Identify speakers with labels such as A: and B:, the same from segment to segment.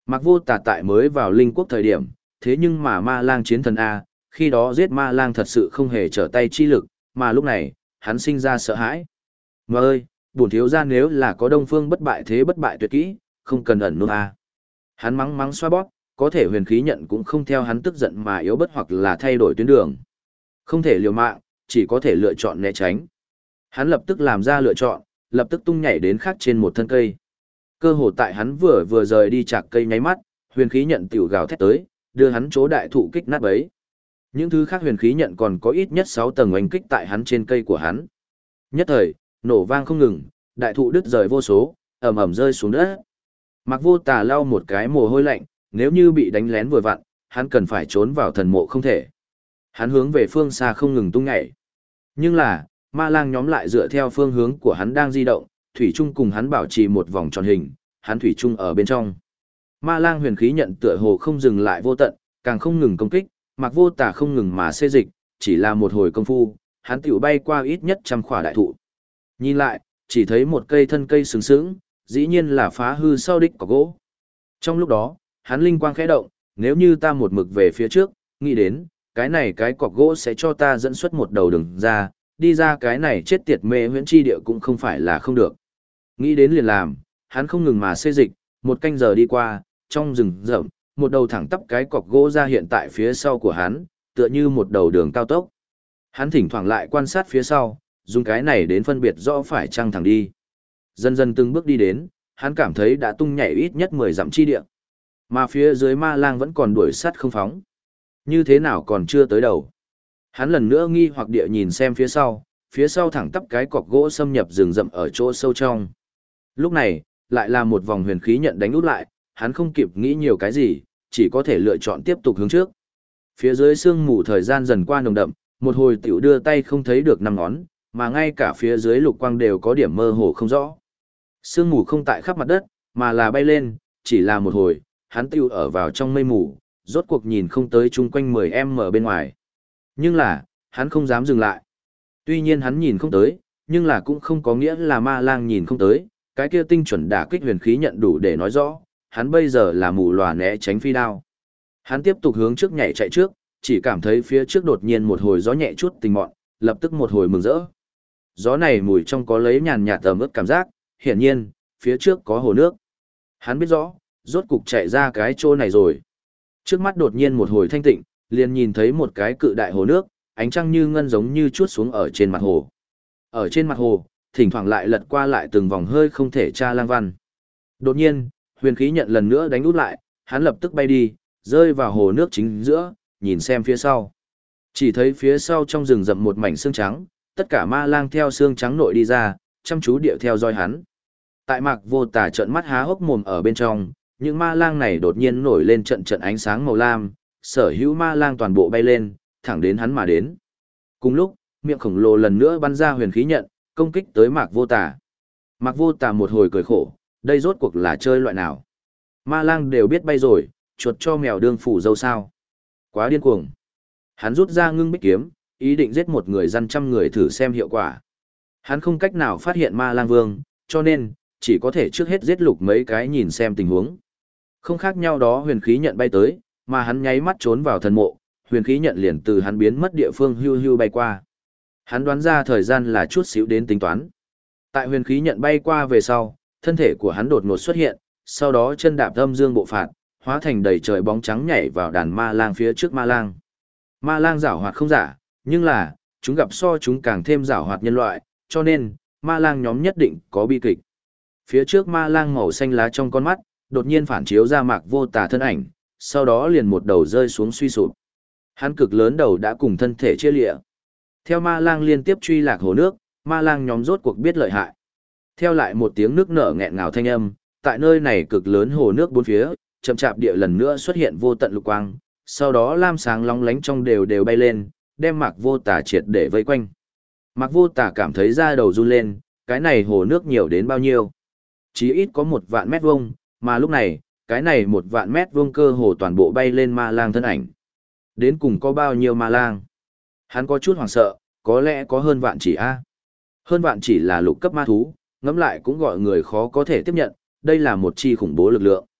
A: Mặc vô tà tại mới vào linh quốc thời điểm, thế nhưng mà ma lang chiến thần A, khi đó giết ma lang thật sự không hề trở tay chi lực, mà lúc này, hắn sinh ra sợ hãi. Mà ơi, bổn thiếu gia nếu là có đông phương bất bại thế bất bại tuyệt kỹ, không cần ẩn nút A. Hắn mắng mắng xoa bóp, có thể huyền khí nhận cũng không theo hắn tức giận mà yếu bất hoặc là thay đổi tuyến đường. Không thể liều mạng, chỉ có thể lựa chọn né tránh. Hắn lập tức làm ra lựa chọn, lập tức tung nhảy đến khác trên một thân cây. Cơ hồ tại hắn vừa rời đi chạc cây nháy mắt, huyền khí nhận tiểu gào thét tới, đưa hắn chỗ đại thụ kích nát bấy. Những thứ khác huyền khí nhận còn có ít nhất 6 tầng oanh kích tại hắn trên cây của hắn. Nhất thời, nổ vang không ngừng, đại thụ đứt rời vô số, ầm ầm rơi xuống đất. Mặc vô tà lau một cái mồ hôi lạnh, nếu như bị đánh lén vừa vặn, hắn cần phải trốn vào thần mộ không thể. Hắn hướng về phương xa không ngừng tung nhảy. Nhưng là, ma lang nhóm lại dựa theo phương hướng của hắn đang di động, thủy chung cùng hắn bảo trì một vòng tròn hình, hắn thủy chung ở bên trong. Ma lang huyền khí nhận tựa hồ không dừng lại vô tận, càng không ngừng công kích, mặc vô tà không ngừng mà xê dịch, chỉ là một hồi công phu, hắn tiểu bay qua ít nhất 100 khỏa đại thụ. Nhìn lại, chỉ thấy một cây thân cây sừng sững, dĩ nhiên là phá hư sau đích của gỗ. Trong lúc đó, hắn linh quang khẽ động, nếu như ta một mực về phía trước, nghĩ đến, cái này cái cọc gỗ sẽ cho ta dẫn xuất một đầu đường ra, đi ra cái này chết tiệt mê huyễn chi địa cũng không phải là không được. Nghĩ đến liền làm, hắn không ngừng mà xê dịch, một canh giờ đi qua, trong rừng rậm, một đầu thẳng tắp cái cọc gỗ ra hiện tại phía sau của hắn, tựa như một đầu đường cao tốc. Hắn thỉnh thoảng lại quan sát phía sau, dùng cái này đến phân biệt rõ phải chăng thẳng đi. Dần dần từng bước đi đến, hắn cảm thấy đã tung nhảy ít nhất 10 dặm chi địa. Mà phía dưới ma lang vẫn còn đuổi sát không phóng. Như thế nào còn chưa tới đầu. Hắn lần nữa nghi hoặc địa nhìn xem phía sau thẳng tắp cái cọc gỗ xâm nhập rừng rậm ở chỗ sâu trong. Lúc này, lại là một vòng huyền khí nhận đánh út lại, hắn không kịp nghĩ nhiều cái gì, chỉ có thể lựa chọn tiếp tục hướng trước. Phía dưới sương mù thời gian dần qua nồng đậm, một hồi tiểu đưa tay không thấy được 5 ngón, mà ngay cả phía dưới lục quang đều có điểm mơ hồ không rõ. Sương mù không tại khắp mặt đất, mà là bay lên, chỉ là một hồi, hắn tiêu ở vào trong mây mù, rốt cuộc nhìn không tới chung quanh 10m bên ngoài. Nhưng là, hắn không dám dừng lại. Tuy nhiên hắn nhìn không tới, nhưng là cũng không có nghĩa là ma lang nhìn không tới, cái kia tinh chuẩn đả kích huyền khí nhận đủ để nói rõ, hắn bây giờ là mù lòa né tránh phi đao. Hắn tiếp tục hướng trước nhảy chạy trước, chỉ cảm thấy phía trước đột nhiên một hồi gió nhẹ chút tình mọn, lập tức một hồi mừng rỡ. Gió này mùi trong có lấy nhàn nhạt ẩm ướt cảm giác, hiển nhiên, phía trước có hồ nước. Hắn biết rõ, rốt cục chạy ra cái chỗ này rồi. Trước mắt đột nhiên một hồi thanh tịnh, liền nhìn thấy một cái cự đại hồ nước, ánh trăng như ngân giống như chuốt xuống ở trên mặt hồ. Ở trên mặt hồ, thỉnh thoảng lại lật qua lại từng vòng hơi không thể tra lang văn. Đột nhiên, huyền khí nhận lần nữa đánh út lại, hắn lập tức bay đi, rơi vào hồ nước chính giữa, nhìn xem phía sau. Chỉ thấy phía sau trong rừng rậm một mảnh xương trắng, tất cả ma lang theo xương trắng nội đi ra, chăm chú điệu theo dõi hắn. Tại Mạc Vô Tà trợn mắt há hốc mồm ở bên trong, những ma lang này đột nhiên nổi lên trận trận ánh sáng màu lam, sở hữu ma lang toàn bộ bay lên, thẳng đến hắn mà đến. Cùng lúc, miệng khổng lồ lần nữa bắn ra huyền khí nhận, công kích tới Mạc Vô Tà. Mạc Vô Tà một hồi cười khổ, đây rốt cuộc là chơi loại nào? Ma lang đều biết bay rồi, chuột cho mèo đương phủ dâu sao? Quá điên cuồng. Hắn rút ra ngưng bích kiếm, ý định giết một người dân 100 người thử xem hiệu quả. Hắn không cách nào phát hiện ma lang vương, cho nên, chỉ có thể trước hết giết lục mấy cái nhìn xem tình huống. Không khác nhau đó huyền khí nhận bay tới, mà hắn nháy mắt trốn vào thần mộ, huyền khí nhận liền từ hắn biến mất địa phương hưu hưu bay qua. Hắn đoán ra thời gian là chút xíu đến tính toán. Tại huyền khí nhận bay qua về sau, thân thể của hắn đột ngột xuất hiện, sau đó chân đạp âm dương bộ phạt, hóa thành đầy trời bóng trắng nhảy vào đàn ma lang phía trước ma lang. Ma lang giảo hoạt không giả, nhưng là, chúng gặp so chúng càng thêm giảo hoạt nhân loại, cho nên, ma lang nhóm nhất định có bi kịch. Phía trước ma lang màu xanh lá trong con mắt, đột nhiên phản chiếu ra Mạc Vô Tà thân ảnh, sau đó liền một đầu rơi xuống suy sụp. Hắn cực lớn đầu đã cùng thân thể chia lịa. Theo ma lang liên tiếp truy lạc hồ nước, ma lang nhóm rốt cuộc biết lợi hại. Theo lại một tiếng nước nở nghẹn ngào thanh âm, tại nơi này cực lớn hồ nước bốn phía, chậm chạp địa lần nữa xuất hiện vô tận lục quang, sau đó lam sáng long lánh trong đều đều bay lên, đem Mạc Vô Tà triệt để vây quanh. Mạc Vô Tà cảm thấy da đầu run lên, cái này hồ nước nhiều đến bao nhiêu? Chí ít có 1 vạn mét vuông, mà lúc này, cái này 1 vạn mét vuông cơ hồ toàn bộ bay lên ma lang thân ảnh. Đến cùng có bao nhiêu ma lang? Hắn có chút hoảng sợ, có lẽ có hơn vạn chỉ a. Hơn vạn chỉ là lục cấp ma thú, ngẫm lại cũng gọi người khó có thể tiếp nhận, đây là một chi khủng bố lực lượng.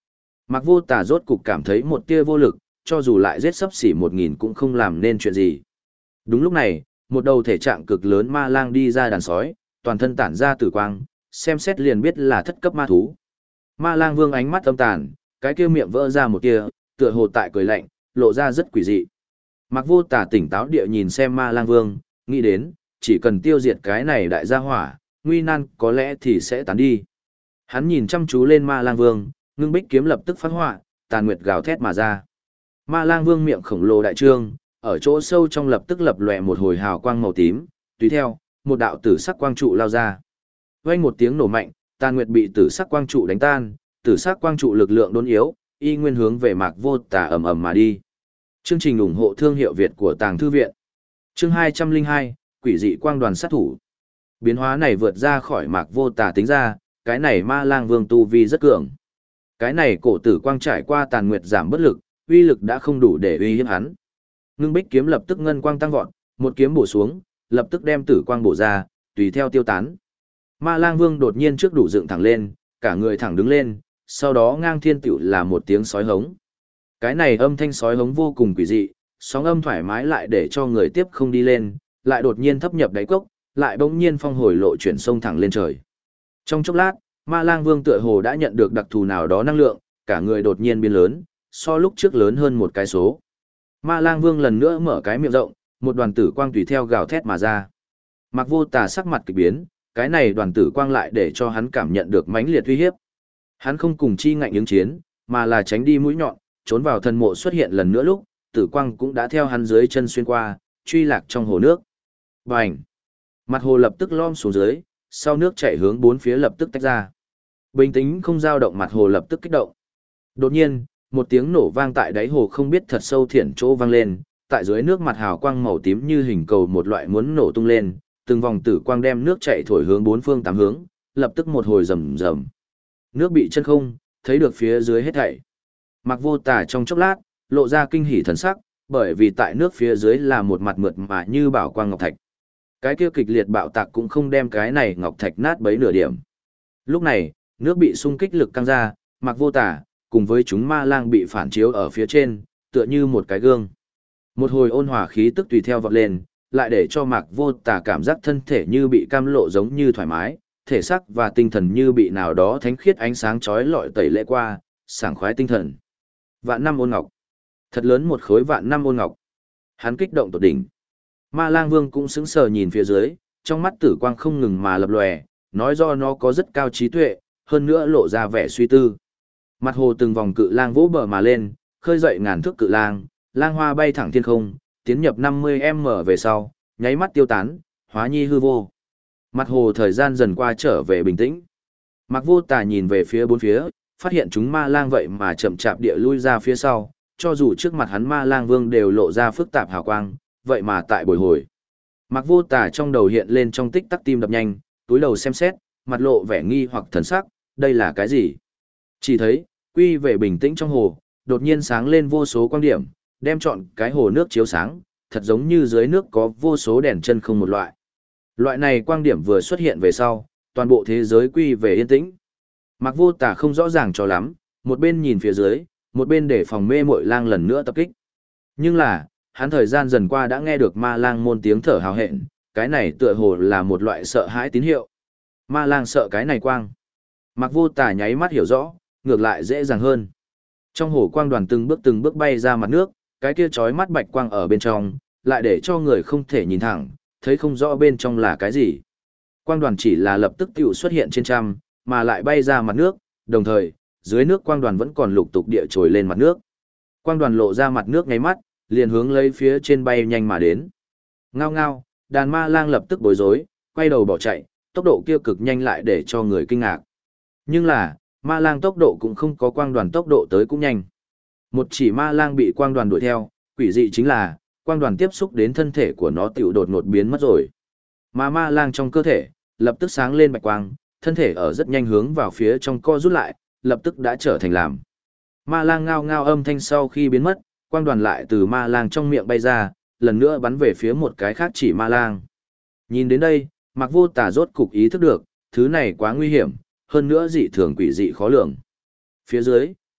A: Mạc Vô Tà rốt cục cảm thấy một tia vô lực, cho dù lại giết sấp xỉ 1000 cũng không làm nên chuyện gì. Đúng lúc này, một đầu thể trạng cực lớn ma lang đi ra đàn sói, toàn thân tản ra tử quang, xem xét liền biết là thất cấp ma thú. Ma lang vương ánh mắt âm tàn, cái kia miệng vỡ ra một tia, tựa hồ tại cười lạnh, lộ ra rất quỷ dị. Mạc Vô Tà tỉnh táo địa nhìn xem ma lang vương, nghĩ đến, chỉ cần tiêu diệt cái này đại gia hỏa, nguy nan có lẽ thì sẽ tán đi. Hắn nhìn chăm chú lên ma lang vương, ngưng bích kiếm lập tức phát họa, tàn nguyệt gào thét mà ra. Ma lang vương miệng khổng lồ đại trương, ở chỗ sâu trong lập tức lập lòe một hồi hào quang màu tím, tùy theo, một đạo tử sắc quang trụ lao ra. Vang một tiếng nổ mạnh, tàn nguyệt bị tử sắc quang trụ đánh tan, tử sắc quang trụ lực lượng đốn yếu, y nguyên hướng về Mạc Vô Tà ầm ầm mà đi. Chương trình ủng hộ thương hiệu Việt của Tàng Thư viện. Chương 202, Quỷ dị quang đoàn sát thủ. Biến hóa này vượt ra khỏi Mạc Vô Tà tính ra, cái này ma lang vương tu vi rất cường. Cái này cổ tử quang trải qua tàn nguyệt giảm bất lực, uy lực đã không đủ để uy hiếp hắn. Ngưng bích kiếm lập tức ngân quang tăng vọt, một kiếm bổ xuống, lập tức đem tử quang bổ ra, tùy theo tiêu tán. Ma lang vương đột nhiên trước đủ dựng thẳng lên, cả người thẳng đứng lên, sau đó ngang thiên tựu là một tiếng sói hống. Cái này âm thanh sói hống vô cùng quỷ dị, sóng âm thoải mái lại để cho người tiếp không đi lên, lại đột nhiên thấp nhập đáy cốc, lại bỗng nhiên phong hồi lộ chuyển sông thẳng lên trời. Trong chốc lát, ma lang vương tựa hồ đã nhận được đặc thù nào đó năng lượng, cả người đột nhiên biến lớn, so lúc trước lớn hơn một cái số. Ma lang vương lần nữa mở cái miệng rộng, một đoàn tử quang tùy theo gào thét mà ra. Mạc Vô Tà sắc mặt kỳ biến, cái này đoàn tử quang lại để cho hắn cảm nhận được mãnh liệt uy hiếp. Hắn không cùng chi ngạnh ứng chiến, mà là tránh đi mũi nhọn, trốn vào thần mộ xuất hiện lần nữa lúc, tử quang cũng đã theo hắn dưới chân xuyên qua, truy lạc trong hồ nước. Bành! Mặt hồ lập tức lom xuống dưới, sau nước chảy hướng bốn phía lập tức tách ra. Bình tĩnh không dao động mặt hồ lập tức kích động. Đột nhiên, một tiếng nổ vang tại đáy hồ không biết thật sâu thiển chỗ vang lên, tại dưới nước mặt hào quang màu tím như hình cầu một loại muốn nổ tung lên, từng vòng tử quang đem nước chảy thổi hướng bốn phương tám hướng, lập tức một hồi rầm rầm. Nước bị chân không, thấy được phía dưới hết thảy. Mạc Vô Tà trong chốc lát, lộ ra kinh hỉ thần sắc, bởi vì tại nước phía dưới là một mặt mượt mà như bảo quang ngọc thạch. Cái kia kịch liệt bạo tạc cũng không đem cái này ngọc thạch nát bấy nửa điểm. Lúc này, nước bị xung kích lực căng ra, Mạc Vô Tà cùng với chúng ma lang bị phản chiếu ở phía trên, tựa như một cái gương. Một hồi ôn hòa khí tức tùy theo vọt lên, lại để cho Mạc Vô Tà cảm giác thân thể như bị cam lộ giống như thoải mái, thể xác và tinh thần như bị nào đó thánh khiết ánh sáng chói lọi tẩy lễ qua, sảng khoái tinh thần. Vạn năm ôn ngọc. Thật lớn một khối vạn năm ôn ngọc. Hắn kích động tột đỉnh. Ma lang vương cũng sững sờ nhìn phía dưới, trong mắt tử quang không ngừng mà lập lòe, nói do nó có rất cao trí tuệ, hơn nữa lộ ra vẻ suy tư. Mặt hồ từng vòng cự lang vỗ bờ mà lên, khơi dậy ngàn thước cự lang, lang hoa bay thẳng thiên không, tiến nhập 50m về sau, nháy mắt tiêu tán, hóa nhi hư vô. Mặt hồ thời gian dần qua trở về bình tĩnh. Mạc Vô Tà nhìn về phía bốn phía, phát hiện chúng ma lang vậy mà chậm chạp địa lui ra phía sau, cho dù trước mặt hắn ma lang vương đều lộ ra phức tạp hào quang, vậy mà tại bồi hồi. Mạc Vô Tà trong đầu hiện lên trong tích tắc tim đập nhanh, túi đầu xem xét, mặt lộ vẻ nghi hoặc thần sắc, đây là cái gì? Chỉ thấy, quy về bình tĩnh trong hồ, đột nhiên sáng lên vô số quang điểm, đem trọn cái hồ nước chiếu sáng, thật giống như dưới nước có vô số đèn chân không một loại. Loại này quang điểm vừa xuất hiện về sau, toàn bộ thế giới quy về yên tĩnh. Mạc Vô Tà không rõ ràng cho lắm, một bên nhìn phía dưới, một bên để phòng mê muội lang lần nữa tập kích. Nhưng là, hắn thời gian dần qua đã nghe được ma lang môn tiếng thở hào hẹn, cái này tựa hồ là một loại sợ hãi tín hiệu. Ma lang sợ cái này quang. Mạc Vô Tà nháy mắt hiểu rõ, ngược lại dễ dàng hơn. Trong hồ quang đoàn từng bước bay ra mặt nước, cái kia chói mắt bạch quang ở bên trong, lại để cho người không thể nhìn thẳng, thấy không rõ bên trong là cái gì. Quang đoàn chỉ là lập tức tiểu xuất hiện trên trăm, mà lại bay ra mặt nước, đồng thời, dưới nước quang đoàn vẫn còn lục tục địa trồi lên mặt nước. Quang đoàn lộ ra mặt nước ngay mắt, liền hướng lấy phía trên bay nhanh mà đến. Ngao ngao, đàn ma lang lập tức bối rối, quay đầu bỏ chạy, tốc độ kia cực nhanh lại để cho người kinh ngạc. Nhưng là, ma lang tốc độ cũng không có quang đoàn tốc độ tới cũng nhanh. Một chỉ ma lang bị quang đoàn đuổi theo, quỷ dị chính là, quang đoàn tiếp xúc đến thân thể của nó tiểu đột ngột biến mất rồi. Mà ma lang trong cơ thể, lập tức sáng lên bạch quang, thân thể ở rất nhanh hướng vào phía trong co rút lại, lập tức đã trở thành làm. Ma lang ngao ngao âm thanh sau khi biến mất, quang đoàn lại từ ma lang trong miệng bay ra, lần nữa bắn về phía một cái khác chỉ ma lang. Nhìn đến đây, Mạc Vô Tà rốt cục ý thức được, thứ này quá nguy hiểm, hơn nữa dị thường quỷ dị khó lường. Phía dưới,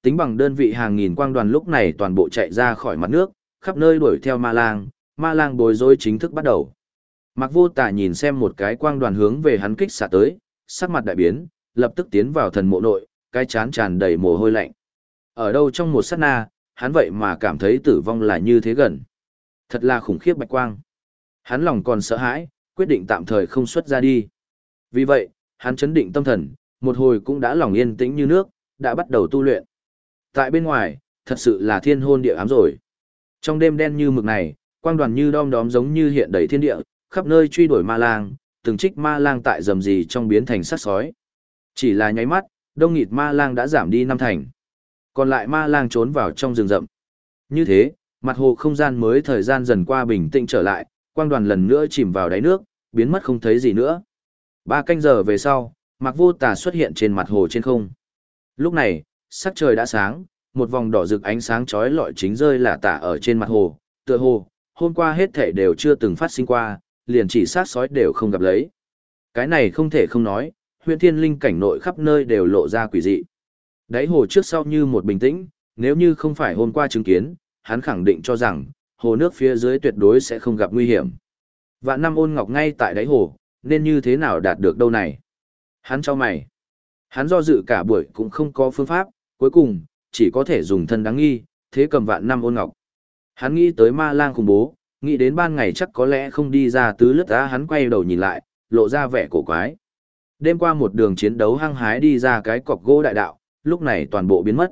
A: Tính bằng đơn vị hàng nghìn quang đoàn lúc này toàn bộ chạy ra khỏi mặt nước, khắp nơi đuổi theo ma lang bối rối chính thức bắt đầu. Mạc Vô Tà nhìn xem một cái quang đoàn hướng về hắn kích xạ tới, sắc mặt đại biến, lập tức tiến vào thần mộ nội, cái chán tràn đầy mồ hôi lạnh. Ở đâu trong một sát na, hắn vậy mà cảm thấy tử vong là như thế gần. Thật là khủng khiếp bạch quang. Hắn lòng còn sợ hãi, quyết định tạm thời không xuất ra đi. Vì vậy, hắn chấn định tâm thần, một hồi cũng đã lòng yên tĩnh như nước, đã bắt đầu tu luyện. Tại bên ngoài, thật sự là thiên hôn địa ám rồi. Trong đêm đen như mực này, quang đoàn như đom đóm giống như hiện đầy thiên địa, khắp nơi truy đuổi ma lang, từng trích ma lang tại rầm rì trong biến thành sát sói. Chỉ là nháy mắt, đông nghịt ma lang đã giảm đi năm thành. Còn lại ma lang trốn vào trong rừng rậm. Như thế, mặt hồ không gian mới thời gian dần qua bình tĩnh trở lại, quang đoàn lần nữa chìm vào đáy nước, biến mất không thấy gì nữa. 3 canh giờ về sau, Mạc Vô Tà xuất hiện trên mặt hồ trên không. Lúc này, sắc trời đã sáng, một vòng đỏ rực ánh sáng chói lọi chính rơi lả tả ở trên mặt hồ, tựa hồ, hôm qua hết thảy đều chưa từng phát sinh qua, liền chỉ sát sói đều không gặp lấy. Cái này không thể không nói, huyện thiên linh cảnh nội khắp nơi đều lộ ra quỷ dị. Đáy hồ trước sau như một bình tĩnh, nếu như không phải hôm qua chứng kiến, hắn khẳng định cho rằng, hồ nước phía dưới tuyệt đối sẽ không gặp nguy hiểm. Vạn năm ôn ngọc ngay tại đáy hồ, nên như thế nào đạt được đâu này? Hắn cho mày. Hắn do dự cả buổi cũng không có phương pháp, cuối cùng, chỉ có thể dùng thân đáng nghi, thế cầm vạn năm ôn ngọc. Hắn nghĩ tới ma lang khủng bố, nghĩ đến ban ngày chắc có lẽ không đi ra tứ lướt á, hắn quay đầu nhìn lại, lộ ra vẻ cổ quái. Đêm qua một đường chiến đấu hăng hái đi ra cái cọc gỗ đại đạo, lúc này toàn bộ biến mất.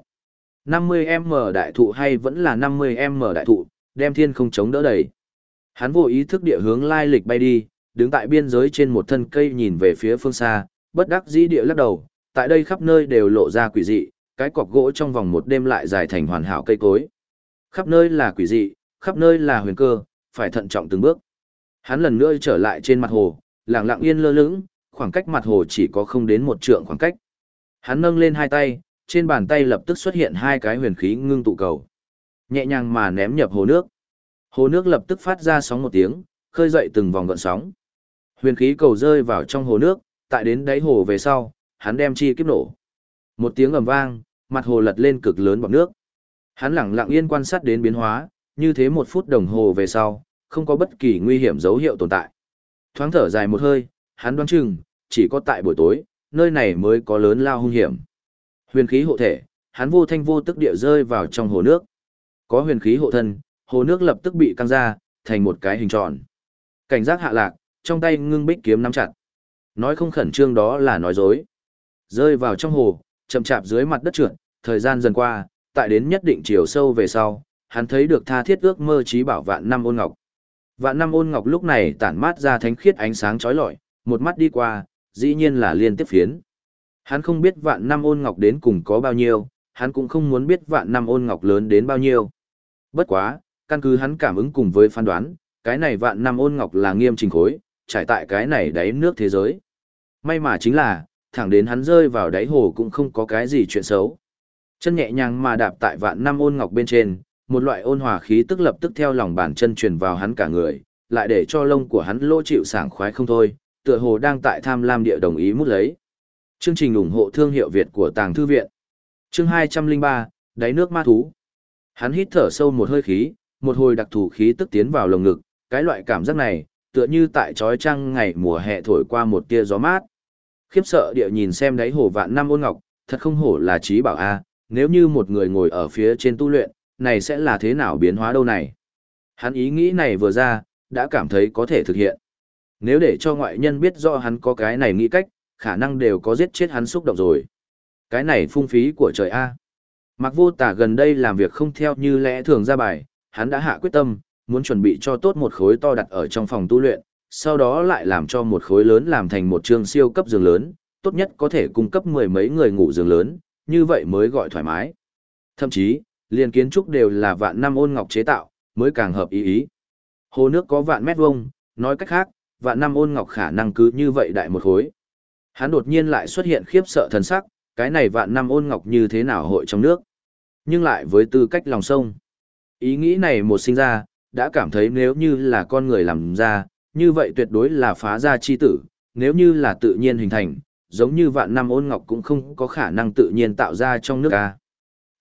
A: 50m đại thụ hay vẫn là 50m đại thụ, đem thiên không chống đỡ đầy. Hắn vô ý thức địa hướng lai lịch bay đi, đứng tại biên giới trên một thân cây nhìn về phía phương xa, bất đắc dĩ địa lắc đầu, tại đây khắp nơi đều lộ ra quỷ dị, cái cọc gỗ trong vòng một đêm lại dài thành hoàn hảo cây cối. Khắp nơi là quỷ dị, khắp nơi là huyền cơ, phải thận trọng từng bước. Hắn lần nữa trở lại trên mặt hồ, lặng lặng yên lơ lửng, khoảng cách mặt hồ chỉ có không đến 1 trượng khoảng cách. Hắn nâng lên hai tay, trên bàn tay lập tức xuất hiện 2 cái huyền khí ngưng tụ cầu. Nhẹ nhàng mà ném nhập hồ nước. Hồ nước lập tức phát ra sóng một tiếng, khơi dậy từng vòng gợn sóng. Huyền khí cầu rơi vào trong hồ nước, tại đến đáy hồ về sau, hắn đem chi kiếp nổ. Một tiếng ầm vang, mặt hồ lật lên cực lớn bọt nước. Hắn lặng lặng yên quan sát đến biến hóa, như thế 1 phút đồng hồ về sau, không có bất kỳ nguy hiểm dấu hiệu tồn tại. Thoáng thở dài một hơi, hắn đoán chừng, chỉ có tại buổi tối, nơi này mới có lớn lao hung hiểm. Huyền khí hộ thể, hắn vô thanh vô tức địa rơi vào trong hồ nước. Có huyền khí hộ thân, hồ nước lập tức bị căng ra, thành một cái hình tròn. Cảnh giác hạ lạc, trong tay ngưng bích kiếm nắm chặt. Nói không khẩn trương đó là nói dối. Rơi vào trong hồ, chậm chạp dưới mặt đất trượt, thời gian dần qua, tại đến nhất định chiều sâu về sau, hắn thấy được tha thiết ước mơ trí bảo vạn năm ôn ngọc. Vạn năm ôn ngọc lúc này tản mát ra thánh khiết ánh sáng chói lọi, một mắt đi qua, dĩ nhiên là liên tiếp phiến. Hắn không biết vạn năm ôn ngọc đến cùng có bao nhiêu, hắn cũng không muốn biết vạn năm ôn ngọc lớn đến bao nhiêu. Bất quá, căn cứ hắn cảm ứng cùng với phán đoán, cái này vạn năm ôn ngọc là nghiêm trình khối, trải tại cái này đáy nước thế giới. May mà chính là, thẳng đến hắn rơi vào đáy hồ cũng không có cái gì chuyện xấu. Chân nhẹ nhàng mà đạp tại vạn năm ôn ngọc bên trên, một loại ôn hòa khí tức lập tức theo lòng bàn chân truyền vào hắn cả người, lại để cho lông của hắn lỗ chịu sảng khoái không thôi, tựa hồ đang tại tham lam địa đồng ý mút lấy. Chương trình ủng hộ thương hiệu Việt của Tàng Thư Viện. Chương 203, đáy nước ma thú. Hắn hít thở sâu một hơi khí, một hồi đặc thù khí tức tiến vào lồng ngực, cái loại cảm giác này, tựa như tại trói trăng ngày mùa hè thổi qua một tia gió mát. Khiếp sợ địa nhìn xem đáy hồ vạn năm ôn ngọc, thật không hổ là trí bảo a, nếu như một người ngồi ở phía trên tu luyện, này sẽ là thế nào biến hóa đâu này. Hắn ý nghĩ này vừa ra, đã cảm thấy có thể thực hiện. Nếu để cho ngoại nhân biết rõ hắn có cái này nghĩ cách, khả năng đều có giết chết hắn xúc động rồi. Cái này phung phí của trời a. Mạc Vô Tà gần đây làm việc không theo như lẽ thường ra bài, hắn đã hạ quyết tâm, muốn chuẩn bị cho tốt một khối to đặt ở trong phòng tu luyện, sau đó lại làm cho một khối lớn làm thành một trường siêu cấp giường lớn, tốt nhất có thể cung cấp 10 mấy người ngủ giường lớn, như vậy mới gọi thoải mái. Thậm chí, liền kiến trúc đều là vạn năm ôn ngọc chế tạo, mới càng hợp ý ý. Hồ nước có vạn mét vuông, nói cách khác, vạn năm ôn ngọc khả năng cứ như vậy đại một khối. Hắn đột nhiên lại xuất hiện khiếp sợ thần sắc, cái này vạn năm ôn ngọc như thế nào hội trong nước. Nhưng lại với tư cách lòng sông. Ý nghĩ này một sinh ra, đã cảm thấy nếu như là con người làm ra, như vậy tuyệt đối là phá ra chi tử, nếu như là tự nhiên hình thành, giống như vạn năm ôn ngọc cũng không có khả năng tự nhiên tạo ra trong nước a.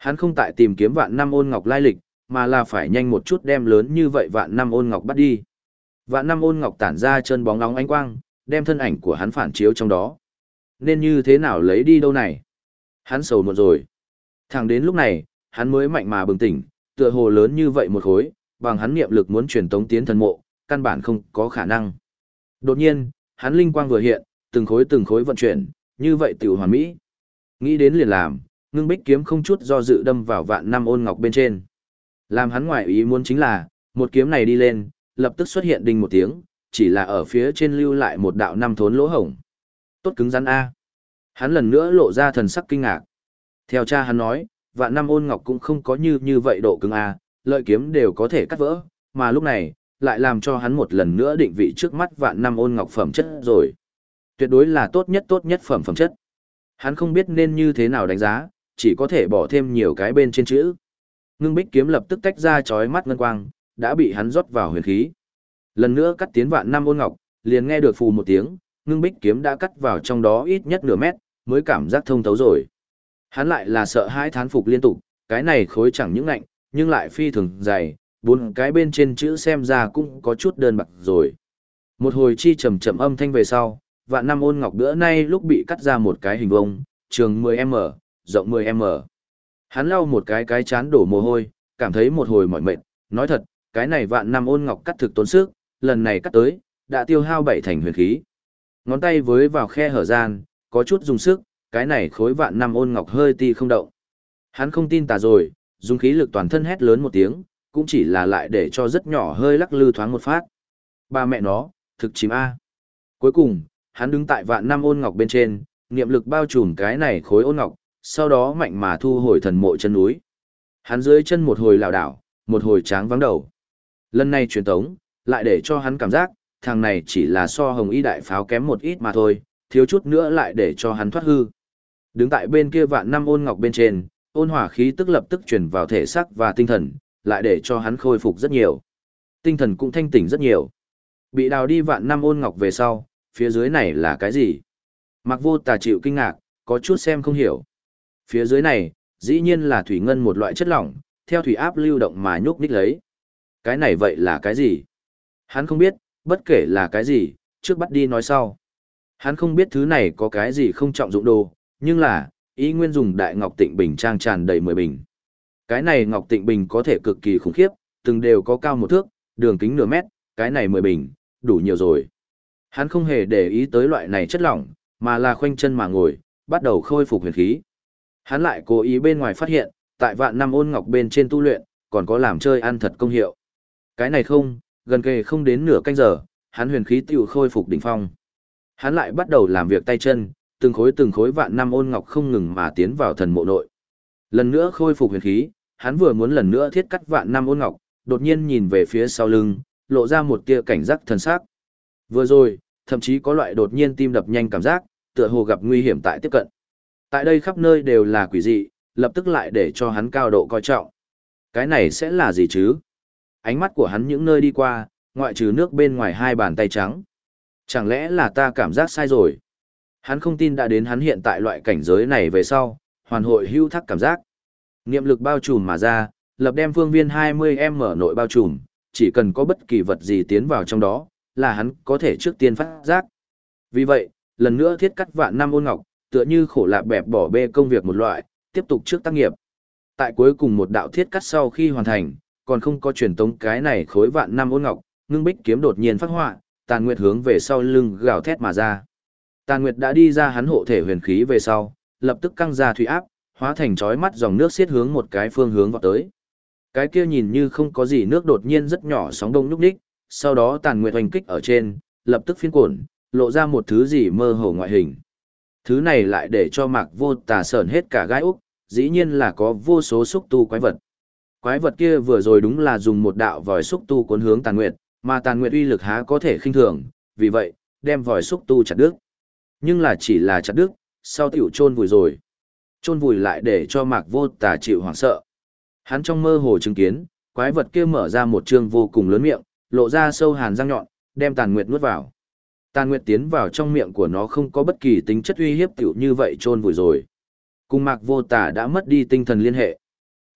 A: Hắn không tại tìm kiếm vạn năm ôn ngọc lai lịch, mà là phải nhanh một chút đem lớn như vậy vạn năm ôn ngọc bắt đi. Vạn năm ôn ngọc tản ra chân bóng nóng ánh quang, đem thân ảnh của hắn phản chiếu trong đó. Nên như thế nào lấy đi đâu này? Hắn sầu một rồi. Thẳng đến lúc này, hắn mới mạnh mà bừng tỉnh, tựa hồ lớn như vậy một khối, bằng hắn niệm lực muốn truyền tống tiến thần mộ, căn bản không có khả năng. Đột nhiên, hắn linh quang vừa hiện, từng khối vận chuyển, như vậy tiểu hoàn mỹ. Nghĩ đến liền làm, ngưng bích kiếm không chút do dự đâm vào vạn năm ôn ngọc bên trên. Làm hắn ngoại ý muốn chính là, một kiếm này đi lên, lập tức xuất hiện đinh một tiếng, chỉ là ở phía trên lưu lại một đạo năm thốn lỗ hổng. Tốt cứng rắn A. Hắn lần nữa lộ ra thần sắc kinh ngạc. Theo cha hắn nói, vạn năm ôn ngọc cũng không có như vậy độ cứng A, lợi kiếm đều có thể cắt vỡ, mà lúc này, lại làm cho hắn một lần nữa định vị trước mắt vạn năm ôn ngọc phẩm chất rồi. Tuyệt đối là tốt nhất phẩm chất. Hắn không biết nên như thế nào đánh giá, chỉ có thể bỏ thêm nhiều cái bên trên chữ. Ngưng bích kiếm lập tức tách ra chói mắt ngân quang, đã bị hắn rót vào huyền khí. Lần nữa cắt tiến vạn năm ôn ngọc, liền nghe được phù một tiếng, ngưng bích kiếm đã cắt vào trong đó ít nhất nửa mét, mới cảm giác thông thấu rồi. Hắn lại là sợ hãi thán phục liên tục, cái này khối chẳng những lạnh, nhưng lại phi thường dày, bốn cái bên trên chữ xem ra cũng có chút đơn bạc rồi. Một hồi chi trầm trầm âm thanh về sau, vạn năm ôn ngọc bữa nay lúc bị cắt ra một cái hình vuông, trường 10m, rộng 10m. Hắn lau một cái chán đổ mồ hôi, cảm thấy một hồi mỏi mệt, nói thật, cái này vạn năm ôn ngọc cắt thực tốn sức, lần này cắt tới, đã tiêu hao 7 thành huyền khí. Ngón tay với vào khe hở gian, có chút dùng sức, cái này khối vạn năm ôn ngọc hơi ti không động. Hắn không tin tà rồi, dùng khí lực toàn thân hét lớn một tiếng, cũng chỉ là lại để cho rất nhỏ hơi lắc lư thoáng một phát. Ba mẹ nó, thực chìm A. Cuối cùng, hắn đứng tại vạn năm ôn ngọc bên trên, niệm lực bao trùm cái này khối ôn ngọc, sau đó mạnh mà thu hồi thần mộ chân núi. Hắn dưới chân một hồi lảo đảo, một hồi tráng vắng đầu. Lần này truyền tống, lại để cho hắn cảm giác, thằng này chỉ là so hồng y đại pháo kém một ít mà thôi, thiếu chút nữa lại để cho hắn thoát hư. Đứng tại bên kia vạn năm ôn ngọc bên trên, ôn hỏa khí tức lập tức truyền vào thể xác và tinh thần, lại để cho hắn khôi phục rất nhiều. Tinh thần cũng thanh tỉnh rất nhiều. Bị đào đi vạn năm ôn ngọc về sau, phía dưới này là cái gì? Mặc Vô Tà chịu kinh ngạc, có chút xem không hiểu. Phía dưới này, dĩ nhiên là thủy ngân một loại chất lỏng, theo thủy áp lưu động mà nhúc nhích lấy. Cái này vậy là cái gì? Hắn không biết, bất kể là cái gì, trước bắt đi nói sau. Hắn không biết thứ này có cái gì không trọng dụng đồ, nhưng là, ý nguyên dùng đại ngọc tịnh bình trang tràn đầy 10 bình. Cái này ngọc tịnh bình có thể cực kỳ khủng khiếp, từng đều có cao 1 thước, đường kính nửa mét, cái này 10 bình, đủ nhiều rồi. Hắn không hề để ý tới loại này chất lỏng, mà là khoanh chân mà ngồi, bắt đầu khôi phục huyền khí. Hắn lại cố ý bên ngoài phát hiện, tại vạn năm ôn ngọc bên trên tu luyện, còn có làm chơi ăn thật công hiệu. Cái này không, gần kề không đến nửa canh giờ, hắn huyền khí tiểu khôi phục đỉnh phong. Hắn lại bắt đầu làm việc tay chân, từng khối vạn năm ôn ngọc không ngừng mà tiến vào thần mộ nội. Lần nữa khôi phục huyền khí, hắn vừa muốn lần nữa thiết cắt vạn năm ôn ngọc, đột nhiên nhìn về phía sau lưng, lộ ra một tia cảnh giác thần sắc. Vừa rồi, thậm chí có loại đột nhiên tim đập nhanh cảm giác, tựa hồ gặp nguy hiểm tại tiếp cận. Tại đây khắp nơi đều là quỷ dị, lập tức lại để cho hắn cao độ coi trọng. Cái này sẽ là gì chứ? Ánh mắt của hắn những nơi đi qua, ngoại trừ nước bên ngoài hai bàn tay trắng. Chẳng lẽ là ta cảm giác sai rồi? Hắn không tin đã đến hắn hiện tại loại cảnh giới này về sau, hoàn hội hưu thắc cảm giác. Niệm lực bao trùm mà ra, lập đem phương viên 20m nội bao trùm, chỉ cần có bất kỳ vật gì tiến vào trong đó, là hắn có thể trước tiên phát giác. Vì vậy, lần nữa thiết cắt vạn năm ôn ngọc, tựa như khổ lạp bẹp bỏ bê công việc một loại, tiếp tục trước tác nghiệp. Tại cuối cùng một đạo thiết cắt sau khi hoàn thành, còn không có truyền tống cái này khối vạn năm ôn ngọc, ngưng bích kiếm đột nhiên phát họa, Tàn Nguyệt hướng về sau lưng gào thét mà ra. Tàn Nguyệt đã đi ra hắn hộ thể huyền khí về sau, lập tức căng ra thủy áp, hóa thành chói mắt dòng nước xiết hướng một cái phương hướng vọt tới. Cái kia nhìn như không có gì nước đột nhiên rất nhỏ sóng đông nhúc nhích, sau đó Tàn Nguyệt hoành kích ở trên, lập tức phiên cuộn, lộ ra một thứ gì mơ hồ ngoại hình. Thứ này lại để cho Mạc Vô Tà sởn hết cả gai úc, dĩ nhiên là có vô số xúc tu quái vật. Quái vật kia vừa rồi đúng là dùng một đạo vòi xúc tu cuốn hướng Tàn Nguyệt, mà Tàn Nguyệt uy lực há có thể khinh thường, vì vậy, đem vòi xúc tu chặt đứt. Nhưng là chỉ là chặt đứt, sau tiểu chôn vùi rồi. Chôn vùi lại để cho Mạc Vô Tà chịu hoảng sợ. Hắn trong mơ hồ chứng kiến, quái vật kia mở ra một trương vô cùng lớn miệng, lộ ra sâu hàn răng nhọn, đem Tàn Nguyệt nuốt vào. Tàn Nguyệt tiến vào trong miệng của nó không có bất kỳ tính chất uy hiếp tiểu như vậy chôn vùi rồi. Cùng Mạc Vô Tà đã mất đi tinh thần liên hệ.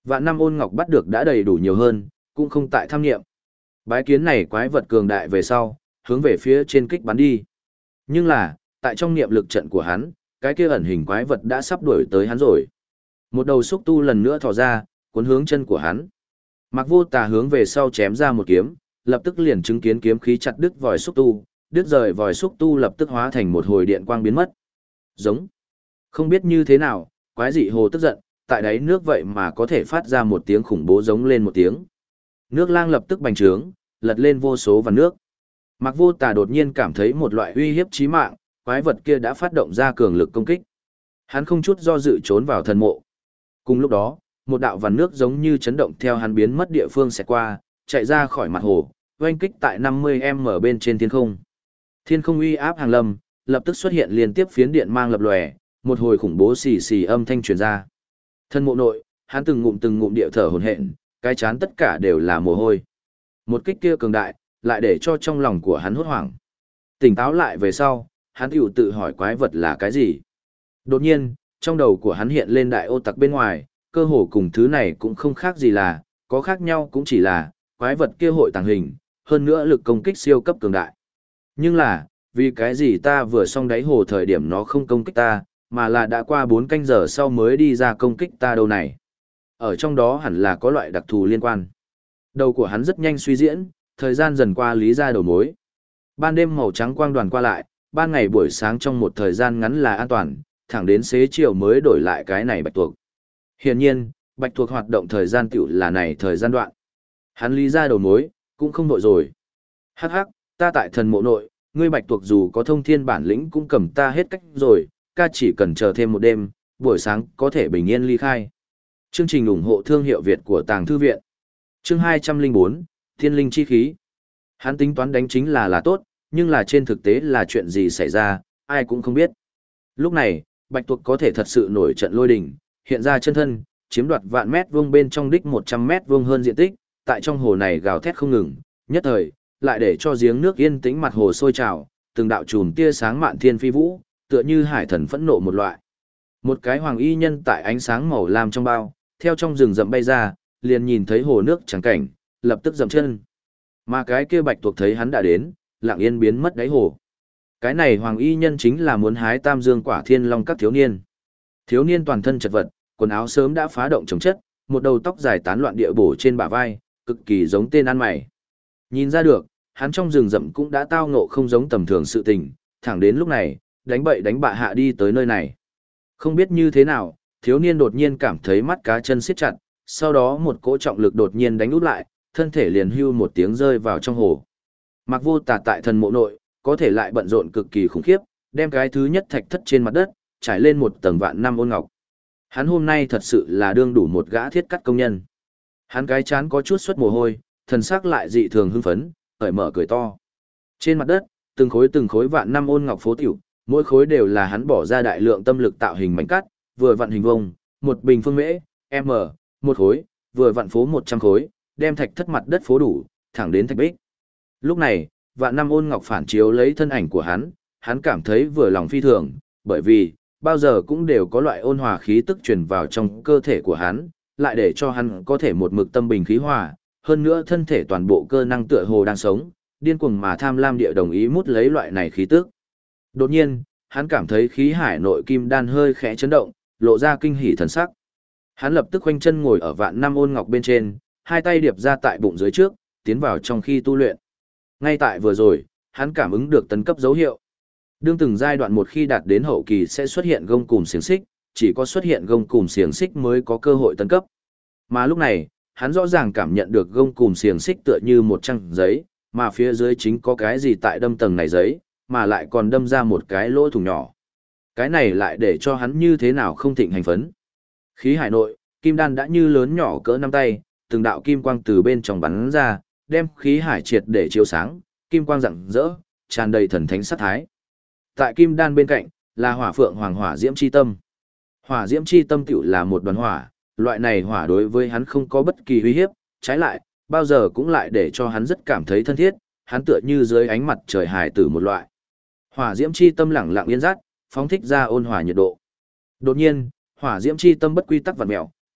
A: Vạn năm ôn ngọc bắt được đã đầy đủ nhiều hơn, cũng không tại tham nghiệm. Bái kiến này quái vật cường đại về sau, hướng về phía trên kích bắn đi. Nhưng là, tại trong niệm lực trận của hắn, cái kia ẩn hình quái vật đã sắp đuổi tới hắn rồi. Một đầu xúc tu lần nữa thò ra, cuốn hướng chân của hắn. Mạc Vô Tà hướng về sau chém ra một kiếm, lập tức liền chứng kiến kiếm khí chặt đứt vòi xúc tu, đứt rời vòi xúc tu lập tức hóa thành một hồi điện quang biến mất. Giống. Không biết như thế nào, quái dị hồ tức giận, tại đáy nước vậy mà có thể phát ra một tiếng khủng bố giống lên một tiếng. Nước lang lập tức bành trướng, lật lên vô số vằn nước. Mạc Vô Tà đột nhiên cảm thấy một loại uy hiếp chí mạng, quái vật kia đã phát động ra cường lực công kích. Hắn không chút do dự trốn vào thần mộ. Cùng lúc đó, một đạo vằn nước giống như chấn động theo hắn biến mất địa phương xẹt qua, chạy ra khỏi mặt hồ, oanh kích tại 50m bên trên thiên không. Thiên không uy áp hàng lâm, lập tức xuất hiện liên tiếp phiến điện mang lập lòe, một hồi khủng bố xì xì âm thanh truyền ra. Thân mộ nội, hắn từng ngụm địa thở hổn hển, cái chán tất cả đều là mồ hôi. Một kích kia cường đại, lại để cho trong lòng của hắn hốt hoảng. Tỉnh táo lại về sau, hắn hữu tự hỏi quái vật là cái gì. Đột nhiên, trong đầu của hắn hiện lên đại ô tặc bên ngoài, cơ hồ cùng thứ này cũng không khác gì là, có khác nhau cũng chỉ là, quái vật kia hội tàng hình, hơn nữa lực công kích siêu cấp cường đại. Nhưng là, vì cái gì ta vừa xong đáy hồ thời điểm nó không công kích ta, mà là đã qua 4 canh giờ sau mới đi ra công kích ta đâu này. Ở trong đó hẳn là có loại đặc thù liên quan. Đầu của hắn rất nhanh suy diễn, thời gian dần qua lý ra đầu mối. Ban đêm màu trắng quang đoàn qua lại, ban ngày buổi sáng trong một thời gian ngắn là an toàn, thẳng đến xế chiều mới đổi lại cái này bạch tuộc. Hiển nhiên, bạch tuộc hoạt động thời gian tiểu là này thời gian đoạn. Hắn lý ra đầu mối, cũng không nội rồi. Hắc hắc, ta tại thần mộ nội, ngươi bạch tuộc dù có thông thiên bản lĩnh cũng cầm ta hết cách rồi, ca chỉ cần chờ thêm một đêm, buổi sáng có thể bình yên ly khai. Chương trình ủng hộ thương hiệu Việt của Tàng Thư Viện. Chương 204, Thiên Linh Chi Khí. Hắn tính toán đánh chính là tốt, nhưng là trên thực tế là chuyện gì xảy ra, ai cũng không biết. Lúc này, bạch tuộc có thể thật sự nổi trận lôi đình, hiện ra chân thân, chiếm đoạt vạn mét vuông bên trong đích 100 mét vuông hơn diện tích, tại trong hồ này gào thét không ngừng, nhất thời, lại để cho giếng nước yên tĩnh mặt hồ sôi trào, từng đạo chùm tia sáng mạn thiên phi vũ, tựa như hải thần phẫn nộ một loại. Một cái hoàng y nhân tại ánh sáng màu lam trong bao, theo trong rừng rậm bay ra, liền nhìn thấy hồ nước trắng cảnh, lập tức dậm chân. Mà cái kia bạch tuộc thấy hắn đã đến, lặng yên biến mất đáy hồ. Cái này hoàng y nhân chính là muốn hái tam dương quả thiên long các thiếu niên. Thiếu niên toàn thân chật vật, quần áo sớm đã phá động chống chất, một đầu tóc dài tán loạn địa bổ trên bả vai, cực kỳ giống tên ăn mày. Nhìn ra được, hắn trong rừng rậm cũng đã tao ngộ không giống tầm thường sự tình, thẳng đến lúc này, đánh bậy đánh bạ hạ đi tới nơi này. Không biết như thế nào, thiếu niên đột nhiên cảm thấy mắt cá chân siết chặt, sau đó một cỗ trọng lực đột nhiên đánh út lại, thân thể liền hưu một tiếng rơi vào trong hồ. Mạc Vô Tà tại thần mộ nội, có thể lại bận rộn cực kỳ khủng khiếp, đem cái thứ nhất thạch thất trên mặt đất, trải lên một tầng vạn năm ôn ngọc. Hắn hôm nay thật sự là đương đủ một gã thiết cắt công nhân. Hắn cái chán có chút xuất mồ hôi, thần sắc lại dị thường hưng phấn, cởi mở cười to. Trên mặt đất, từng khối vạn năm ôn ngọc phố tiểu, mỗi khối đều là hắn bỏ ra đại lượng tâm lực tạo hình mảnh cắt, vừa vặn hình vuông, một bình phương mễ, m, một khối, vừa vặn phố 100 khối, đem thạch thất mặt đất phố đủ, thẳng đến thạch bích. Lúc này, vạn năm ôn ngọc phản chiếu lấy thân ảnh của hắn cảm thấy vừa lòng phi thường, bởi vì, bao giờ cũng đều có loại ôn hòa khí tức truyền vào trong cơ thể của hắn, lại để cho hắn có thể một mực tâm bình khí hòa, hơn nữa thân thể toàn bộ cơ năng tựa hồ đang sống, điên cuồng mà tham lam địa đồng ý mút lấy loại này khí tức. Đột nhiên, hắn cảm thấy khí hải nội kim đan hơi khẽ chấn động, lộ ra kinh hỉ thần sắc. Hắn lập tức khoanh chân ngồi ở vạn năm ôn ngọc bên trên, hai tay điệp ra tại bụng dưới trước, tiến vào trong khi tu luyện. Ngay tại vừa rồi, hắn cảm ứng được tấn cấp dấu hiệu. Đương từng giai đoạn một khi đạt đến hậu kỳ sẽ xuất hiện gông cùm xiềng xích, chỉ có xuất hiện gông cùm xiềng xích mới có cơ hội tấn cấp. Mà lúc này, hắn rõ ràng cảm nhận được gông cùm xiềng xích tựa như một trang giấy, mà phía dưới chính có cái gì tại đâm tầng này giấy, mà lại còn đâm ra một cái lỗ thủng nhỏ. Cái này lại để cho hắn như thế nào không thịnh hành phấn. Khí hải nội, kim đan đã như lớn nhỏ cỡ nắm tay, từng đạo kim quang từ bên trong bắn ra, đem khí hải triệt để chiếu sáng, kim quang rạng rỡ, tràn đầy thần thánh sát thái. Tại kim đan bên cạnh, là hỏa phượng hoàng hỏa diễm chi tâm. Hỏa diễm chi tâm tựu là một đoàn hỏa, loại này hỏa đối với hắn không có bất kỳ uy hiếp, trái lại, bao giờ cũng lại để cho hắn rất cảm thấy thân thiết, hắn tựa như dưới ánh mặt trời hải tử một loại. Hỏa diễm chi tâm lẳng lặng yên dắt, phóng thích ra ôn hòa nhiệt độ. Đột nhiên, hỏa diễm chi tâm bất quy tắc vặn mèo,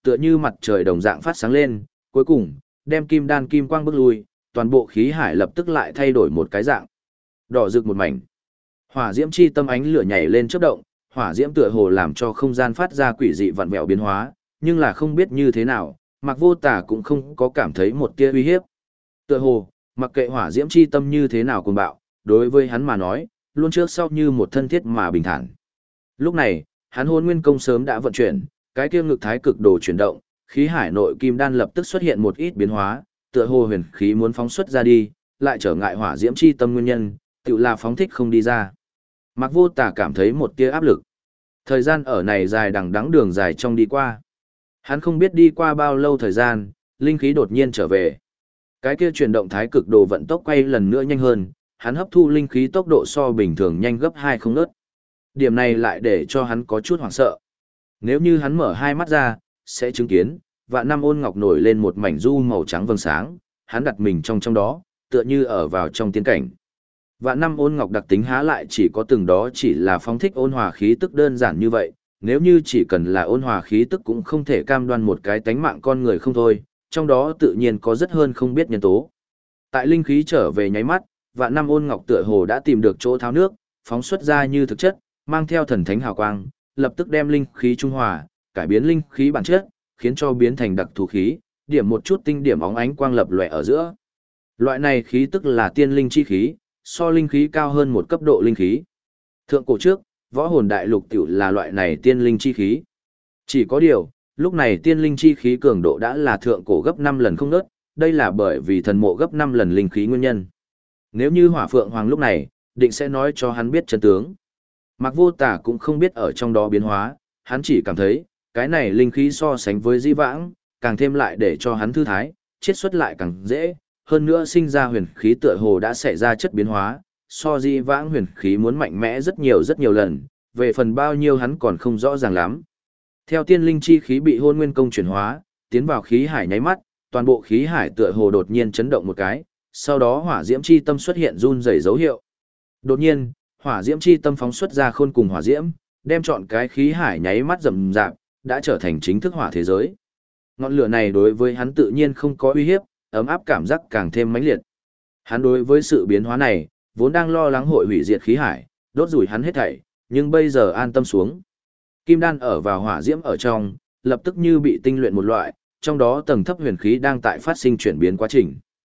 A: tựa như mặt trời đồng dạng phát sáng lên, cuối cùng, đem kim đan kim quang bước lui, toàn bộ khí hải lập tức lại thay đổi một cái dạng. Đỏ rực một mảnh. Hỏa diễm chi tâm ánh lửa nhảy lên chớp động, hỏa diễm tựa hồ làm cho không gian phát ra quỷ dị vặn vẹo biến hóa, nhưng là không biết như thế nào, Mạc Vô Tà cũng không có cảm thấy một tia uy hiếp. Tựa hồ, mặc kệ hỏa diễm chi tâm như thế nào cuồng bạo, đối với hắn mà nói, luôn trước sau như một thân thiết mà bình thản. Lúc này, hắn hôn nguyên công sớm đã vận chuyển, cái kia ngực thái cực đồ chuyển động, khí hải nội kim đan lập tức xuất hiện một ít biến hóa, tựa hồ huyền khí muốn phóng xuất ra đi, lại trở ngại hỏa diễm chi tâm nguyên nhân, tự là phóng thích không đi ra. Mạc Vô Tà cảm thấy một tia áp lực. Thời gian ở này dài đằng đẵng đường dài trong đi qua. Hắn không biết đi qua bao lâu thời gian, linh khí đột nhiên trở về. Cái kia chuyển động thái cực đồ vận tốc quay lần nữa nhanh hơn, hắn hấp thu linh khí tốc độ so bình thường nhanh gấp 2 không ngớt. Điểm này lại để cho hắn có chút hoảng sợ. Nếu như hắn mở hai mắt ra, sẽ chứng kiến, Vạn Năm Ôn Ngọc nổi lên một mảnh du màu trắng vầng sáng, hắn đặt mình trong đó, tựa như ở vào trong tiên cảnh. Vạn Năm Ôn Ngọc đặc tính há lại chỉ có từng đó chỉ là phóng thích ôn hòa khí tức đơn giản như vậy, nếu như chỉ cần là ôn hòa khí tức cũng không thể cam đoan một cái tánh mạng con người không thôi, trong đó tự nhiên có rất hơn không biết nhân tố. Tại linh khí trở về nháy mắt, Vạn Năm Ôn Ngọc tựa hồ đã tìm được chỗ tháo nước, phóng xuất ra như thực chất, mang theo thần thánh hào quang, lập tức đem linh khí trung hòa, cải biến linh khí bản chất, khiến cho biến thành đặc thù khí, điểm một chút tinh điểm óng ánh quang lập lòe ở giữa. Loại này khí tức là tiên linh chi khí, so linh khí cao hơn một cấp độ linh khí. Thượng cổ trước, võ hồn đại lục tiểu là loại này tiên linh chi khí. Chỉ có điều, lúc này tiên linh chi khí cường độ đã là thượng cổ gấp 5 lần không ngớt, đây là bởi vì thần mộ gấp 5 lần linh khí nguyên nhân. Nếu như Hỏa Phượng Hoàng lúc này, định sẽ nói cho hắn biết chân tướng. Mạc Vô Tà cũng không biết ở trong đó biến hóa, hắn chỉ cảm thấy, cái này linh khí so sánh với di vãng, càng thêm lại để cho hắn thư thái, chiết xuất lại càng dễ, hơn nữa sinh ra huyền khí tựa hồ đã xảy ra chất biến hóa, so di vãng huyền khí muốn mạnh mẽ rất nhiều lần, về phần bao nhiêu hắn còn không rõ ràng lắm. Theo tiên linh chi khí bị hôn nguyên công chuyển hóa, tiến vào khí hải nháy mắt, toàn bộ khí hải tựa hồ đột nhiên chấn động một cái, sau đó hỏa diễm chi tâm xuất hiện run rẩy dấu hiệu. Đột nhiên, hỏa diễm chi tâm phóng xuất ra khôn cùng hỏa diễm, đem trọn cái khí hải nháy mắt rầm rạp, đã trở thành chính thức hỏa thế giới. Ngọn lửa này đối với hắn tự nhiên không có uy hiếp, ấm áp cảm giác càng thêm mãnh liệt. Hắn đối với sự biến hóa này, vốn đang lo lắng hội hủy diệt khí hải, đốt rủi hắn hết thảy, nhưng bây giờ an tâm xuống. Kim đan ở vào hỏa diễm ở trong, lập tức như bị tinh luyện một loại, trong đó tầng thấp huyền khí đang tại phát sinh chuyển biến quá trình.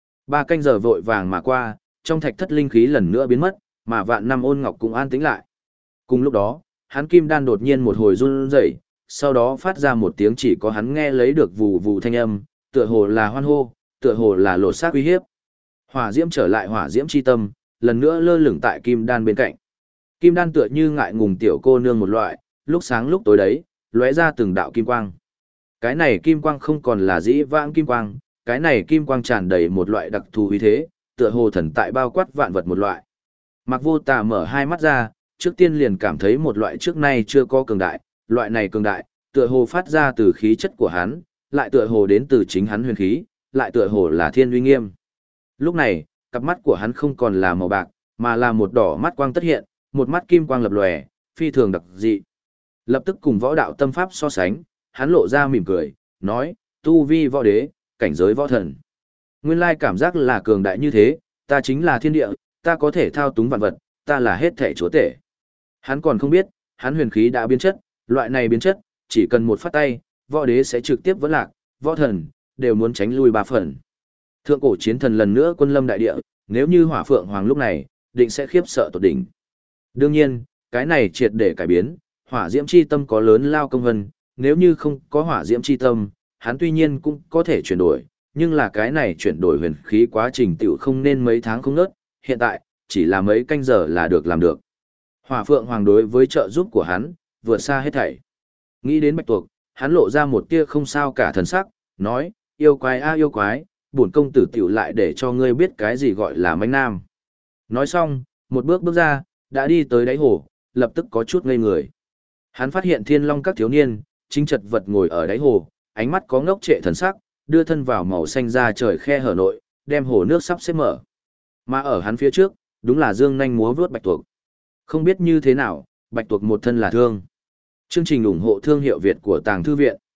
A: 3 canh giờ vội vàng mà qua, trong thạch thất linh khí lần nữa biến mất, mà Vạn Năm Ôn Ngọc cũng an tĩnh lại. Cùng lúc đó, hắn kim đan đột nhiên một hồi run rẩy, sau đó phát ra một tiếng chỉ có hắn nghe lấy được vù vù thanh âm, tựa hồ là hoan hô, tựa hồ là lột xác uy hiếp. Hỏa diễm trở lại hỏa diễm chi tâm, lần nữa lơ lửng tại kim đan bên cạnh. Kim đan tựa như ngại ngùng tiểu cô nương một loại, lúc sáng lúc tối đấy, lóe ra từng đạo kim quang. Cái này kim quang không còn là dĩ vãng kim quang, cái này kim quang tràn đầy một loại đặc thù uy thế, tựa hồ thần tại bao quát vạn vật một loại. Mạc Vô Tà mở hai mắt ra, trước tiên liền cảm thấy một loại trước nay chưa có cường đại, loại này cường đại, tựa hồ phát ra từ khí chất của hắn, lại tựa hồ đến từ chính hắn huyền khí, lại tựa hồ là thiên uy nghiêm. Lúc này, cặp mắt của hắn không còn là màu bạc, mà là một đỏ mắt quang tất hiện, một mắt kim quang lập lòe, phi thường đặc dị. Lập tức cùng võ đạo tâm pháp so sánh, hắn lộ ra mỉm cười, nói, tu vi võ đế, cảnh giới võ thần. Nguyên lai cảm giác là cường đại như thế, ta chính là thiên địa, ta có thể thao túng vạn vật, ta là hết thể chúa tể. Hắn còn không biết, hắn huyền khí đã biến chất, loại này biến chất, chỉ cần một phát tay, võ đế sẽ trực tiếp vẫn lạc, võ thần, đều muốn tránh lui 3 phần. Thượng cổ chiến thần lần nữa quân lâm đại địa, nếu như Hỏa Phượng Hoàng lúc này, định sẽ khiếp sợ tột đỉnh. Đương nhiên, cái này triệt để cải biến, hỏa diễm chi tâm có lớn lao công vân, nếu như không có hỏa diễm chi tâm, hắn tuy nhiên cũng có thể chuyển đổi, nhưng là cái này chuyển đổi huyền khí quá trình tiểu không nên mấy tháng không nớt, hiện tại, chỉ là mấy canh giờ là được làm được. Hỏa Phượng Hoàng đối với trợ giúp của hắn, vượt xa hết thảy. Nghĩ đến Bạch Tuộc, hắn lộ ra một tia không sao cả thần sắc, nói, yêu quái a yêu quái, bổn công tử tiểu lại để cho ngươi biết cái gì gọi là manh nam. Nói xong, một bước bước ra, đã đi tới đáy hồ, lập tức có chút ngây người. Hắn phát hiện Thiên Long các thiếu niên, chính chật vật ngồi ở đáy hồ, ánh mắt có ngốc trệ thần sắc, đưa thân vào màu xanh ra trời khe hở nội, đem hồ nước sắp xếp mở. Mà ở hắn phía trước, đúng là dương nhanh múa vướt Bạch Tuộc. Không biết như thế nào, Bạch Tuộc một thân là thương. Chương trình ủng hộ thương hiệu Việt của Tàng Thư Viện.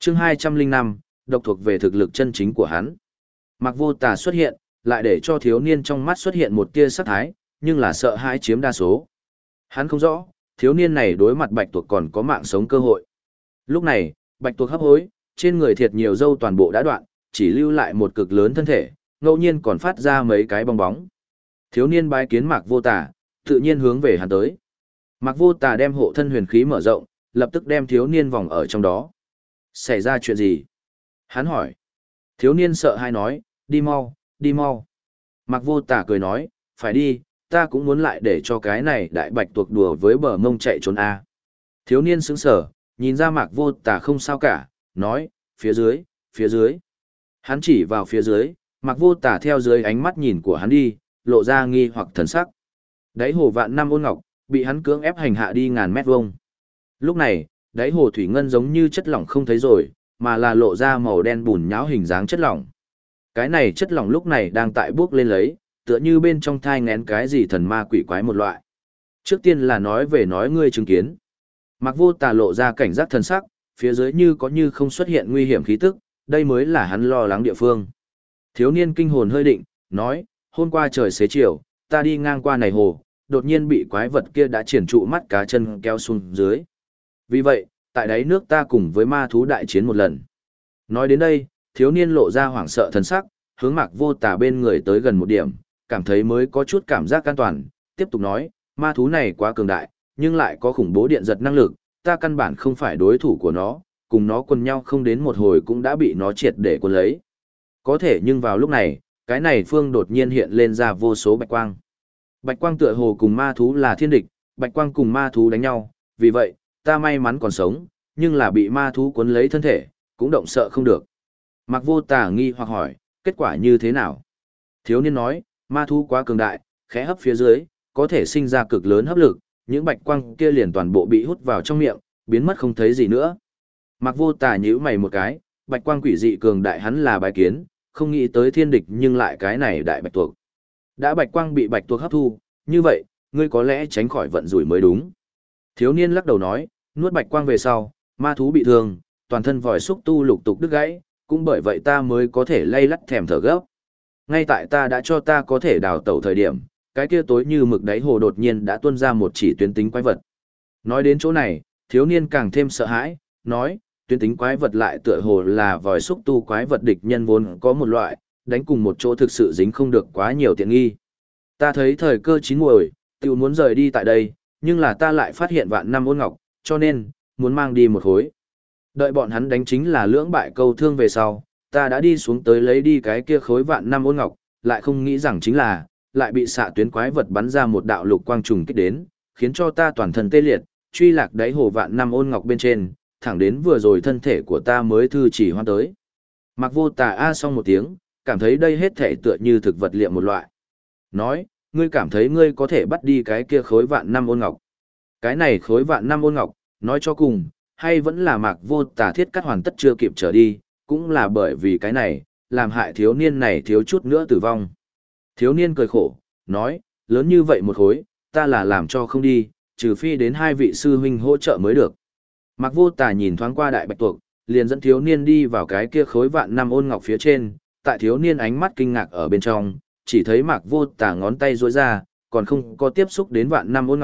A: Chương 205, độc thuộc về thực lực chân chính của hắn. Mạc Vô Tà xuất hiện, lại để cho thiếu niên trong mắt xuất hiện một tia sát thái, nhưng là sợ hãi chiếm đa số. Hắn không rõ, thiếu niên này đối mặt bạch tuộc còn có mạng sống cơ hội. Lúc này, bạch tuộc hấp hối, trên người thiệt nhiều râu toàn bộ đã đoạn, chỉ lưu lại một cực lớn thân thể, ngẫu nhiên còn phát ra mấy cái bong bóng. Thiếu niên bái kiến Mạc Vô Tà, tự nhiên hướng về hắn tới. Mạc Vô Tà đem hộ thân huyền khí mở rộng, lập tức đem thiếu niên vòng ở trong đó. Xảy ra chuyện gì? Hắn hỏi. Thiếu niên sợ hãi nói, đi mau, đi mau. Mạc Vô Tà cười nói, phải đi, ta cũng muốn lại để cho cái này đại bạch tuộc đùa với bờ mông chạy trốn a. Thiếu niên sững sờ, nhìn ra Mạc Vô Tà không sao cả, nói, phía dưới, phía dưới. Hắn chỉ vào phía dưới, Mạc Vô Tà theo dưới ánh mắt nhìn của hắn đi, lộ ra nghi hoặc thần sắc. Đáy hồ vạn năm ôn ngọc, bị hắn cưỡng ép hành hạ đi ngàn mét vuông. Lúc này, đáy hồ thủy ngân giống như chất lỏng không thấy rồi, mà là lộ ra màu đen bùn nhão hình dáng chất lỏng. Cái này chất lỏng lúc này đang tại bước lên lấy, tựa như bên trong thai ngén cái gì thần ma quỷ quái một loại. Trước tiên là nói về nói ngươi chứng kiến. Mạc Vô Tà lộ ra cảnh giác thần sắc, phía dưới như có như không xuất hiện nguy hiểm khí tức, đây mới là hắn lo lắng địa phương. Thiếu niên kinh hồn hơi định, nói, hôm qua trời xế chiều, ta đi ngang qua này hồ, đột nhiên bị quái vật kia đã triển trụ mắt cá chân kéo xuống dưới. Vì vậy, tại đáy nước ta cùng với ma thú đại chiến một lần. Nói đến đây, thiếu niên lộ ra hoảng sợ thần sắc, hướng Mạc Vô Tà bên người tới gần một điểm, cảm thấy mới có chút cảm giác an toàn, tiếp tục nói, ma thú này quá cường đại, nhưng lại có khủng bố điện giật năng lực, ta căn bản không phải đối thủ của nó, cùng nó quần nhau không đến một hồi cũng đã bị nó triệt để quần lấy. Có thể nhưng vào lúc này, cái này phương đột nhiên hiện lên ra vô số bạch quang. Bạch quang tựa hồ cùng ma thú là thiên địch, bạch quang cùng ma thú đánh nhau, vì vậy, ta may mắn còn sống, nhưng là bị ma thú cuốn lấy thân thể, cũng động sợ không được. Mạc Vô Tà nghi hoặc hỏi, kết quả như thế nào? Thiếu niên nói, ma thú quá cường đại, khẽ hấp phía dưới, có thể sinh ra cực lớn hấp lực, những bạch quang kia liền toàn bộ bị hút vào trong miệng, biến mất không thấy gì nữa. Mạc Vô Tà nhíu mày một cái, bạch quang quỷ dị cường đại hắn là bài kiến, không nghĩ tới thiên địch nhưng lại cái này đại bạch tuộc. Đã bạch quang bị bạch tuộc hấp thu, như vậy, ngươi có lẽ tránh khỏi vận rủi mới đúng. Thiếu niên lắc đầu nói, nuốt bạch quang về sau, ma thú bị thương, toàn thân vòi xúc tu lục tục đứt gãy, cũng bởi vậy ta mới có thể lay lắt thèm thở gấp. Ngay tại ta đã cho ta có thể đào tẩu thời điểm, cái kia tối như mực đáy hồ đột nhiên đã tuôn ra một chỉ tuyến tính quái vật. Nói đến chỗ này, thiếu niên càng thêm sợ hãi, nói, tuyến tính quái vật lại tựa hồ là vòi xúc tu quái vật địch nhân vốn có một loại, đánh cùng một chỗ thực sự dính không được quá nhiều tiện nghi. Ta thấy thời cơ chín muồi, tự muốn rời đi tại đây, nhưng là ta lại phát hiện vạn năm ôn ngọc, cho nên, muốn mang đi một khối. Đợi bọn hắn đánh chính là lưỡng bại câu thương về sau, ta đã đi xuống tới lấy đi cái kia khối vạn năm ôn ngọc, lại không nghĩ rằng chính là, lại bị xạ tuyến quái vật bắn ra một đạo lục quang trùng kích đến, khiến cho ta toàn thân tê liệt, truy lạc đáy hồ vạn năm ôn ngọc bên trên, thẳng đến vừa rồi thân thể của ta mới thư chỉ hoan tới. Mạc Vô Tà a xong một tiếng, cảm thấy đây hết thể tựa như thực vật liệu một loại. Nói, ngươi cảm thấy ngươi có thể bắt đi cái kia khối vạn năm ôn ngọc. Cái này khối vạn năm ôn ngọc, nói cho cùng, hay vẫn là Mạc Vô Tà thiết cắt hoàn tất chưa kịp trở đi, cũng là bởi vì cái này, làm hại thiếu niên này thiếu chút nữa tử vong. Thiếu niên cười khổ, nói, lớn như vậy một khối, ta là làm cho không đi, trừ phi đến hai vị sư huynh hỗ trợ mới được. Mạc Vô Tà nhìn thoáng qua đại bạch tuộc, liền dẫn thiếu niên đi vào cái kia khối vạn năm ôn ngọc phía trên, tại thiếu niên ánh mắt kinh ngạc ở bên trong, chỉ thấy Mạc Vô Tà ngón tay duỗi ra, còn không có tiếp xúc đến vạn năm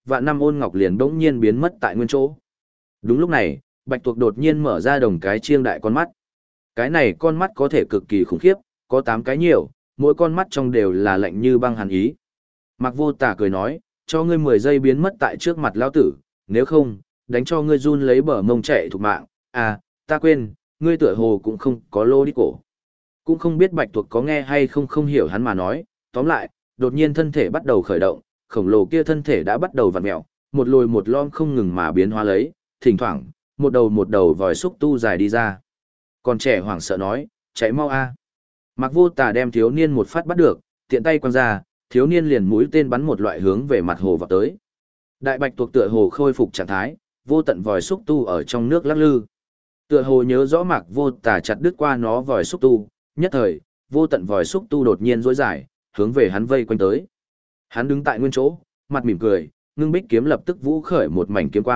A: ôn ngọc liền bỗng nhiên biến mất tại nguyên chỗ. Đúng lúc này, bạch tuộc đột nhiên mở ra đồng cái chiêng đại con mắt. Cái này con mắt có thể cực kỳ khủng khiếp, có 8 cái nhiều, mỗi con mắt trong đều là lạnh như băng hàn ý. Mạc Vô Tà cười nói, cho ngươi 10 giây biến mất tại trước mặt lão tử, nếu không, đánh cho ngươi run lấy bờ mông chạy thục mạng. À, ta quên, ngươi tựa hồ cũng không có lô đi cổ. Cũng không biết bạch tuộc có nghe hay không hiểu hắn mà nói, tóm lại, đột nhiên thân thể bắt đầu khởi động, khổng lồ kia thân thể đã bắt đầu vặn mèo, một lồi một lom không ngừng mà biến hóa lấy, thỉnh thoảng, một đầu vòi xúc tu dài đi ra. Còn trẻ hoảng sợ nói, chạy mau a. Mạc Vô Tà đem thiếu niên một phát bắt được, tiện tay quăng ra, thiếu niên liền mũi tên bắn một loại hướng về mặt hồ vào tới. Đại bạch tuộc tựa hồ khôi phục trạng thái, vô tận vòi xúc tu ở trong nước lắc lư. Tựa hồ nhớ rõ Mạc Vô Tà chặt đứt qua nó vòi xúc tu, nhất thời, vô tận vòi xúc tu đột nhiên rối dài, hướng về hắn vây quanh tới. Hắn đứng tại nguyên chỗ, mặt mỉm cười, ngưng bích kiếm lập tức vũ khởi một mảnh kiếm quang,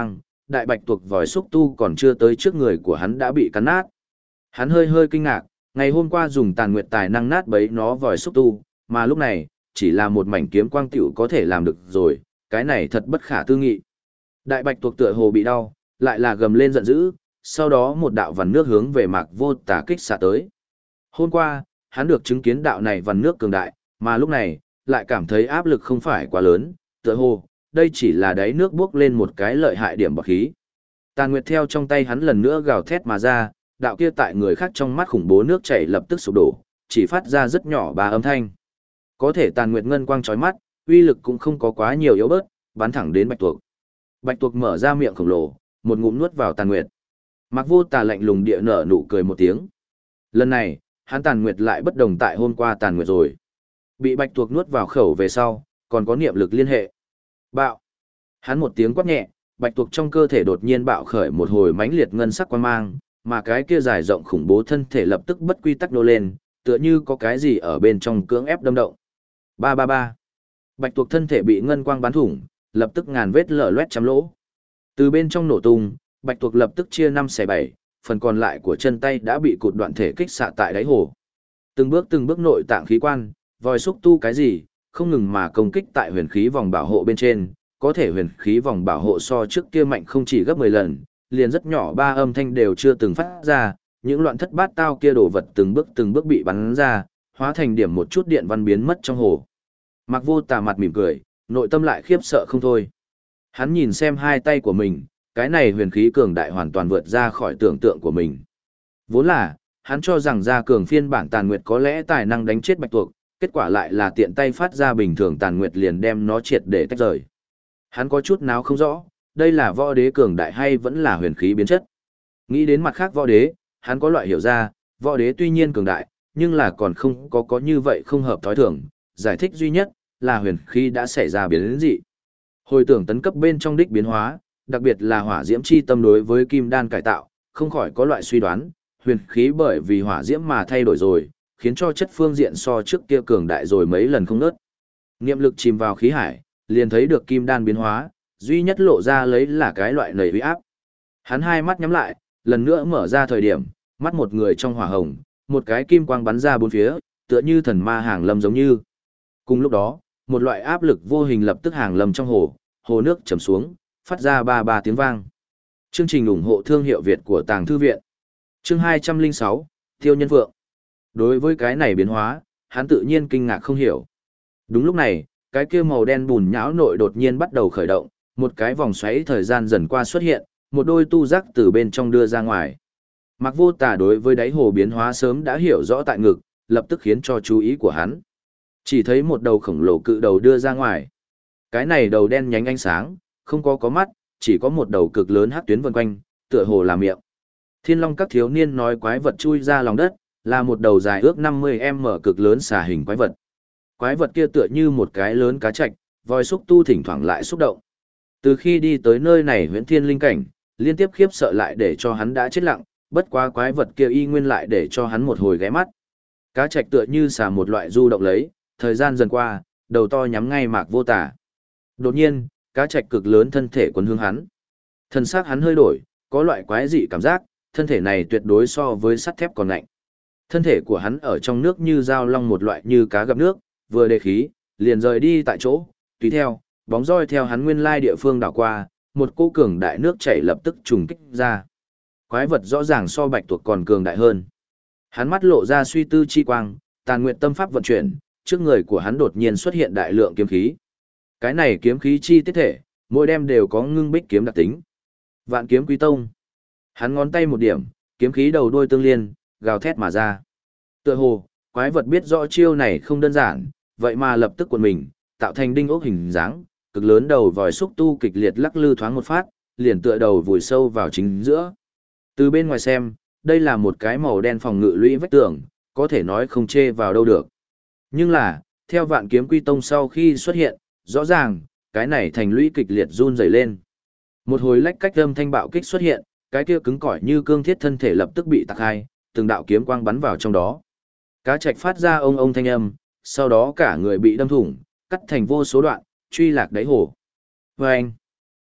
A: đại bạch tuộc vòi xúc tu còn chưa tới trước người của hắn đã bị cắn nát. Hắn hơi hơi kinh ngạc, ngày hôm qua dùng tàn nguyệt tài năng nát bấy nó vòi xúc tu, mà lúc này, chỉ là một mảnh kiếm quang tiểu có thể làm được rồi, cái này thật bất khả tư nghị. Đại bạch tuộc tựa hồ bị đau, lại là gầm lên giận dữ, sau đó một đạo vằn nước hướng về Mạc Vô Tà kích xạ tới. Hôm qua, hắn được chứng kiến đạo này vằn nước cường đại, mà lúc này, lại cảm thấy áp lực không phải quá lớn, tựa hồ, đây chỉ là đáy nước bước lên một cái lợi hại điểm bọt khí. Tàn Nguyệt theo trong tay hắn lần nữa gào thét mà ra, đạo kia tại người khác trong mắt khủng bố nước chảy lập tức sụp đổ, chỉ phát ra rất nhỏ ba âm thanh. Có thể Tàn Nguyệt ngân quang chói mắt, uy lực cũng không có quá nhiều yếu bớt, bắn thẳng đến bạch tuộc. Bạch tuộc mở ra miệng khổng lồ, một ngụm nuốt vào Tàn Nguyệt. Mạc Vô Tà lạnh lùng địa nở nụ cười một tiếng. Lần này, hắn Tàn Nguyệt lại bất đồng tại hôm qua Tàn Nguyệt rồi. Bị bạch tuộc nuốt vào khẩu về sau, còn có niệm lực liên hệ. Bạo. Hắn một tiếng quát nhẹ, bạch tuộc trong cơ thể đột nhiên bạo khởi một hồi mãnh liệt ngân sắc quang mang, mà cái kia dài rộng khủng bố thân thể lập tức bất quy tắc nô lên, tựa như có cái gì ở bên trong cưỡng ép đâm động. Ba ba ba. Bạch tuộc thân thể bị ngân quang bắn thủng, lập tức ngàn vết lở loét trăm lỗ. Từ bên trong nổ tung, bạch tuộc lập tức chia 5 xẻ 7, phần còn lại của chân tay đã bị cụt đoạn thể kích xạ tại đáy hồ. Từng bước nội tạng khí quan, vòi xúc tu cái gì, không ngừng mà công kích tại huyền khí vòng bảo hộ bên trên, có thể huyền khí vòng bảo hộ so trước kia mạnh không chỉ gấp 10 lần, liền rất nhỏ ba âm thanh đều chưa từng phát ra, những loạn thất bát tao kia đổ vật từng bước bị bắn ra, hóa thành điểm một chút điện văn biến mất trong hồ. Mạc Vô Tà mặt mỉm cười, nội tâm lại khiếp sợ không thôi. Hắn nhìn xem hai tay của mình, cái này huyền khí cường đại hoàn toàn vượt ra khỏi tưởng tượng của mình. Vốn là, hắn cho rằng gia cường phiên bản Tàn Nguyệt có lẽ tài năng đánh chết bạch tuộc, kết quả lại là tiện tay phát ra bình thường Tàn Nguyệt liền đem nó triệt để tách rời. Hắn có chút nào không rõ, đây là võ đế cường đại hay vẫn là huyền khí biến chất. Nghĩ đến mặt khác võ đế, hắn có loại hiểu ra, võ đế tuy nhiên cường đại, nhưng là còn không có như vậy không hợp thói thường. Giải thích duy nhất là huyền khí đã xảy ra biến dị. Hồi tưởng tấn cấp bên trong đích biến hóa, đặc biệt là hỏa diễm chi tâm đối với kim đan cải tạo, không khỏi có loại suy đoán, huyền khí bởi vì hỏa diễm mà thay đổi rồi, khiến cho chất phương diện so trước kia cường đại rồi mấy lần không ngớt. Niệm lực chìm vào khí hải, liền thấy được kim đan biến hóa, duy nhất lộ ra lấy là cái loại nầy uy áp. Hắn hai mắt nhắm lại, lần nữa mở ra thời điểm, mắt một người trong hỏa hồng, một cái kim quang bắn ra bốn phía, tựa như thần ma hàng lâm giống như. Cùng lúc đó, một loại áp lực vô hình lập tức hàng lâm trong hồ, hồ nước trầm xuống, phát ra ba ba tiếng vang. Chương trình ủng hộ thương hiệu Việt của Tàng Thư Viện. Chương 206, Tiêu Nhân Phượng. Đối với cái này biến hóa, hắn tự nhiên kinh ngạc không hiểu. Đúng lúc này, cái kia màu đen bùn nhão nội đột nhiên bắt đầu khởi động, một cái vòng xoáy thời gian dần qua xuất hiện, một đôi tu giác từ bên trong đưa ra ngoài. Mạc Vô Tà đối với đáy hồ biến hóa sớm đã hiểu rõ tại ngực, lập tức khiến cho chú ý của hắn. Chỉ thấy một đầu khổng lồ cự đầu đưa ra ngoài. Cái này đầu đen nhánh ánh sáng, không có mắt, chỉ có một đầu cực lớn hắc tuyến vần quanh, tựa hồ là miệng. Thiên Long các thiếu niên nói quái vật chui ra lòng đất, là một đầu dài ước 50m cực lớn xà hình quái vật. Quái vật kia tựa như một cái lớn cá trạch, vòi xúc tu thỉnh thoảng lại xúc động. Từ khi đi tới nơi này huyễn thiên linh cảnh, liên tiếp khiếp sợ lại để cho hắn đã chết lặng, bất quá quái vật kia y nguyên lại để cho hắn một hồi ghé mắt. Cá trạch tựa như xà một loại du động lấy, thời gian dần qua, đầu to nhắm ngay Mạc Vô Tà. Đột nhiên, cá trạch cực lớn thân thể quấn hướng hắn. Thân xác hắn hơi đổi, có loại quái dị cảm giác, thân thể này tuyệt đối so với sắt thép còn lạnh. Thân thể của hắn ở trong nước như dao long một loại như cá gặp nước, vừa đề khí, liền rời đi tại chỗ, tùy theo, bóng roi theo hắn nguyên lai địa phương đảo qua, một cỗ cường đại nước chảy lập tức trùng kích ra. Quái vật rõ ràng so bạch tuộc còn cường đại hơn. Hắn mắt lộ ra suy tư chi quang, tàn nguyện tâm pháp vận chuyển, trước người của hắn đột nhiên xuất hiện đại lượng kiếm khí. Cái này kiếm khí chi tiết thể, mỗi đem đều có ngưng bích kiếm đặc tính. Vạn kiếm quý tông. Hắn ngón tay một điểm, kiếm khí đầu đuôi tương liên, gào thét mà ra. Tựa hồ, quái vật biết rõ chiêu này không đơn giản, vậy mà lập tức cuộn mình, tạo thành đinh ốc hình dáng, cực lớn đầu vòi xúc tu kịch liệt lắc lư thoáng một phát, liền tựa đầu vùi sâu vào chính giữa. Từ bên ngoài xem, đây là một cái màu đen phòng ngự lũy vách tường, có thể nói không chê vào đâu được. Nhưng là, theo vạn kiếm quy tông sau khi xuất hiện, rõ ràng, cái này thành lũy kịch liệt run rẩy lên. Một hồi lách cách âm thanh bạo kích xuất hiện, cái kia cứng cỏi như cương thiết thân thể lập tức bị tạc hai, từng đạo kiếm quang bắn vào trong đó. Cá trạch phát ra ông ông thanh âm, sau đó cả người bị đâm thủng, cắt thành vô số đoạn, truy lạc đáy hồ. Vâng!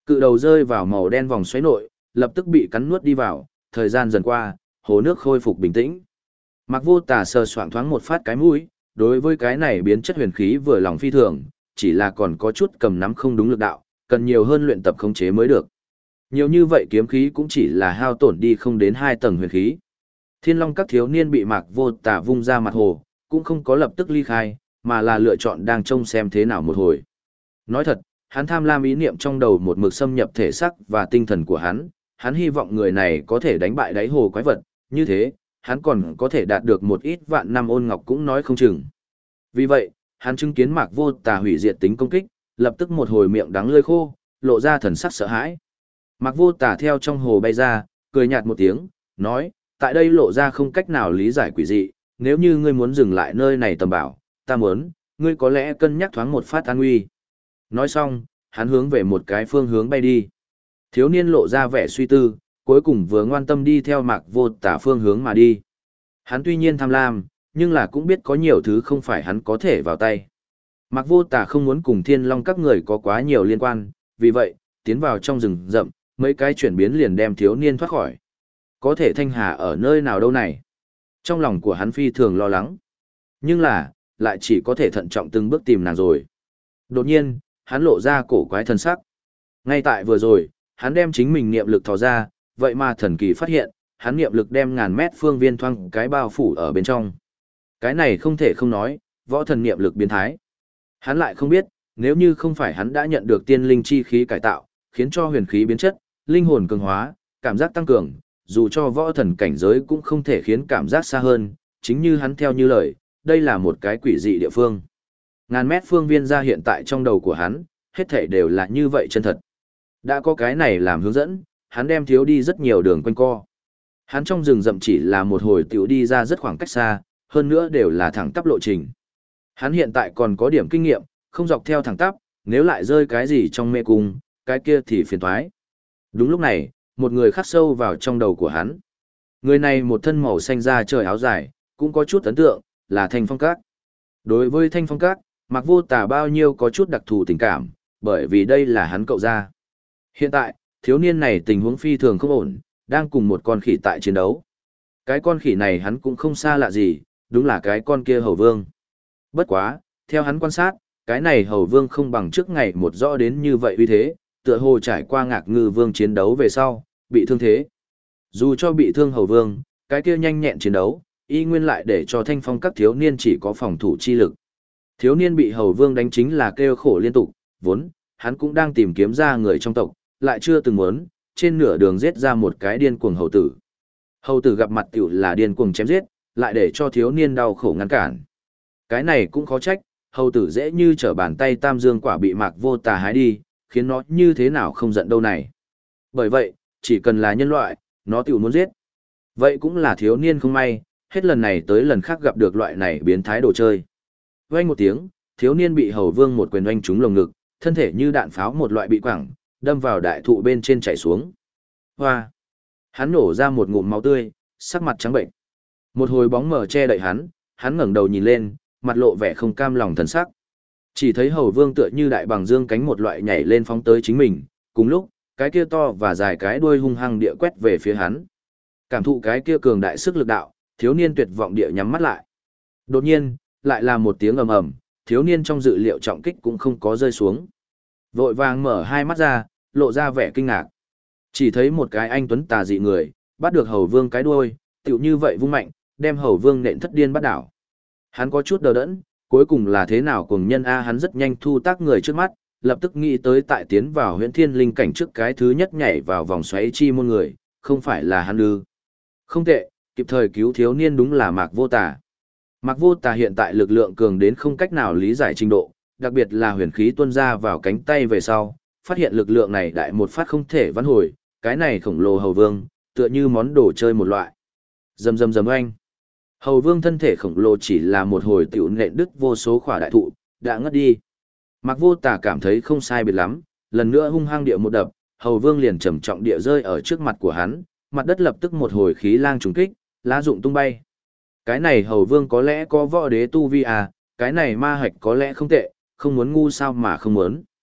A: Cự đầu rơi vào màu đen vòng xoáy nội, lập tức bị cắn nuốt đi vào, thời gian dần qua, hồ nước khôi phục bình tĩnh. Mạc Vô Tà sờ soạng thoáng một phát cái mũi, đối với cái này biến chất huyền khí vừa lòng phi thường, chỉ là còn có chút cầm nắm không đúng lực đạo, cần nhiều hơn luyện tập khống chế mới được. Nhiều như vậy kiếm khí cũng chỉ là hao tổn đi không đến 2 tầng huyền khí. Thiên Long các thiếu niên bị Mạc Vô Tà vung ra mặt hồ, cũng không có lập tức ly khai, mà là lựa chọn đang trông xem thế nào một hồi. Nói thật, hắn tham lam ý niệm trong đầu một mực xâm nhập thể xác và tinh thần của hắn hy vọng người này có thể đánh bại đáy hồ quái vật, như thế, hắn còn có thể đạt được một ít vạn năm ôn ngọc cũng nói không chừng. Vì vậy, hắn chứng kiến Mạc Vô Tà hủy diệt tính công kích, lập tức một hồi miệng đắng lưỡi khô, lộ ra thần sắc sợ hãi. Mạc Vô Tà theo trong hồ bay ra, cười nhạt một tiếng, nói, tại đây lộ ra không cách nào lý giải quỷ dị, nếu như ngươi muốn dừng lại nơi này tầm bảo, ta muốn, ngươi có lẽ cân nhắc thoáng một phát an nguy. Nói xong, hắn hướng về một cái phương hướng bay đi. Thiếu niên lộ ra vẻ suy tư, cuối cùng vừa ngoan tâm đi theo Mạc Vô Tà phương hướng mà đi. Hắn tuy nhiên tham lam, nhưng là cũng biết có nhiều thứ không phải hắn có thể vào tay. Mạc Vô Tà không muốn cùng Thiên Long các người có quá nhiều liên quan, vì vậy, tiến vào trong rừng rậm, mấy cái chuyển biến liền đem thiếu niên thoát khỏi. Có thể Thanh Hà ở nơi nào đâu này? Trong lòng của hắn phi thường lo lắng. Nhưng là, lại chỉ có thể thận trọng từng bước tìm nàng rồi. Đột nhiên, hắn lộ ra cổ quái thân sắc. Ngay tại vừa rồi, hắn đem chính mình niệm lực thò ra, vậy mà thần kỳ phát hiện, hắn niệm lực đem ngàn mét phương viên thoang cái bao phủ ở bên trong. Cái này không thể không nói, võ thần niệm lực biến thái. Hắn lại không biết, nếu như không phải hắn đã nhận được tiên linh chi khí cải tạo, khiến cho huyền khí biến chất, linh hồn cường hóa, cảm giác tăng cường, dù cho võ thần cảnh giới cũng không thể khiến cảm giác xa hơn, chính như hắn theo như lời, đây là một cái quỷ dị địa phương. Ngàn mét phương viên ra hiện tại trong đầu của hắn, hết thảy đều là như vậy chân thật. Đã có cái này làm hướng dẫn, hắn đem thiếu đi rất nhiều đường quanh co. Hắn trong rừng rậm chỉ là một hồi tiểu đi ra rất khoảng cách xa, hơn nữa đều là thẳng tắp lộ trình. Hắn hiện tại còn có điểm kinh nghiệm, không dọc theo thẳng tắp, nếu lại rơi cái gì trong mê cung, cái kia thì phiền toái. Đúng lúc này, một người khắc sâu vào trong đầu của hắn. Người này một thân màu xanh da trời áo dài, cũng có chút ấn tượng, là Thanh Phong Các. Đối với Thanh Phong Các, Mạc Vô Tà bao nhiêu có chút đặc thù tình cảm, bởi vì đây là hắn cậu gia. Hiện tại, thiếu niên này tình huống phi thường không ổn, đang cùng một con khỉ tại chiến đấu. Cái con khỉ này hắn cũng không xa lạ gì, đúng là cái con kia hầu vương. Bất quá, theo hắn quan sát, cái này hầu vương không bằng trước ngày một rõ đến như vậy uy thế, tựa hồ trải qua Ngạc Ngư vương chiến đấu về sau, bị thương thế. Dù cho bị thương hầu vương, cái kia nhanh nhẹn chiến đấu, y nguyên lại để cho Thanh Phong các thiếu niên chỉ có phòng thủ chi lực. Thiếu niên bị hầu vương đánh chính là kêu khổ liên tục, vốn, hắn cũng đang tìm kiếm ra người trong tộc, lại chưa từng muốn, trên nửa đường giết ra một cái điên cuồng hầu tử. Hầu tử gặp mặt tiểu là điên cuồng chém giết, lại để cho thiếu niên đau khổ ngăn cản. Cái này cũng khó trách, hầu tử dễ như trở bàn tay tam dương quả bị Mạc Vô Tà hái đi, khiến nó như thế nào không giận đâu này. Bởi vậy, chỉ cần là nhân loại, nó tiểu muốn giết. Vậy cũng là thiếu niên không may, hết lần này tới lần khác gặp được loại này biến thái đồ chơi. Vang một tiếng, thiếu niên bị hầu vương một quyền oanh trúng lồng ngực, thân thể như đạn pháo một loại bị quẳng, đâm vào đại thụ bên trên chảy xuống. Hoa! Hắn nổ ra một ngụm máu tươi, sắc mặt trắng bệnh. Một hồi bóng mờ che đậy hắn ngẩng đầu nhìn lên, mặt lộ vẻ không cam lòng thần sắc. Chỉ thấy hầu vương tựa như đại bằng dương cánh một loại nhảy lên phóng tới chính mình, cùng lúc, cái kia to và dài cái đuôi hung hăng địa quét về phía hắn. Cảm thụ cái kia cường đại sức lực đạo, thiếu niên tuyệt vọng địa nhắm mắt lại. Đột nhiên, lại là một tiếng ầm ầm, thiếu niên trong dự liệu trọng kích cũng không có rơi xuống. Vội vàng mở hai mắt ra, lộ ra vẻ kinh ngạc. Chỉ thấy một cái anh tuấn tà dị người, bắt được hầu vương cái đuôi, tựu như vậy vung mạnh, đem hầu vương nện thất điên bắt đảo. Hắn có chút đờ đẫn, cuối cùng là thế nào cùng nhân A, hắn rất nhanh thu tác người trước mắt, lập tức nghĩ tới tại tiến vào huyễn thiên linh cảnh trước cái thứ nhất nhảy vào vòng xoáy chi môn người, không phải là hắn ư. Không tệ, kịp thời cứu thiếu niên đúng là Mạc Vô Tà. Mạc Vô Tà hiện tại lực lượng cường đến không cách nào lý giải trình độ, đặc biệt là huyền khí tuôn ra vào cánh tay về sau, phát hiện lực lượng này đại một phát không thể vãn hồi, cái này khổng lồ hầu vương, tựa như món đồ chơi một loại. Rầm rầm rầm oanh. Hầu vương thân thể khổng lồ chỉ là một hồi tiểu nện đứt vô số khỏa đại thụ, đã ngất đi. Mạc Vô Tà cảm thấy không sai biệt lắm, lần nữa hung hăng địa một đập, hầu vương liền trầm trọng địa rơi ở trước mặt của hắn, mặt đất lập tức một hồi khí lang trùng kích, lá rụng tung bay. Cái này hầu vương có lẽ có võ đế tu vi à, cái này ma hạch có lẽ không tệ, không muốn ngu sao mà không muốn.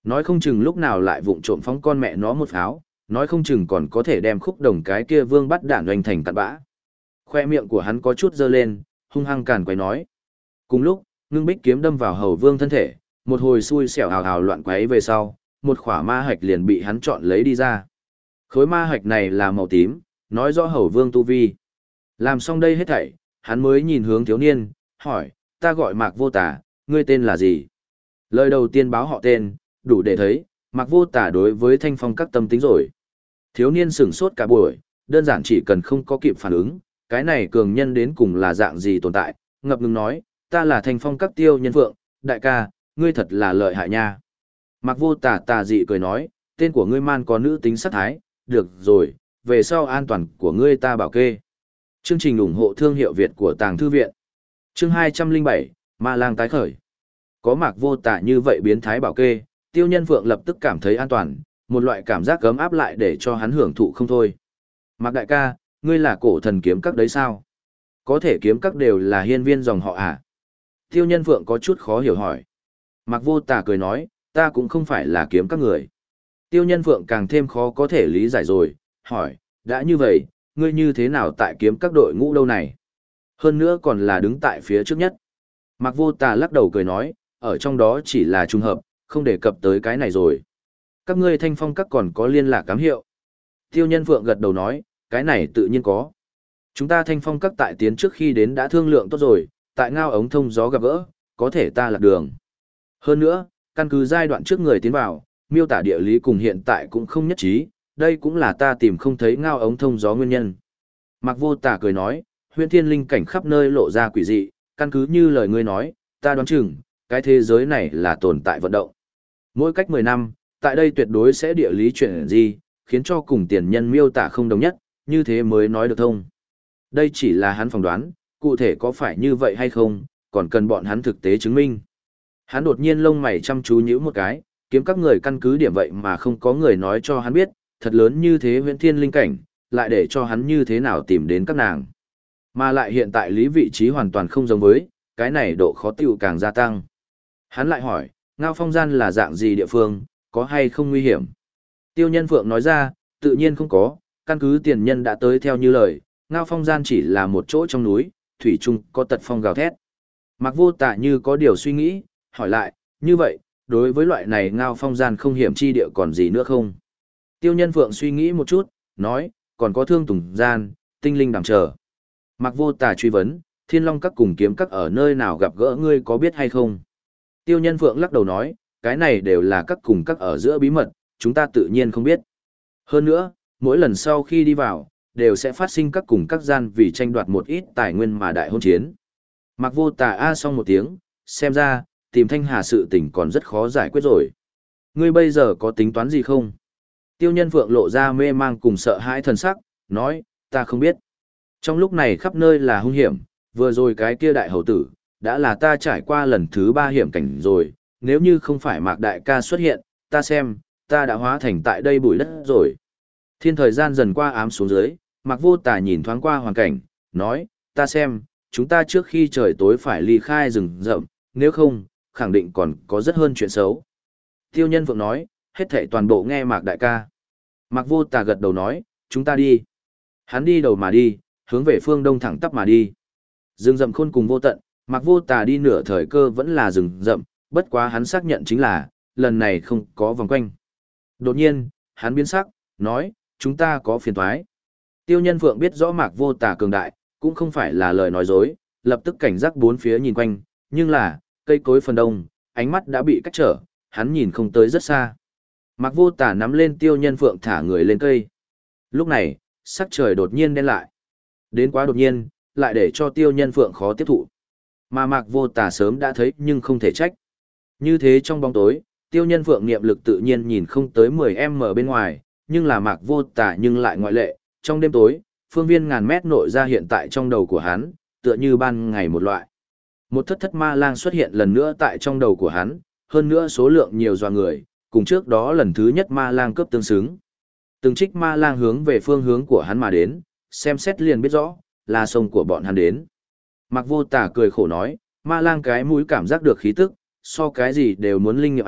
A: Nói không chừng lúc nào lại vụng trộm phóng con mẹ nó một pháo, nói không chừng còn có thể đem khúc đồng cái kia vương bắt đạn oanh thành cặn bã. Khoe miệng của hắn có chút dơ lên, hung hăng càn quấy nói. Cùng lúc, ngưng bích kiếm đâm vào hầu vương thân thể, một hồi xui xẻo hào hào loạn quấy về sau, một khỏa ma hạch liền bị hắn chọn lấy đi ra. Khối ma hạch này là màu tím, nói rõ hầu vương tu vi. Làm xong đây hết thảy, hắn mới nhìn hướng thiếu niên, hỏi, ta gọi Mạc Vô Tả, ngươi tên là gì? Lời đầu tiên báo họ tên, đủ để thấy, Mạc Vô Tả đối với Thanh Phong các tâm tính rồi. Thiếu niên sửng sốt cả buổi, đơn giản chỉ cần không có kịp phản ứng, cái này cường nhân đến cùng là dạng gì tồn tại, ngập ngừng nói, ta là Thanh Phong các Tiêu Nhân Phượng, đại ca, ngươi thật là lợi hại nha. Mạc Vô Tả tà dị cười nói, tên của ngươi man có nữ tính sát thái, được rồi, về sau an toàn của ngươi ta bảo kê. Chương trình ủng hộ thương hiệu Việt của Tàng Thư Viện. Chương 207, Ma Lang tái khởi. Có Mạc Vô Tả như vậy biến thái bảo kê, Tiêu Nhân Phượng lập tức cảm thấy an toàn, một loại cảm giác ấm áp lại để cho hắn hưởng thụ không thôi. Mạc đại ca, ngươi là cổ thần kiếm các đấy sao? Có thể kiếm các đều là hiên viên dòng họ à? Tiêu Nhân Phượng có chút khó hiểu hỏi. Mạc Vô Tả cười nói, ta cũng không phải là kiếm các người. Tiêu Nhân Phượng càng thêm khó có thể lý giải rồi, hỏi, đã như vậy, ngươi như thế nào tại kiếm các đội ngũ đâu này? Hơn nữa còn là đứng tại phía trước nhất. Mạc Vô Tả lắc đầu cười nói, ở trong đó chỉ là trùng hợp, không đề cập tới cái này rồi. Các ngươi Thanh Phong các còn có liên lạc cám hiệu. Tiêu Nhân Phượng gật đầu nói, cái này tự nhiên có. Chúng ta Thanh Phong các tại tiến trước khi đến đã thương lượng tốt rồi, tại ngao ống thông gió gặp gỡ, có thể ta lạc đường. Hơn nữa, căn cứ giai đoạn trước người tiến vào, miêu tả địa lý cùng hiện tại cũng không nhất trí, đây cũng là ta tìm không thấy ngao ống thông gió nguyên nhân. Mạc Vô Tả cười nói, huyễn thiên linh cảnh khắp nơi lộ ra quỷ dị, căn cứ như lời ngươi nói, ta đoán chừng, cái thế giới này là tồn tại vận động. Mỗi cách 10 năm, tại đây tuyệt đối sẽ địa lý chuyển gì, khiến cho cùng tiền nhân miêu tả không đồng nhất, như thế mới nói được thông. Đây chỉ là hắn phỏng đoán, cụ thể có phải như vậy hay không, còn cần bọn hắn thực tế chứng minh. Hắn đột nhiên lông mày chăm chú nhíu một cái, kiếm các người căn cứ điểm vậy mà không có người nói cho hắn biết, thật lớn như thế huyễn thiên linh cảnh, lại để cho hắn như thế nào tìm đến các nàng. Mà lại hiện tại lý vị trí hoàn toàn không giống với, cái này độ khó tiêu càng gia tăng. Hắn lại hỏi, ngao phong gian là dạng gì địa phương, có hay không nguy hiểm? Tiêu Nhân Phượng nói ra, tự nhiên không có, căn cứ tiền nhân đã tới theo như lời, ngao phong gian chỉ là một chỗ trong núi, thủy chung có tật phong gào thét. Mạc Vô Tả như có điều suy nghĩ, hỏi lại, như vậy, đối với loại này ngao phong gian không hiểm chi địa còn gì nữa không? Tiêu Nhân Phượng suy nghĩ một chút, nói, còn có thương tùng gian, tinh linh đàm chờ. Mạc Vô Tả truy vấn, Thiên Long các cùng kiếm các ở nơi nào gặp gỡ ngươi có biết hay không? Tiêu Nhân Phượng lắc đầu nói, cái này đều là các cùng các ở giữa bí mật, chúng ta tự nhiên không biết. Hơn nữa, mỗi lần sau khi đi vào, đều sẽ phát sinh các cùng các gian vì tranh đoạt một ít tài nguyên mà đại hôn chiến. Mạc Vô Tả a xong một tiếng, xem ra, tìm Thanh Hà sự tình còn rất khó giải quyết rồi. Ngươi bây giờ có tính toán gì không? Tiêu Nhân Phượng lộ ra mê mang cùng sợ hãi thần sắc, nói, ta không biết. Trong lúc này khắp nơi là hung hiểm, vừa rồi cái kia đại hầu tử, đã là ta trải qua lần thứ 3 hiểm cảnh rồi, nếu như không phải Mạc đại ca xuất hiện, ta xem, ta đã hóa thành tại đây bụi đất rồi. Thiên thời gian dần qua ám xuống dưới, Mạc Vô Tả nhìn thoáng qua hoàn cảnh, nói, ta xem, chúng ta trước khi trời tối phải ly khai rừng rậm, nếu không, khẳng định còn có rất hơn chuyện xấu. Tiêu Nhân Phượng nói, hết thảy toàn bộ nghe Mạc đại ca. Mạc Vô Tả gật đầu nói, chúng ta đi. Hắn đi đầu mà đi, hướng về phương đông thẳng tắp mà đi. Rừng rậm khôn cùng vô tận, Mạc Vô Tả đi nửa thời cơ vẫn là rừng rậm, bất quá hắn xác nhận chính là, lần này không có vòng quanh. Đột nhiên, hắn biến sắc, nói, chúng ta có phiền toái. Tiêu Nhân Phượng biết rõ Mạc Vô Tả cường đại, cũng không phải là lời nói dối, lập tức cảnh giác bốn phía nhìn quanh, nhưng là, cây cối phần đông, ánh mắt đã bị cách trở, hắn nhìn không tới rất xa. Mạc Vô Tả nắm lên Tiêu Nhân Phượng thả người lên cây. Lúc này, sắc trời đột nhiên đen lại. Đến quá đột nhiên, lại để cho Tiêu Nhân Phượng khó tiếp thụ. Mà Mạc Vô Tả sớm đã thấy nhưng không thể trách. Như thế trong bóng tối, Tiêu Nhân Phượng niệm lực tự nhiên nhìn không tới 10m bên ngoài, nhưng là Mạc Vô Tả nhưng lại ngoại lệ. Trong đêm tối, phương viên ngàn mét nội ra hiện tại trong đầu của hắn, tựa như ban ngày một loại. Một thất thất ma lang xuất hiện lần nữa tại trong đầu của hắn, hơn nữa số lượng nhiều dọa người, cùng trước đó lần thứ nhất ma lang cướp tương xứng. Từng trích ma lang hướng về phương hướng của hắn mà đến, xem xét liền biết rõ, là sông của bọn hắn đến. Mạc Vô Tả cười khổ nói, ma lang cái mũi cảm giác được khí tức, so cái gì đều muốn linh nghiệm à,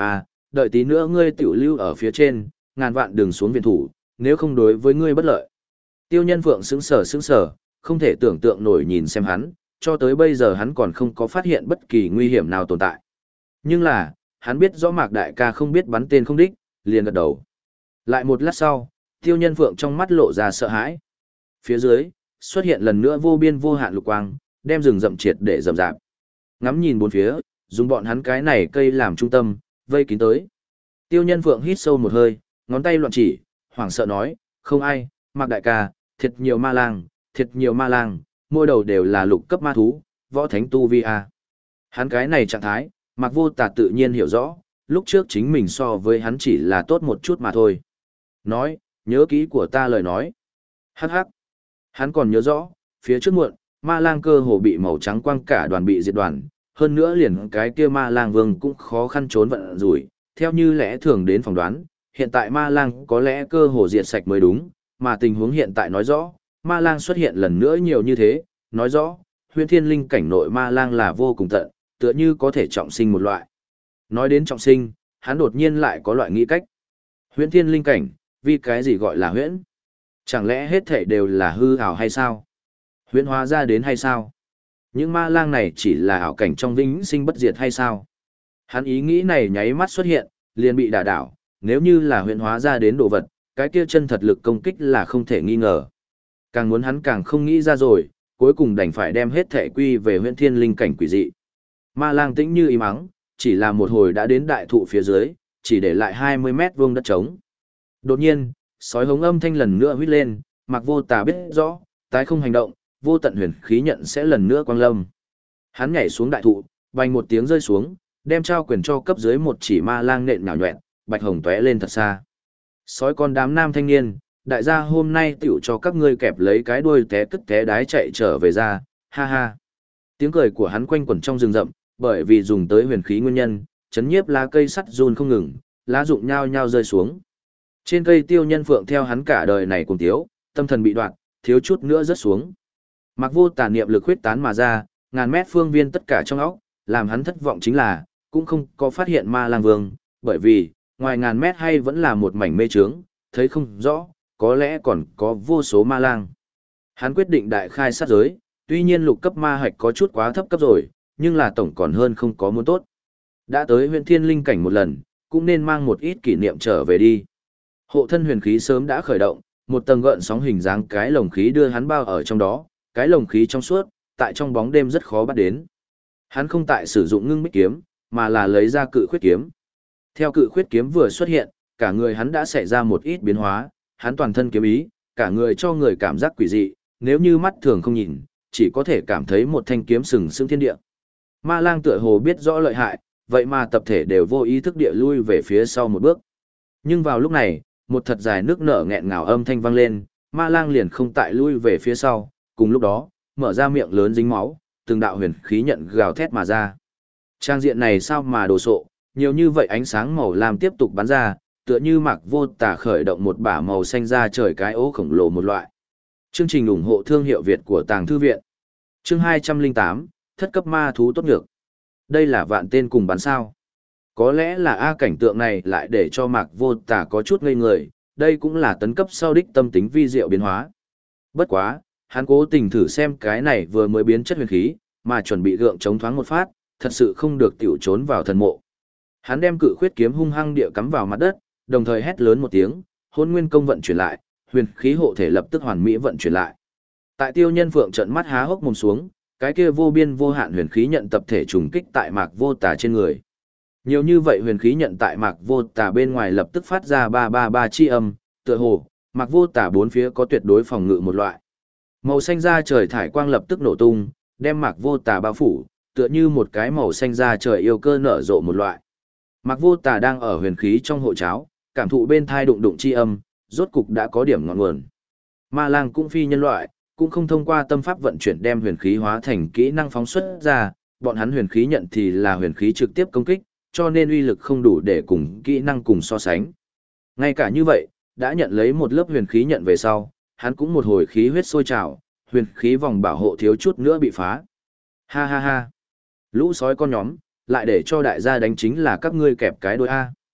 A: đợi tí nữa ngươi tiểu lưu ở phía trên, ngàn vạn đường xuống viện thủ, nếu không đối với ngươi bất lợi. Tiêu Nhân Phượng sững sờ, không thể tưởng tượng nổi nhìn xem hắn, cho tới bây giờ hắn còn không có phát hiện bất kỳ nguy hiểm nào tồn tại. Nhưng là, hắn biết rõ Mạc Đại ca không biết bắn tên không đích, liền gật đầu. Lại một lát sau, Tiêu Nhân Phượng trong mắt lộ ra sợ hãi. Phía dưới, xuất hiện lần nữa vô biên vô hạn lục quang, đem rừng rậm triệt để rậm rạp. Ngắm nhìn bốn phía, dùng bọn hắn cái này cây làm trung tâm, vây kín tới. Tiêu Nhân Phượng hít sâu một hơi, ngón tay loạn chỉ, hoảng sợ nói, không ai, Mạc Đại ca, thiệt nhiều ma lang, mỗi đầu đều là lục cấp ma thú, võ thánh tu vi a. Hắn cái này trạng thái, Mạc Vô Tà tự nhiên hiểu rõ, lúc trước chính mình so với hắn chỉ là tốt một chút mà thôi. Nói, nhớ kỹ của ta lời nói. Hắc hắc. Hắn còn nhớ rõ, phía trước muộn, ma lang cơ hồ bị màu trắng quang cả đoàn bị diệt đoàn, hơn nữa liền cái kia ma lang vương cũng khó khăn trốn vận rủi, theo như lẽ thường đến phỏng đoán, hiện tại ma lang có lẽ cơ hồ diệt sạch mới đúng, mà tình huống hiện tại nói rõ, ma lang xuất hiện lần nữa nhiều như thế, nói rõ, huyền thiên linh cảnh nội ma lang là vô cùng tận, tựa như có thể trọng sinh một loại. Nói đến trọng sinh, hắn đột nhiên lại có loại nghĩ cách. Huyền thiên linh cảnh, vì cái gì gọi là huyễn? Chẳng lẽ hết thể đều là hư ảo hay sao? Huyễn hóa ra đến hay sao? Những ma lang này chỉ là ảo cảnh trong vĩnh sinh bất diệt hay sao? Hắn ý nghĩ này nháy mắt xuất hiện, liền bị đả đảo, nếu như là huyễn hóa ra đến đồ vật, cái kia chân thật lực công kích là không thể nghi ngờ. Càng muốn hắn càng không nghĩ ra rồi, cuối cùng đành phải đem hết thể quy về huyễn thiên linh cảnh quỷ dị. Ma lang tĩnh như im ắng, chỉ là một hồi đã đến đại thụ phía dưới, chỉ để lại 20 mét vuông đất trống. Đột nhiên, sói hống âm thanh lần nữa huýt lên, Mạc Vô Tà biết rõ, tái không hành động, vô tận huyền khí nhận sẽ lần nữa quang lâm. Hắn nhảy xuống đại thụ, bành một tiếng rơi xuống, đem trao quyền cho cấp dưới một chỉ ma lang nện nhào nhoẹn, bạch hồng tóe lên thật xa. Sói con đám nam thanh niên, đại gia hôm nay tiểu cho các ngươi kẹp lấy cái đuôi té cất té đái chạy trở về ra, ha ha. Tiếng cười của hắn quanh quẩn trong rừng rậm, bởi vì dùng tới huyền khí nguyên nhân, chấn nhiếp lá cây sắt run không ngừng, lá rụng nhao nhao rơi xuống. Trên cây Tiêu Nhân Phượng theo hắn cả đời này cùng tiếu, tâm thần bị đoạn, thiếu chút nữa rớt xuống. Mặc Vô Tà niệm lực huyết tán mà ra, ngàn mét phương viên tất cả trong óc, làm hắn thất vọng chính là, cũng không có phát hiện ma lang vương, bởi vì, ngoài ngàn mét hay vẫn là một mảnh mê trướng, thấy không rõ, có lẽ còn có vô số ma lang. Hắn quyết định đại khai sát giới, tuy nhiên lục cấp ma hạch có chút quá thấp cấp rồi, nhưng là tổng còn hơn không có muốn tốt. Đã tới huyện thiên linh cảnh một lần, cũng nên mang một ít kỷ niệm trở về đi. Hộ thân huyền khí sớm đã khởi động, một tầng gợn sóng hình dáng cái lồng khí đưa hắn bao ở trong đó, cái lồng khí trong suốt, tại trong bóng đêm rất khó bắt đến. Hắn không tại sử dụng ngưng bích kiếm, mà là lấy ra cự khuyết kiếm. Theo cự khuyết kiếm vừa xuất hiện, cả người hắn đã xảy ra một ít biến hóa, hắn toàn thân kiếm ý, cả người cho người cảm giác quỷ dị, nếu như mắt thường không nhìn, chỉ có thể cảm thấy một thanh kiếm sừng sững thiên địa. Ma lang tựa hồ biết rõ lợi hại, vậy mà tập thể đều vô ý thức địa lui về phía sau một bước. Nhưng vào lúc này, một thật dài nước nở nghẹn ngào âm thanh vang lên, ma lang liền không tại lui về phía sau, cùng lúc đó, mở ra miệng lớn dính máu, từng đạo huyền khí nhận gào thét mà ra. Trang diện này sao mà đồ sộ, nhiều như vậy ánh sáng màu lam tiếp tục bắn ra, tựa như Mạc Vô Tà khởi động một bả màu xanh ra trời cái ố khổng lồ một loại. Chương trình ủng hộ thương hiệu Việt của Tàng Thư Viện. Chương 208, thất cấp ma thú tốt nhược. Đây là vạn tên cùng bắn sao. Có lẽ là cảnh tượng này lại để cho Mạc Vô Tà có chút ngây người, đây cũng là tấn cấp sau đích tâm tính vi diệu biến hóa. Bất quá, hắn cố tình thử xem cái này vừa mới biến chất huyền khí, mà chuẩn bị gượng chống thoáng một phát, thật sự không được tiểu trốn vào thần mộ. Hắn đem cự khuyết kiếm hung hăng địa cắm vào mặt đất, đồng thời hét lớn một tiếng, Hỗn Nguyên công vận chuyển lại, huyền khí hộ thể lập tức hoàn mỹ vận chuyển lại. Tại Tiêu Nhân Phượng trợn mắt há hốc mồm xuống, cái kia vô biên vô hạn huyền khí nhận tập thể trùng kích tại Mạc Vô Tà trên người. Nhiều như vậy huyền khí nhận tại Mạc Vô Tà bên ngoài lập tức phát ra 333 chi âm, tựa hồ Mạc Vô Tà bốn phía có tuyệt đối phòng ngự một loại. Màu xanh da trời thải quang lập tức nổ tung, đem Mạc Vô Tà bao phủ, tựa như một cái màu xanh da trời yêu cơ nở rộ một loại. Mạc Vô Tà đang ở huyền khí trong hộ cháo, cảm thụ bên thai đụng đụng chi âm, rốt cục đã có điểm ngọn nguồn. Ma lang cũng phi nhân loại, cũng không thông qua tâm pháp vận chuyển đem huyền khí hóa thành kỹ năng phóng xuất ra, bọn hắn huyền khí nhận thì là huyền khí trực tiếp công kích, cho nên uy lực không đủ để cùng kỹ năng cùng so sánh. Ngay cả như vậy, đã nhận lấy một lớp huyền khí nhận về sau, hắn cũng một hồi khí huyết sôi trào, huyền khí vòng bảo hộ thiếu chút nữa bị phá. Ha ha ha. Lũ sói con nhóm, lại để cho đại gia đánh chính là các ngươi kẹp cái đôi A.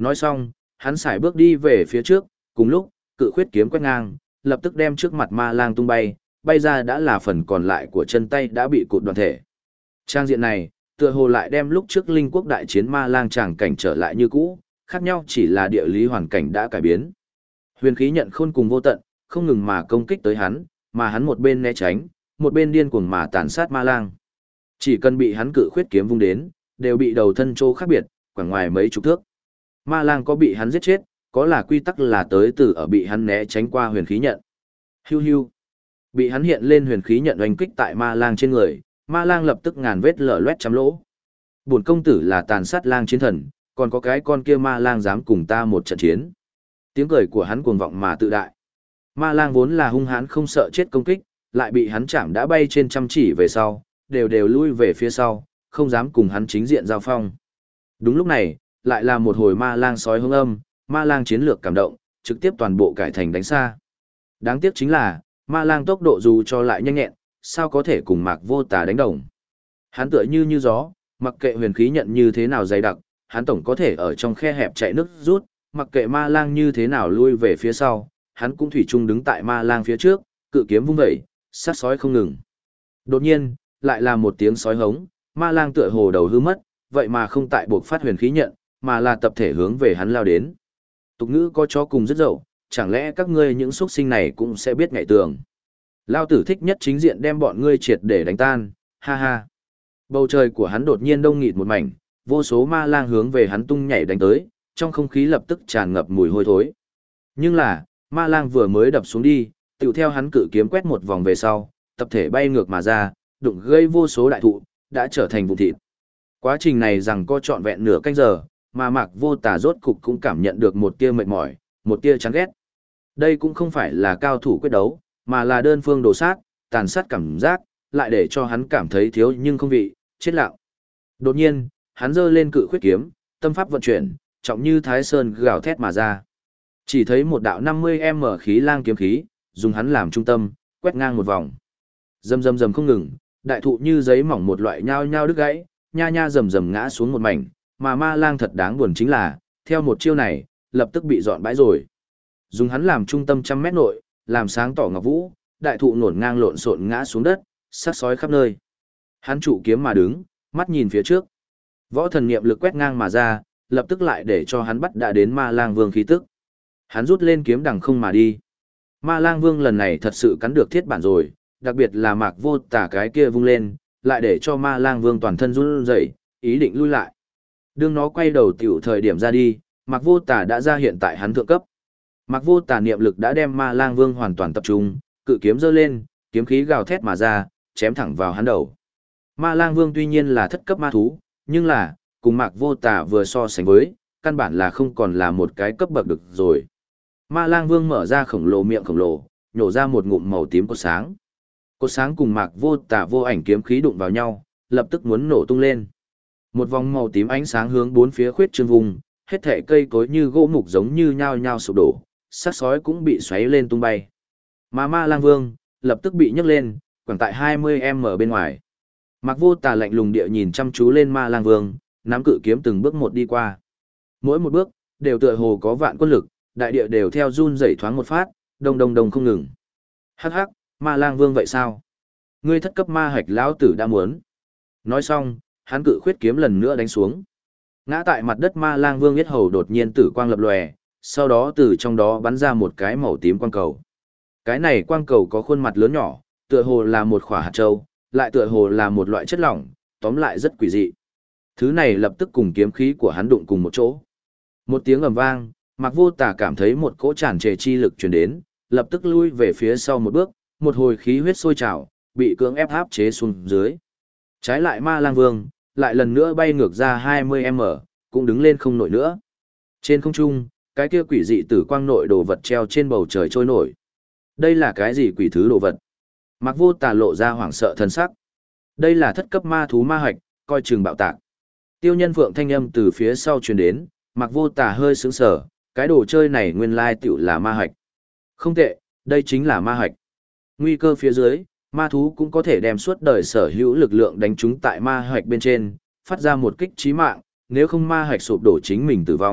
A: Nói xong, hắn sải bước đi về phía trước, cùng lúc, cự khuyết kiếm quét ngang, lập tức đem trước mặt ma lang tung bay, bay ra đã là phần còn lại của chân tay đã bị cụt đoàn thể. Trang diện này, tựa hồ lại đem lúc trước Linh Quốc đại chiến ma lang tràng cảnh trở lại như cũ, khác nhau chỉ là địa lý hoàn cảnh đã cải biến. Huyền khí nhận khôn cùng vô tận, không ngừng mà công kích tới hắn, mà hắn một bên né tránh, một bên điên cuồng mà tàn sát ma lang. Chỉ cần bị hắn cự khuyết kiếm vung đến, đều bị đầu thân chỗ khác biệt, khoảng ngoài mấy chục thước. Ma lang có bị hắn giết chết, có là quy tắc là tới từ ở bị hắn né tránh qua huyền khí nhận. Hiu hiu. Bị hắn hiện lên huyền khí nhận oanh kích tại ma lang trên người, ma lang lập tức ngàn vết lở loét trăm lỗ. Bổn công tử là tàn sát lang chiến thần, còn có cái con kia ma lang dám cùng ta một trận chiến. Tiếng cười của hắn cuồng vọng mà tự đại. Ma lang vốn là hung hãn không sợ chết công kích, lại bị hắn chạm đã bay trên trăm chỉ về sau, đều đều lui về phía sau, không dám cùng hắn chính diện giao phong. Đúng lúc này, lại là một hồi ma lang sói hung âm, ma lang chiến lược cảm động, trực tiếp toàn bộ cải thành đánh xa. Đáng tiếc chính là, ma lang tốc độ dù cho lại nhanh nhẹn, sao có thể cùng Mạc Vô Tà đánh đồng. Hắn tựa như gió, mặc kệ huyền khí nhận như thế nào dày đặc, hắn tổng có thể ở trong khe hẹp chạy nước rút, mặc kệ ma lang như thế nào lui về phía sau, hắn cũng thủy chung đứng tại ma lang phía trước, cự kiếm vung vẩy, sát sói không ngừng. Đột nhiên, lại là một tiếng sói hống, ma lang tựa hồ đầu hư mất, vậy mà không tại buộc phát huyền khí nhận, mà là tập thể hướng về hắn lao đến. Tục ngữ có chó cùng rất dậu, chẳng lẽ các ngươi những xuất sinh này cũng sẽ biết ngại tường. Lao tử thích nhất chính diện đem bọn ngươi triệt để đánh tan, ha ha. Bầu trời của hắn đột nhiên đông nghịt một mảnh, vô số ma lang hướng về hắn tung nhảy đánh tới, trong không khí lập tức tràn ngập mùi hôi thối. Nhưng là, ma lang vừa mới đập xuống đi, tựu theo hắn cự kiếm quét một vòng về sau, tập thể bay ngược mà ra, đụng gây vô số đại thụ, đã trở thành vụn thịt. Quá trình này rằng co trọn vẹn nửa canh giờ, mà Mạc Vô Tà rốt cục cũng cảm nhận được một tia mệt mỏi, một tia chán ghét. Đây cũng không phải là cao thủ quyết đấu, mà là đơn phương đồ sát, tàn sát cảm giác, lại để cho hắn cảm thấy thiếu nhưng không vị, chết lặng. Đột nhiên, hắn giơ lên cự khuyết kiếm, tâm pháp vận chuyển, trọng như Thái Sơn gào thét mà ra. Chỉ thấy một đạo 50m khí lang kiếm khí, dùng hắn làm trung tâm, quét ngang một vòng. Rầm rầm rầm không ngừng, đại thụ như giấy mỏng một loại nhao nhao đứt gãy, nha nha rầm rầm ngã xuống một mảnh, mà ma lang thật đáng buồn chính là, theo một chiêu này, lập tức bị dọn bãi rồi. Dùng hắn làm trung tâm trăm mét nội, làm sáng tỏ ngọc vũ, đại thụ nổn ngang lộn xộn ngã xuống đất, sát sói khắp nơi. Hắn trụ kiếm mà đứng, mắt nhìn phía trước. Võ thần niệm lực quét ngang mà ra, lập tức lại để cho hắn bắt đã đến ma lang vương khí tức. Hắn rút lên kiếm đằng không mà đi. Ma lang vương lần này thật sự cắn được thiết bản rồi, đặc biệt là Mạc Vô Tà cái kia vung lên, lại để cho ma lang vương toàn thân run rẩy, ý định lui lại. Đương nó quay đầu tiểu thời điểm ra đi, Mạc Vô Tà đã ra hiện tại hắn thượng cấp. Mạc Vô Tà niệm lực đã đem ma lang vương hoàn toàn tập trung, cự kiếm giơ lên, kiếm khí gào thét mà ra, chém thẳng vào hắn đầu. Ma lang vương tuy nhiên là thất cấp ma thú, nhưng là, cùng Mạc Vô Tà vừa so sánh với, căn bản là không còn là một cái cấp bậc được rồi. Ma lang vương mở ra khổng lồ miệng khổng lồ, nhổ ra một ngụm màu tím cột sáng. Cột sáng cùng Mạc Vô Tà vô ảnh kiếm khí đụng vào nhau, lập tức muốn nổ tung lên. Một vòng màu tím ánh sáng hướng bốn phía khuyết trương vùng, hết thảy cây cối như gỗ mục giống như nhao nhao sụp đổ, xác sói cũng bị xoáy lên tung bay. Mà ma lang vương, lập tức bị nhấc lên, khoảng tại 20m bên ngoài. Mạc Vô Tà lạnh lùng địa nhìn chăm chú lên ma lang vương, nắm cự kiếm từng bước một đi qua. Mỗi một bước, đều tựa hồ có vạn quân lực, đại địa đều theo run rẩy thoáng một phát, đồng đồng đồng không ngừng. Hắc hắc, ma lang vương vậy sao? Ngươi thất cấp ma hạch lão tử đã muốn. Nói xong, hắn cự khuyết kiếm lần nữa đánh xuống. Ngã tại mặt đất ma lang vương yết hầu đột nhiên tử quang lập lòe, sau đó từ trong đó bắn ra một cái màu tím quang cầu. Cái này quang cầu có khuôn mặt lớn nhỏ, tựa hồ là một quả hạt châu, lại tựa hồ là một loại chất lỏng, tóm lại rất quỷ dị. Thứ này lập tức cùng kiếm khí của hắn đụng cùng một chỗ. Một tiếng ầm vang, Mạc Vô Tà cảm thấy một cỗ tràn trề chi lực truyền đến, lập tức lui về phía sau một bước, một hồi khí huyết sôi trào, bị cưỡng ép áp chế xuống dưới. Trái lại ma lang vương, lại lần nữa bay ngược ra 20m, cũng đứng lên không nổi nữa. Trên không trung, cái kia quỷ dị tử quang nội đồ vật treo trên bầu trời trôi nổi. Đây là cái gì quỷ thứ đồ vật? Mạc Vô Tà lộ ra hoảng sợ thân sắc. Đây là thất cấp ma thú ma hạch, coi chừng bạo tạc. Tiêu Nhân Phượng thanh âm từ phía sau truyền đến, Mạc Vô Tà hơi sững sờ, cái đồ chơi này nguyên lai tiểu là ma hạch. Không tệ, đây chính là ma hạch. Nguy cơ phía dưới, ma thú cũng có thể đem suốt đời sở hữu lực lượng đánh trúng tại ma hạch bên trên, phát ra một kích chí mạng, nếu không ma hạch sụp đổ chính mình tử vong,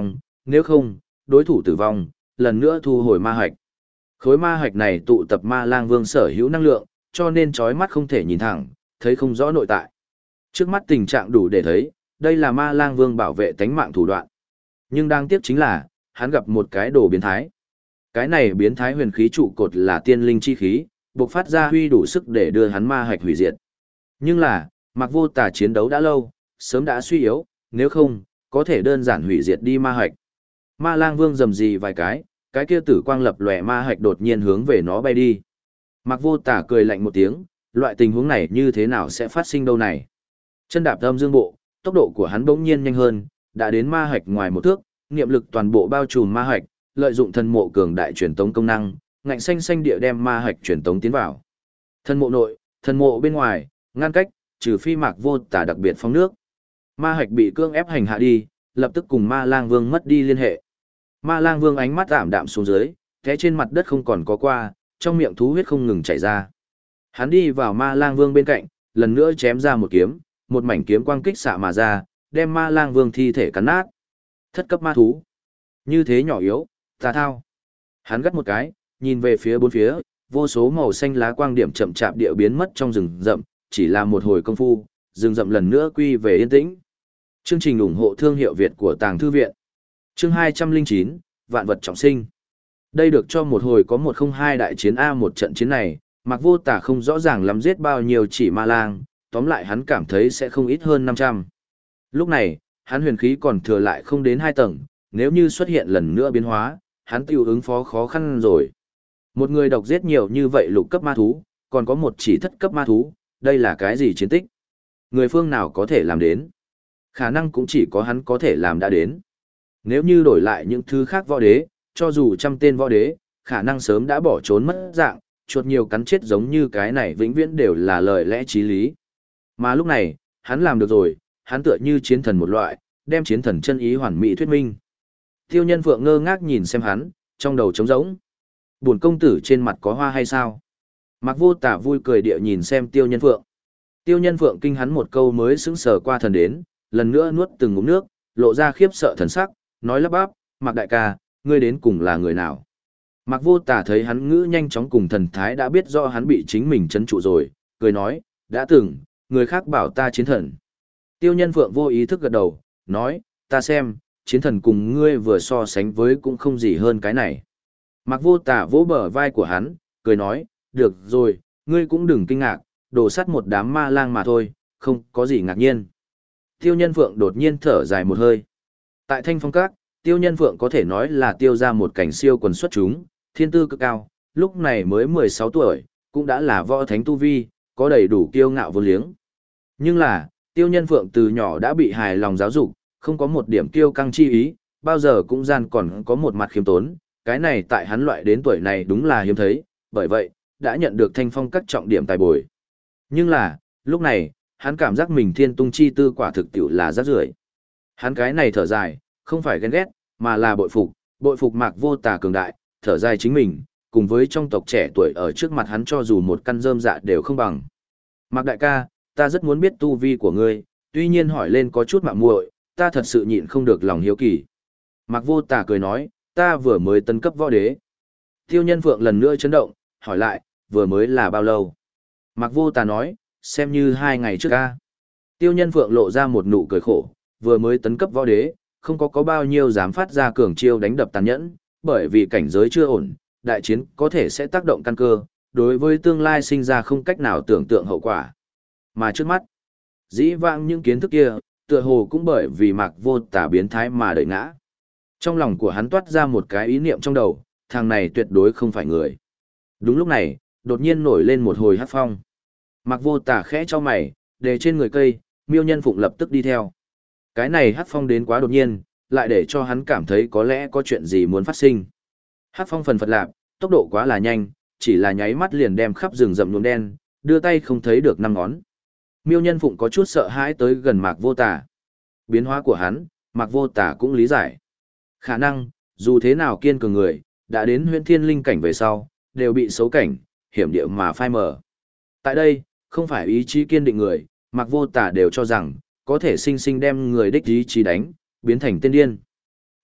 A: nếu không, đối thủ tử vong, lần nữa thu hồi ma hạch. Khối ma hạch này tụ tập ma lang vương sở hữu năng lượng, cho nên chói mắt không thể nhìn thẳng, thấy không rõ nội tại. Trước mắt tình trạng đủ để thấy, đây là ma lang vương bảo vệ tánh mạng thủ đoạn. Nhưng đáng tiếc chính là, hắn gặp một cái đồ biến thái. Cái này biến thái huyền khí trụ cột là tiên linh chi khí, bộc phát ra huy đủ sức để đưa hắn ma hạch hủy diệt. Nhưng là, Mạc Vô Tà chiến đấu đã lâu, sớm đã suy yếu, nếu không, có thể đơn giản hủy diệt đi ma hạch. Ma lang vương rầm rì vài cái kia tử quang lập lòe ma hạch đột nhiên hướng về nó bay đi. Mạc Vô Tà cười lạnh một tiếng, loại tình huống này như thế nào sẽ phát sinh đâu này. Chân đạp âm dương bộ, tốc độ của hắn bỗng nhiên nhanh hơn, đã đến ma hạch ngoài một thước, niệm lực toàn bộ bao trùm ma hạch, lợi dụng thần mộ cường đại truyền tống công năng, ngạnh xanh xanh địa đem ma hạch truyền tống tiến vào. Thần mộ nội, thần mộ bên ngoài, ngăn cách, trừ phi Mạc Vô Tà đặc biệt phóng nước. Ma hạch bị cưỡng ép hành hạ đi, lập tức cùng Ma Lang Vương mất đi liên hệ. Ma Lang Vương ánh mắt ảm đạm xuống dưới, té trên mặt đất không còn có qua, trong miệng thú huyết không ngừng chảy ra. Hắn đi vào Ma Lang Vương bên cạnh, lần nữa chém ra một kiếm, một mảnh kiếm quang kích xạ mà ra, đem Ma Lang Vương thi thể cắn nát. Thất cấp ma thú. Như thế nhỏ yếu, tà thao. Hắn gắt một cái, nhìn về phía bốn phía, vô số màu xanh lá quang điểm chậm chạp địa biến mất trong rừng rậm, chỉ là một hồi công phu, rừng rậm lần nữa quy về yên tĩnh. Chương trình ủng hộ thương hiệu Việt của Tàng Thư Viện. Chương 209, Vạn vật trọng sinh. Đây được cho một hồi có 102 đại chiến A, một trận chiến này, Mạc Vô Tà không rõ ràng lắm giết bao nhiêu chỉ ma lang, tóm lại hắn cảm thấy sẽ không ít hơn 500. Lúc này, hắn huyền khí còn thừa lại không đến 2 tầng, nếu như xuất hiện lần nữa biến hóa, hắn tiêu ứng phó khó khăn rồi. Một người độc giết nhiều như vậy lục cấp ma thú, còn có một chỉ thất cấp ma thú, đây là cái gì chiến tích? Người phương nào có thể làm đến? Khả năng cũng chỉ có hắn có thể làm đã đến. Nếu như đổi lại những thứ khác võ đế, cho dù trăm tên võ đế, khả năng sớm đã bỏ trốn mất dạng, chuột nhiều cắn chết giống như cái này vĩnh viễn đều là lời lẽ chí lý. Mà lúc này, hắn làm được rồi, hắn tựa như chiến thần một loại, đem chiến thần chân ý hoàn mỹ thuyết minh. Tiêu Nhân Phượng ngơ ngác nhìn xem hắn, trong đầu trống rỗng. Bổn công tử trên mặt có hoa hay sao? Mạc Vô Tà vui cười địa nhìn xem Tiêu Nhân Phượng. Tiêu Nhân Phượng kinh hắn một câu mới sững sờ qua thần đến, lần nữa nuốt từng ngụm nước, lộ ra khiếp sợ thần sắc, nói lắp bắp, Mạc đại ca, ngươi đến cùng là người nào? Mạc Vô Tà thấy hắn ngữ nhanh chóng cùng thần thái đã biết rõ hắn bị chính mình trấn trụ rồi, cười nói, đã từng, người khác bảo ta chiến thần. Tiêu Nhân Phượng vô ý thức gật đầu, nói, ta xem, chiến thần cùng ngươi vừa so sánh với cũng không gì hơn cái này. Mạc Vô Tà vỗ bờ vai của hắn, cười nói, được rồi, ngươi cũng đừng kinh ngạc, đổ sắt một đám ma lang mà thôi, không có gì ngạc nhiên. Tiêu Nhân Phượng đột nhiên thở dài một hơi. Tại Thanh Phong Các, Tiêu Nhân Phượng có thể nói là tiêu ra một cảnh siêu quần xuất chúng, thiên tư cực cao, lúc này mới 16 tuổi, cũng đã là võ thánh tu vi, có đầy đủ kiêu ngạo vô liếng. Nhưng là, Tiêu Nhân Phượng từ nhỏ đã bị hài lòng giáo dục, không có một điểm kiêu căng chi ý, bao giờ cũng gian còn có một mặt khiêm tốn, cái này tại hắn loại đến tuổi này đúng là hiếm thấy, bởi vậy, đã nhận được Thanh Phong Các trọng điểm tài bồi. Nhưng là, lúc này, hắn cảm giác mình thiên tung chi tư quả thực tiểu là rác rưởi. Hắn cái này thở dài, không phải ghen ghét, mà là bội phục Mạc Vô Tà cường đại, thở dài chính mình, cùng với trong tộc trẻ tuổi ở trước mặt hắn cho dù một căn rơm dạ đều không bằng. Mạc đại ca, ta rất muốn biết tu vi của ngươi, tuy nhiên hỏi lên có chút mạo muội, ta thật sự nhịn không được lòng hiếu kỳ. Mạc Vô Tà cười nói, ta vừa mới tấn cấp võ đế. Tiêu Nhân Phượng lần nữa chấn động, hỏi lại, vừa mới là bao lâu? Mạc Vô Tà nói, xem như 2 ngày trước ca. Tiêu Nhân Phượng lộ ra một nụ cười khổ, vừa mới tấn cấp võ đế, không có bao nhiêu dám phát ra cường chiêu đánh đập tàn nhẫn, bởi vì cảnh giới chưa ổn, đại chiến có thể sẽ tác động căn cơ, đối với tương lai sinh ra không cách nào tưởng tượng hậu quả. Mà trước mắt, dĩ vãng những kiến thức kia, tựa hồ cũng bởi vì Mạc Vô Tà biến thái mà đợi ngã. Trong lòng của hắn toát ra một cái ý niệm trong đầu, thằng này tuyệt đối không phải người. Đúng lúc này, đột nhiên nổi lên một hồi hát phong. Mạc Vô Tà khẽ cho mày, để trên người cây, Miêu Nhân Phụng lập tức đi theo. Cái này hát phong đến quá đột nhiên, lại để cho hắn cảm thấy có lẽ có chuyện gì muốn phát sinh. Hát phong phần phật lạp, tốc độ quá là nhanh, chỉ là nháy mắt liền đem khắp rừng rậm nhuộm đen, đưa tay không thấy được 5 ngón. Miêu Nhân Phụng có chút sợ hãi tới gần Mạc Vô Tà. Biến hóa của hắn, Mạc Vô Tà cũng lý giải. Khả năng, dù thế nào kiên cường người, đã đến huyễn thiên linh cảnh về sau, đều bị xấu cảnh, hiểm địa mà phai mờ. Tại đây, không phải ý chí kiên định người, Mạc Vô Tà đều cho rằng, có thể sinh sinh đem người đích ý chí đánh, biến thành tên điên.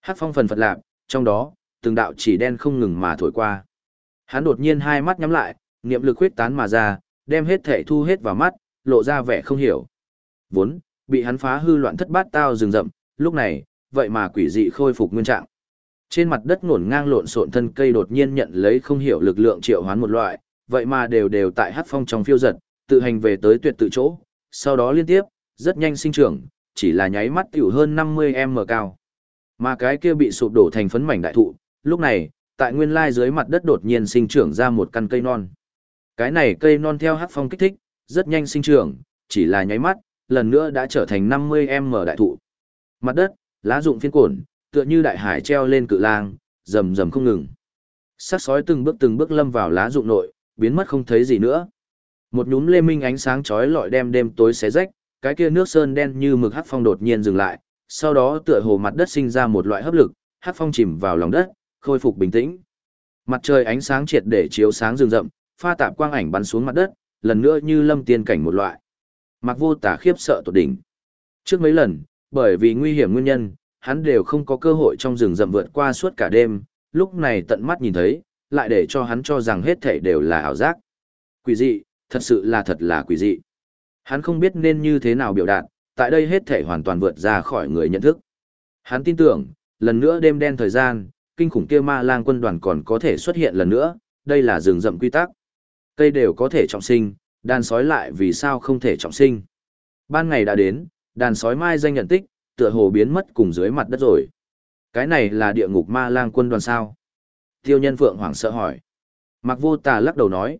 A: Hắc phong phần phật lạp, trong đó, từng đạo chỉ đen không ngừng mà thổi qua. Hắn đột nhiên hai mắt nhắm lại, niệm lực huyết tán mà ra, đem hết thể thu hết vào mắt, lộ ra vẻ không hiểu. Vốn, bị hắn phá hư loạn thất bát tao rừng rậm, lúc này, vậy mà quỷ dị khôi phục nguyên trạng. Trên mặt đất ngổn ngang lộn xộn thân cây đột nhiên nhận lấy không hiểu lực lượng triệu hoán một loại, vậy mà đều đều tại hắc phong trong phiêu giật, tự hành về tới tuyệt tự chỗ, sau đó liên tiếp, rất nhanh sinh trưởng, chỉ là nháy mắt tiểu hơn 50m cao. Mà cái kia bị sụp đổ thành phấn mảnh đại thụ, lúc này, tại nguyên lai dưới mặt đất đột nhiên sinh trưởng ra một căn cây non. Cái này cây non theo hắc phong kích thích, rất nhanh sinh trưởng, chỉ là nháy mắt, lần nữa đã trở thành 50m đại thụ. Mặt đất, lá rụng phiên cổn, tựa như đại hải treo lên cự lang, rầm rầm không ngừng. Sắc sói từng bước lâm vào lá rụng nội, biến mất không thấy gì nữa. Một nhúm lê minh ánh sáng chói lọi đem đêm tối xé rách, cái kia nước sơn đen như mực hắc phong đột nhiên dừng lại, sau đó tựa hồ mặt đất sinh ra một loại hấp lực, hắc phong chìm vào lòng đất, khôi phục bình tĩnh. Mặt trời ánh sáng triệt để chiếu sáng rừng rậm, pha tạp quang ảnh bắn xuống mặt đất, lần nữa như lâm tiên cảnh một loại. Mặc Vô Tả khiếp sợ tột đỉnh. Trước mấy lần, bởi vì nguy hiểm nguyên nhân, hắn đều không có cơ hội trong rừng rậm vượt qua suốt cả đêm, lúc này tận mắt nhìn thấy, lại để cho hắn cho rằng hết thảy đều là ảo giác. Quỷ dị, thật là quỷ dị. Hắn không biết nên như thế nào biểu đạt, tại đây hết thảy hoàn toàn vượt ra khỏi người nhận thức. Hắn tin tưởng, lần nữa đêm đen thời gian, kinh khủng kia ma lang quân đoàn còn có thể xuất hiện lần nữa, đây là rừng rậm quy tắc. Cây đều có thể trọng sinh, đàn sói lại vì sao không thể trọng sinh. Ban ngày đã đến, đàn sói mai danh nhận tích, tựa hồ biến mất cùng dưới mặt đất rồi. Cái này là địa ngục ma lang quân đoàn sao? Tiêu Nhân Phượng hoảng sợ hỏi. Mặc Vô Tà lắc đầu nói,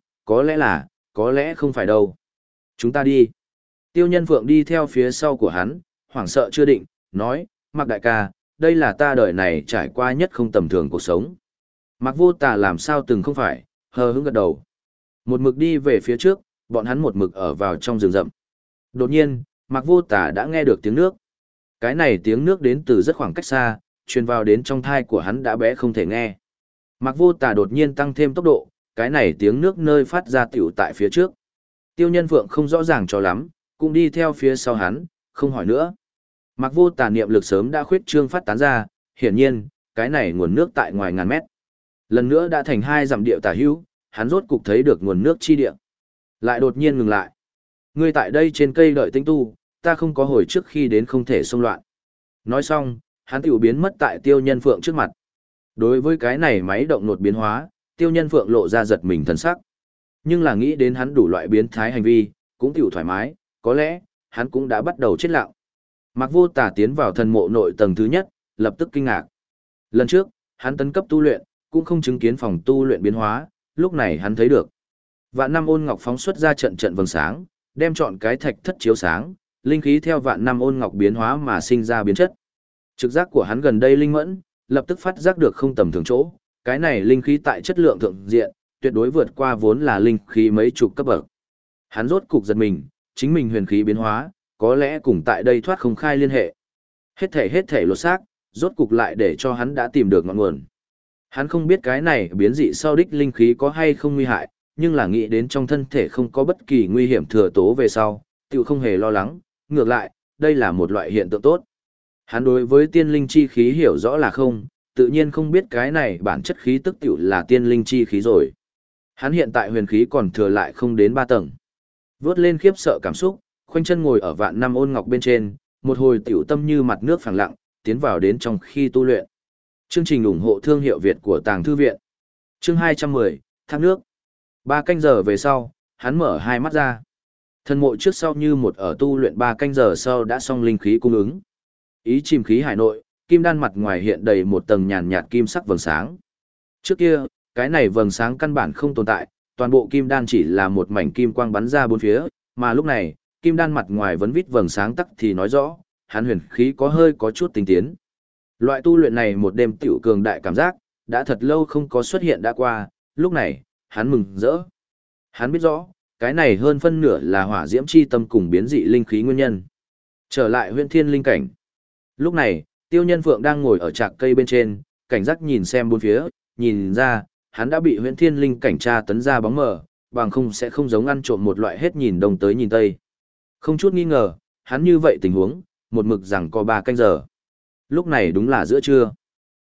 A: có lẽ không phải đâu. Chúng ta đi. Tiêu Nhân Phượng đi theo phía sau của hắn, hoảng sợ chưa định, nói, Mặc đại ca, đây là ta đời này trải qua nhất không tầm thường cuộc sống. Mặc Vô Tà làm sao từng không phải, hờ hững gật đầu. Một mực đi về phía trước, bọn hắn một mực ở vào trong rừng rậm. Đột nhiên, Mặc Vô Tà đã nghe được tiếng nước. Cái này tiếng nước đến từ rất khoảng cách xa, truyền vào đến trong thai của hắn đã bé không thể nghe. Mặc Vô Tà đột nhiên tăng thêm tốc độ, cái này tiếng nước nơi phát ra tiểu tại phía trước. Tiêu Nhân Phượng không rõ ràng cho lắm, cũng đi theo phía sau hắn, không hỏi nữa. Mặc Vô Tà niệm lực sớm đã khuyết trương phát tán ra, hiển nhiên, cái này nguồn nước tại ngoài ngàn mét. Lần nữa đã thành 2 dặm địa tả hữu, hắn rốt cục thấy được nguồn nước chi địa. Lại đột nhiên ngừng lại. Ngươi tại đây trên cây đợi tĩnh tu, ta không có hồi trước khi đến không thể xông loạn. Nói xong, hắn tiểu biến mất tại Tiêu Nhân Phượng trước mặt. Đối với cái này máy động nột biến hóa, Tiêu Nhân Phượng lộ ra giật mình thần sắc. Nhưng là nghĩ đến hắn đủ loại biến thái hành vi, cũng tiểu thoải mái, có lẽ, hắn cũng đã bắt đầu chết lặng. Mặc Vô Tà tiến vào thần mộ nội tầng thứ nhất, lập tức kinh ngạc. Lần trước, hắn tấn cấp tu luyện, cũng không chứng kiến phòng tu luyện biến hóa, lúc này hắn thấy được. Vạn năm ôn ngọc phóng xuất ra trận trận vầng sáng, đem chọn cái thạch thất chiếu sáng, linh khí theo vạn năm ôn ngọc biến hóa mà sinh ra biến chất. Trực giác của hắn gần đây linh mẫn, lập tức phát giác được không tầm thường chỗ, cái này linh khí tại chất lượng thượng diện, tuyệt đối vượt qua vốn là linh khí mấy chục cấp bậc. Hắn rốt cục giật mình, chính mình huyền khí biến hóa, có lẽ cùng tại đây thoát không khai liên hệ. Hết thể lột xác, rốt cục lại để cho hắn đã tìm được ngọn nguồn. Hắn không biết cái này biến dị sau đích linh khí có hay không nguy hại, nhưng là nghĩ đến trong thân thể không có bất kỳ nguy hiểm thừa tố về sau, tiểu không hề lo lắng, ngược lại, đây là một loại hiện tượng tốt. Hắn đối với tiên linh chi khí hiểu rõ là không, tự nhiên không biết cái này bản chất khí tức tiểu là tiên linh chi khí rồi. Hắn hiện tại huyền khí còn thừa lại không đến 3 tầng. Vớt lên khiếp sợ cảm xúc, khoanh chân ngồi ở vạn năm ôn ngọc bên trên, một hồi tiểu tâm như mặt nước phẳng lặng, tiến vào đến trong khi tu luyện. Chương trình ủng hộ thương hiệu Việt của Tàng Thư Viện. Chương 210, thác nước. 3 canh giờ về sau, hắn mở hai mắt ra. Thần mộ trước sau như một ở tu luyện 3 canh giờ sau đã xong linh khí cung ứng. Ý chìm khí hải nội, kim đan mặt ngoài hiện đầy một tầng nhàn nhạt kim sắc vầng sáng. Trước kia, cái này vầng sáng căn bản không tồn tại, toàn bộ kim đan chỉ là một mảnh kim quang bắn ra bốn phía, mà lúc này, kim đan mặt ngoài vẫn vít vầng sáng tắc thì nói rõ, hắn huyền khí có chút tinh tiến. Loại tu luyện này một đêm tiểu cường đại cảm giác, đã thật lâu không có xuất hiện đã qua, lúc này, hắn mừng rỡ. Hắn biết rõ, cái này hơn phân nửa là hỏa diễm chi tâm cùng biến dị linh khí nguyên nhân. Trở lại huyện thiên linh cảnh. Lúc này, Tiêu Nhân Phượng đang ngồi ở trạc cây bên trên, cảnh giác nhìn xem bốn phía, nhìn ra, hắn đã bị huyện thiên linh cảnh tra tấn ra bóng mờ, bằng không sẽ không giống ăn trộm một loại hết nhìn đông tới nhìn tây. Không chút nghi ngờ, hắn như vậy tình huống, một mực rằng có 3 canh giờ. Lúc này đúng là giữa trưa.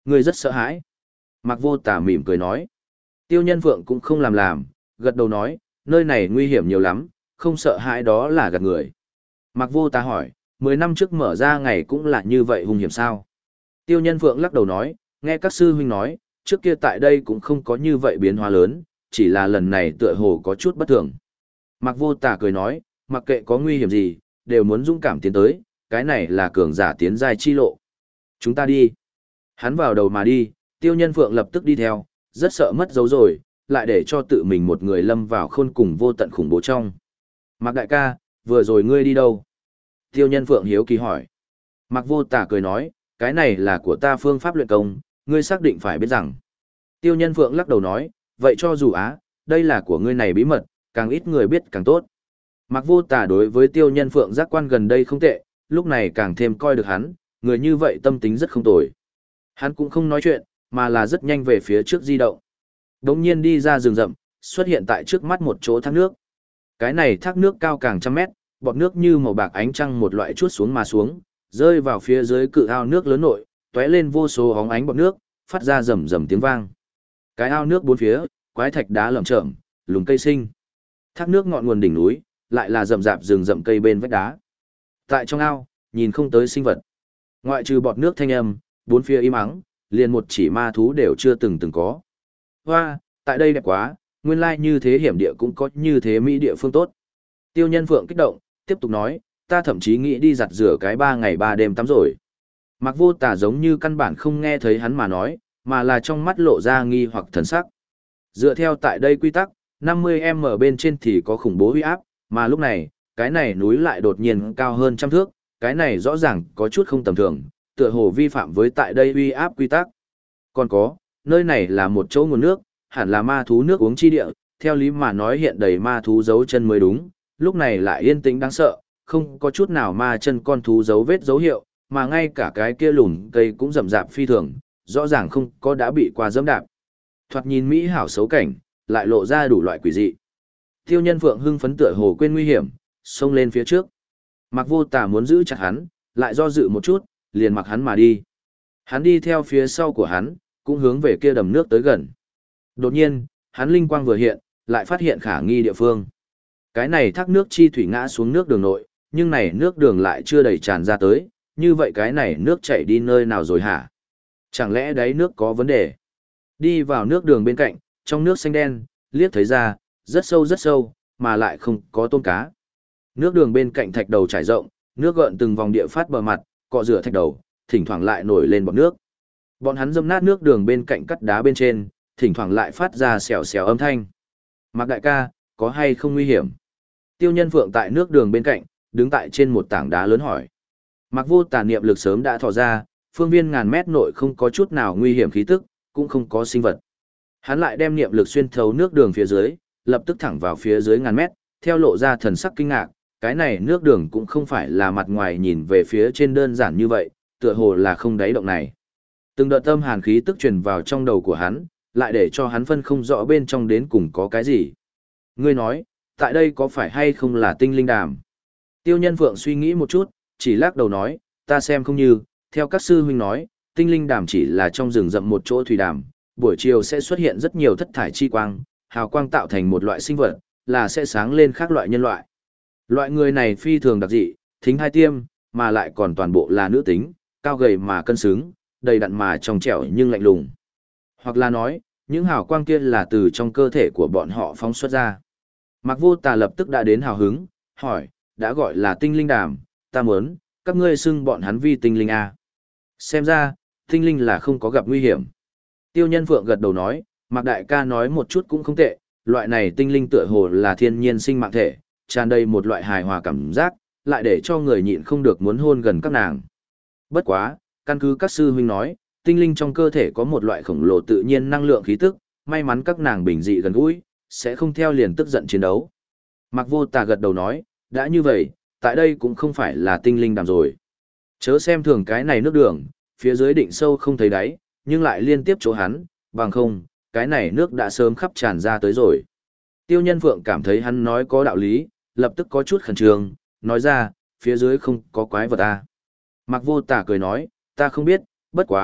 A: Ngươi rất sợ hãi. Mạc Vô Tà mỉm cười nói. Tiêu Nhân Phượng cũng không làm, gật đầu nói, nơi này nguy hiểm nhiều lắm, không sợ hãi đó là gạt người. Mạc Vô Tà hỏi, 10 năm trước mở ra ngày cũng là như vậy hung hiểm sao? Tiêu Nhân Phượng lắc đầu nói, nghe các sư huynh nói, trước kia tại đây cũng không có như vậy biến hóa lớn, chỉ là lần này tựa hồ có chút bất thường. Mạc Vô Tà cười nói, mặc kệ có nguy hiểm gì, đều muốn dũng cảm tiến tới, cái này là cường giả tiến giai chi lộ. Chúng ta đi. Hắn vào đầu mà đi, Tiêu Nhân Phượng lập tức đi theo, rất sợ mất dấu rồi, lại để cho tự mình một người lâm vào khôn cùng vô tận khủng bố trong. Mạc đại ca, vừa rồi ngươi đi đâu? Tiêu Nhân Phượng hiếu kỳ hỏi. Mạc Vô Tà cười nói, cái này là của ta phương pháp luyện công, ngươi xác định phải biết rằng. Tiêu Nhân Phượng lắc đầu nói, vậy cho dù đây là của ngươi này bí mật, càng ít người biết càng tốt. Mạc Vô Tà đối với Tiêu Nhân Phượng giác quan gần đây không tệ, lúc này càng thêm coi được hắn, người như vậy tâm tính rất không tồi. Hắn cũng không nói chuyện, mà là rất nhanh về phía trước di động. Đống nhiên đi ra rừng rậm, xuất hiện tại trước mắt một chỗ thác nước. Cái này thác nước cao càng trăm mét, bọt nước như màu bạc ánh trăng một loại chuốt xuống mà xuống, rơi vào phía dưới cự ao nước lớn nội, tóe lên vô số hóng ánh bọt nước, phát ra rầm rầm tiếng vang. Cái ao nước bốn phía, quái thạch đá lởm chởm, lùm cây sinh. Thác nước ngọn nguồn đỉnh núi, lại là rậm rạp rừng rậm cây bên vách đá. Tại trong ao, nhìn không tới sinh vật. Ngoại trừ bọt nước thanh âm, bốn phía im ắng, liền một chỉ ma thú đều chưa từng có. Hoa, tại đây đẹp quá, nguyên lai như thế hiểm địa cũng có như thế mỹ địa phương tốt. Tiêu Nhân Phượng kích động, tiếp tục nói, ta thậm chí nghĩ đi giặt rửa cái 3 ngày 3 đêm tắm rồi. Mạc Vô Tà giống như căn bản không nghe thấy hắn mà nói, mà là trong mắt lộ ra nghi hoặc thần sắc. Dựa theo tại đây quy tắc, 50m bên trên thì có khủng bố uy áp, mà lúc này, cái này núi lại đột nhiên cao hơn trăm thước, cái này rõ ràng có chút không tầm thường, tựa hồ vi phạm với tại đây uy áp quy tắc. Còn có, nơi này là một chỗ nguồn nước, hẳn là ma thú nước uống chi địa, theo lý mà nói hiện đầy ma thú dấu chân mới đúng, lúc này lại yên tĩnh đáng sợ, không có chút nào ma chân con thú dấu vết dấu hiệu, mà ngay cả cái kia lùn cây cũng rậm rạp phi thường, rõ ràng không có đã bị qua dẫm đạp. Thoạt nhìn mỹ hảo xấu cảnh, lại lộ ra đủ loại quỷ dị. Tiêu Nhân Phượng hưng phấn tựa hồ quên nguy hiểm, xông lên phía trước. Mạc Vô Tà muốn giữ chặt hắn, lại do dự một chút, liền mặc hắn mà đi. Hắn đi theo phía sau của hắn, cũng hướng về kia đầm nước tới gần. Đột nhiên, hắn linh quang vừa hiện, lại phát hiện khả nghi địa phương. Cái này thác nước chi thủy ngã xuống nước đường nội, nhưng này nước đường lại chưa đầy tràn ra tới, như vậy cái này nước chảy đi nơi nào rồi hả? Chẳng lẽ đáy nước có vấn đề? Đi vào nước đường bên cạnh, trong nước xanh đen, liếc thấy ra, rất sâu, mà lại không có tôm cá. Nước đường bên cạnh thạch đầu trải rộng, nước gợn từng vòng địa phát bờ mặt, cọ rửa thạch đầu, thỉnh thoảng lại nổi lên bọt nước. Bọn hắn dâm nát nước đường bên cạnh cắt đá bên trên, thỉnh thoảng lại phát ra xèo xèo âm thanh. Mạc đại ca, có hay không nguy hiểm? Tiêu Nhân Phượng tại nước đường bên cạnh, đứng tại trên một tảng đá lớn hỏi. Mạc Vô Tà niệm lực sớm đã thò ra, phương viên ngàn mét nội không có chút nào nguy hiểm khí tức, cũng không có sinh vật. Hắn lại đem niệm lực xuyên thấu nước đường phía dưới, lập tức thẳng vào phía dưới ngàn mét, theo lộ ra thần sắc kinh ngạc, cái này nước đường cũng không phải là mặt ngoài nhìn về phía trên đơn giản như vậy, tựa hồ là không đáy động này. Từng đợt tâm hàn khí tức truyền vào trong đầu của hắn, lại để cho hắn phân không rõ bên trong đến cùng có cái gì. Ngươi nói, tại đây có phải hay không là tinh linh đàm? Tiêu Nhân Phượng suy nghĩ một chút, chỉ lắc đầu nói, ta xem không như, theo các sư huynh nói, tinh linh đàm chỉ là trong rừng rậm một chỗ thủy đàm, buổi chiều sẽ xuất hiện rất nhiều thất thải chi quang, hào quang tạo thành một loại sinh vật, là sẽ sáng lên khác loại nhân loại. Loại người này phi thường đặc dị, thính hai tiêm, mà lại còn toàn bộ là nữ tính, cao gầy mà cân xứng, đầy đặn mà trong trẻo nhưng lạnh lùng. Hoặc là nói, những hào quang kia là từ trong cơ thể của bọn họ phóng xuất ra. Mạc Vô Tà lập tức đã đến hào hứng, hỏi, đã gọi là tinh linh đàm, ta muốn, các ngươi xưng bọn hắn vi tinh linh à. Xem ra, tinh linh là không có gặp nguy hiểm. Tiêu Nhân Phượng gật đầu nói, Mạc đại ca nói một chút cũng không tệ, loại này tinh linh tựa hồ là thiên nhiên sinh mạng thể, tràn đầy một loại hài hòa cảm giác, lại để cho người nhịn không được muốn hôn gần các nàng. Bất quá, căn cứ các sư huynh nói, tinh linh trong cơ thể có một loại khổng lồ tự nhiên năng lượng khí tức, may mắn các nàng bình dị gần gũi, sẽ không theo liền tức giận chiến đấu. Mạc Vô Tà gật đầu nói, đã như vậy, tại đây cũng không phải là tinh linh đàm rồi. Chớ xem thường cái này nước đường, phía dưới định sâu không thấy đáy, nhưng lại liên tiếp chỗ hắn, bằng không, cái này nước đã sớm khắp tràn ra tới rồi. Tiêu Nhân Phượng cảm thấy hắn nói có đạo lý, lập tức có chút khẩn trương, nói ra, phía dưới không có quái vật à. Mạc Vô Tà cười nói, ta không biết, bất quá,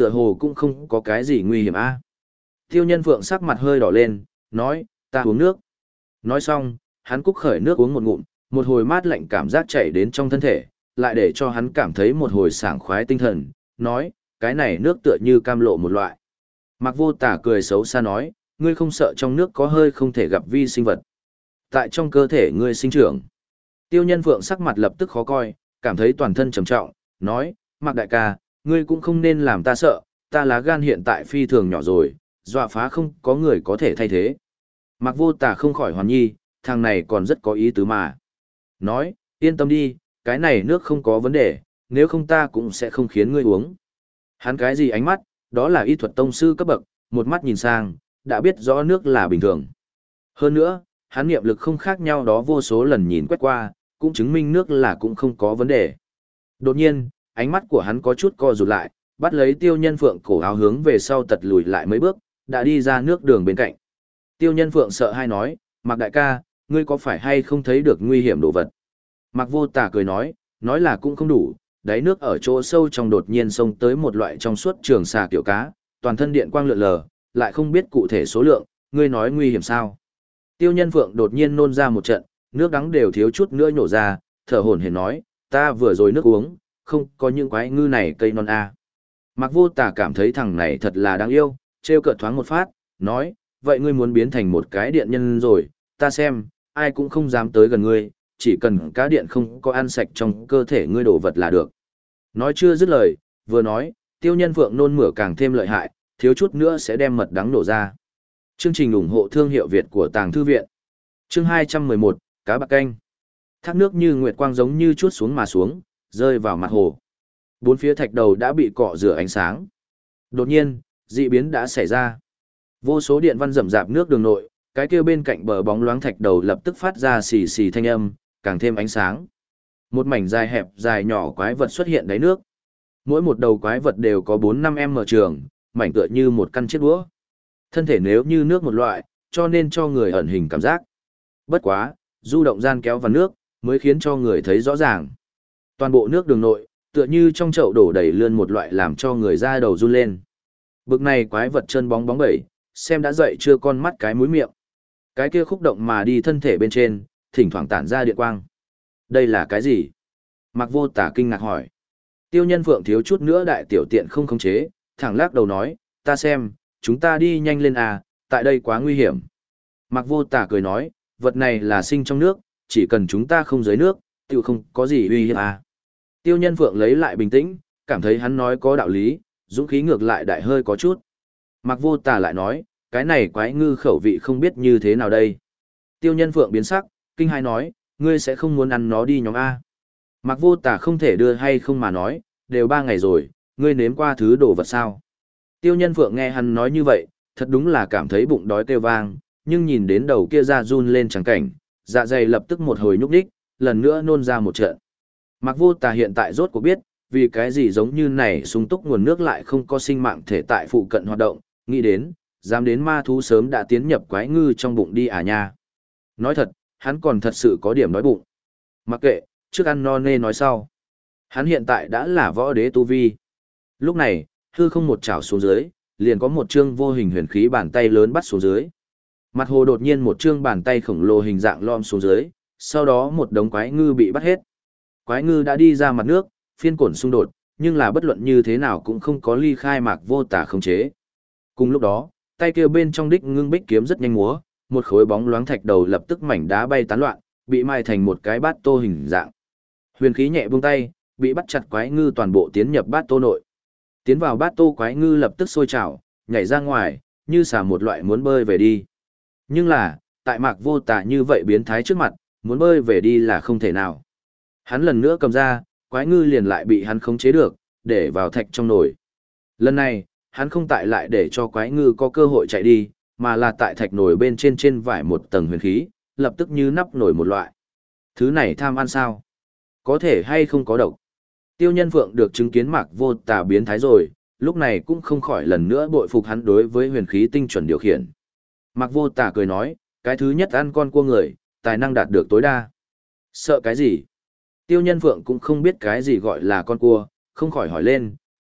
A: tựa hồ cũng không có cái gì nguy hiểm a. Tiêu Nhân Phượng sắc mặt hơi đỏ lên, nói, ta uống nước. Nói xong, hắn cúc khởi nước uống một ngụm, một hồi mát lạnh cảm giác chảy đến trong thân thể, lại để cho hắn cảm thấy một hồi sảng khoái tinh thần, nói, cái này nước tựa như cam lộ một loại. Mạc Vô Tả cười xấu xa nói, ngươi không sợ trong nước có hơi không thể gặp vi sinh vật. Tại trong cơ thể ngươi sinh trưởng. Tiêu Nhân Phượng sắc mặt lập tức khó coi, cảm thấy toàn thân trầm trọng, nói, Mạc đại ca, ngươi cũng không nên làm ta sợ, ta lá gan hiện tại phi thường nhỏ rồi, dọa phá không có người có thể thay thế. Mạc Vô Tả không khỏi hoàn nhi, thằng này còn rất có ý tứ mà. Nói, yên tâm đi, cái này nước không có vấn đề, nếu không ta cũng sẽ không khiến ngươi uống. Hắn cái gì ánh mắt, đó là y thuật tông sư cấp bậc, một mắt nhìn sang, đã biết rõ nước là bình thường. Hơn nữa, hắn niệm lực không khác nhau đó vô số lần nhìn quét qua, cũng chứng minh nước là cũng không có vấn đề. Đột nhiên, ánh mắt của hắn có chút co rụt lại, bắt lấy Tiêu Nhân Phượng cổ áo hướng về sau tật lùi lại mấy bước, đã đi ra nước đường bên cạnh. Tiêu Nhân Phượng sợ hai nói, Mạc đại ca, ngươi có phải hay không thấy được nguy hiểm đồ vật? Mạc Vô Tả cười nói là cũng không đủ, đáy nước ở chỗ sâu trong đột nhiên xông tới một loại trong suốt trường xà kiểu cá, toàn thân điện quang lượn lờ, lại không biết cụ thể số lượng, ngươi nói nguy hiểm sao? Tiêu Nhân Phượng đột nhiên nôn ra một trận, nước đắng đều thiếu chút nữa nhổ ra, thở hổn hển nói, ta vừa rồi nước uống, không có những quái ngư này cây non a. Mạc Vô Tả cảm thấy thằng này thật là đáng yêu, trêu cợt thoáng một phát, nói, vậy ngươi muốn biến thành một cái điện nhân rồi, ta xem, ai cũng không dám tới gần ngươi, chỉ cần cá điện không có ăn sạch trong cơ thể ngươi đổ vật là được. Nói chưa dứt lời, vừa nói, Tiêu Nhân Phượng nôn mửa càng thêm lợi hại, thiếu chút nữa sẽ đem mật đắng đổ ra. Chương trình ủng hộ thương hiệu Việt của Tàng Thư Viện. Chương 211, cá bạc canh. Thác nước như nguyệt quang giống như chuốt xuống mà xuống, rơi vào mặt hồ. Bốn phía thạch đầu đã bị cọ rửa ánh sáng. Đột nhiên, dị biến đã xảy ra. Vô số điện văn rầm rạp nước đường nội, cái kia bên cạnh bờ bóng loáng thạch đầu lập tức phát ra xì xì thanh âm, càng thêm ánh sáng. Một mảnh dài hẹp dài nhỏ quái vật xuất hiện đáy nước. Mỗi một đầu quái vật đều có 4-5m trường, mảnh tựa như một căn chiếc đũa. Thân thể nếu như nước một loại, cho nên cho người ẩn hình cảm giác. Bất quá, du động gian kéo vào nước, mới khiến cho người thấy rõ ràng. Toàn bộ nước đường nội, tựa như trong chậu đổ đầy lươn một loại làm cho người da đầu run lên. Bực này quái vật chân bóng bóng bẩy, xem đã dậy chưa con mắt cái mũi miệng. Cái kia khúc động mà đi thân thể bên trên, thỉnh thoảng tản ra điện quang. Đây là cái gì? Mạc Vô Tả kinh ngạc hỏi. Tiêu Nhân Phượng thiếu chút nữa đại tiểu tiện không khống chế, thẳng lắc đầu nói, ta xem, chúng ta đi nhanh lên à, tại đây quá nguy hiểm. Mạc Vô Tả cười nói, vật này là sinh trong nước, chỉ cần chúng ta không dưới nước, tự không có gì uy hiếp à. Tiêu Nhân Phượng lấy lại bình tĩnh, cảm thấy hắn nói có đạo lý, dũng khí ngược lại đại hơi có chút. Mạc Vô Tả lại nói, cái này quái ngư khẩu vị không biết như thế nào đây. Tiêu Nhân Phượng biến sắc, kinh hai nói, ngươi sẽ không muốn ăn nó đi nhóm A. Mạc Vô Tả không thể đưa hay không mà nói, đều 3 ngày rồi, ngươi nếm qua thứ đồ vật sao. Tiêu Nhân Phượng nghe hắn nói như vậy, thật đúng là cảm thấy bụng đói kêu vang, nhưng nhìn đến đầu kia ra run lên trắng cảnh, dạ dày lập tức một hồi nhúc đích, lần nữa nôn ra một trận. Mạc Vô Tả hiện tại rốt cuộc biết, vì cái gì giống như này sung túc nguồn nước lại không có sinh mạng thể tại phụ cận hoạt động, nghĩ đến, dám đến ma thú sớm đã tiến nhập quái ngư trong bụng đi à nha. Nói thật, hắn còn thật sự có điểm đói bụng. Mặc kệ, trước ăn no nê nói sau. Hắn hiện tại đã là võ đế tu vi. Lúc này, hư không một chảo xuống dưới, liền có một chương vô hình huyền khí bàn tay lớn bắt xuống dưới. Mặt hồ đột nhiên một chương bàn tay khổng lồ hình dạng lom xuống dưới, sau đó một đống quái ngư bị bắt hết. Quái ngư đã đi ra mặt nước, phiên cổn xung đột, nhưng là bất luận như thế nào cũng không có ly khai Mạc Vô Tả khống chế. Cùng lúc đó, tay kia bên trong đích ngưng bích kiếm rất nhanh múa, một khối bóng loáng thạch đầu lập tức mảnh đá bay tán loạn, bị mai thành một cái bát tô hình dạng. Huyền khí nhẹ buông tay, bị bắt chặt quái ngư toàn bộ tiến nhập bát tô nội. Tiến vào bát tô quái ngư lập tức sôi trào, nhảy ra ngoài, như xả một loại muốn bơi về đi. Nhưng là, tại Mạc Vô Tả như vậy biến thái trước mặt, muốn bơi về đi là không thể nào. Hắn lần nữa cầm ra, quái ngư liền lại bị hắn khống chế được, để vào thạch trong nồi. Lần này, hắn không tại lại để cho quái ngư có cơ hội chạy đi, mà là tại thạch nồi bên trên vải một tầng huyền khí, lập tức như nắp nồi một loại. Thứ này tham ăn sao? Có thể hay không có độc? Tiêu Nhân Phượng được chứng kiến Mạc Vô Tả biến thái rồi, lúc này cũng không khỏi lần nữa bội phục hắn đối với huyền khí tinh chuẩn điều khiển. Mạc Vô Tả cười nói, cái thứ nhất ăn con cua người, tài năng đạt được tối đa. Sợ cái gì? Tiêu Nhân Phượng cũng không biết cái gì gọi là con cua, không khỏi hỏi lên,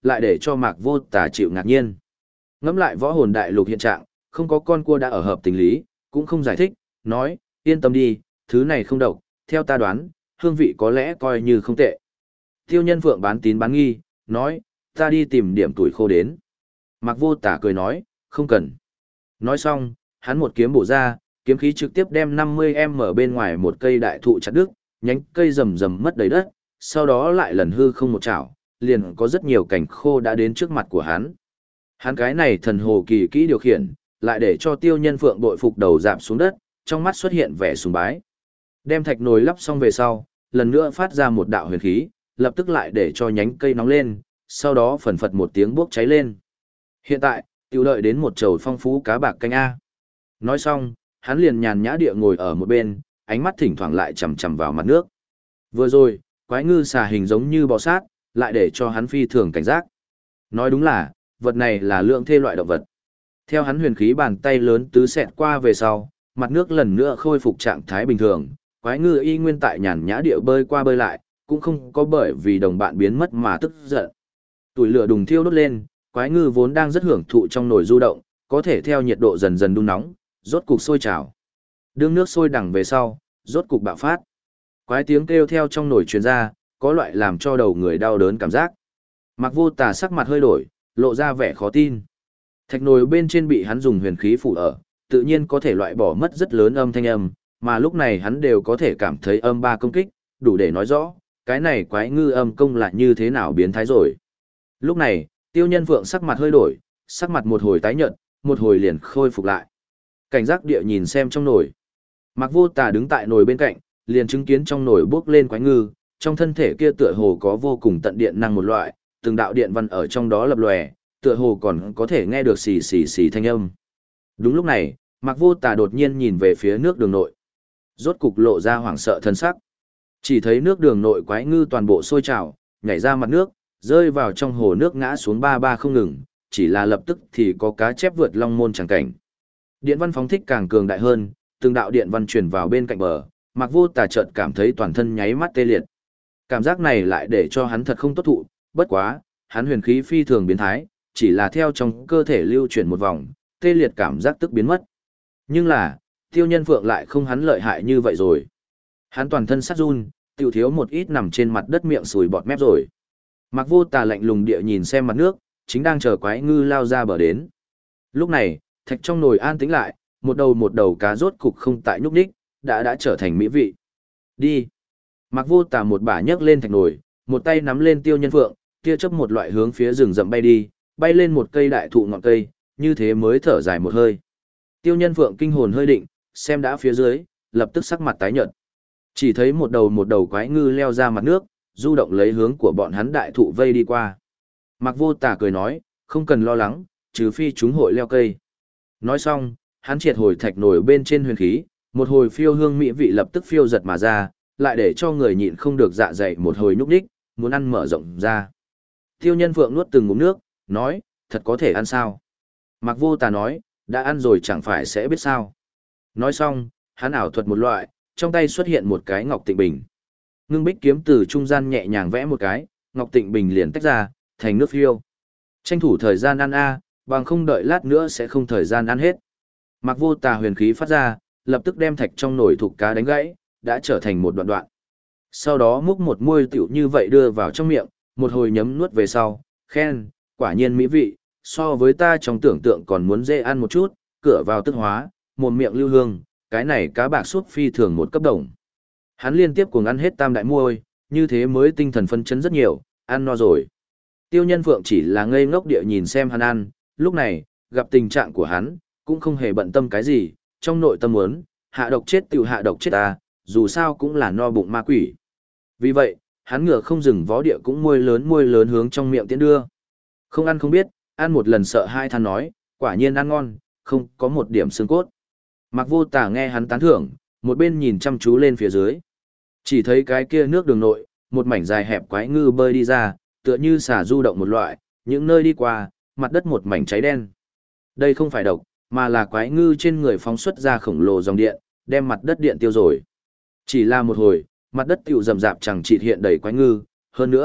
A: lại để cho Mạc Vô Tà chịu ngạc nhiên. Ngẫm lại võ hồn đại lục hiện trạng, không có con cua đã ở hợp tình lý, cũng không giải thích, nói, yên tâm đi, thứ này không độc, theo ta đoán, hương vị có lẽ coi như không tệ. Tiêu Nhân Phượng bán tín bán nghi, nói, ta đi tìm điểm tuổi khô đến. Mạc Vô Tà cười nói, không cần. Nói xong, hắn một kiếm bổ ra, kiếm khí trực tiếp đem 50m ở bên ngoài một cây đại thụ chặt đứt, nhánh cây rầm rầm mất đầy đất, sau đó lại lần hư không một chảo, liền có rất nhiều cành khô đã đến trước mặt của hắn. Hắn cái này thần hồ kỳ kỹ điều khiển, lại để cho Tiêu Nhân Phượng bội phục đầu rạp xuống đất, trong mắt xuất hiện vẻ sùng bái. Đem thạch nồi lắp xong về sau, lần nữa phát ra một đạo huyền khí, lập tức lại để cho nhánh cây nóng lên, sau đó phần phật một tiếng bốc cháy lên. Hiện tại, tiêu đợi đến một chầu phong phú cá bạc canh A. Nói xong, hắn liền nhàn nhã địa ngồi ở một bên, ánh mắt thỉnh thoảng lại chằm chằm vào mặt nước. Vừa rồi, quái ngư xà hình giống như bò sát, lại để cho hắn phi thường cảnh giác. Nói đúng là, vật này là lượng thê loại động vật. Theo hắn huyền khí bàn tay lớn tứ xẹt qua về sau, mặt nước lần nữa khôi phục trạng thái bình thường, quái ngư y nguyên tại nhàn nhã địa bơi qua bơi lại, cũng không có bởi vì đồng bạn biến mất mà tức giận. Tuổi lửa đùng thiêu đốt lên, quái ngư vốn đang rất hưởng thụ trong nồi du động, có thể theo nhiệt độ dần dần đun nóng, rốt cục sôi trào. Đương nước sôi đằng về sau, rốt cục bạo phát. Quái tiếng kêu theo trong nồi truyền ra, có loại làm cho đầu người đau đớn cảm giác. Mạc Vô Tà sắc mặt hơi đổi, lộ ra vẻ khó tin. Thạch nồi bên trên bị hắn dùng huyền khí phủ ở, tự nhiên có thể loại bỏ mất rất lớn âm thanh âm, mà lúc này hắn đều có thể cảm thấy âm ba công kích, đủ để nói rõ, cái này quái ngư âm công là như thế nào biến thái rồi. Lúc này, Tiêu Nhân Phượng sắc mặt hơi đổi, sắc mặt một hồi tái nhợt, một hồi liền khôi phục lại. Cảnh giác địa nhìn xem trong nồi. Mạc Vô Tà đứng tại nồi bên cạnh, liền chứng kiến trong nồi bốc lên quái ngư, trong thân thể kia tựa hồ có vô cùng tận điện năng một loại, từng đạo điện văn ở trong đó lập lòe, tựa hồ còn có thể nghe được xì xì xì thanh âm. Đúng lúc này, Mạc Vô Tà đột nhiên nhìn về phía nước đường nội. Rốt cục lộ ra hoảng sợ thân sắc. Chỉ thấy nước đường nội quái ngư toàn bộ sôi trào, nhảy ra mặt nước, rơi vào trong hồ nước ngã xuống ba ba không ngừng, chỉ là lập tức thì có cá chép vượt long môn chẳng cảnh. Điện văn phóng thích càng cường đại hơn, từng đạo điện văn truyền vào bên cạnh bờ, Mạc Vô Tà chợt cảm thấy toàn thân nháy mắt tê liệt. Cảm giác này lại để cho hắn thật không tốt thụ, bất quá, hắn huyền khí phi thường biến thái, chỉ là theo trong cơ thể lưu chuyển một vòng, tê liệt cảm giác tức biến mất. Nhưng là, Tiêu Nhân Phượng lại không hắn lợi hại như vậy rồi. Hắn toàn thân sát run, tiểu thiếu một ít nằm trên mặt đất miệng sùi bọt mép rồi. Mạc Vô Tà lạnh lùng địa nhìn xem mặt nước, chính đang chờ quái ngư lao ra bờ đến. Lúc này, thạch trong nồi an tĩnh lại, một đầu cá rốt cục không tại nhúc nhích, đã trở thành mỹ vị. Đi. Mạc Vô Tà một bả nhấc lên thạch nồi, một tay nắm lên Tiêu Nhân Phượng, tia chớp một loại hướng phía rừng rậm bay đi, bay lên một cây đại thụ ngọn cây, như thế mới thở dài một hơi. Tiêu Nhân Phượng kinh hồn hơi định, xem đã phía dưới, lập tức sắc mặt tái nhợt. Chỉ thấy một đầu quái ngư leo ra mặt nước, du động lấy hướng của bọn hắn đại thụ vây đi qua. Mạc Vô Tà cười nói, không cần lo lắng, trừ phi chúng hội leo cây. Nói xong, hắn triệt hồi thạch nổi bên trên huyền khí, một hồi phiêu hương mỹ vị lập tức phiêu giật mà ra, lại để cho người nhịn không được dạ dày một hồi nhúc nhích, muốn ăn mở rộng ra. Tiêu Nhân Phượng nuốt từng ngụm nước, nói, thật có thể ăn sao? Mạc Vô Tà nói, đã ăn rồi chẳng phải sẽ biết sao. Nói xong, hắn ảo thuật một loại, trong tay xuất hiện một cái ngọc tịnh bình. Ngưng bích kiếm từ trung gian nhẹ nhàng vẽ một cái, ngọc tịnh bình liền tách ra, thành nước phiêu. Tranh thủ thời gian ăn bằng không đợi lát nữa sẽ không thời gian ăn hết. Mạc Vô Tà huyền khí phát ra, lập tức đem thạch trong nồi thục cá đánh gãy, đã trở thành một đoạn đoạn. Sau đó múc một muôi tiểu như vậy đưa vào trong miệng, một hồi nhấm nuốt về sau, khen, quả nhiên mỹ vị, so với ta trong tưởng tượng còn muốn dễ ăn một chút, cửa vào tức hóa, mồm miệng lưu hương, cái này cá bạc súp phi thường một cấp đồng. Hắn liên tiếp cuồng ăn hết tam đại muôi, như thế mới tinh thần phấn chấn rất nhiều, ăn no rồi. Tiêu Nhân Phượng chỉ là ngây ngốc địa nhìn xem hắn ăn, lúc này, gặp tình trạng của hắn, cũng không hề bận tâm cái gì, trong nội tâm muốn, hạ độc chết tiểu hạ độc chết ta, dù sao cũng là no bụng ma quỷ. Vì vậy, hắn ngựa không dừng vó địa cũng môi lớn hướng trong miệng tiến đưa. Không ăn không biết, ăn một lần sợ hai than nói, quả nhiên ăn ngon, không có một điểm xương cốt. Mạc Vô Tà nghe hắn tán thưởng, một bên nhìn chăm chú lên phía dưới. Chỉ thấy cái kia nước đường nội, một mảnh dài hẹp quái ngư bơi đi ra, tựa như xả du động một loại, những nơi đi qua, mặt đất một mảnh cháy đen. Đây không phải độc, mà là quái ngư trên người phóng xuất ra khổng lồ dòng điện, đem mặt đất điện tiêu rồi. Chỉ là một hồi, mặt đất tiểu rầm rạp chẳng chịt hiện đầy quái ngư, hơn nữa,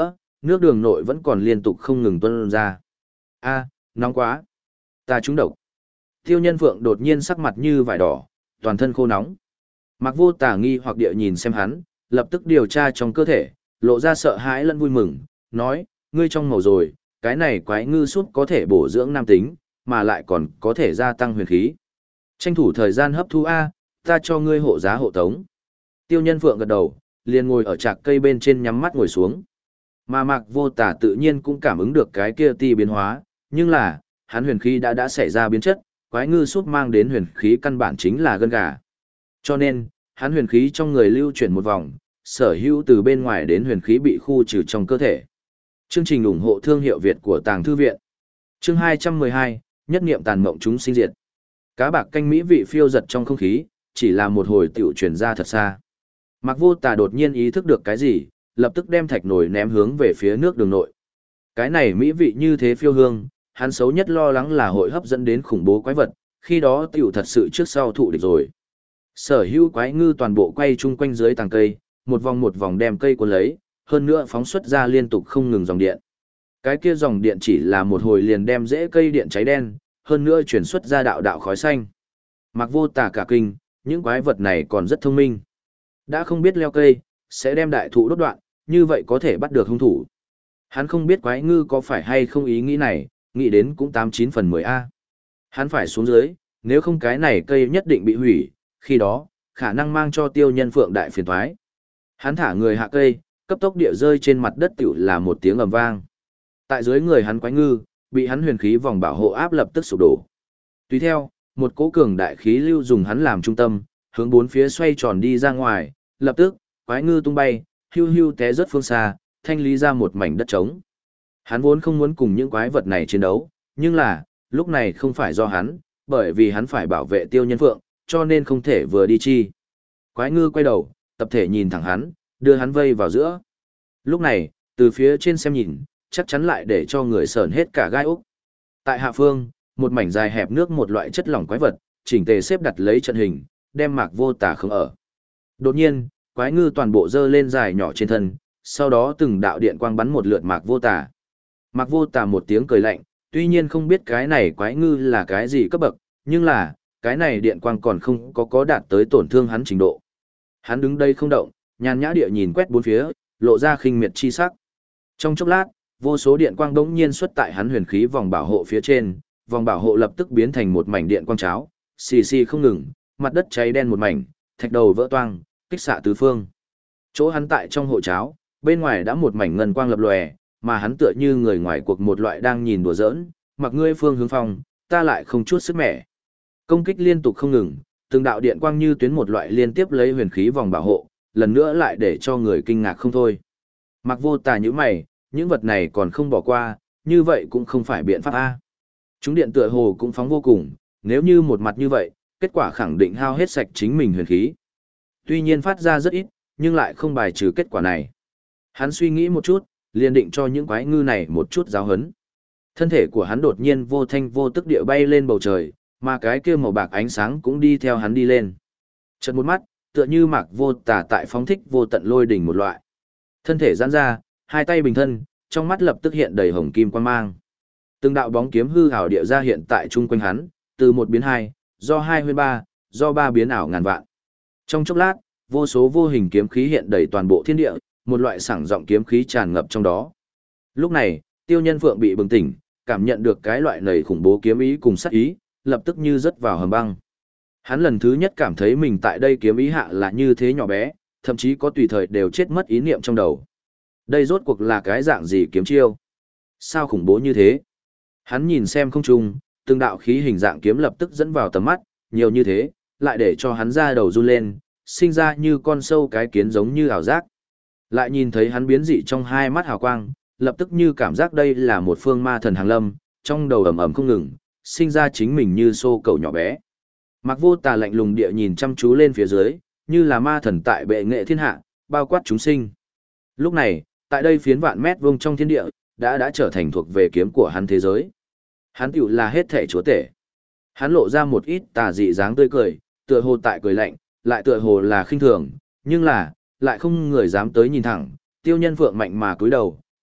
A: nước đường nội vẫn còn liên tục không ngừng tuôn ra. A, nóng quá. Ta trúng độc. Tiêu Nhân Phượng đột nhiên sắc mặt như vải đỏ, toàn thân khô nóng. Mạc Vô Tà nghi hoặc địa nhìn xem hắn, lập tức điều tra trong cơ thể, lộ ra sợ hãi lẫn vui mừng, nói, ngươi trong màu rồi, cái này quái ngư súp có thể bổ dưỡng nam tính, mà lại còn có thể gia tăng huyền khí. Tranh thủ thời gian hấp thu A, ta cho ngươi hộ giá hộ tống. Tiêu Nhân Phượng gật đầu, liền ngồi ở trạc cây bên trên nhắm mắt ngồi xuống. Mà Mạc Vô Tà tự nhiên cũng cảm ứng được cái kia ti biến hóa, nhưng là, hắn huyền khí đã xảy ra biến chất, quái ngư súp mang đến huyền khí căn bản chính là gân gà. Cho nên, hắn huyền khí trong người lưu chuyển một vòng, sở hữu từ bên ngoài đến huyền khí bị khu trừ trong cơ thể. Chương trình ủng hộ thương hiệu Việt của Tàng Thư Viện. Chương 212, nhất niệm tàn mộng chúng sinh diệt. Cá bạc canh mỹ vị phiêu giật trong không khí, chỉ là một hồi tiểu truyền ra thật xa. Mạc Vô Tà đột nhiên ý thức được cái gì, lập tức đem thạch nồi ném hướng về phía nước đường nội. Cái này mỹ vị như thế phiêu hương, hắn xấu nhất lo lắng là hội hấp dẫn đến khủng bố quái vật, khi đó tiểu thật sự trước sau thụ địch rồi. Sở hữu quái ngư toàn bộ quay chung quanh dưới tàng cây, một vòng đem cây cuốn lấy, hơn nữa phóng xuất ra liên tục không ngừng dòng điện. Cái kia dòng điện chỉ là một hồi liền đem rễ cây điện cháy đen, hơn nữa chuyển xuất ra đạo đạo khói xanh. Mạc Vô Tà cả kinh, những quái vật này còn rất thông minh. Đã không biết leo cây, sẽ đem đại thụ đốt đoạn, như vậy có thể bắt được hung thủ. Hắn không biết quái ngư có phải hay không ý nghĩ này, nghĩ đến cũng 89 phần 10A. Hắn phải xuống dưới, nếu không cái này cây nhất định bị hủy, khi đó, khả năng mang cho Tiêu Nhân Phượng đại phiền toái. Hắn thả người hạ cây, cấp tốc địa rơi trên mặt đất tiểu là một tiếng ầm vang. Tại dưới người hắn quái ngư, bị hắn huyền khí vòng bảo hộ áp lập tức sụp đổ. Tùy theo, một cỗ cường đại khí lưu dùng hắn làm trung tâm, hướng bốn phía xoay tròn đi ra ngoài, lập tức, quái ngư tung bay, hưu hưu té rớt phương xa, thanh lý ra một mảnh đất trống. Hắn vốn không muốn cùng những quái vật này chiến đấu, nhưng là, lúc này không phải do hắn, bởi vì hắn phải bảo vệ Tiêu Nhân Phượng, cho nên không thể vừa đi chi. Quái ngư quay đầu, tập thể nhìn thẳng hắn, đưa hắn vây vào giữa. Lúc này, từ phía trên xem nhìn, chắc chắn lại để cho người sởn hết cả gai ốc. Tại hạ phương, một mảnh dài hẹp nước một loại chất lỏng quái vật, chỉnh tề xếp đặt lấy trận hình, đem Mạc Vô Tà không ở. Đột nhiên, quái ngư toàn bộ dơ lên dài nhỏ trên thân, sau đó từng đạo điện quang bắn một lượt Mạc Vô Tà. Mạc Vô Tà một tiếng cười lạnh, tuy nhiên không biết cái này quái ngư là cái gì cấp bậc, nhưng là, cái này điện quang còn không có đạt tới tổn thương hắn trình độ. Hắn đứng đây không động, nhàn nhã địa nhìn quét bốn phía, lộ ra khinh miệt chi sắc. Trong chốc lát, vô số điện quang đống nhiên xuất tại hắn huyền khí vòng bảo hộ phía trên, vòng bảo hộ lập tức biến thành một mảnh điện quang cháo, xì xì không ngừng, mặt đất cháy đen một mảnh, thạch đầu vỡ toang, kích xạ tứ phương. Chỗ hắn tại trong hộ cháo, bên ngoài đã một mảnh ngân quang lập lòe, mà hắn tựa như người ngoài cuộc một loại đang nhìn đùa giỡn, mặc ngươi phương hướng phòng, ta lại không chút sức mẻ. Công kích liên tục không ngừng, từng đạo điện quang như tuyến một loại liên tiếp lấy huyền khí vòng bảo hộ, lần nữa lại để cho người kinh ngạc không thôi. Mặc Vô Tà như mày, những vật này còn không bỏ qua, như vậy cũng không phải biện pháp A. Chúng điện tựa hồ cũng phóng vô cùng, nếu như một mặt như vậy, kết quả khẳng định hao hết sạch chính mình huyền khí. Tuy nhiên phát ra rất ít, nhưng lại không bài trừ kết quả này. Hắn suy nghĩ một chút, liền định cho những quái ngư này một chút giáo hấn. Thân thể của hắn đột nhiên vô thanh vô tức địa bay lên bầu trời, mà cái kia màu bạc ánh sáng cũng đi theo hắn đi lên. Chợt một mắt, tựa như Mạc Vô Tà tại phóng thích vô tận lôi đỉnh một loại. Thân thể giãn ra, hai tay bình thân, trong mắt lập tức hiện đầy hồng kim quang mang. Từng đạo bóng kiếm hư ảo địa ra hiện tại chung quanh hắn, từ một biến hai, do hai huyên ba, do ba biến ảo ngàn vạn. Trong chốc lát, vô số vô hình kiếm khí hiện đầy toàn bộ thiên địa, một loại sảng giọng kiếm khí tràn ngập trong đó. Lúc này, Tiêu Nhân Phượng bị bừng tỉnh, cảm nhận được cái loại nầy khủng bố kiếm ý cùng sát ý, lập tức như rớt vào hầm băng. Hắn lần thứ nhất cảm thấy mình tại đây kiếm ý hạ là như thế nhỏ bé, thậm chí có tùy thời đều chết mất ý niệm trong đầu. Đây rốt cuộc là cái dạng gì kiếm chiêu? Sao khủng bố như thế? Hắn nhìn xem không trung, từng đạo khí hình dạng kiếm lập tức dẫn vào tầm mắt, nhiều như thế, lại để cho hắn ra đầu run lên, sinh ra như con sâu cái kiến giống như ảo giác. Lại nhìn thấy hắn biến dị trong hai mắt hào quang, lập tức như cảm giác đây là một phương ma thần hàng lâm, trong đầu ầm ầm không ngừng, sinh ra chính mình như xô cầu nhỏ bé. Mạc Vô Tà lạnh lùng địa nhìn chăm chú lên phía dưới, như là ma thần tại bệ nghệ thiên hạ, bao quát chúng sinh. Lúc này, tại đây phiến vạn mét vuông trong thiên địa, đã trở thành thuộc về kiếm của hắn thế giới. Hắn tiểu là hết thể chúa tể. Hắn lộ ra một ít tà dị dáng tươi cười, tựa hồ tại cười lạnh, lại tựa hồ là khinh thường, nhưng là, lại không người dám tới nhìn thẳng. Tiêu Nhân Phượng mạnh mà cúi đầu,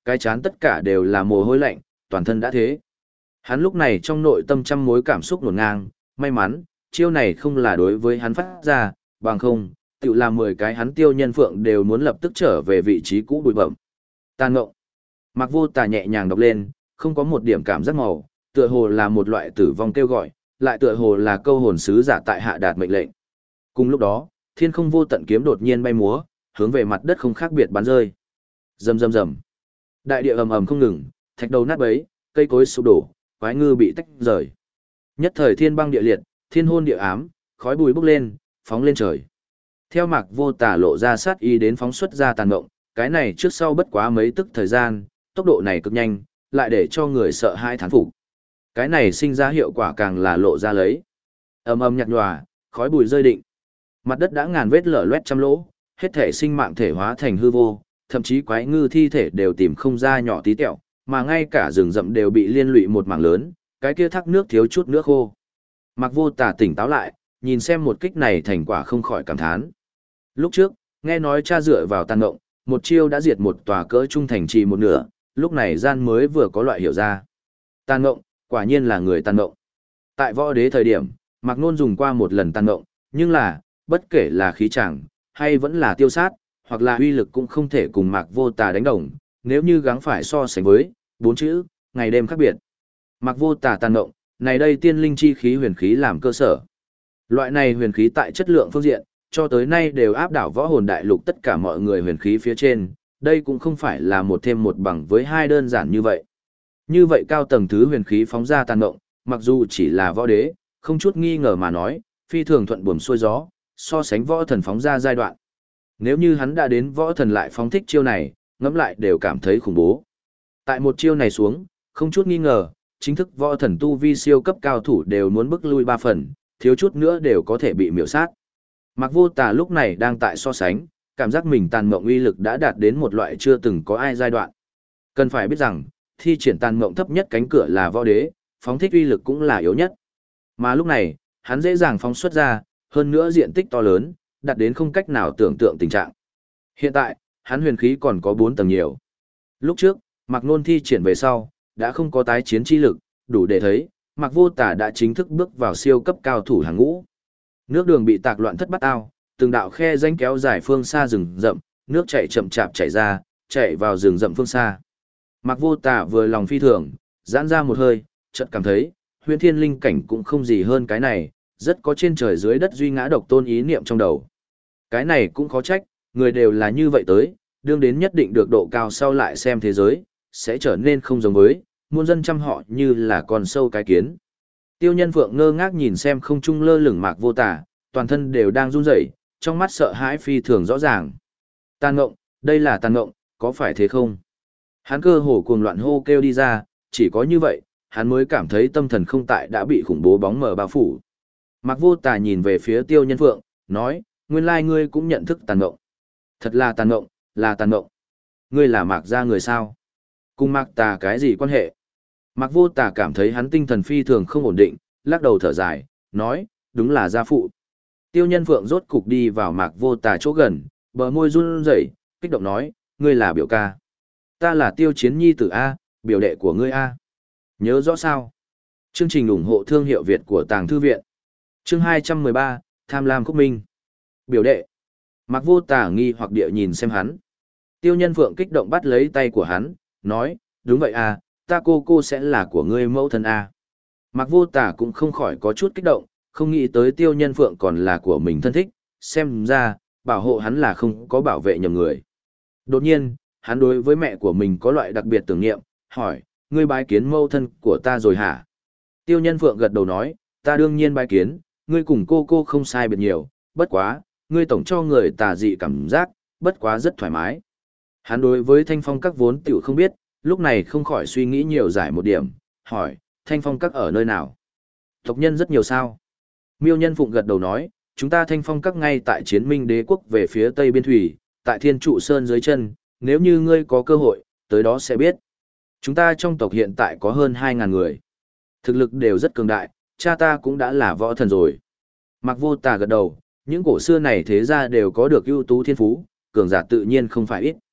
A: cái chán tất cả đều là mồ hôi lạnh, toàn thân đã thế. Hắn lúc này trong nội tâm trăm mối cảm xúc ngổn ngang, may mắn, chiêu này không là đối với hắn phát ra, bằng không, tự làm 10 cái hắn Tiêu Nhân Phượng đều muốn lập tức trở về vị trí cũ bụi bẩm. Tàn ngộng. Mạc Vô Tà nhẹ nhàng đọc lên, không có một điểm cảm giác màu, tựa hồ là một loại tử vong kêu gọi, lại tựa hồ là câu hồn sứ giả tại hạ đạt mệnh lệnh. Cùng lúc đó, thiên không vô tận kiếm đột nhiên bay múa, hướng về mặt đất không khác biệt bắn rơi. Rầm rầm rầm. Đại địa ầm ầm không ngừng, thạch đầu nát bấy, cây cối sụp đổ, quái ngư bị tách rời. Nhất thời thiên băng địa liệt, thiên hôn địa ám, khói bụi bốc lên, phóng lên trời. Theo Mạc Vô Tà lộ ra sát ý đến phóng xuất ra tàn ngộng, cái này trước sau bất quá mấy tức thời gian, tốc độ này cực nhanh, lại để cho người sợ hãi thán phục. Cái này sinh ra hiệu quả càng là lộ ra lấy. Ầm ầm nhạt nhòa, khói bụi rơi định. Mặt đất đã ngàn vết lở loét trăm lỗ, hết thể sinh mạng thể hóa thành hư vô, thậm chí quái ngư thi thể đều tìm không ra nhỏ tí tẹo, mà ngay cả rừng rậm đều bị liên lụy một mảng lớn, cái kia thác nước thiếu chút nước khô. Mạc Vô Tà tỉnh táo lại, nhìn xem một kích này thành quả không khỏi cảm thán. Lúc trước, nghe nói cha dựa vào tàn ngộng, một chiêu đã diệt một tòa cỡ trung thành trì một nửa, lúc này gian mới vừa có loại hiểu ra. Tàn ngộng, quả nhiên là người tàn ngộng. Tại võ đế thời điểm, Mạc Nôn dùng qua một lần tàn ngộng, nhưng là, bất kể là khí chẳng, hay vẫn là tiêu sát, hoặc là uy lực cũng không thể cùng Mạc Vô Tà đánh đồng, nếu như gắng phải so sánh với, 4 chữ, ngày đêm khác biệt. Mạc Vô Tà tàn ngộng, này đây tiên linh chi khí huyền khí làm cơ sở. Loại này huyền khí tại chất lượng phương diện, cho tới nay đều áp đảo võ hồn đại lục tất cả mọi người huyền khí phía trên, đây cũng không phải là một thêm một bằng với hai đơn giản như vậy. Như vậy cao tầng thứ huyền khí phóng ra tàn ngộng, mặc dù chỉ là võ đế, không chút nghi ngờ mà nói, phi thường thuận buồm xuôi gió, so sánh võ thần phóng ra giai đoạn. Nếu như hắn đã đến võ thần lại phóng thích chiêu này, ngẫm lại đều cảm thấy khủng bố. Tại một chiêu này xuống, không chút nghi ngờ, chính thức võ thần tu vi siêu cấp cao thủ đều muốn bức lui 3 phần, thiếu chút nữa đều có thể bị miểu sát. Mạc Vô Tà lúc này đang tại so sánh, cảm giác mình tàn mộng uy lực đã đạt đến một loại chưa từng có ai giai đoạn. Cần phải biết rằng, thi triển tàn mộng thấp nhất cánh cửa là võ đế, phóng thích uy lực cũng là yếu nhất. Mà lúc này, hắn dễ dàng phóng xuất ra, hơn nữa diện tích to lớn, đạt đến không cách nào tưởng tượng tình trạng. Hiện tại, hắn huyền khí còn có 4 tầng nhiều. Lúc trước, Mạc Nôn thi triển về sau, đã không có tái chiến chi lực, đủ để thấy, Mạc Vô Tà đã chính thức bước vào siêu cấp cao thủ hàng ngũ. Nước đường bị tạc loạn thất bát ao, từng đạo khe rãnh kéo dài phương xa rừng rậm, nước chảy chậm chạp chảy ra, chạy vào rừng rậm phương xa. Mạc Vô Tà vừa lòng phi thường, giãn ra một hơi, chợt cảm thấy, huyền thiên linh cảnh cũng không gì hơn cái này, rất có trên trời dưới đất duy ngã độc tôn ý niệm trong đầu. Cái này cũng khó trách, người đều là như vậy tới, đương đến nhất định được độ cao sau lại xem thế giới, sẽ trở nên không giống với, muôn dân trăm họ như là con sâu cái kiến. Tiêu Nhân Phượng ngơ ngác nhìn xem không trung lơ lửng Mạc Vô Tà, toàn thân đều đang run rẩy, trong mắt sợ hãi phi thường rõ ràng. Tàn ngộng, đây là tàn ngộng, có phải thế không? Hắn cơ hồ cuồng loạn hô kêu đi ra, chỉ có như vậy, hắn mới cảm thấy tâm thần không tại đã bị khủng bố bóng mờ bao phủ. Mạc Vô Tà nhìn về phía Tiêu Nhân Phượng, nói, nguyên lai ngươi cũng nhận thức tàn ngộng. Thật là tàn ngộng, là tàn ngộng. Ngươi là Mạc gia người sao? Cùng Mạc Tà cái gì quan hệ? Mạc Vô Tà cảm thấy hắn tinh thần phi thường không ổn định, lắc đầu thở dài, nói, đúng là gia phụ. Tiêu Nhân Phượng rốt cục đi vào Mạc Vô Tà chỗ gần, bờ môi run rẩy, kích động nói, ngươi là biểu ca. Ta là Tiêu Chiến Nhi tử A, biểu đệ của ngươi A. Nhớ rõ sao? Chương trình ủng hộ thương hiệu Việt của Tàng Thư Viện. Chương 213, Tham Lam Khúc Minh. Biểu đệ. Mạc Vô Tà nghi hoặc địa nhìn xem hắn. Tiêu Nhân Phượng kích động bắt lấy tay của hắn, nói, đúng vậy à, ta cô sẽ là của ngươi mẫu thân à. Mạc Vô Tà cũng không khỏi có chút kích động, không nghĩ tới Tiêu Nhân Phượng còn là của mình thân thích, xem ra, bảo hộ hắn là không có bảo vệ nhầm người. Đột nhiên, hắn đối với mẹ của mình có loại đặc biệt tưởng niệm, hỏi, ngươi bái kiến mẫu thân của ta rồi hả? Tiêu Nhân Phượng gật đầu nói, ta đương nhiên bái kiến, ngươi cùng cô không sai biệt nhiều, bất quá, ngươi tổng cho người tà dị cảm giác, bất quá rất thoải mái. Hắn đối với Thanh Phong Các vốn tiểu không biết, lúc này không khỏi suy nghĩ nhiều giải một điểm, hỏi, Thanh Phong Các ở nơi nào? Tộc nhân rất nhiều sao? Miêu Nhân Phụng gật đầu nói, chúng ta Thanh Phong Các ngay tại Chiến Minh Đế quốc về phía tây biên thủy, tại Thiên Trụ Sơn dưới chân, nếu như ngươi có cơ hội, tới đó sẽ biết. Chúng ta trong tộc hiện tại có hơn 2.000 người. Thực lực đều rất cường đại, cha ta cũng đã là võ thần rồi. Mạc Vô Tà gật đầu, những cổ xưa này thế ra đều có được ưu tú thiên phú, cường giả tự nhiên không phải ít.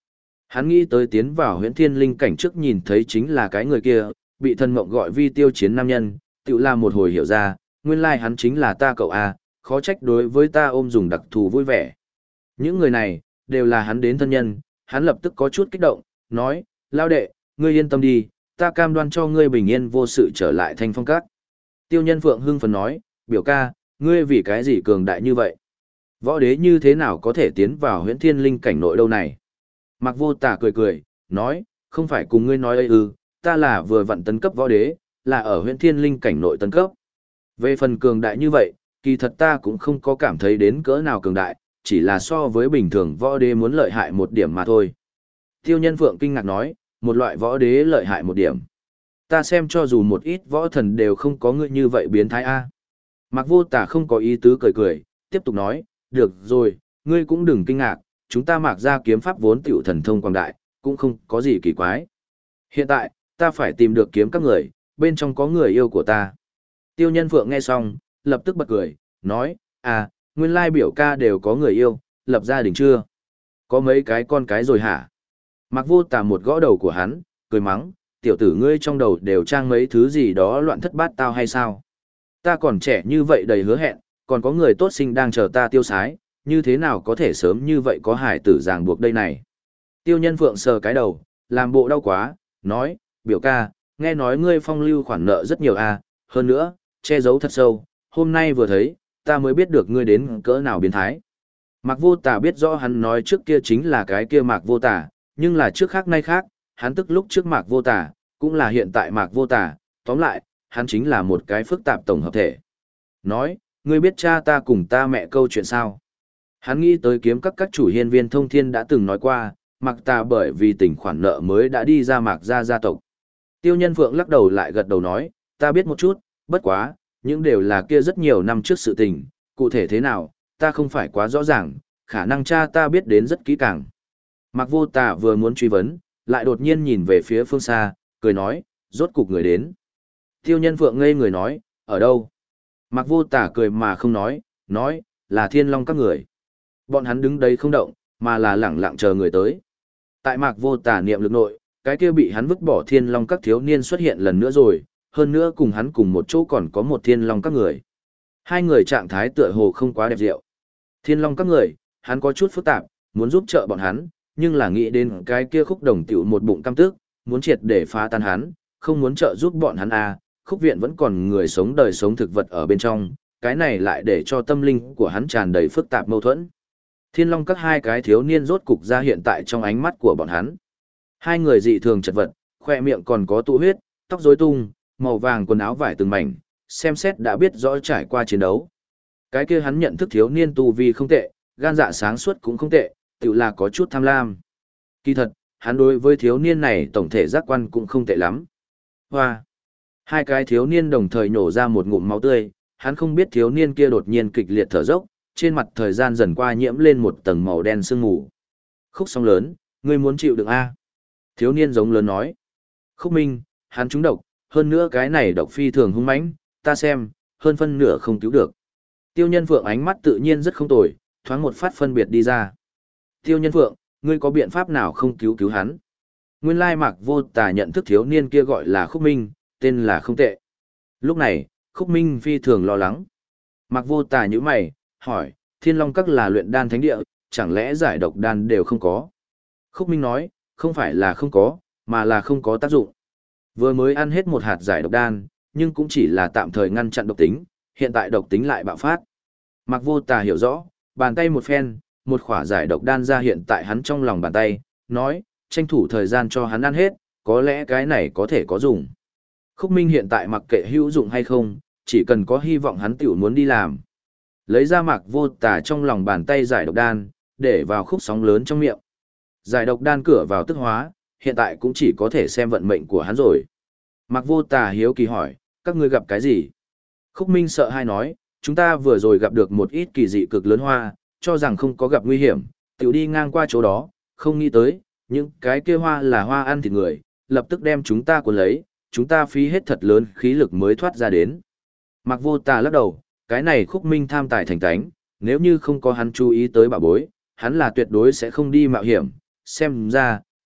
A: Hắn nghĩ tới tiến vào huyễn thiên linh cảnh trước nhìn thấy chính là cái người kia, bị thần mộng gọi vi tiêu chiến nam nhân, tự làm một hồi hiểu ra, nguyên lai hắn chính là ta cậu A, khó trách đối với ta ôm dùng đặc thù vui vẻ. Những người này, đều là hắn đến thân nhân, hắn lập tức có chút kích động, nói, lao đệ, ngươi yên tâm đi, ta cam đoan cho ngươi bình yên vô sự trở lại Thanh Phong Các. Tiêu Nhân Phượng hưng phấn nói, biểu ca, ngươi vì cái gì cường đại như vậy? Võ đế như thế nào có thể tiến vào huyễn thiên linh cảnh nội đâu này? Mạc Vô Tà cười cười, nói, không phải cùng ngươi nói ư, ta là vừa vặn tấn cấp võ đế, là ở huyễn thiên linh cảnh nội tấn cấp. Về phần cường đại như vậy, kỳ thật ta cũng không có cảm thấy đến cỡ nào cường đại, chỉ là so với bình thường võ đế muốn lợi hại một điểm mà thôi. Tiêu Nhân Phượng kinh ngạc nói, một loại võ đế lợi hại một điểm. Ta xem cho dù một ít võ thần đều không có ngươi như vậy biến thái A. Mạc Vô Tà không có ý tứ cười cười, tiếp tục nói, được rồi, ngươi cũng đừng kinh ngạc, chúng ta Mạc gia kiếm pháp vốn tiểu thần thông quảng đại, cũng không có gì kỳ quái. Hiện tại, ta phải tìm được kiếm các người, bên trong có người yêu của ta. Tiêu Nhân Phượng nghe xong, lập tức bật cười, nói, à, nguyên lai biểu ca đều có người yêu, lập gia đình chưa? Có mấy cái con cái rồi hả? Mạc Vô Tà một gõ đầu của hắn, cười mắng, tiểu tử ngươi trong đầu đều trang mấy thứ gì đó loạn thất bát tao hay sao? Ta còn trẻ như vậy đầy hứa hẹn, còn có người tốt sinh đang chờ ta tiêu sái, như thế nào có thể sớm như vậy có hải tử ràng buộc đây này? Tiêu Nhân Phượng sờ cái đầu, làm bộ đau quá, nói, biểu ca, nghe nói ngươi phong lưu khoản nợ rất nhiều à, hơn nữa, che giấu thật sâu, hôm nay vừa thấy, ta mới biết được ngươi đến cỡ nào biến thái. Mạc Vô Tà biết rõ hắn nói trước kia chính là cái kia Mạc Vô Tà, nhưng là trước khác nay khác, hắn tức lúc trước Mạc Vô Tà, cũng là hiện tại Mạc Vô Tà, tóm lại, hắn chính là một cái phức tạp tổng hợp thể. Nói, ngươi biết cha ta cùng ta mẹ câu chuyện sao? Hắn nghĩ tới kiếm các chủ hiên viên thông thiên đã từng nói qua, Mạc Tà bởi vì tình khoản nợ mới đã đi ra Mạc gia gia tộc. Tiêu Nhân Phượng lắc đầu lại gật đầu nói, ta biết một chút, bất quá, những đều là kia rất nhiều năm trước sự tình, cụ thể thế nào, ta không phải quá rõ ràng, khả năng cha ta biết đến rất kỹ càng. Mạc Vô Tà vừa muốn truy vấn, lại đột nhiên nhìn về phía phương xa, cười nói, rốt cục người đến. Tiêu Nhân Phượng ngây người nói, ở đâu? Mạc Vô Tà cười mà không nói, là Thiên Long các người. Bọn hắn đứng đấy không động, mà là lẳng lặng chờ người tới. Tại Mạc Vô Tà niệm lực nội, cái kia bị hắn vứt bỏ Thiên Long các thiếu niên xuất hiện lần nữa rồi, hơn nữa cùng hắn cùng một chỗ còn có một Thiên Long các người. Hai người trạng thái tựa hồ không quá đẹp diệu. Thiên Long các người, hắn có chút phức tạp, muốn giúp trợ bọn hắn, nhưng là nghĩ đến cái kia khúc đồng tiểu một bụng căm tức, muốn triệt để phá tan hắn, không muốn trợ giúp bọn hắn à, khúc viện vẫn còn người sống đời sống thực vật ở bên trong, cái này lại để cho tâm linh của hắn tràn đầy phức tạp mâu thuẫn. Thiên Long các hai cái thiếu niên rốt cục ra hiện tại trong ánh mắt của bọn hắn. Hai người dị thường chật vật, khoe miệng còn có tụ huyết, tóc rối tung, màu vàng quần áo vải từng mảnh, xem xét đã biết rõ trải qua chiến đấu. Cái kia hắn nhận thức thiếu niên tu vi không tệ, gan dạ sáng suốt cũng không tệ, tự là có chút tham lam. Kỳ thật, hắn đối với thiếu niên này tổng thể giác quan cũng không tệ lắm. Hoa! Hai cái thiếu niên đồng thời nhổ ra một ngụm máu tươi, hắn không biết thiếu niên kia đột nhiên kịch liệt thở dốc, trên mặt thời gian dần qua nhiễm lên một tầng màu đen sương mù. Khúc sóng lớn, ngươi muốn chịu đựng a? Thiếu niên giống lớn nói. Khúc Minh, hắn trúng độc, hơn nữa cái này độc phi thường hung mãnh, ta xem, hơn phân nửa không cứu được. Tiêu Nhân Phượng ánh mắt tự nhiên rất không tồi, thoáng một phát phân biệt đi ra. Tiêu Nhân Phượng, ngươi có biện pháp nào không cứu hắn? Nguyên lai Mạc Vô Tà nhận thức thiếu niên kia gọi là Khúc Minh, tên là không tệ. Lúc này, Khúc Minh phi thường lo lắng. Mạc Vô Tà nhíu mày, hỏi, Thiên Long các là luyện đan thánh địa, chẳng lẽ giải độc đan đều không có? Khúc Minh nói, không phải là không có, mà là không có tác dụng. Vừa mới ăn hết một hạt giải độc đan, nhưng cũng chỉ là tạm thời ngăn chặn độc tính, hiện tại độc tính lại bạo phát. Mạc Vô Tà hiểu rõ, bàn tay một phen, một khỏa giải độc đan ra hiện tại hắn trong lòng bàn tay, nói, tranh thủ thời gian cho hắn ăn hết, có lẽ cái này có thể có dùng. Khúc Minh hiện tại mặc kệ hữu dụng hay không, chỉ cần có hy vọng hắn tiểu muốn đi làm. Lấy ra Mạc Vô Tà trong lòng bàn tay giải độc đan, để vào khúc sóng lớn trong miệng. Giải độc đan cửa vào tức hóa, hiện tại cũng chỉ có thể xem vận mệnh của hắn rồi. Mạc Vô Tà hiếu kỳ hỏi, các ngươi gặp cái gì? Khúc Minh sợ hai nói, chúng ta vừa rồi gặp được một ít kỳ dị cực lớn hoa, cho rằng không có gặp nguy hiểm, tiểu đi ngang qua chỗ đó, không nghĩ tới, những cái kia hoa là hoa ăn thịt người, lập tức đem chúng ta cuốn lấy, chúng ta phí hết thật lớn khí lực mới thoát ra đến. Mạc Vô Tà lắc đầu, cái này Khúc Minh tham tài thành tánh, nếu như không có hắn chú ý tới bảo bối, hắn là tuyệt đối sẽ không đi mạo hiểm, xem ra,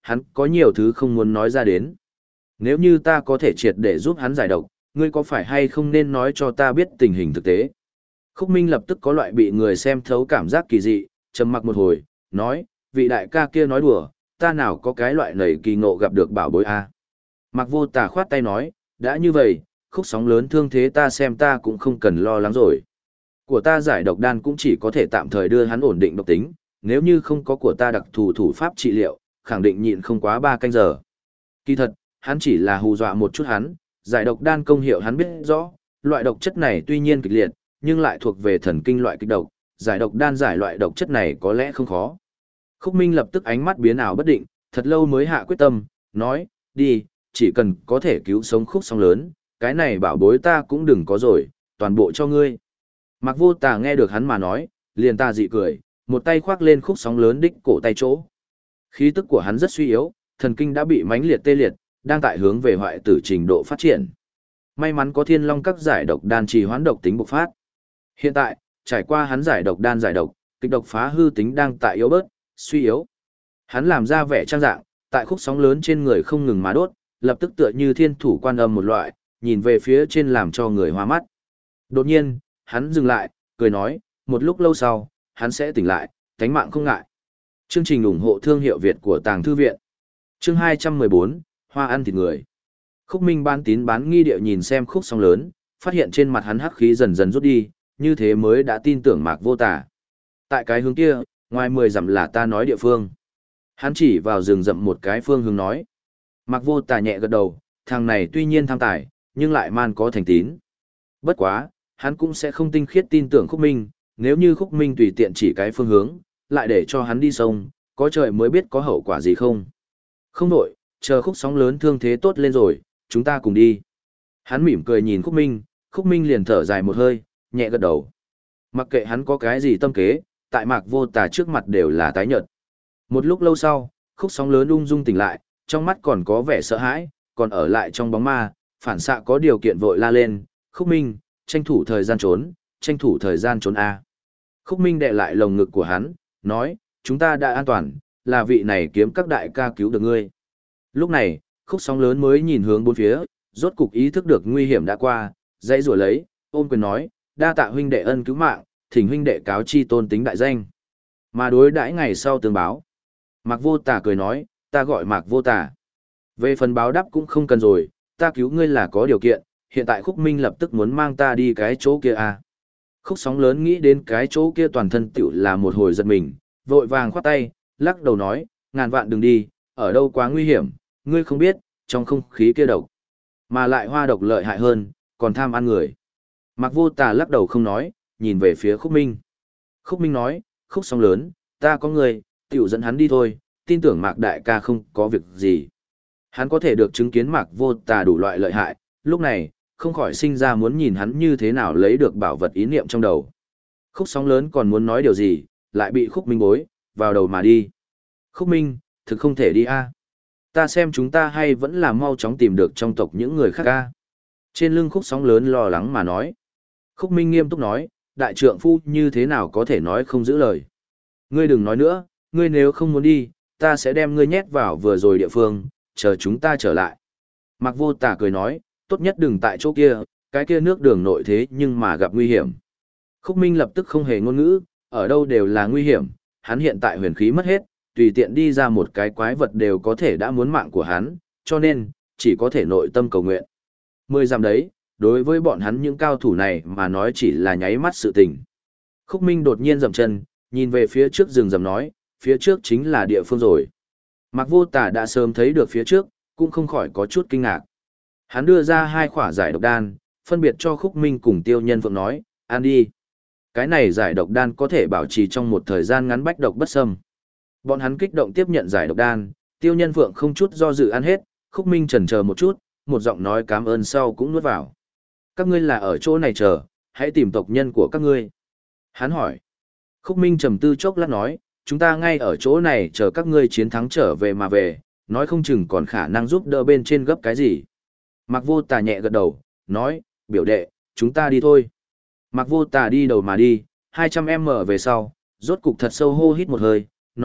A: hắn có nhiều thứ không muốn nói ra đến. Nếu như ta có thể triệt để giúp hắn giải độc, ngươi có phải hay không nên nói cho ta biết tình hình thực tế? Khúc Minh lập tức có loại bị người xem thấu cảm giác kỳ dị, trầm mặc một hồi, nói, vị đại ca kia nói đùa, ta nào có cái loại nầy kỳ ngộ gặp được bảo bối a. Mạc Vô Tà khoát tay nói, đã như vậy, khúc sóng lớn thương thế ta xem ta cũng không cần lo lắng rồi. Của ta giải độc đan cũng chỉ có thể tạm thời đưa hắn ổn định độc tính, nếu như không có của ta đặc thù thủ pháp trị liệu, khẳng định nhịn không quá 3 canh giờ. Kỳ thật, hắn chỉ là hù dọa một chút hắn, giải độc đan công hiệu hắn biết rõ, loại độc chất này tuy nhiên kịch liệt, nhưng lại thuộc về thần kinh loại kịch độc, giải độc đan giải loại độc chất này có lẽ không khó. Khúc Minh lập tức ánh mắt biến ảo bất định, thật lâu mới hạ quyết tâm, nói, đi, chỉ cần có thể cứu sống khúc sóng lớn, cái này bảo bối ta cũng đừng có rồi, toàn bộ cho ngươi. Mạc Vô Tà nghe được hắn mà nói, liền ta dị cười, một tay khoác lên khúc sóng lớn đích cổ tay chỗ. Khí tức của hắn rất suy yếu, thần kinh đã bị mãnh liệt tê liệt, đang tại hướng về hoại tử trình độ phát triển. May mắn có Thiên Long các giải độc đan trì hoãn độc tính bộc phát. Hiện tại, trải qua hắn giải độc đan giải độc, kịch độc phá hư tính đang tại yếu bớt, suy yếu. Hắn làm ra vẻ trang dạng, tại khúc sóng lớn trên người không ngừng mà đốt, lập tức tựa như thiên thủ quan âm một loại, nhìn về phía trên làm cho người hoa mắt. Đột nhiên, hắn dừng lại, cười nói, một lúc lâu sau, hắn sẽ tỉnh lại, tánh mạng không ngại. Chương trình ủng hộ thương hiệu Việt của Tàng Thư Viện. Chương 214, Hoa ăn thịt người. Khúc Minh bán tín bán nghi địa nhìn xem khúc sóng lớn, phát hiện trên mặt hắn hắc khí dần dần rút đi, như thế mới đã tin tưởng Mạc Vô Tà. Tại cái hướng kia, ngoài 10 dặm là ta nói địa phương. Hắn chỉ vào rừng rậm một cái phương hướng nói. Mạc Vô Tà nhẹ gật đầu, thằng này tuy nhiên tham tài, nhưng lại man có thành tín. Bất quá, hắn cũng sẽ không tinh khiết tin tưởng Khúc Minh, nếu như Khúc Minh tùy tiện chỉ cái phương hướng, lại để cho hắn đi sông, có trời mới biết có hậu quả gì không. Không đổi, chờ khúc sóng lớn thương thế tốt lên rồi, chúng ta cùng đi. Hắn mỉm cười nhìn Khúc Minh liền thở dài một hơi, nhẹ gật đầu. Mặc kệ hắn có cái gì tâm kế, tại Mạc Vô Tà trước mặt đều là tái nhợt. Một lúc lâu sau, khúc sóng lớn ung dung tỉnh lại, trong mắt còn có vẻ sợ hãi, còn ở lại trong bóng ma, phản xạ có điều kiện vội la lên, Khúc Minh, tranh thủ thời gian trốn, tranh thủ thời gian trốn A. Khúc Minh đè lại lồng ngực của hắn, nói, chúng ta đã an toàn, là vị này kiếm các đại ca cứu được ngươi. Lúc này, khúc sóng lớn mới nhìn hướng bốn phía, rốt cục ý thức được nguy hiểm đã qua, dãy rủa lấy, ôm quyền nói, đa tạ huynh đệ ân cứu mạng, thỉnh huynh đệ cáo chi tôn tính đại danh. Mà đối đãi ngày sau tương báo. Mạc Vô Tà cười nói, ta gọi Mạc Vô Tà. Về phần báo đáp cũng không cần rồi, ta cứu ngươi là có điều kiện, hiện tại Khúc Minh lập tức muốn mang ta đi cái chỗ kia à. Khúc sóng lớn nghĩ đến cái chỗ kia toàn thân tiểu là một hồi giật mình, vội vàng khoát tay, lắc đầu nói, ngàn vạn đừng đi, ở đâu quá nguy hiểm, ngươi không biết, trong không khí kia độc. Mà lại hoa độc lợi hại hơn, còn tham ăn người. Mạc Vô Tà lắc đầu không nói, nhìn về phía Khúc Minh. Khúc Minh nói, Khúc sóng lớn, ta có người, tiểu dẫn hắn đi thôi, tin tưởng Mạc đại ca không có việc gì. Hắn có thể được chứng kiến Mạc Vô Tà đủ loại lợi hại, lúc này, không khỏi sinh ra muốn nhìn hắn như thế nào lấy được bảo vật ý niệm trong đầu. Khúc sóng lớn còn muốn nói điều gì, lại bị Khúc Minh bối, vào đầu mà đi. Khúc Minh, thực không thể đi a. Ta xem chúng ta hay vẫn là mau chóng tìm được trong tộc những người khác a. Trên lưng Khúc sóng lớn lo lắng mà nói. Khúc Minh nghiêm túc nói, đại trượng phu như thế nào có thể nói không giữ lời. Ngươi đừng nói nữa, ngươi nếu không muốn đi, ta sẽ đem ngươi nhét vào vừa rồi địa phương, chờ chúng ta trở lại. Mạc Vô Tà cười nói, tốt nhất đừng tại chỗ kia, cái kia nước đường nội thế nhưng mà gặp nguy hiểm. Khúc Minh lập tức không hề ngôn ngữ, ở đâu đều là nguy hiểm, hắn hiện tại huyền khí mất hết, tùy tiện đi ra một cái quái vật đều có thể đã muốn mạng của hắn, cho nên, chỉ có thể nội tâm cầu nguyện. 10 dặm đấy, đối với bọn hắn những cao thủ này mà nói chỉ là nháy mắt sự tình. Khúc Minh đột nhiên dậm chân, nhìn về phía trước rừng rầm nói, phía trước chính là địa phương rồi. Mạc Vô Tà đã sớm thấy được phía trước, cũng không khỏi có chút kinh ngạc. Hắn đưa ra 2 khỏa giải độc đan, phân biệt cho Khúc Minh cùng Tiêu Nhân Phượng nói, ăn đi. Cái này giải độc đan có thể bảo trì trong một thời gian ngắn bách độc bất xâm. Bọn hắn kích động tiếp nhận giải độc đan, Tiêu Nhân Phượng không chút do dự ăn hết, Khúc Minh chần chờ một chút, một giọng nói cảm ơn sau cũng nuốt vào. Các ngươi là ở chỗ này chờ, hãy tìm tộc nhân của các ngươi. Hắn hỏi. Khúc Minh trầm tư chốc lát nói, chúng ta ngay ở chỗ này chờ các ngươi chiến thắng trở về mà về, nói không chừng còn khả năng giúp đỡ bên trên gấp cái gì. Mạc Vô Tà nhẹ gật đầu, nói, biểu đệ, chúng ta đi thôi. Mạc Vô Tà đi đầu mà đi, 200m về sau, rốt cục thật sâu hô hít một hơi, nói,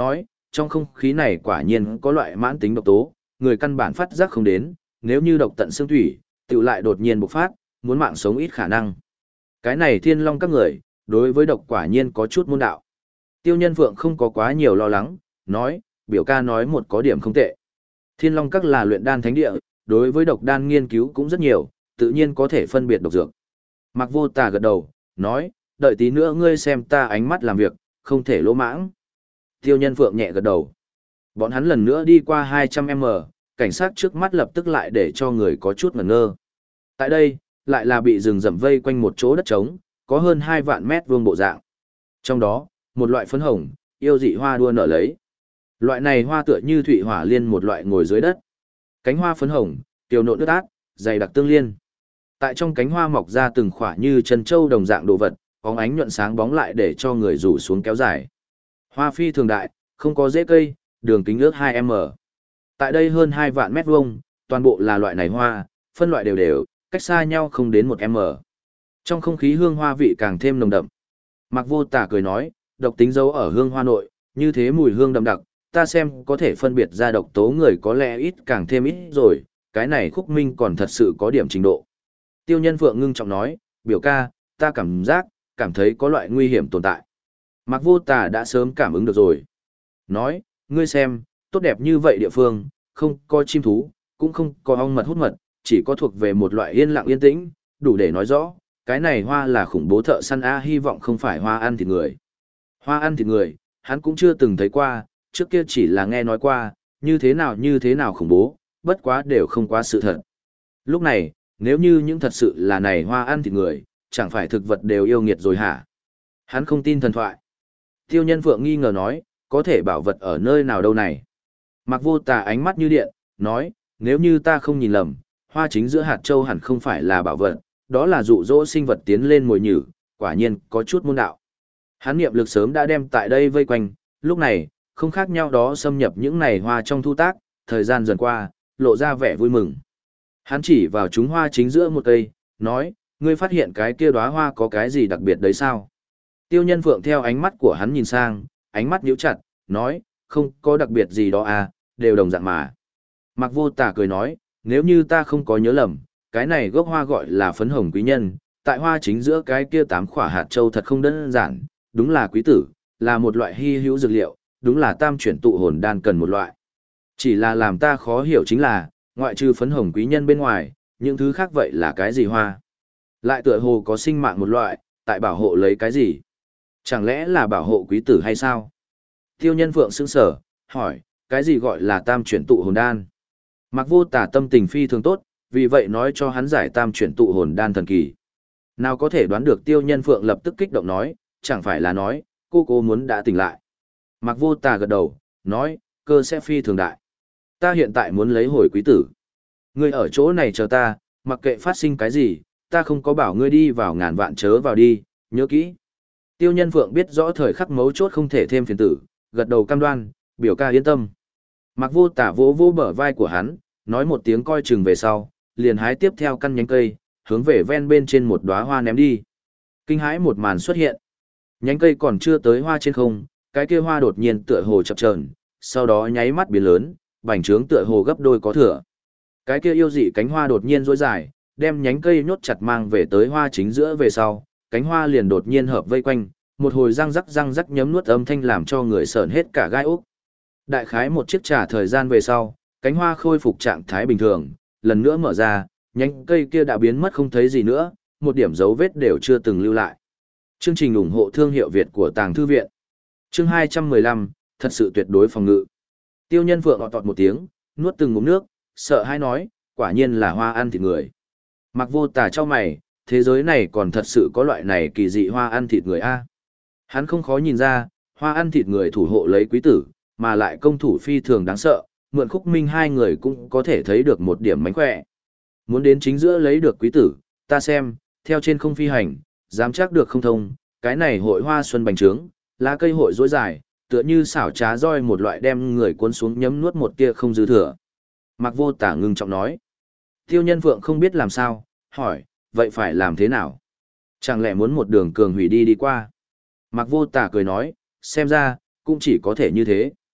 A: trong không khí này quả nhiên có loại mãn tính độc tố, người căn bản phát giác không đến, nếu như độc tận xương thủy, tự lại đột nhiên bộc phát, muốn mạng sống ít khả năng. Cái này thiên long các người, đối với độc quả nhiên có chút môn đạo. Tiêu Nhân Phượng không có quá nhiều lo lắng, nói, biểu ca nói một có điểm không tệ. Thiên long các là luyện đan thánh địa, đối với độc đan nghiên cứu cũng rất nhiều, tự nhiên có thể phân biệt độc dược. Mạc Vô Tà gật đầu, nói, đợi tí nữa ngươi xem ta ánh mắt làm việc, không thể lỗ mãng. Tiêu Nhân Phượng nhẹ gật đầu. Bọn hắn lần nữa đi qua 200m, cảnh sát trước mắt lập tức lại để cho người có chút ngẩn ngơ. Tại đây, lại là bị rừng rậm vây quanh một chỗ đất trống, có hơn 2 vạn mét vuông bộ dạng. Trong đó, một loại phấn hồng, yêu dị hoa đua nở lấy. Loại này hoa tựa như thủy hỏa liên một loại ngồi dưới đất. Cánh hoa phấn hồng, kiều nộn ướt át, dày đặc tương liên. Tại trong cánh hoa mọc ra từng khỏa như chân châu đồng dạng đồ vật, bóng ánh nhuận sáng bóng lại để cho người rủ xuống kéo dài. Hoa phi thường đại, không có rễ cây, đường kính ước 2m. Tại đây hơn 2 vạn mét vuông, toàn bộ là loại này hoa, phân loại đều đều, cách xa nhau không đến 1m. Trong không khí hương hoa vị càng thêm nồng đậm. Mạc Vô Tà cười nói, độc tính dấu ở hương hoa nội, như thế mùi hương đậm đặc, ta xem có thể phân biệt ra độc tố người có lẽ ít càng thêm ít rồi, cái này khúc minh còn thật sự có điểm trình độ. Tiêu Nhân Phượng ngưng trọng nói, biểu ca, ta cảm thấy có loại nguy hiểm tồn tại. Mạc Vô Tà đã sớm cảm ứng được rồi. Nói, ngươi xem, tốt đẹp như vậy địa phương, không có chim thú, cũng không có ong mật hút mật, chỉ có thuộc về một loại yên lặng yên tĩnh, đủ để nói rõ, cái này hoa là khủng bố thợ săn A, hy vọng không phải hoa ăn thịt người. Hoa ăn thịt người, hắn cũng chưa từng thấy qua, trước kia chỉ là nghe nói qua, như thế nào khủng bố, bất quá đều không quá sự thật. Lúc này, nếu như những thật sự là này hoa ăn thịt người, chẳng phải thực vật đều yêu nghiệt rồi hả? Hắn không tin thần thoại. Tiêu Nhân Phượng nghi ngờ nói, có thể bảo vật ở nơi nào đâu này? Mạc Vô Tà ánh mắt như điện, nói, nếu như ta không nhìn lầm, hoa chính giữa hạt châu hẳn không phải là bảo vật, đó là dụ dỗ sinh vật tiến lên mồi nhử, quả nhiên có chút môn đạo. Hắn niệm lực sớm đã đem tại đây vây quanh, lúc này, không khác nhau đó xâm nhập những này hoa trong thu tác, thời gian dần qua, lộ ra vẻ vui mừng. Hắn chỉ vào chúng hoa chính giữa một cây, nói, ngươi phát hiện cái kia đóa hoa có cái gì đặc biệt đấy sao? Tiêu Nhân Phượng theo ánh mắt của hắn nhìn sang, ánh mắt nhíu chặt, nói, không có đặc biệt gì đó à, đều đồng dạng mà. Mạc Vô Tà cười nói, nếu như ta không có nhớ lầm, cái này gốc hoa gọi là phấn hồng quý nhân, tại hoa chính giữa cái kia 8 khỏa hạt châu thật không đơn giản, đúng là quý tử, là một loại hy hữu dược liệu, đúng là tam chuyển tụ hồn đan cần một loại. Chỉ là làm ta khó hiểu chính là, ngoại trừ phấn hồng quý nhân bên ngoài, những thứ khác vậy là cái gì hoa? Lại tựa hồ có sinh mạng một loại, tại bảo hộ lấy cái gì? Chẳng lẽ là bảo hộ quý tử hay sao? Tiêu Nhân Phượng sững sở, hỏi, cái gì gọi là tam chuyển tụ hồn đan? Mạc Vô Tà tâm tình phi thường tốt, vì vậy nói cho hắn giải tam chuyển tụ hồn đan thần kỳ. Nào có thể đoán được Tiêu Nhân Phượng lập tức kích động nói, chẳng phải là nói, cô muốn đã tỉnh lại. Mạc Vô Tà gật đầu, nói, cơ sẽ phi thường đại. Ta hiện tại muốn lấy hồi quý tử. Ngươi ở chỗ này chờ ta, mặc kệ phát sinh cái gì, ta không có bảo ngươi đi vào ngàn vạn chớ vào đi, nhớ kỹ. Tiêu Nhân Phượng biết rõ thời khắc mấu chốt không thể thêm phiền tử, gật đầu cam đoan, biểu ca yên tâm. Mạc Vô Tà vỗ vỗ bờ vai của hắn, nói một tiếng coi chừng về sau, liền hái tiếp theo căn nhánh cây, hướng về ven bên trên một đóa hoa ném đi. Kinh hãi một màn xuất hiện. Nhánh cây còn chưa tới hoa trên không, cái kia hoa đột nhiên tựa hồ chập chờn, sau đó nháy mắt biến lớn, bành trướng tựa hồ gấp đôi có thừa. Cái kia yêu dị cánh hoa đột nhiên duỗi dài, đem nhánh cây nhốt chặt mang về tới hoa chính giữa về sau, cánh hoa liền đột nhiên hợp vây quanh, một hồi răng rắc nhấm nuốt âm thanh làm cho người sởn hết cả gai ốc. Đại khái một chiếc trà thời gian về sau, cánh hoa khôi phục trạng thái bình thường, lần nữa mở ra, nhánh cây kia đã biến mất không thấy gì nữa, một điểm dấu vết đều chưa từng lưu lại. Chương trình ủng hộ thương hiệu Việt của Tàng Thư Viện. Chương 215, thật sự tuyệt đối phòng ngự. Tiêu Nhân Phượng ọt một tiếng, nuốt từng ngụm nước, sợ hãi nói, quả nhiên là hoa ăn thịt người. Mạc Vô Tà cho mày, thế giới này còn thật sự có loại này kỳ dị hoa ăn thịt người a. Hắn không khó nhìn ra, hoa ăn thịt người thủ hộ lấy quý tử, mà lại công thủ phi thường đáng sợ, mượn khúc minh hai người cũng có thể thấy được một điểm mánh khỏe. Muốn đến chính giữa lấy được quý tử, ta xem, theo trên không phi hành, dám chắc được không thông, cái này hội hoa xuân bành trướng, lá cây hội rối dài, tựa như xảo trá roi một loại đem người cuốn xuống nhấm nuốt một tia không dư thừa. Mạc Vô Tà ngưng trọng nói. Tiêu Nhân Phượng không biết làm sao, hỏi, vậy phải làm thế nào? Chẳng lẽ muốn một đường cường hủy đi qua? Mạc Vô Tà cười nói, xem ra, cũng chỉ có thể như thế.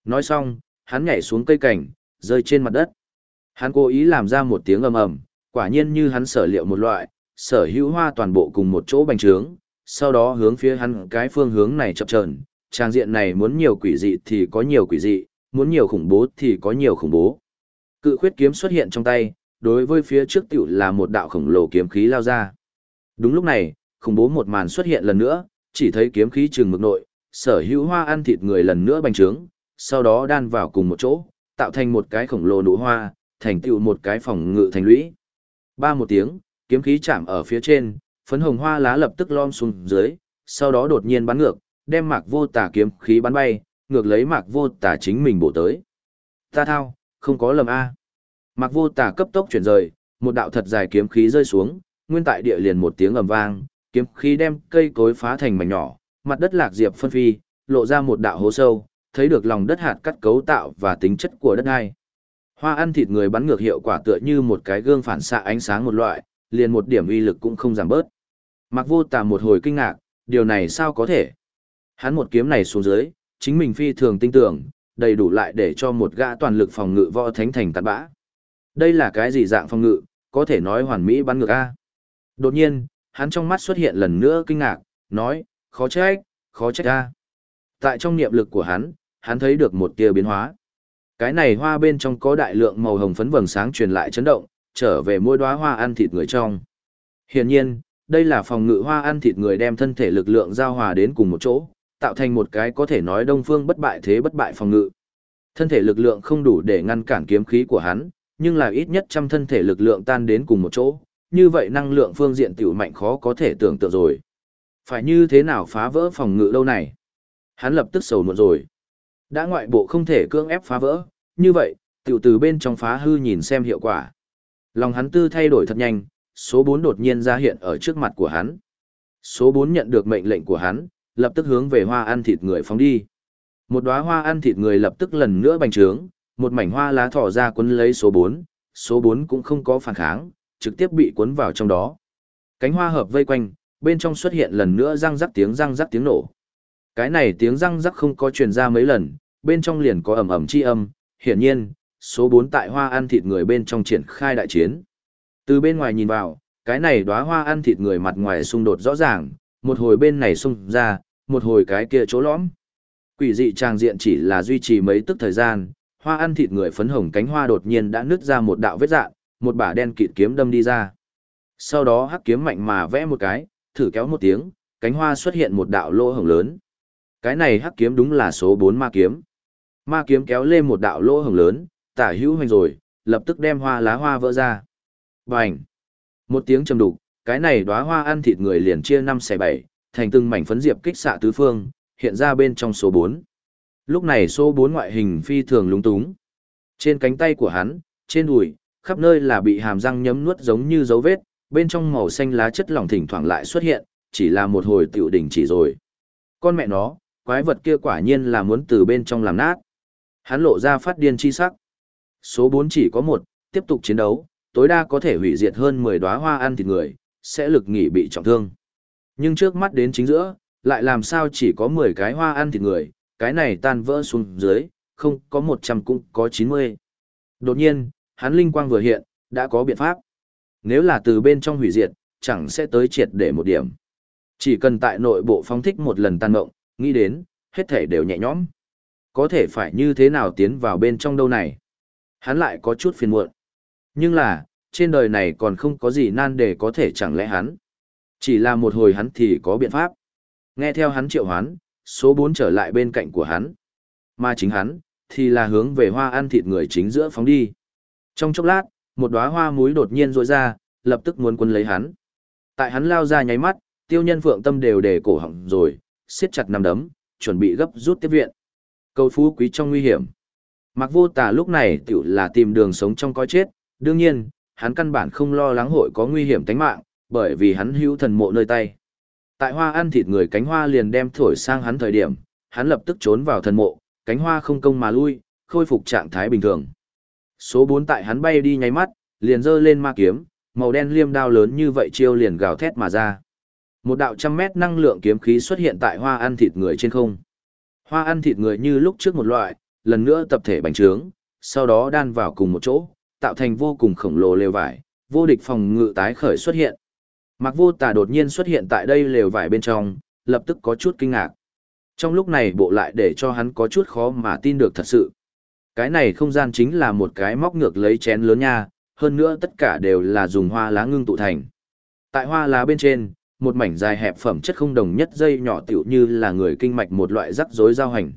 A: Nói xong, hắn nhảy xuống cây cảnh, rơi trên mặt đất. Hắn cố ý làm ra một tiếng ầm ầm, quả nhiên như hắn sở liệu một loại, sở hữu hoa toàn bộ cùng một chỗ bành trướng, sau đó hướng phía hắn cái phương hướng này chập chờn. Trang diện này muốn nhiều quỷ dị thì có nhiều quỷ dị, muốn nhiều khủng bố thì có nhiều khủng bố. Cự khuyết kiếm xuất hiện trong tay, đối với phía trước tiểu là một đạo khổng lồ kiếm khí lao ra. Đúng lúc này, khủng bố một màn xuất hiện lần nữa, chỉ thấy kiếm khí trừng mực nội, sở hữu hoa ăn thịt người lần nữa bành trướng, sau đó đan vào cùng một chỗ, tạo thành một cái khổng lồ nụ hoa, thành tựu một cái phòng ngự thành lũy. Ba một tiếng, kiếm khí chạm ở phía trên, phấn hồng hoa lá lập tức lom xuống dưới, sau đó đột nhiên bắn ngược, đem Mạc Vô Tà kiếm khí bắn bay, ngược lấy Mạc Vô Tà chính mình bổ tới. Ta thao, không có lầm a. Mạc Vô Tà cấp tốc chuyển rời, một đạo thật dài kiếm khí rơi xuống, nguyên tại địa liền một tiếng ầm vang, kiếm khí đem cây cối phá thành mảnh nhỏ, mặt đất lạc diệp phân phi, lộ ra một đạo hố sâu, thấy được lòng đất hạt cắt cấu tạo và tính chất của đất đai. Hoa ăn thịt người bắn ngược hiệu quả tựa như một cái gương phản xạ ánh sáng một loại, liền một điểm uy lực cũng không giảm bớt. Mạc Vô Tà một hồi kinh ngạc, điều này sao có thể? Hắn một kiếm này xuống dưới, chính mình phi thường tinh tưởng, đầy đủ lại để cho một gã toàn lực phòng ngự võ thánh thành tạt bã. Đây là cái gì dạng phòng ngự, có thể nói hoàn mỹ bắn ngược a. Đột nhiên, hắn trong mắt xuất hiện lần nữa kinh ngạc, nói, khó trách a. Tại trong niệm lực của hắn thấy được một tia biến hóa. Cái này hoa bên trong có đại lượng màu hồng phấn vầng sáng truyền lại chấn động, trở về mỗi đóa hoa ăn thịt người trong. Hiển nhiên, đây là phòng ngự hoa ăn thịt người đem thân thể lực lượng giao hòa đến cùng một chỗ, tạo thành một cái có thể nói đông phương bất bại thế bất bại phòng ngự. Thân thể lực lượng không đủ để ngăn cản kiếm khí của hắn, nhưng là ít nhất trăm thân thể lực lượng tan đến cùng một chỗ, như vậy năng lượng phương diện tiểu mạnh khó có thể tưởng tượng rồi. Phải như thế nào phá vỡ phòng ngự đâu này? Hắn lập tức sầu muộn rồi. Đã ngoại bộ không thể cưỡng ép phá vỡ, như vậy, tiểu từ bên trong phá hư nhìn xem hiệu quả. Lòng hắn tư thay đổi thật nhanh, số 4 đột nhiên ra hiện ở trước mặt của hắn. Số 4 nhận được mệnh lệnh của hắn, lập tức hướng về hoa ăn thịt người phóng đi. Một đóa hoa ăn thịt người lập tức lần nữa bành trướng, một mảnh hoa lá thỏ ra quấn lấy số 4 cũng không có phản kháng, trực tiếp bị cuốn vào trong đó. Cánh hoa hợp vây quanh, bên trong xuất hiện lần nữa răng rắc tiếng nổ. Cái này tiếng răng rắc không có truyền ra mấy lần, bên trong liền có ầm ầm chi âm, hiển nhiên, số 4 tại hoa ăn thịt người bên trong triển khai đại chiến. Từ bên ngoài nhìn vào, cái này đóa hoa ăn thịt người mặt ngoài xung đột rõ ràng, một hồi bên này xung ra, một hồi cái kia chỗ lõm. Quỷ dị tràng diện chỉ là duy trì mấy tức thời gian, hoa ăn thịt người phấn hồng cánh hoa đột nhiên đã nứt ra một đạo vết rạn, một bả đen kịt kiếm đâm đi ra. Sau đó hắc kiếm mạnh mà vẽ một cái, thử kéo một tiếng, cánh hoa xuất hiện một đạo lỗ hổng lớn. Cái này hắc kiếm đúng là số 4 ma kiếm. Ma kiếm kéo lên một đạo lỗ hổng lớn, tả hữu hoành rồi, lập tức đem hoa lá hoa vỡ ra. Bành! Một tiếng trầm đục, cái này đóa hoa ăn thịt người liền chia 5/7, thành từng mảnh phấn diệp kích xạ tứ phương, hiện ra bên trong số 4. Lúc này số 4 ngoại hình phi thường lúng túng. Trên cánh tay của hắn, trên đùi, khắp nơi là bị hàm răng nhấm nuốt giống như dấu vết, bên trong màu xanh lá chất lỏng thỉnh thoảng lại xuất hiện, chỉ là một hồi tiểu đỉnh chỉ rồi. Con mẹ nó, quái vật kia quả nhiên là muốn từ bên trong làm nát. Hắn lộ ra phát điên chi sắc. Số 4 chỉ có một, tiếp tục chiến đấu, tối đa có thể hủy diệt hơn 10 đóa hoa ăn thịt người, sẽ lực nghỉ bị trọng thương. Nhưng trước mắt đến chính giữa, lại làm sao chỉ có 10 cái hoa ăn thịt người, cái này tan vỡ xuống dưới, không có 100 cũng có 90. Đột nhiên, hắn linh quang vừa hiện, đã có biện pháp. Nếu là từ bên trong hủy diệt, chẳng sẽ tới triệt để một điểm. Chỉ cần tại nội bộ phóng thích một lần tan mộng, nghĩ đến, hết thể đều nhẹ nhõm. Có thể phải như thế nào tiến vào bên trong đâu này? Hắn lại có chút phiền muộn. Nhưng là, trên đời này còn không có gì nan đề có thể chẳng lẽ hắn. Chỉ là một hồi hắn thì có biện pháp. Nghe theo hắn triệu hoán, số 4 trở lại bên cạnh của hắn. Mà chính hắn, thì là hướng về hoa ăn thịt người chính giữa phóng đi. Trong chốc lát, một đóa hoa muối đột nhiên rỗi ra, lập tức muốn quân lấy hắn. Tại hắn lao ra nháy mắt, Tiêu Nhân Phượng tâm đều để cổ họng rồi, siết chặt nắm đấm, chuẩn bị gấp rút tiếp viện. Cầu phú quý trong nguy hiểm. Mạc Vô Tà lúc này tiểu là tìm đường sống trong cõi chết, đương nhiên, hắn căn bản không lo lắng hội có nguy hiểm tính mạng, bởi vì hắn hữu thần mộ nơi tay. Tại hoa ăn thịt người cánh hoa liền đem thổi sang hắn thời điểm, hắn lập tức trốn vào thần mộ, cánh hoa không công mà lui, khôi phục trạng thái bình thường. Số 4 tại hắn bay đi nháy mắt, liền giơ lên ma kiếm, màu đen liêm đao lớn như vậy chiêu liền gào thét mà ra. Một đạo 100 mét năng lượng kiếm khí xuất hiện tại hoa ăn thịt người trên không. Hoa ăn thịt người như lúc trước một loại, lần nữa tập thể bành trướng, sau đó đan vào cùng một chỗ, tạo thành vô cùng khổng lồ lều vải, vô địch phòng ngự tái khởi xuất hiện. Mạc Vô Tà đột nhiên xuất hiện tại đây lều vải bên trong, lập tức có chút kinh ngạc. Trong lúc này bộ lại để cho hắn có chút khó mà tin được thật sự. Cái này không gian chính là một cái móc ngược lấy chén lớn nha, hơn nữa tất cả đều là dùng hoa lá ngưng tụ thành. Tại hoa lá bên trên, một mảnh dài hẹp phẩm chất không đồng nhất dây nhỏ tiểu như là người kinh mạch một loại rắc rối giao hành.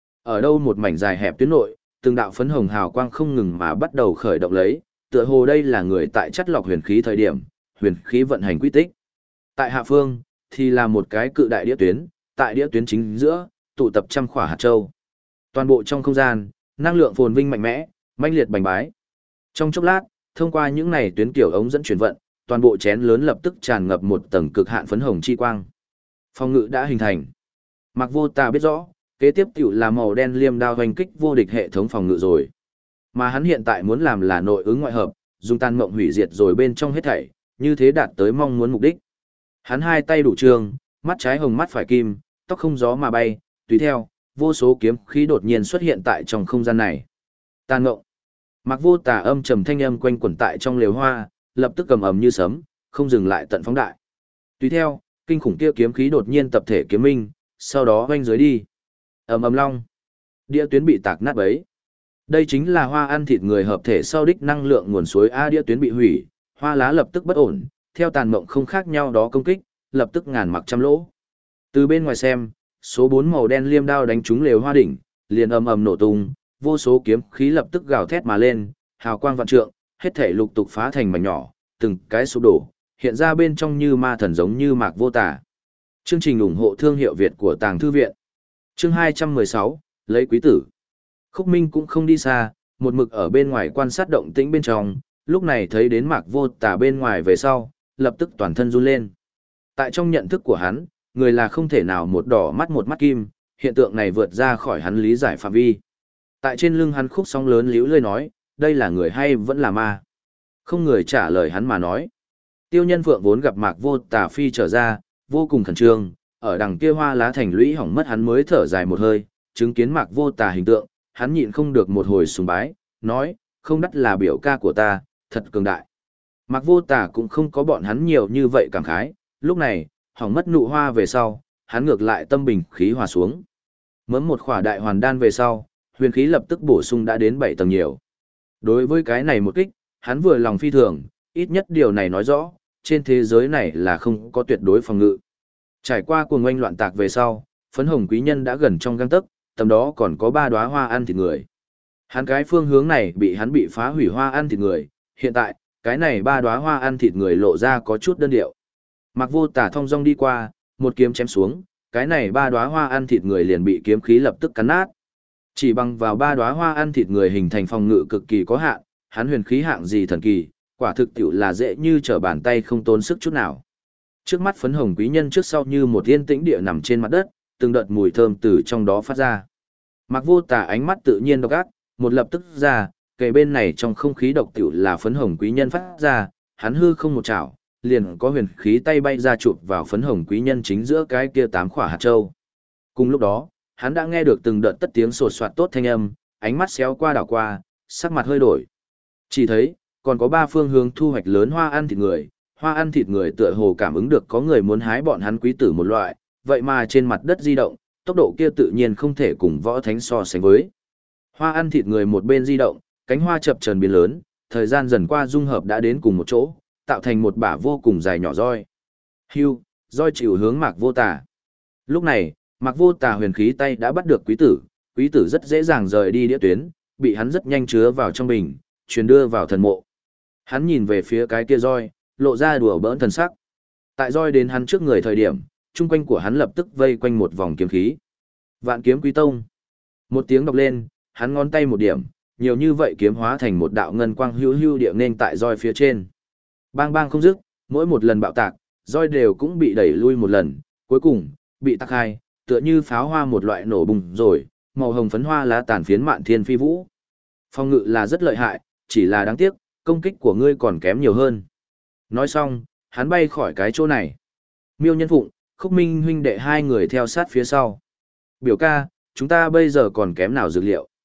A: Ở đâu một mảnh dài hẹp tuyến nội, từng đạo phấn hồng hào quang không ngừng mà bắt đầu khởi động lấy, tựa hồ đây là người tại chất lọc huyền khí thời điểm, huyền khí vận hành quy tích. Tại hạ phương thì là một cái cự đại đĩa tuyến, tại đĩa tuyến chính giữa, tụ tập trăm khỏa hạt châu. Toàn bộ trong không gian, năng lượng phồn vinh mạnh mẽ, mãnh liệt bành bái. Trong chốc lát, thông qua những này tuyến kiểu ống dẫn chuyển vận, toàn bộ chén lớn lập tức tràn ngập một tầng cực hạn phấn hồng chi quang. Phòng ngự đã hình thành. Mạc Vô Tà biết rõ, kế tiếp tiểu là màu đen liêm đao hoành kích vô địch hệ thống phòng ngự rồi. Mà hắn hiện tại muốn làm là nội ứng ngoại hợp, dùng tàn mộng hủy diệt rồi bên trong hết thảy, như thế đạt tới mong muốn mục đích. Hắn hai tay đủ trường, mắt trái hồng mắt phải kim, tóc không gió mà bay, tùy theo, vô số kiếm khí đột nhiên xuất hiện tại trong không gian này. Tàn mộng. Mạc Vô Tà âm trầm thanh âm quanh quẩn tại trong lều hoa, lập tức cầm ầm như sấm, không dừng lại tận phóng đại. Tùy theo, kinh khủng kia kiếm khí đột nhiên tập thể kiếm minh, sau đó vanh dưới đi. Ầm ầm long. Đĩa tuyến bị tạc nát bấy. Đây chính là hoa ăn thịt người hợp thể sau đích năng lượng nguồn suối a, đĩa tuyến bị hủy, hoa lá lập tức bất ổn, theo tàn mộng không khác nhau đó công kích, lập tức ngàn mặc trăm lỗ. Từ bên ngoài xem, số 4 màu đen liêm đao đánh trúng lều hoa đỉnh, liền ầm ầm nổ tung, vô số kiếm khí lập tức gào thét mà lên, hào quang vạn trượng, hết thể lục tục phá thành mảnh nhỏ, từng cái sụp đổ, hiện ra bên trong như ma thần giống như Mạc Vô Tà. Chương trình ủng hộ thương hiệu Việt của Tàng Thư viện. Chương 216, lấy quý tử. Khúc Minh cũng không đi xa, một mực ở bên ngoài quan sát động tĩnh bên trong, lúc này thấy đến Mạc Vô Tà bên ngoài về sau, lập tức toàn thân run lên. Tại trong nhận thức của hắn, người là không thể nào một đỏ mắt một mắt kim, hiện tượng này vượt ra khỏi hắn lý giải phạm vi. Tại trên lưng hắn khúc sóng lớn liễu lơi nói, đây là người hay vẫn là ma? Không người trả lời hắn mà nói. Tiêu Nhân Phượng vốn gặp Mạc Vô Tà phi trở ra, vô cùng khẩn trương, ở đằng kia hoa lá thành lũy hỏng mất hắn mới thở dài một hơi, chứng kiến Mạc Vô Tà hình tượng, hắn nhịn không được một hồi sùng bái, nói, không đắt là biểu ca của ta, thật cường đại. Mạc Vô Tà cũng không có bọn hắn nhiều như vậy cảm khái, lúc này, hỏng mất nụ hoa về sau, hắn ngược lại tâm bình khí hòa xuống. Mớm một khỏa đại hoàn đan về sau, huyền khí lập tức bổ sung đã đến 7 tầng nhiều. Đối với cái này một kích, hắn vừa lòng phi thường, ít nhất điều này nói rõ, trên thế giới này là không có tuyệt đối phòng ngự. Trải qua cuồng oanh loạn tạc về sau, phấn hồng quý nhân đã gần trong gang tấc, tầm đó còn có 3 đóa hoa ăn thịt người. Hắn cái phương hướng này bị phá hủy hoa ăn thịt người, hiện tại, cái này 3 đóa hoa ăn thịt người lộ ra có chút đơn điệu. Mạc Vô Tà thong dong đi qua, một kiếm chém xuống, cái này 3 đóa hoa ăn thịt người liền bị kiếm khí lập tức cắn nát. Chỉ bằng vào 3 đóa hoa ăn thịt người hình thành phòng ngự cực kỳ có hạn, hắn huyền khí hạng gì thần kỳ, quả thực tiểu là dễ như trở bàn tay không tốn sức chút nào. Trước mắt phấn hồng quý nhân trước sau như một yên tĩnh địa nằm trên mặt đất, từng đợt mùi thơm từ trong đó phát ra. Mạc Vô Tà ánh mắt tự nhiên độc ác, một lập tức ra, kề bên này trong không khí độc tiểu là phấn hồng quý nhân phát ra, hắn hư không một chảo, liền có huyền khí tay bay ra chụp vào phấn hồng quý nhân chính giữa cái kia 8 khỏa hạt châu. Cùng lúc đó, hắn đã nghe được từng đợt tất tiếng sột soạt tốt thanh âm, ánh mắt xéo qua đảo qua, sắc mặt hơi đổi. Chỉ thấy, còn có 3 phương hướng thu hoạch lớn hoa ăn thịt người tựa hồ cảm ứng được có người muốn hái bọn hắn quý tử một loại, vậy mà trên mặt đất di động, tốc độ kia tự nhiên không thể cùng võ thánh so sánh với. Hoa ăn thịt người một bên di động, cánh hoa chập chờn biến lớn, thời gian dần qua dung hợp đã đến cùng một chỗ, tạo thành một bả vô cùng dài nhỏ roi. Hưu, roi chịu hướng Mạc Vô Tà. Lúc này, Mạc Vô Tà huyền khí tay đã bắt được quý tử rất dễ dàng rời đi đĩa tuyến, bị hắn rất nhanh chứa vào trong bình, truyền đưa vào thần mộ. Hắn nhìn về phía cái kia roi, lộ ra đùa bỡn thần sắc. Tại roi đến hắn trước người thời điểm, chung quanh của hắn lập tức vây quanh một vòng kiếm khí. Vạn kiếm quý tông. Một tiếng đọc lên, hắn ngón tay một điểm, nhiều như vậy kiếm hóa thành một đạo ngân quang hưu hưu địa nên tại roi phía trên. Bang bang không dứt, mỗi một lần bạo tạc, roi đều cũng bị đẩy lui một lần, cuối cùng, bị tạc hai, tựa như pháo hoa một loại nổ bùng rồi, màu hồng phấn hoa lá tàn phiến mạn thiên phi vũ. Phong ngự là rất lợi hại, chỉ là đáng tiếc, công kích của ngươi còn kém nhiều hơn. Nói xong, hắn bay khỏi cái chỗ này. Miêu Nhân Phụng, Khúc Minh huynh đệ 2 người theo sát phía sau. Biểu ca, chúng ta bây giờ còn kém nào dược liệu.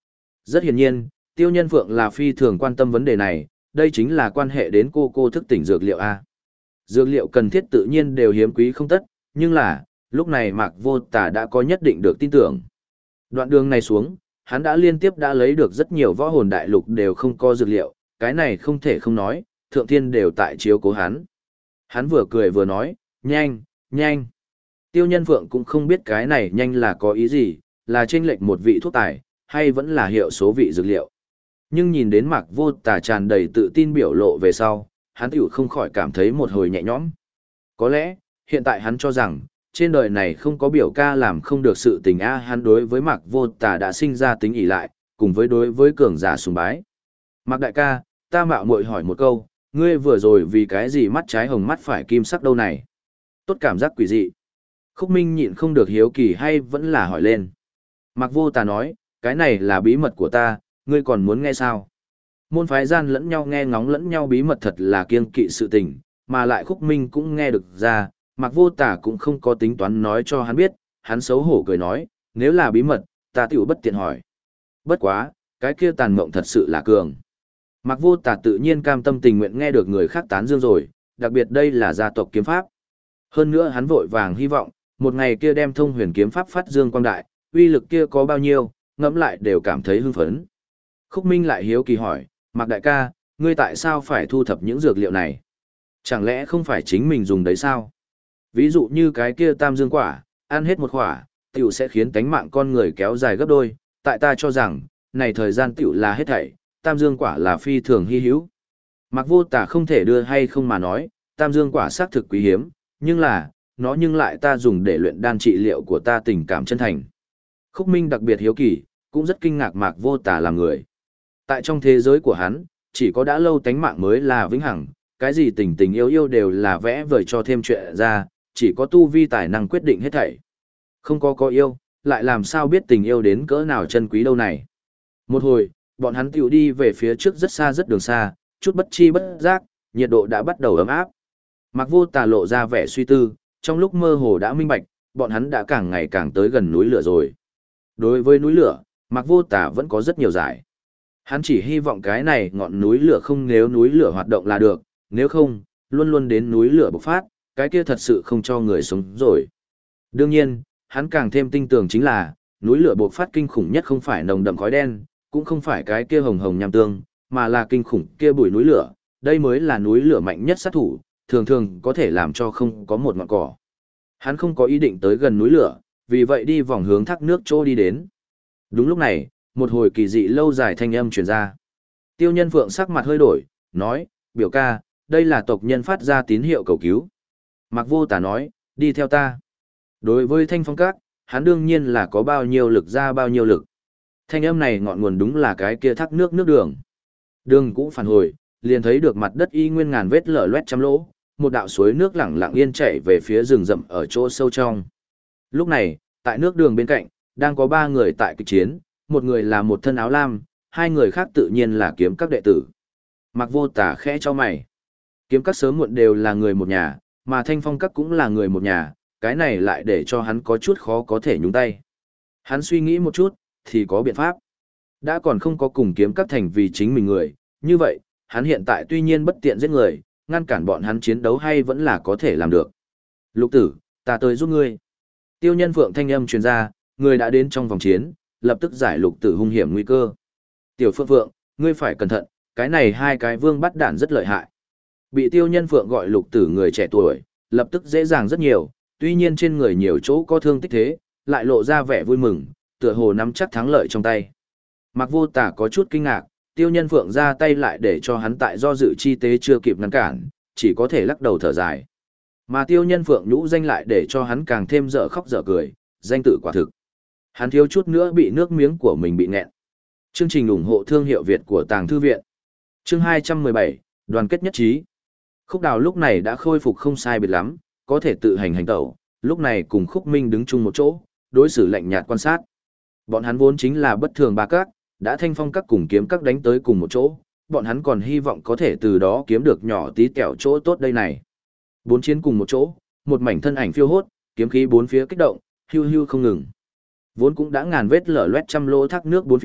A: Rất hiển nhiên, Tiêu Nhân Phượng là phi thường quan tâm vấn đề này, đây chính là quan hệ đến cô thức tỉnh dược liệu A. Dược liệu cần thiết tự nhiên đều hiếm quý không tất, nhưng là, lúc này Mạc Vô Tà đã có nhất định được tin tưởng. Đoạn đường này xuống, hắn đã liên tiếp đã lấy được rất nhiều võ hồn đại lục đều không có dược liệu, cái này không thể không nói, thượng thiên đều tại chiếu cố hắn. Hắn vừa cười vừa nói, nhanh, nhanh. Tiêu Nhân Phượng cũng không biết cái này nhanh là có ý gì, là chênh lệch một vị thuốc tài, hay vẫn là hiệu số vị dược liệu. Nhưng nhìn đến Mạc Vô Tà tràn đầy tự tin biểu lộ về sau, hắn tiểu không khỏi cảm thấy một hồi nhẹ nhõm. Có lẽ, hiện tại hắn cho rằng, trên đời này không có biểu ca làm không được sự tình a. Hắn đối với Mạc Vô Tà đã sinh ra tính ỷ lại, cùng với đối với cường giả sùng bái. Mạc đại ca, ta mạo muội hỏi một câu, ngươi vừa rồi vì cái gì mắt trái hồng mắt phải kim sắc đâu này? Tốt cảm giác quỷ dị. Khúc Minh nhịn không được hiếu kỳ hay vẫn là hỏi lên. Mạc Vô Tà nói, cái này là bí mật của ta, ngươi còn muốn nghe sao? Môn phái gian lẫn nhau nghe ngóng lẫn nhau bí mật thật là kiêng kỵ sự tình, mà lại Khúc Minh cũng nghe được ra, Mạc Vô Tà cũng không có tính toán nói cho hắn biết, hắn xấu hổ cười nói, nếu là bí mật, ta tiểu bất tiện hỏi. Bất quá, cái kia tàn mộng thật sự là cường. Mạc Vô Tà tự nhiên cam tâm tình nguyện nghe được người khác tán dương rồi, đặc biệt đây là gia tộc kiếm pháp. Hơn nữa hắn vội vàng hy vọng, một ngày kia đem thông huyền kiếm pháp phát dương quang đại, uy lực kia có bao nhiêu, ngẫm lại đều cảm thấy hưng phấn. Khúc Minh lại hiếu kỳ hỏi, Mạc đại ca, ngươi tại sao phải thu thập những dược liệu này? Chẳng lẽ không phải chính mình dùng đấy sao? Ví dụ như cái kia tam dương quả, ăn hết một quả, tiểu sẽ khiến tánh mạng con người kéo dài gấp đôi, tại ta cho rằng, này thời gian tiểu là hết thảy, tam dương quả là phi thường hy hữu. Mạc Vô Tà không thể đưa hay không mà nói, tam dương quả xác thực quý hiếm, nhưng là, nó nhưng lại ta dùng để luyện đan trị liệu của ta tình cảm chân thành. Khúc Minh đặc biệt hiếu kỳ, cũng rất kinh ngạc Mạc Vô Tà là người. Tại trong thế giới của hắn, chỉ có đã lâu tánh mạng mới là vĩnh hằng, cái gì tình tình yêu yêu đều là vẽ vời cho thêm chuyện ra, chỉ có tu vi tài năng quyết định hết thảy. Không có yêu, lại làm sao biết tình yêu đến cỡ nào chân quý đâu này. Một hồi, bọn hắn tiểu đi về phía trước rất xa rất đường xa, chút bất chi bất giác, nhiệt độ đã bắt đầu ấm áp. Mạc Vô Tà lộ ra vẻ suy tư, trong lúc mơ hồ đã minh bạch, bọn hắn đã càng ngày càng tới gần núi lửa rồi. Đối với núi lửa, Mạc Vô Tà vẫn có rất nhiều giải. Hắn chỉ hy vọng cái này ngọn núi lửa không nếu núi lửa hoạt động là được, nếu không, luôn luôn đến núi lửa bộc phát, cái kia thật sự không cho người sống rồi. Đương nhiên, hắn càng thêm tin tưởng chính là, núi lửa bộc phát kinh khủng nhất không phải nồng đậm khói đen, cũng không phải cái kia hồng hồng nham tương, mà là kinh khủng kia bụi núi lửa, đây mới là núi lửa mạnh nhất sát thủ, thường thường có thể làm cho không có một ngọn cỏ. Hắn không có ý định tới gần núi lửa, vì vậy đi vòng hướng thác nước chỗ đi đến. Đúng lúc này, một hồi kỳ dị lâu dài thanh âm truyền ra. Tiêu Nhân Phượng sắc mặt hơi đổi, nói, biểu ca, đây là tộc nhân phát ra tín hiệu cầu cứu. Mạc Vô Tà nói, đi theo ta. Đối với Thanh Phong Các, hắn đương nhiên là có bao nhiêu lực ra bao nhiêu lực. Thanh âm này ngọn nguồn đúng là cái kia thác nước nước đường. Đường cũng phản hồi, liền thấy được mặt đất y nguyên ngàn vết lở loét trăm lỗ, một đạo suối nước lẳng lặng yên chảy về phía rừng rậm ở chỗ sâu trong. Lúc này, tại nước đường bên cạnh, đang có 3 người tại kịch chiến, một người là một thân áo lam, 2 người khác tự nhiên là kiếm các đệ tử. Mạc Vô Tà khẽ cho mày. Kiếm các sớm muộn đều là người một nhà, mà Thanh Phong các cũng là người một nhà, cái này lại để cho hắn có chút khó có thể nhúng tay. Hắn suy nghĩ một chút, thì có biện pháp. Đã còn không có cùng kiếm các thành vì chính mình người, như vậy, hắn hiện tại tuy nhiên bất tiện giết người, ngăn cản bọn hắn chiến đấu hay vẫn là có thể làm được. Lục tử, ta tới giúp ngươi. Tiêu Nhân Phượng thanh âm truyền ra, người đã đến trong vòng chiến, lập tức giải lục tử hung hiểm nguy cơ. Tiểu Phượng Phượng, ngươi phải cẩn thận, cái này 2 cái vương bắt đản rất lợi hại. Bị Tiêu Nhân Phượng gọi lục tử người trẻ tuổi, lập tức dễ dàng rất nhiều, tuy nhiên trên người nhiều chỗ có thương tích thế, lại lộ ra vẻ vui mừng, tựa hồ nắm chắc thắng lợi trong tay. Mạc Vô Tà có chút kinh ngạc, Tiêu Nhân Phượng ra tay lại để cho hắn tại do dự chi tế chưa kịp ngăn cản, chỉ có thể lắc đầu thở dài. Mà Tiêu Nhân Phượng nhũ danh lại để cho hắn càng thêm dở khóc dở cười, danh tự quả thực. Hắn thiếu chút nữa bị nước miếng của mình bị nghẹn. Chương trình ủng hộ thương hiệu Việt của Tàng Thư Viện. Chương 217, đoàn kết nhất trí. Khúc Đào lúc này đã khôi phục không sai biệt lắm, có thể tự hành tẩu, lúc này cùng Khúc Minh đứng chung một chỗ, đối xử lạnh nhạt quan sát. Bọn hắn vốn chính là bất thường ba các, đã Thanh Phong các cùng kiếm các đánh tới cùng một chỗ, bọn hắn còn hy vọng có thể từ đó kiếm được nhỏ tí tẹo chỗ tốt đây này. 4 chiến cùng một chỗ, một mảnh thân ảnh phiêu hốt, kiếm khí bốn phía kích động, hưu hưu không ngừng. Vốn cũng đã ngàn vết lở loét trăm lỗ thác nước bốn phía,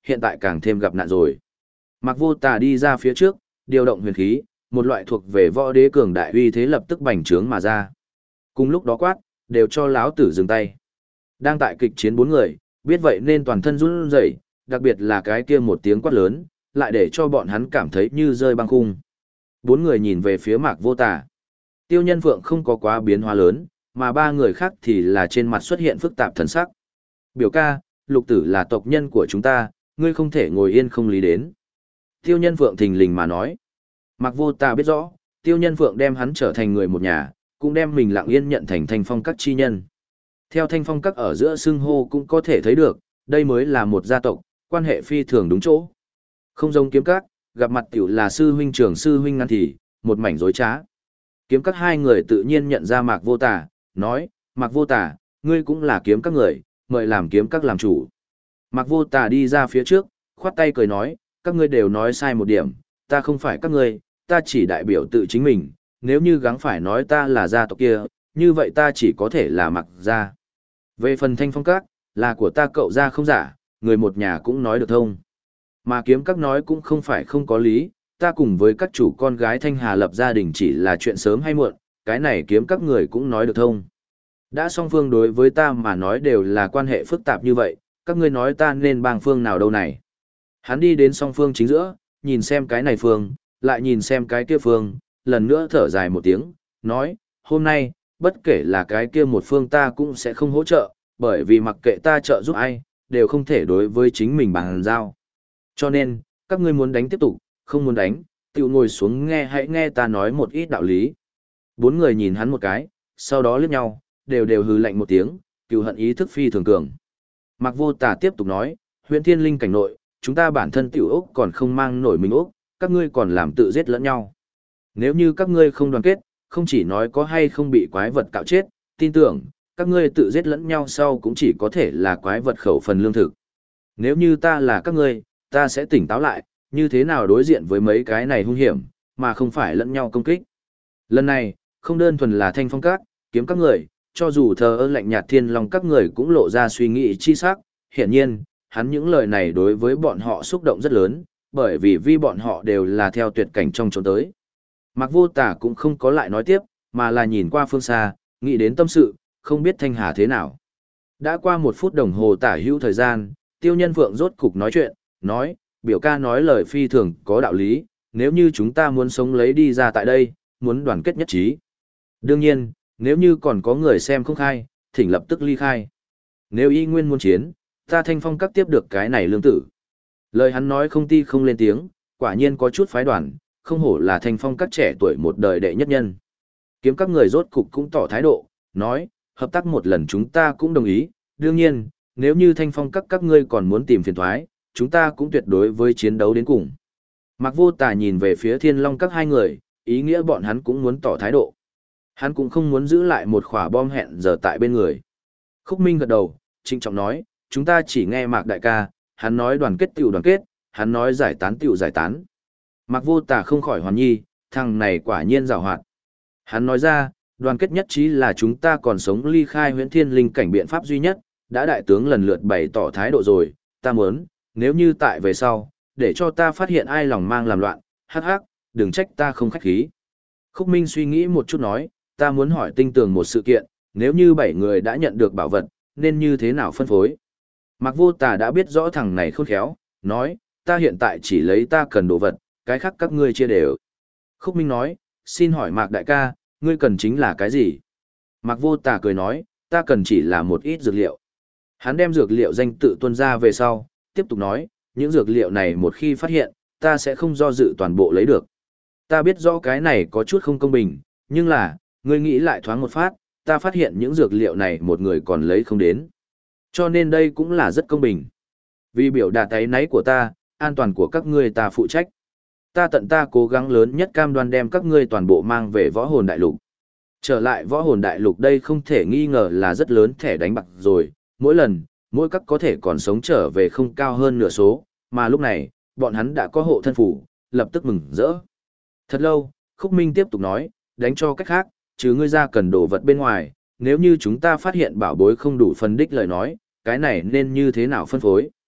A: hiện tại càng thêm gặp nạn rồi. Mạc Vô Tà đi ra phía trước, điều động huyền khí, một loại thuộc về võ đế cường đại uy thế lập tức bành trướng mà ra. Cùng lúc đó quát, đều cho lão tử dừng tay. Đang tại kịch chiến bốn người, biết vậy nên toàn thân run rẩy, đặc biệt là cái kia một tiếng quát lớn, lại để cho bọn hắn cảm thấy như rơi băng khung. Bốn người nhìn về phía Mạc Vô Tà. Tiêu Nhân Phượng không có quá biến hóa lớn, mà ba người khác thì là trên mặt xuất hiện phức tạp thần sắc. Biểu ca, Lục Tử là tộc nhân của chúng ta, ngươi không thể ngồi yên không lý đến. Tiêu Nhân Phượng thình lình mà nói. Mạc Vô Tà biết rõ, Tiêu Nhân Phượng đem hắn trở thành người một nhà, cũng đem mình lặng yên nhận thành Thanh Phong Các chi nhân. Theo Thanh Phong Các ở giữa xưng hô cũng có thể thấy được, đây mới là một gia tộc, quan hệ phi thường đúng chỗ. Không giống Kiếm Các, gặp mặt tiểu là sư huynh trưởng sư huynh ngăn thì, một mảnh dối trá. Kiếm Các hai người tự nhiên nhận ra Mạc Vô Tà, nói, Mạc Vô Tà, ngươi cũng là Kiếm Các người, mời làm Kiếm Các làm chủ. Mạc Vô Tà đi ra phía trước, khoát tay cười nói, các ngươi đều nói sai một điểm, ta không phải các ngươi, ta chỉ đại biểu tự chính mình, nếu như gắng phải nói ta là gia tộc kia, như vậy ta chỉ có thể là Mạc gia. Về phần Thanh Phong Các, là của ta cậu gia không giả, người một nhà cũng nói được thông. Mà Kiếm Các nói cũng không phải không có lý, ta cùng với các chủ con gái Thanh Hà lập gia đình chỉ là chuyện sớm hay muộn, cái này Kiếm Các người cũng nói được thông. Đã song phương đối với ta mà nói đều là quan hệ phức tạp như vậy, các ngươi nói ta nên bang phương nào đâu này. Hắn đi đến song phương chính giữa, nhìn xem cái này phương, lại nhìn xem cái kia phương, lần nữa thở dài một tiếng, nói, hôm nay, bất kể là cái kia một phương ta cũng sẽ không hỗ trợ, bởi vì mặc kệ ta trợ giúp ai, đều không thể đối với chính mình bằng giao. Cho nên, các ngươi muốn đánh tiếp tục, không muốn đánh, tự ngồi xuống hãy nghe ta nói một ít đạo lý. Bốn người nhìn hắn một cái, sau đó liếc nhau, đều hừ lạnh một tiếng, cừu hận ý thức phi thường cường. Mạc Vô Tà tiếp tục nói, huyện Thiên Linh cảnh nội, chúng ta bản thân tiểu ốc còn không mang nổi mình ốc, các ngươi còn làm tự giết lẫn nhau. Nếu như các ngươi không đoàn kết, không chỉ nói có hay không bị quái vật cạo chết, tin tưởng, các ngươi tự giết lẫn nhau sau cũng chỉ có thể là quái vật khẩu phần lương thực. Nếu như ta là các ngươi, ta sẽ tỉnh táo lại, như thế nào đối diện với mấy cái này hung hiểm, mà không phải lẫn nhau công kích. Lần này, không đơn thuần là Thanh Phong Các, Kiếm các người, cho dù thờ ơ lạnh nhạt Thiên Long các người cũng lộ ra suy nghĩ chi sắc, hiển nhiên, hắn những lời này đối với bọn họ xúc động rất lớn, bởi vì bọn họ đều là theo tuyệt cảnh trong trốn tới. Mạc Vô Tà cũng không có lại nói tiếp, mà là nhìn qua phương xa, nghĩ đến tâm sự, không biết Thanh Hà thế nào. Đã qua 1 phút đồng hồ tả hữu thời gian, Tiêu Nhân Phượng rốt cục nói chuyện, nói, biểu ca nói lời phi thường có đạo lý, nếu như chúng ta muốn sống lấy đi ra tại đây, muốn đoàn kết nhất trí. Đương nhiên, nếu như còn có người xem không khai, thỉnh lập tức ly khai. Nếu y nguyên muốn chiến, ta Thanh Phong Các tiếp được cái này lương tử. Lời hắn nói không ti không lên tiếng, quả nhiên có chút phái đoàn, không hổ là Thanh Phong Các trẻ tuổi một đời đệ nhất nhân. Kiếm các người rốt cục cũng tỏ thái độ, nói, hợp tác một lần chúng ta cũng đồng ý, đương nhiên, nếu như Thanh Phong các ngươi còn muốn tìm phiền thoái, chúng ta cũng tuyệt đối với chiến đấu đến cùng. Mạc Vô Tà nhìn về phía Thiên Long các hai người, ý nghĩa bọn hắn cũng muốn tỏ thái độ. Hắn cũng không muốn giữ lại một khỏa bom hẹn giờ tại bên người. Khúc Minh gật đầu, trịnh trọng nói, chúng ta chỉ nghe Mạc đại ca, hắn nói đoàn kết tiểu đoàn kết, hắn nói giải tán tiểu giải tán. Mạc Vô Tà không khỏi hoàn nhi, thằng này quả nhiên giàu hoạt. Hắn nói ra, đoàn kết nhất trí là chúng ta còn sống ly khai huyễn thiên linh cảnh biện pháp duy nhất, đã đại tướng lần lượt bày tỏ thái độ rồi, ta muốn, nếu như tại về sau, để cho ta phát hiện ai lòng mang làm loạn, hắc hắc, đừng trách ta không khách khí. Khúc Minh suy nghĩ một chút nói, ta muốn hỏi tinh tường một sự kiện, nếu như 7 người đã nhận được bảo vật, nên như thế nào phân phối? Mạc Vô Tà đã biết rõ thằng này khôn khéo, nói, ta hiện tại chỉ lấy ta cần đồ vật, cái khác các ngươi chia đều. Khúc Minh nói, xin hỏi Mạc đại ca, ngươi cần chính là cái gì? Mạc Vô Tà cười nói, ta cần chỉ là một ít dược liệu. Hắn đem dược liệu danh tự tuân ra về sau, tiếp tục nói, những dược liệu này một khi phát hiện, ta sẽ không do dự toàn bộ lấy được. Ta biết rõ cái này có chút không công bình, nhưng là, ngươi nghĩ lại thoáng một phát, ta phát hiện những dược liệu này một người còn lấy không đến. Cho nên đây cũng là rất công bình. Vì biểu đạt áy náy của ta, an toàn của các ngươi ta phụ trách. Ta tận ta cố gắng lớn nhất cam đoan đem các ngươi toàn bộ mang về võ hồn đại lục. Trở lại võ hồn đại lục đây không thể nghi ngờ là rất lớn thẻ đánh bạc rồi, mỗi lần, mỗi các có thể còn sống trở về không cao hơn nửa số, mà lúc này, bọn hắn đã có hộ thân phủ, lập tức mừng rỡ. Thật lâu, Khúc Minh tiếp tục nói, đánh cho cách khác, chứ ngươi ra cần đồ vật bên ngoài, nếu như chúng ta phát hiện bảo bối không đủ phân đích lời nói, cái này nên như thế nào phân phối.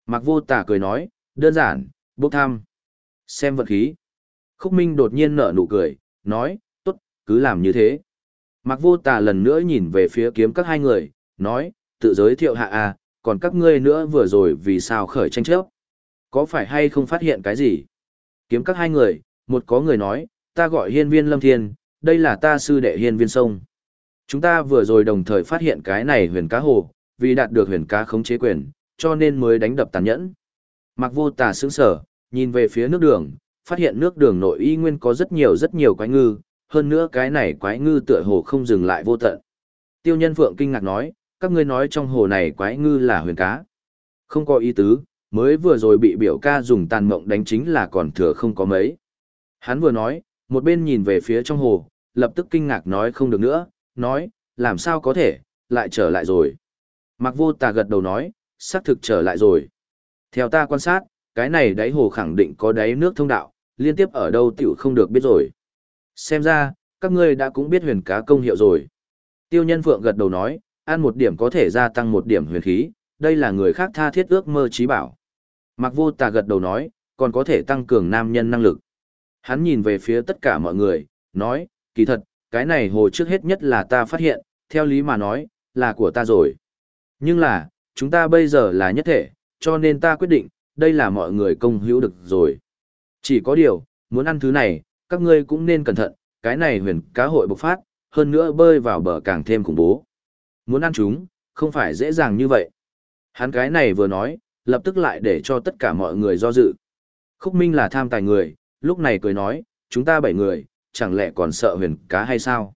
A: Mạc Vô Tà cười nói, đơn giản, bốc thăm. Xem vật khí. Khúc Minh đột nhiên nở nụ cười, nói, tốt, cứ làm như thế. Mạc Vô Tà lần nữa nhìn về phía kiếm các hai người, nói, tự giới thiệu hạ à, còn các ngươi nữa vừa rồi vì sao khởi tranh chấp? Có phải hay không phát hiện cái gì? Kiếm các hai người, một có người nói, ta gọi Hiên Viên Lâm Thiên, đây là ta sư đệ Hiên Viên Sông. Chúng ta vừa rồi đồng thời phát hiện cái này huyền cá hồ, vì đạt được huyền cá khống chế quyền, cho nên mới đánh đập tàn nhẫn. Mạc Vô Tà sững sờ, nhìn về phía nước đường, phát hiện nước đường nội y nguyên có rất nhiều quái ngư, hơn nữa cái này quái ngư tựa hồ không dừng lại vô tận. Tiêu Nhân Phượng kinh ngạc nói, các ngươi nói trong hồ này quái ngư là huyền cá. Không có ý tứ, mới vừa rồi bị biểu ca dùng tàn mộng đánh chính là còn thừa không có mấy. Hắn vừa nói, một bên nhìn về phía trong hồ, lập tức kinh ngạc nói không được nữa, nói, làm sao có thể, lại trở lại rồi. Mạc Vô Tà gật đầu nói, xác thực trở lại rồi. Theo ta quan sát, cái này đáy hồ khẳng định có đáy nước thông đạo, liên tiếp ở đâu tiểu không được biết rồi. Xem ra, các ngươi đã cũng biết huyền cá công hiệu rồi. Tiêu Nhân Phượng gật đầu nói, ăn một điểm có thể gia tăng một điểm huyền khí, đây là người khác tha thiết ước mơ trí bảo. Mạc Vô Tà gật đầu nói, còn có thể tăng cường nam nhân năng lực. Hắn nhìn về phía tất cả mọi người, nói, kỳ thật, cái này hồ trước hết nhất là ta phát hiện, theo lý mà nói, là của ta rồi. Nhưng là, chúng ta bây giờ là nhất thể, cho nên ta quyết định, đây là mọi người công hữu được rồi. Chỉ có điều, muốn ăn thứ này, các ngươi cũng nên cẩn thận, cái này huyền cá hội bộc phát, hơn nữa bơi vào bờ càng thêm khủng bố. Muốn ăn chúng, không phải dễ dàng như vậy. Hắn cái này vừa nói, lập tức lại để cho tất cả mọi người do dự. Khúc Minh là tham tài người, lúc này cười nói, chúng ta 7 người, chẳng lẽ còn sợ huyền cá hay sao?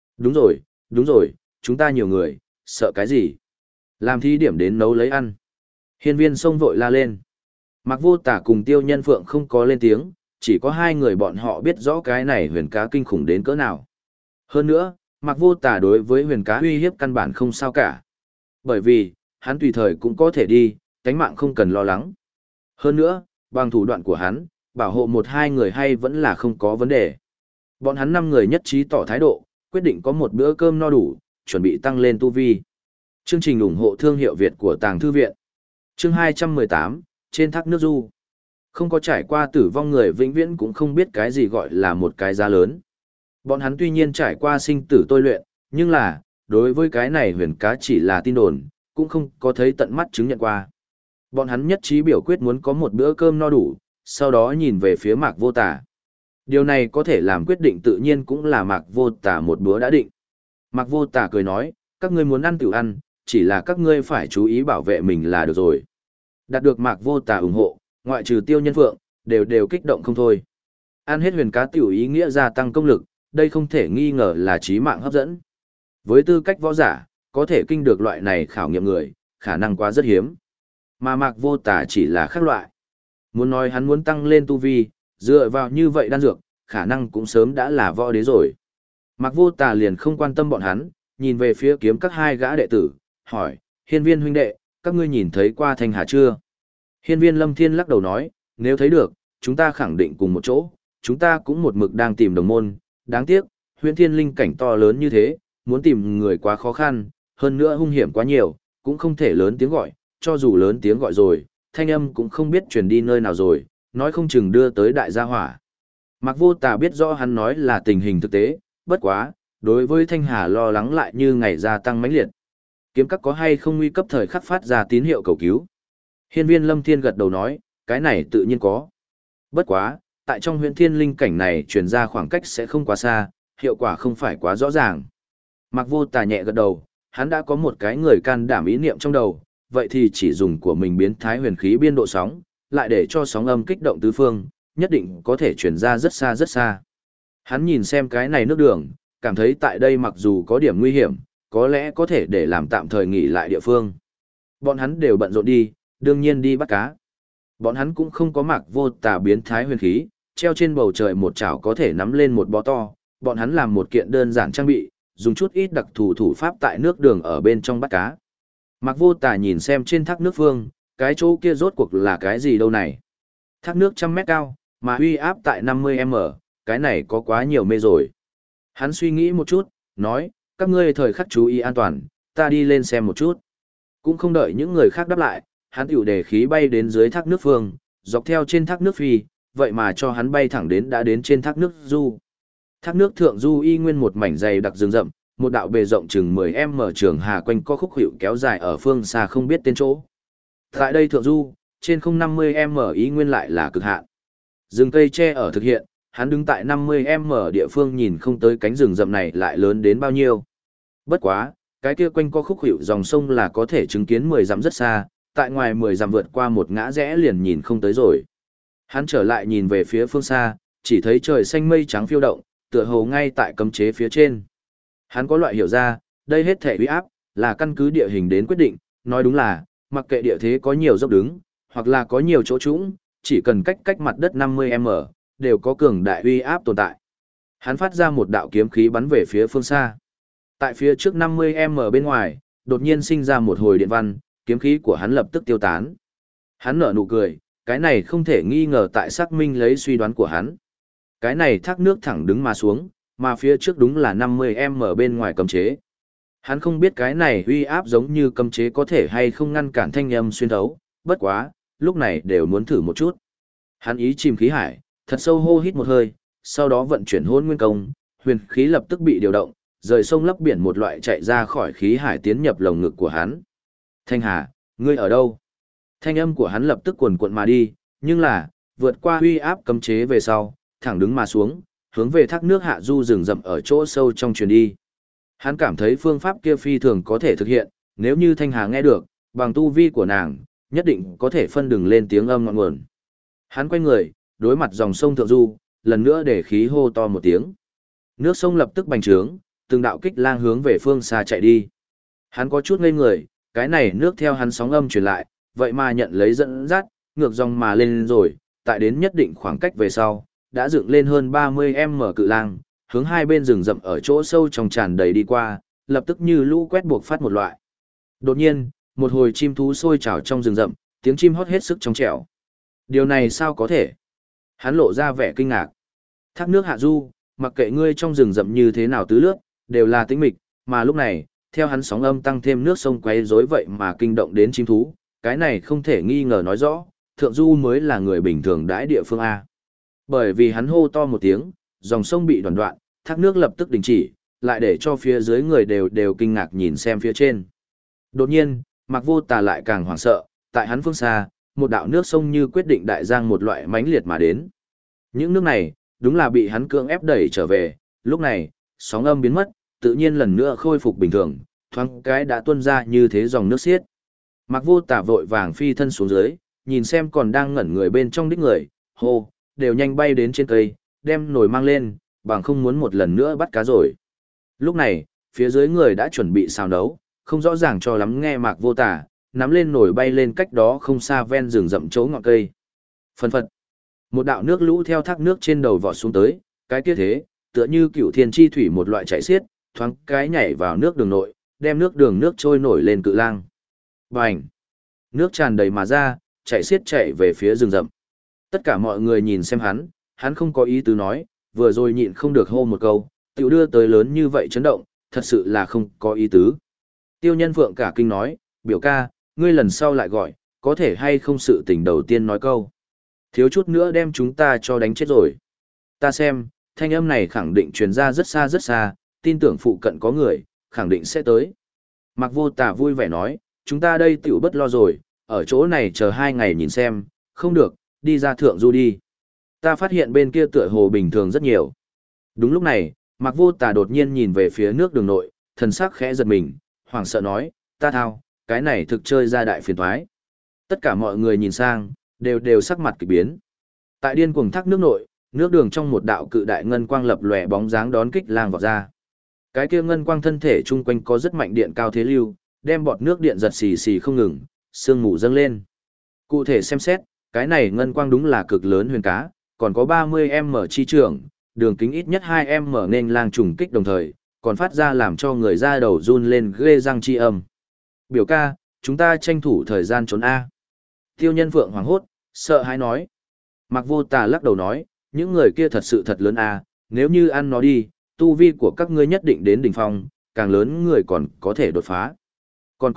A: Đúng rồi, chúng ta nhiều người, sợ cái gì? Làm thí điểm đến nấu lấy ăn. Hiên Viên Sông vội la lên. Mạc Vô Tà cùng Tiêu Nhân Phượng không có lên tiếng, chỉ có hai người bọn họ biết rõ cái này huyền cá kinh khủng đến cỡ nào. Hơn nữa, Mạc Vô Tà đối với huyền cá uy hiếp căn bản không sao cả. Bởi vì, hắn tùy thời cũng có thể đi, tánh mạng không cần lo lắng. Hơn nữa, bằng thủ đoạn của hắn, bảo hộ một hai người hay vẫn là không có vấn đề. Bọn hắn 5 người nhất trí tỏ thái độ, quyết định có một bữa cơm no đủ, chuẩn bị tăng lên tu vi. Chương trình ủng hộ thương hiệu Việt của Tàng Thư Viện. Chương 218, trên thác nước du. Không có trải qua tử vong người vĩnh viễn cũng không biết cái gì gọi là một cái giá lớn. Bọn hắn tuy nhiên trải qua sinh tử tôi luyện, nhưng là, đối với cái này huyền cá chỉ là tin đồn, cũng không có thấy tận mắt chứng nhận qua. Bọn hắn nhất trí biểu quyết muốn có một bữa cơm no đủ, sau đó nhìn về phía Mạc Vô Tà. Điều này có thể làm quyết định tự nhiên cũng là Mạc Vô Tà một bữa đã định. Mạc Vô Tà cười nói, các ngươi muốn ăn tiểu ăn, chỉ là các ngươi phải chú ý bảo vệ mình là được rồi. Đạt được Mạc Vô Tà ủng hộ, ngoại trừ Tiêu Nhân Phượng, đều kích động không thôi. Ăn hết huyền cá tiểu ý nghĩa gia tăng công lực, đây không thể nghi ngờ là chí mạng hấp dẫn. Với tư cách võ giả, có thể kinh được loại này khảo nghiệm người, khả năng quá rất hiếm. Mà Mạc Vô Tà chỉ là khác loại. Muốn nói hắn muốn tăng lên tu vi, dựa vào như vậy đan dược, khả năng cũng sớm đã là võ đế rồi. Mạc Vô Tà liền không quan tâm bọn hắn, nhìn về phía kiếm các hai gã đệ tử, hỏi, Hiên Viên huynh đệ, các ngươi nhìn thấy qua Thanh Hà chưa? Hiên Viên Lâm Thiên lắc đầu nói, nếu thấy được, chúng ta khẳng định cùng một chỗ, chúng ta cũng một mực đang tìm đồng môn, đáng tiếc, Huyền Thiên linh cảnh to lớn như thế, muốn tìm người quá khó khăn, hơn nữa hung hiểm quá nhiều, cũng không thể lớn tiếng gọi, cho dù lớn tiếng gọi rồi, thanh âm cũng không biết truyền đi nơi nào rồi, nói không chừng đưa tới đại gia hỏa. Mạc Vô Tà biết rõ hắn nói là tình hình thực tế, bất quá, đối với Thanh Hà lo lắng lại như ngày gia tăng mãnh liệt. Kiếm các có hay không nguy cấp thời khắc phát ra tín hiệu cầu cứu? Hiên Viên Lâm Thiên gật đầu nói, cái này tự nhiên có. Bất quá, tại trong Huyền Thiên linh cảnh này truyền ra khoảng cách sẽ không quá xa, hiệu quả không phải quá rõ ràng. Mạc Vô Tà nhẹ gật đầu, hắn đã có một cái người can đảm ý niệm trong đầu, vậy thì chỉ dùng của mình biến thái huyền khí biên độ sóng, lại để cho sóng âm kích động tứ phương, nhất định có thể truyền ra rất xa rất xa. Hắn nhìn xem cái này nước đường, cảm thấy tại đây mặc dù có điểm nguy hiểm, có lẽ có thể để làm tạm thời nghỉ lại địa phương. Bọn hắn đều bận rộn đi, đương nhiên đi bắt cá. Bọn hắn cũng không có Mạc Vô Tà biến thái huyền khí, treo trên bầu trời một chảo có thể nắm lên một bó to, bọn hắn làm một kiện đơn giản trang bị, dùng chút ít đặc thù thủ pháp tại nước đường ở bên trong bắt cá. Mạc Vô Tà nhìn xem trên thác nước phương, cái chỗ kia rốt cuộc là cái gì đâu này. Thác nước 100 mét cao, mà uy áp tại 50m, cái này có quá nhiều mê rồi. Hắn suy nghĩ một chút, nói, các ngươi thời khắc chú ý an toàn, ta đi lên xem một chút. Cũng không đợi những người khác đáp lại, hắn tiểu đề khí bay đến dưới thác nước phương, dọc theo trên thác nước phi, vậy mà cho hắn bay thẳng đến đã đến trên thác nước du. Thác nước thượng du y nguyên một mảnh dày đặc rừng rậm, một đạo bề rộng chừng 10m trường hà quanh co khúc hiệu kéo dài ở phương xa không biết tên chỗ. Tại đây thượng du, trên không 50m ý nguyên lại là cực hạn. Rừng cây tre ở thực hiện, hắn đứng tại 50m địa phương nhìn không tới cánh rừng rậm này lại lớn đến bao nhiêu. Bất quá, cái kia quanh co khúc hiệu dòng sông là có thể chứng kiến 10 dặm rất xa, tại ngoài 10 dặm vượt qua một ngã rẽ liền nhìn không tới rồi. Hắn trở lại nhìn về phía phương xa, chỉ thấy trời xanh mây trắng phiêu động, tựa hồ ngay tại cấm chế phía trên. Hắn có loại hiểu ra, đây hết thể uy áp, là căn cứ địa hình đến quyết định, nói đúng là, mặc kệ địa thế có nhiều dốc đứng, hoặc là có nhiều chỗ trũng, chỉ cần cách mặt đất 50m, đều có cường đại uy áp tồn tại. Hắn phát ra một đạo kiếm khí bắn về phía phương xa. Tại phía trước 50m bên ngoài, đột nhiên sinh ra một hồi điện văn, kiếm khí của hắn lập tức tiêu tán. Hắn nở nụ cười, cái này không thể nghi ngờ tại xác minh lấy suy đoán của hắn. Cái này thác nước thẳng đứng mà xuống, mà phía trước đúng là 50m bên ngoài cấm chế. Hắn không biết cái này uy áp giống như cấm chế có thể hay không ngăn cản thanh âm xuyên thấu, bất quá, lúc này đều muốn thử một chút. Hắn ý chìm khí hải, thật sâu hô hít một hơi, sau đó vận chuyển hôn nguyên công, huyền khí lập tức bị điều động, rời sông lấp biển một loại chạy ra khỏi khí hải tiến nhập lồng ngực của hắn. Thanh Hà, ngươi ở đâu? Thanh âm của hắn lập tức cuồn cuộn mà đi, nhưng là, vượt qua uy áp cấm chế về sau, thẳng đứng mà xuống, hướng về thác nước hạ du rừng rậm ở chỗ sâu trong truyền đi. Hắn cảm thấy phương pháp kia phi thường có thể thực hiện, nếu như Thanh Hà nghe được, bằng tu vi của nàng, nhất định có thể phân đường lên tiếng âm ngọn nguồn. Hắn quay người, đối mặt dòng sông thượng du, lần nữa để khí hô to một tiếng. Nước sông lập tức bành trướng, từng đạo kích lang hướng về phương xa chạy đi. Hắn có chút ngây người, cái này nước theo hắn sóng âm truyền lại, vậy mà nhận lấy dẫn dắt, ngược dòng mà lên rồi, tại đến nhất định khoảng cách về sau, đã dựng lên hơn 30m cự lang, hướng hai bên rừng rậm ở chỗ sâu trong tràn đầy đi qua, lập tức như lũ quét buộc phát một loại. Đột nhiên, một hồi chim thú sôi trào trong rừng rậm, tiếng chim hót hết sức trong trẻo. Điều này sao có thể? Hắn lộ ra vẻ kinh ngạc. Thác nước hạ du, mặc kệ ngươi trong rừng rậm như thế nào tứ lướt, đều là tĩnh mịch, mà lúc này, theo hắn sóng âm tăng thêm nước sông quấy rối vậy mà kinh động đến chim thú, cái này không thể nghi ngờ nói rõ, thượng du mới là người bình thường đãi địa phương A. Bởi vì hắn hô to một tiếng, dòng sông bị đoạn đoạn, thác nước lập tức đình chỉ, lại để cho phía dưới người đều kinh ngạc nhìn xem phía trên. Đột nhiên, Mạc Vô Tà lại càng hoảng sợ, tại hắn phương xa, một đạo nước sông như quyết định đại giang một loại mãnh liệt mà đến. Những nước này, đúng là bị hắn cưỡng ép đẩy trở về, lúc này, sóng âm biến mất, tự nhiên lần nữa khôi phục bình thường, thoáng cái đã tuôn ra như thế dòng nước xiết. Mạc Vô Tà vội vàng phi thân xuống dưới, nhìn xem còn đang ngẩn người bên trong đích người, hô, đều nhanh bay đến trên cây, đem nồi mang lên, bằng không muốn một lần nữa bắt cá rồi. Lúc này, phía dưới người đã chuẩn bị xào nấu, không rõ ràng cho lắm nghe Mạc Vô Tà, nắm lên nồi bay lên cách đó không xa ven rừng rậm chỗ ngọn cây. Phân phật, một đạo nước lũ theo thác nước trên đầu vọt xuống tới, cái kia thế, tựa như cửu thiên chi thủy một loại chảy xiết, thoáng cái nhảy vào nước đường nội, đem nước trôi nổi lên cự lang. Bành! Nước tràn đầy mà ra, chảy xiết chạy về phía rừng rậm. Tất cả mọi người nhìn xem hắn không có ý tứ nói, vừa rồi nhịn không được hô một câu, tiểu đưa tới lớn như vậy chấn động, thật sự là không có ý tứ. Tiêu Nhân Phượng cả kinh nói, biểu ca, ngươi lần sau lại gọi, có thể hay không sự tình đầu tiên nói câu. Thiếu chút nữa đem chúng ta cho đánh chết rồi. Ta xem, thanh âm này khẳng định truyền ra rất xa, tin tưởng phụ cận có người, khẳng định sẽ tới. Mạc Vô Tà vui vẻ nói, chúng ta đây tiểu bất lo rồi, ở chỗ này chờ 2 ngày nhìn xem, không được, đi ra thượng du đi. Ta phát hiện bên kia tựa hồ bình thường rất nhiều. Đúng lúc này, Mạc Vô Tà đột nhiên nhìn về phía nước đường nội, thần sắc khẽ giật mình, hoảng sợ nói, ta thao, cái này thực chơi ra đại phiền toái. Tất cả mọi người nhìn sang, đều sắc mặt kỳ biến. Tại điên cuồng thác nước nội, nước đường trong một đạo cự đại ngân quang lập lòe bóng dáng đón kích lang vọt ra. Cái kia ngân quang thân thể chung quanh có rất mạnh điện cao thế lưu, đem bọt nước điện giật xì xì không ngừng, sương mù dâng lên. Cụ thể xem xét, cái này ngân quang đúng là cực lớn huyền cá, còn có 30m chi trường, đường kính ít nhất 2m nên lang trùng kích đồng thời, còn phát ra làm cho người da đầu run lên ghê răng chi âm. Biểu ca, chúng ta tranh thủ thời gian trốn A. Tiêu Nhân Phượng hoảng hốt, sợ hãi nói. Mạc Vô Tà lắc đầu nói, những người kia thật sự thật lớn A, nếu như ăn nó đi, tu vi của các ngươi nhất định đến đỉnh phong, càng lớn người còn có thể đột phá. Còn có,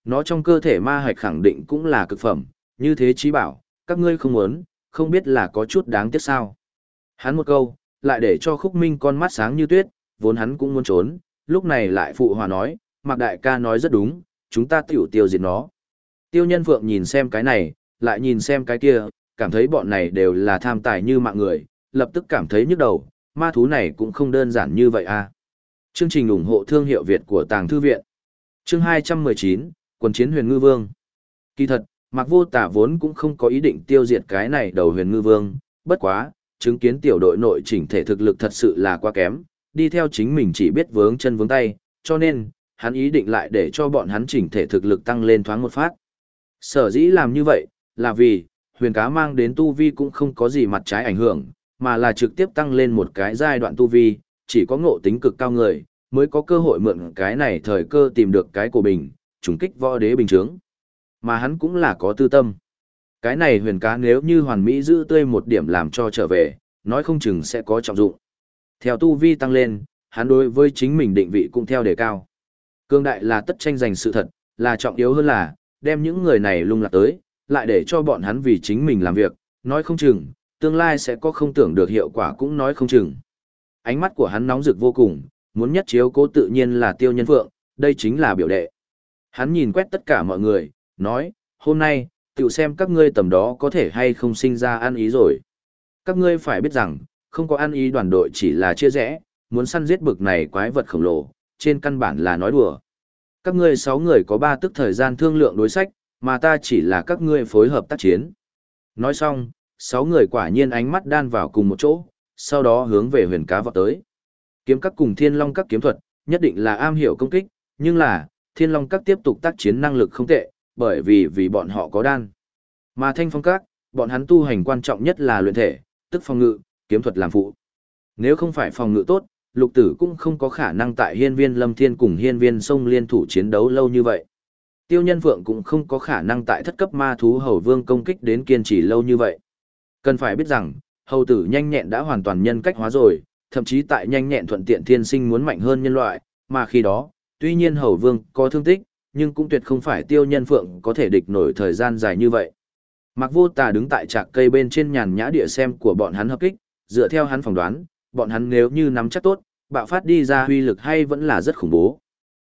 A: nó trong cơ thể ma hạch khẳng định cũng là cực phẩm, như thế chí bảo, các ngươi không muốn, không biết là có chút đáng tiếc sao. Hắn một câu, lại để cho Khúc Minh con mắt sáng như tuyết, vốn hắn cũng muốn trốn, lúc này lại phụ hòa nói, Mạc đại ca nói rất đúng, chúng ta tiểu tiêu diệt nó. Tiêu Nhân Phượng nhìn xem cái này, lại nhìn xem cái kia, cảm thấy bọn này đều là tham tài như mạng người, lập tức cảm thấy nhức đầu, ma thú này cũng không đơn giản như vậy à. Chương trình ủng hộ thương hiệu Việt của Tàng Thư Viện. Chương 219, Quần chiến Huyền Ngư Vương. Kỳ thật, Mạc Vô Tả vốn cũng không có ý định tiêu diệt cái này đầu Huyền Ngư Vương, bất quá, chứng kiến tiểu đội nội chỉnh thể thực lực thật sự là quá kém, đi theo chính mình chỉ biết vướng chân vướng tay, cho nên, hắn ý định lại để cho bọn hắn chỉnh thể thực lực tăng lên thoáng một phát. Sở dĩ làm như vậy, là vì, huyền cá mang đến tu vi cũng không có gì mặt trái ảnh hưởng, mà là trực tiếp tăng lên một cái giai đoạn tu vi, chỉ có ngộ tính cực cao người, mới có cơ hội mượn cái này thời cơ tìm được cái cổ bình, trùng kích võ đế bình chướng. Mà hắn cũng là có tư tâm. Cái này huyền cá nếu như hoàn mỹ giữ tươi một điểm làm cho trở về, nói không chừng sẽ có trọng dụng. Theo tu vi tăng lên, hắn đối với chính mình định vị cũng theo đề cao. Cương đại là tất tranh giành sự thật, là trọng yếu hơn là, đem những người này lung lạc tới, lại để cho bọn hắn vì chính mình làm việc, nói không chừng, tương lai sẽ có không tưởng được hiệu quả cũng nói không chừng. Ánh mắt của hắn nóng rực vô cùng, muốn nhất chiếu cố tự nhiên là Tiêu Nhân Phượng, đây chính là biểu đệ. Hắn nhìn quét tất cả mọi người, nói, hôm nay, tự xem các ngươi tầm đó có thể hay không sinh ra ăn ý rồi. Các ngươi phải biết rằng, không có ăn ý đoàn đội chỉ là chia rẽ, muốn săn giết bực này quái vật khổng lồ, trên căn bản là nói đùa. Các ngươi 6 người có 3 tức thời gian thương lượng đối sách, mà ta chỉ là các ngươi phối hợp tác chiến. Nói xong, 6 người quả nhiên ánh mắt đan vào cùng một chỗ, sau đó hướng về huyền cá vọt tới. Kiếm các cùng thiên long các kiếm thuật, nhất định là am hiểu công kích, nhưng là, thiên long các tiếp tục tác chiến năng lực không tệ, bởi vì bọn họ có đan. Mà thanh phong các, bọn hắn tu hành quan trọng nhất là luyện thể, tức phòng ngự, kiếm thuật làm phụ. Nếu không phải phòng ngự tốt, lục tử cũng không có khả năng tại hiên viên lâm thiên cùng hiên viên sông liên thủ chiến đấu lâu như vậy. Tiêu Nhân Phượng cũng không có khả năng tại thất cấp ma thú hầu vương công kích đến kiên trì lâu như vậy. Cần phải biết rằng, hầu tử nhanh nhẹn đã hoàn toàn nhân cách hóa rồi, thậm chí tại nhanh nhẹn thuận tiện thiên sinh muốn mạnh hơn nhân loại, mà khi đó, tuy nhiên hầu vương có thương tích, nhưng cũng tuyệt không phải Tiêu Nhân Phượng có thể địch nổi thời gian dài như vậy. Mạc Vô Tà đứng tại trạc cây bên trên nhàn nhã địa xem của bọn hắn hợp kích, dựa theo hắn phỏng đoán, bọn hắn nếu như nắm chắc tốt, bạo phát đi ra huy lực hay vẫn là rất khủng bố.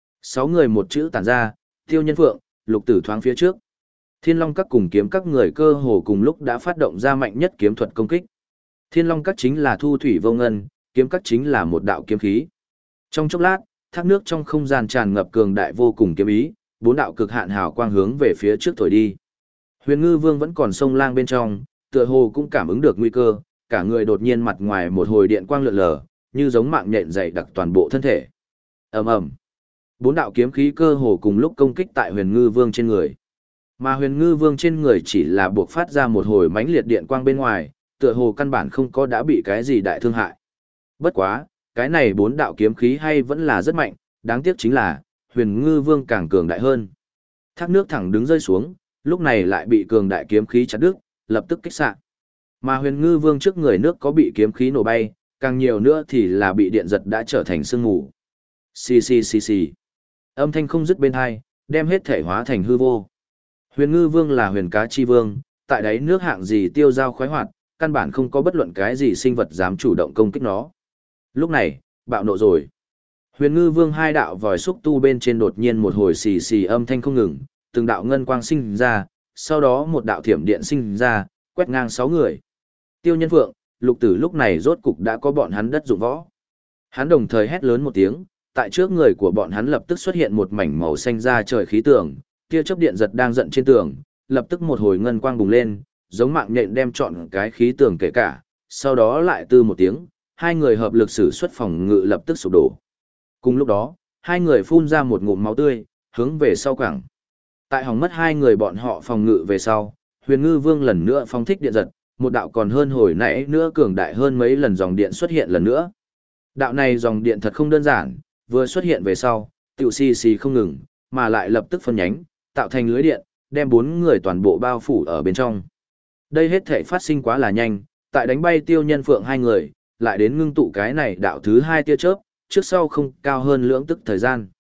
A: 6 người một chữ tản ra, Tiêu Nhân Phượng, lục tử thoáng phía trước. Thiên Long các cùng kiếm các người cơ hồ cùng lúc đã phát động ra mạnh nhất kiếm thuật công kích. Thiên Long các chính là thu thủy vô ngân, kiếm các chính là một đạo kiếm khí. Trong chốc lát, thác nước trong không gian tràn ngập cường đại vô cùng kiếm ý, 4 đạo cực hạn hào quang hướng về phía trước thổi đi. Huyền Ngư Vương vẫn còn sông lang bên trong, tựa hồ cũng cảm ứng được nguy cơ, cả người đột nhiên mặt ngoài một hồi điện quang lượn lờ, như giống mạng nhện dày đặc toàn bộ thân thể. Ầm ầm. 4 đạo kiếm khí cơ hồ cùng lúc công kích tại Huyền Ngư Vương trên người. Mà Huyền Ngư Vương trên người chỉ là buộc phát ra một hồi mãnh liệt điện quang bên ngoài, tựa hồ căn bản không có đã bị cái gì đại thương hại. Bất quá, cái này 4 đạo kiếm khí hay vẫn là rất mạnh, đáng tiếc chính là Huyền Ngư Vương càng cường đại hơn. Thác nước thẳng đứng rơi xuống, lúc này lại bị cường đại kiếm khí chặt đứt, lập tức kích xạ. Mà Huyền Ngư Vương trước người nước có bị kiếm khí nổ bay, càng nhiều nữa thì là bị điện giật đã trở thành sương mù. Xì xì xì xì. Âm thanh không dứt bên hai, đem hết thể hóa thành hư vô. Huyền Ngư Vương là huyền cá chi vương, tại đáy nước hạng gì tiêu dao khoái hoạt, căn bản không có bất luận cái gì sinh vật dám chủ động công kích nó. Lúc này, bạo nộ rồi. Huyền Ngư Vương hai đạo vòi xúc tu bên trên đột nhiên một hồi xì xì âm thanh không ngừng, từng đạo ngân quang sinh ra, sau đó một đạo thiểm điện sinh ra, quét ngang 6 người. Tiêu Nhân Phượng, Lục Tử lúc này rốt cục đã có bọn hắn đất dụng võ. Hắn đồng thời hét lớn một tiếng, tại trước người của bọn hắn lập tức xuất hiện một mảnh màu xanh ra trời khí tường, tia chớp điện giật đang giận trên tường, lập tức một hồi ngân quang bùng lên, giống mạng nhện đem trọn cái khí tường kể cả, sau đó lại tư một tiếng, hai người hợp lực sử xuất phòng ngự lập tức sụp đổ. Cùng lúc đó, hai người phun ra một ngụm máu tươi, hướng về sau quẳng. Tại hỏng mất hai người bọn họ phòng ngự về sau, Huyền Ngư Vương lần nữa phóng thích điện giật, một đạo còn hơn hồi nãy nữa cường đại hơn mấy lần dòng điện xuất hiện lần nữa. Đạo này dòng điện thật không đơn giản, vừa xuất hiện về sau, tiểu xì xì không ngừng, mà lại lập tức phân nhánh, tạo thành lưới điện, đem 4 người toàn bộ bao phủ ở bên trong. Đây hết thể phát sinh quá là nhanh, tại đánh bay Tiêu Nhân Phượng hai người, lại đến ngưng tụ cái này đạo thứ 2 tia chớp, trước sau không cao hơn lưỡng tức thời gian.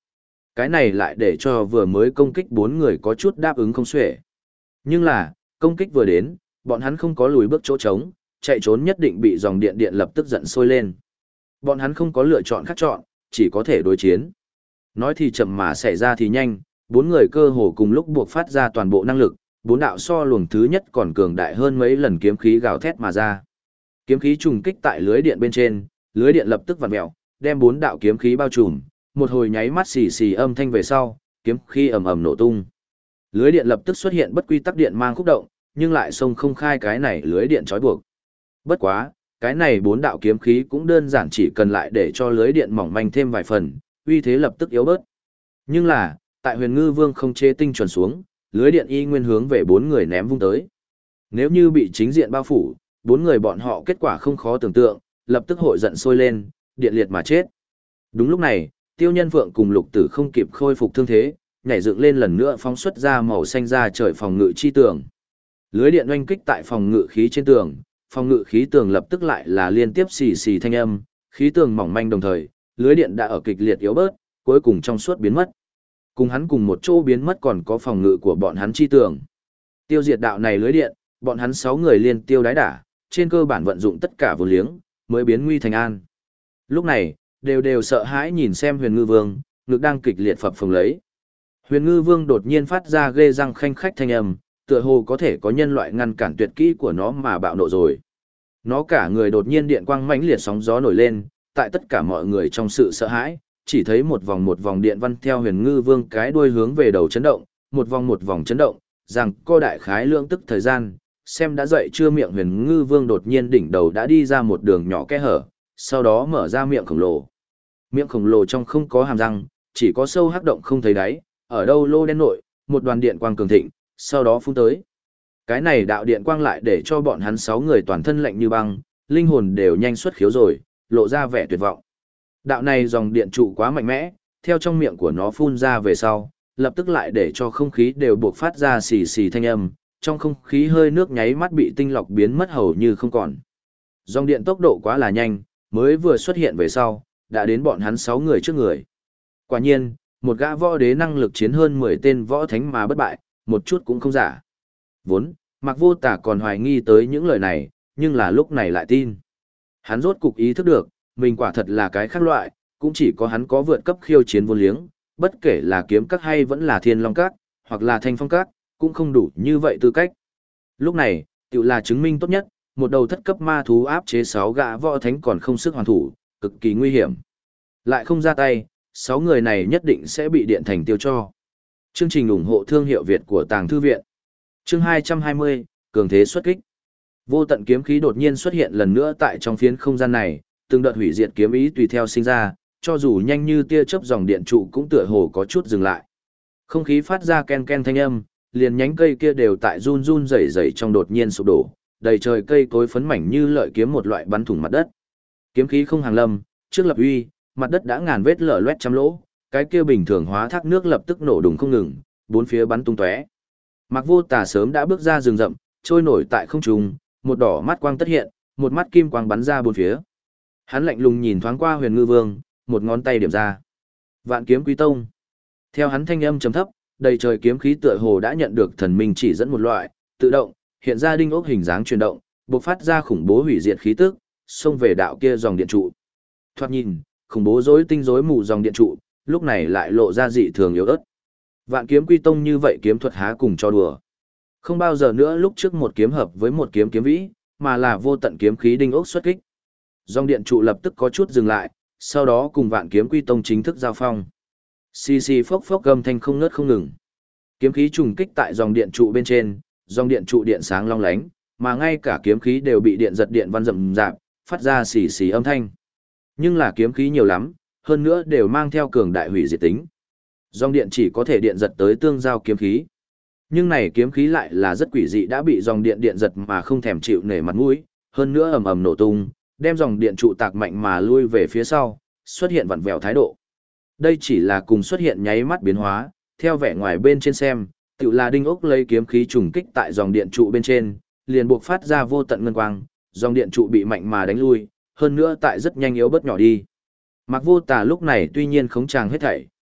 A: Cái này lại để cho vừa mới công kích 4 người có chút đáp ứng không xuể. Nhưng là, công kích vừa đến, bọn hắn không có lùi bước chỗ trống, chạy trốn nhất định bị dòng điện điện lập tức giận sôi lên. Bọn hắn không có lựa chọn khác chọn, chỉ có thể đối chiến. Nói thì chậm mà xảy ra thì nhanh, 4 người cơ hồ cùng lúc buộc phát ra toàn bộ năng lực, 4 đạo so luồng thứ nhất còn cường đại hơn mấy lần kiếm khí gào thét mà ra. Kiếm khí trùng kích tại lưới điện bên trên, lưới điện lập tức vặn mèo, đem 4 đạo kiếm khí bao trùm, một hồi nháy mắt xì xì âm thanh về sau, kiếm khí ầm ầm nổ tung. Lưới điện lập tức xuất hiện bất quy tắc điện mang khúc động, nhưng lại xông không khai cái này lưới điện trói buộc. Bất quá, cái này 4 đạo kiếm khí cũng đơn giản chỉ cần lại để cho lưới điện mỏng manh thêm vài phần, uy thế lập tức yếu bớt. Nhưng là, tại Huyền Ngư Vương không chế tinh chuẩn xuống, lưới điện y nguyên hướng về 4 người ném vung tới. Nếu như bị chính diện bao phủ, 4 người bọn họ kết quả không khó tưởng tượng, lập tức hội giận sôi lên, điện liệt mà chết. Đúng lúc này, Tiêu Nhân Phượng cùng Lục Tử không kịp khôi phục thương thế, nhảy dựng lên lần nữa phóng xuất ra màu xanh ra trời phòng ngự chi tường. Lưới điện oanh kích tại phòng ngự khí trên tường, phòng ngự khí tường lập tức lại là liên tiếp xì xì thanh âm, khí tường mỏng manh đồng thời, lưới điện đã ở kịch liệt yếu bớt, cuối cùng trong suốt biến mất. Cùng hắn cùng một chỗ biến mất còn có phòng ngự của bọn hắn chi tường. Tiêu diệt đạo này lưới điện, bọn hắn 6 người liên tiêu đái đả, trên cơ bản vận dụng tất cả vô liếng, mới biến nguy thành an. Lúc này, đều sợ hãi nhìn xem Huyền Ngư Vương, ngực đang kịch liệt phập phồng lấy. Huyền Ngư Vương đột nhiên phát ra ghê răng khanh khách thanh âm, tựa hồ có thể có nhân loại ngăn cản tuyệt kỹ của nó mà bạo nộ rồi. Nó cả người đột nhiên điện quang mãnh liệt sóng gió nổi lên, tại tất cả mọi người trong sự sợ hãi, chỉ thấy một vòng điện văn theo Huyền Ngư Vương cái đuôi hướng về đầu chấn động, một vòng chấn động, rằng co đại khái lượng tức thời gian, xem đã dậy chưa miệng Huyền Ngư Vương đột nhiên đỉnh đầu đã đi ra một đường nhỏ kẽ hở, sau đó mở ra miệng khổng lồ. Miệng khổng lồ trong không có hàm răng, chỉ có sâu hắc động không thấy đáy, ở đâu lô đen nội, một đoàn điện quang cường thịnh, sau đó phun tới. Cái này đạo điện quang lại để cho bọn hắn 6 người toàn thân lạnh như băng, linh hồn đều nhanh xuất khiếu rồi, lộ ra vẻ tuyệt vọng. Đạo này dòng điện trụ quá mạnh mẽ, theo trong miệng của nó phun ra về sau, lập tức lại để cho không khí đều buộc phát ra xì xì thanh âm, trong không khí hơi nước nháy mắt bị tinh lọc biến mất hầu như không còn. Dòng điện tốc độ quá là nhanh, mới vừa xuất hiện về sau, đã đến bọn hắn 6 người trước người. Quả nhiên, một gã võ đế năng lực chiến hơn 10 tên võ thánh mà bất bại, một chút cũng không giả. Vốn, Mạc Vô Tả còn hoài nghi tới những lời này, nhưng là lúc này lại tin. Hắn rốt cục ý thức được, mình quả thật là cái khác loại, cũng chỉ có hắn có vượt cấp khiêu chiến vô liếng, bất kể là kiếm các hay vẫn là thiên long các, hoặc là thanh phong các, cũng không đủ như vậy tư cách. Lúc này, tự là chứng minh tốt nhất, một đầu thất cấp ma thú áp chế 6 gã võ thánh còn không sức hoàn thủ, cực kỳ nguy hiểm. Lại không ra tay, 6 người này nhất định sẽ bị điện thành tiêu cho. Chương trình ủng hộ thương hiệu Việt của Tàng Thư Viện. Chương 220, Cường thế xuất kích. Vô tận kiếm khí đột nhiên xuất hiện lần nữa tại trong phiến không gian này, từng đợt hủy diệt kiếm ý tùy theo sinh ra, cho dù nhanh như tia chớp dòng điện trụ cũng tựa hồ có chút dừng lại. Không khí phát ra ken ken thanh âm, liền nhánh cây kia đều tại run run rẩy rẩy trong đột nhiên sụp đổ, đầy trời cây cối phấn mảnh như lợi kiếm một loại bắn thủng mặt đất. Kiếm khí không hàng lâm, trước lập uy, mặt đất đã ngàn vết lở loét trăm lỗ, cái kia bình thường hóa thác nước lập tức nổ đùng không ngừng, bốn phía bắn tung tóe. Mạc Vô Tà sớm đã bước ra rừng rậm, trôi nổi tại không trung, một đỏ mắt quang tất hiện, một mắt kim quang bắn ra bốn phía. Hắn lạnh lùng nhìn thoáng qua Huyền Ngư Vương, một ngón tay điểm ra. Vạn Kiếm Quý Tông. Theo hắn thanh âm trầm thấp, đầy trời kiếm khí tựa hồ đã nhận được thần minh chỉ dẫn một loại, tự động hiện ra đinh ốc hình dáng chuyển động, bộc phát ra khủng bố hủy diệt khí tức, xông về đạo kia dòng điện trụ. Thoạt nhìn, khủng bố rối tinh rối mù dòng điện trụ, lúc này lại lộ ra dị thường yếu ớt. Vạn Kiếm Quy Tông như vậy kiếm thuật há cùng cho đùa. Không bao giờ nữa lúc trước một kiếm hợp với một kiếm kiếm vĩ, mà là vô tận kiếm khí đinh ốc xuất kích. Dòng điện trụ lập tức có chút dừng lại, sau đó cùng Vạn Kiếm Quy Tông chính thức giao phong. Xì xì phốc phốc gầm thanh không ngớt không ngừng. Kiếm khí trùng kích tại dòng điện trụ bên trên, dòng điện trụ điện sáng long lánh, mà ngay cả kiếm khí đều bị điện giật điện văn rậm rạp, phát ra xì xì âm thanh. Nhưng là kiếm khí nhiều lắm, hơn nữa đều mang theo cường đại hủy diệt tính. Dòng điện chỉ có thể điện giật tới tương giao kiếm khí. Nhưng này kiếm khí lại là rất quỷ dị đã bị dòng điện điện giật mà không thèm chịu nể mặt mũi, hơn nữa ầm ầm nổ tung, đem dòng điện trụ tạc mạnh mà lui về phía sau, xuất hiện vặn vẹo thái độ. Đây chỉ là cùng xuất hiện nháy mắt biến hóa, theo vẻ ngoài bên trên xem, tự là đinh ốc lấy kiếm khí trùng kích tại dòng điện trụ bên trên, liền buộc phát ra vô tận ngân quang, dòng điện trụ bị mạnh mà đánh lui, hơn nữa tại rất nhanh yếu bớt nhỏ đi. Mạc Vô Tà lúc này tuy nhiên khống tràng hết thảy,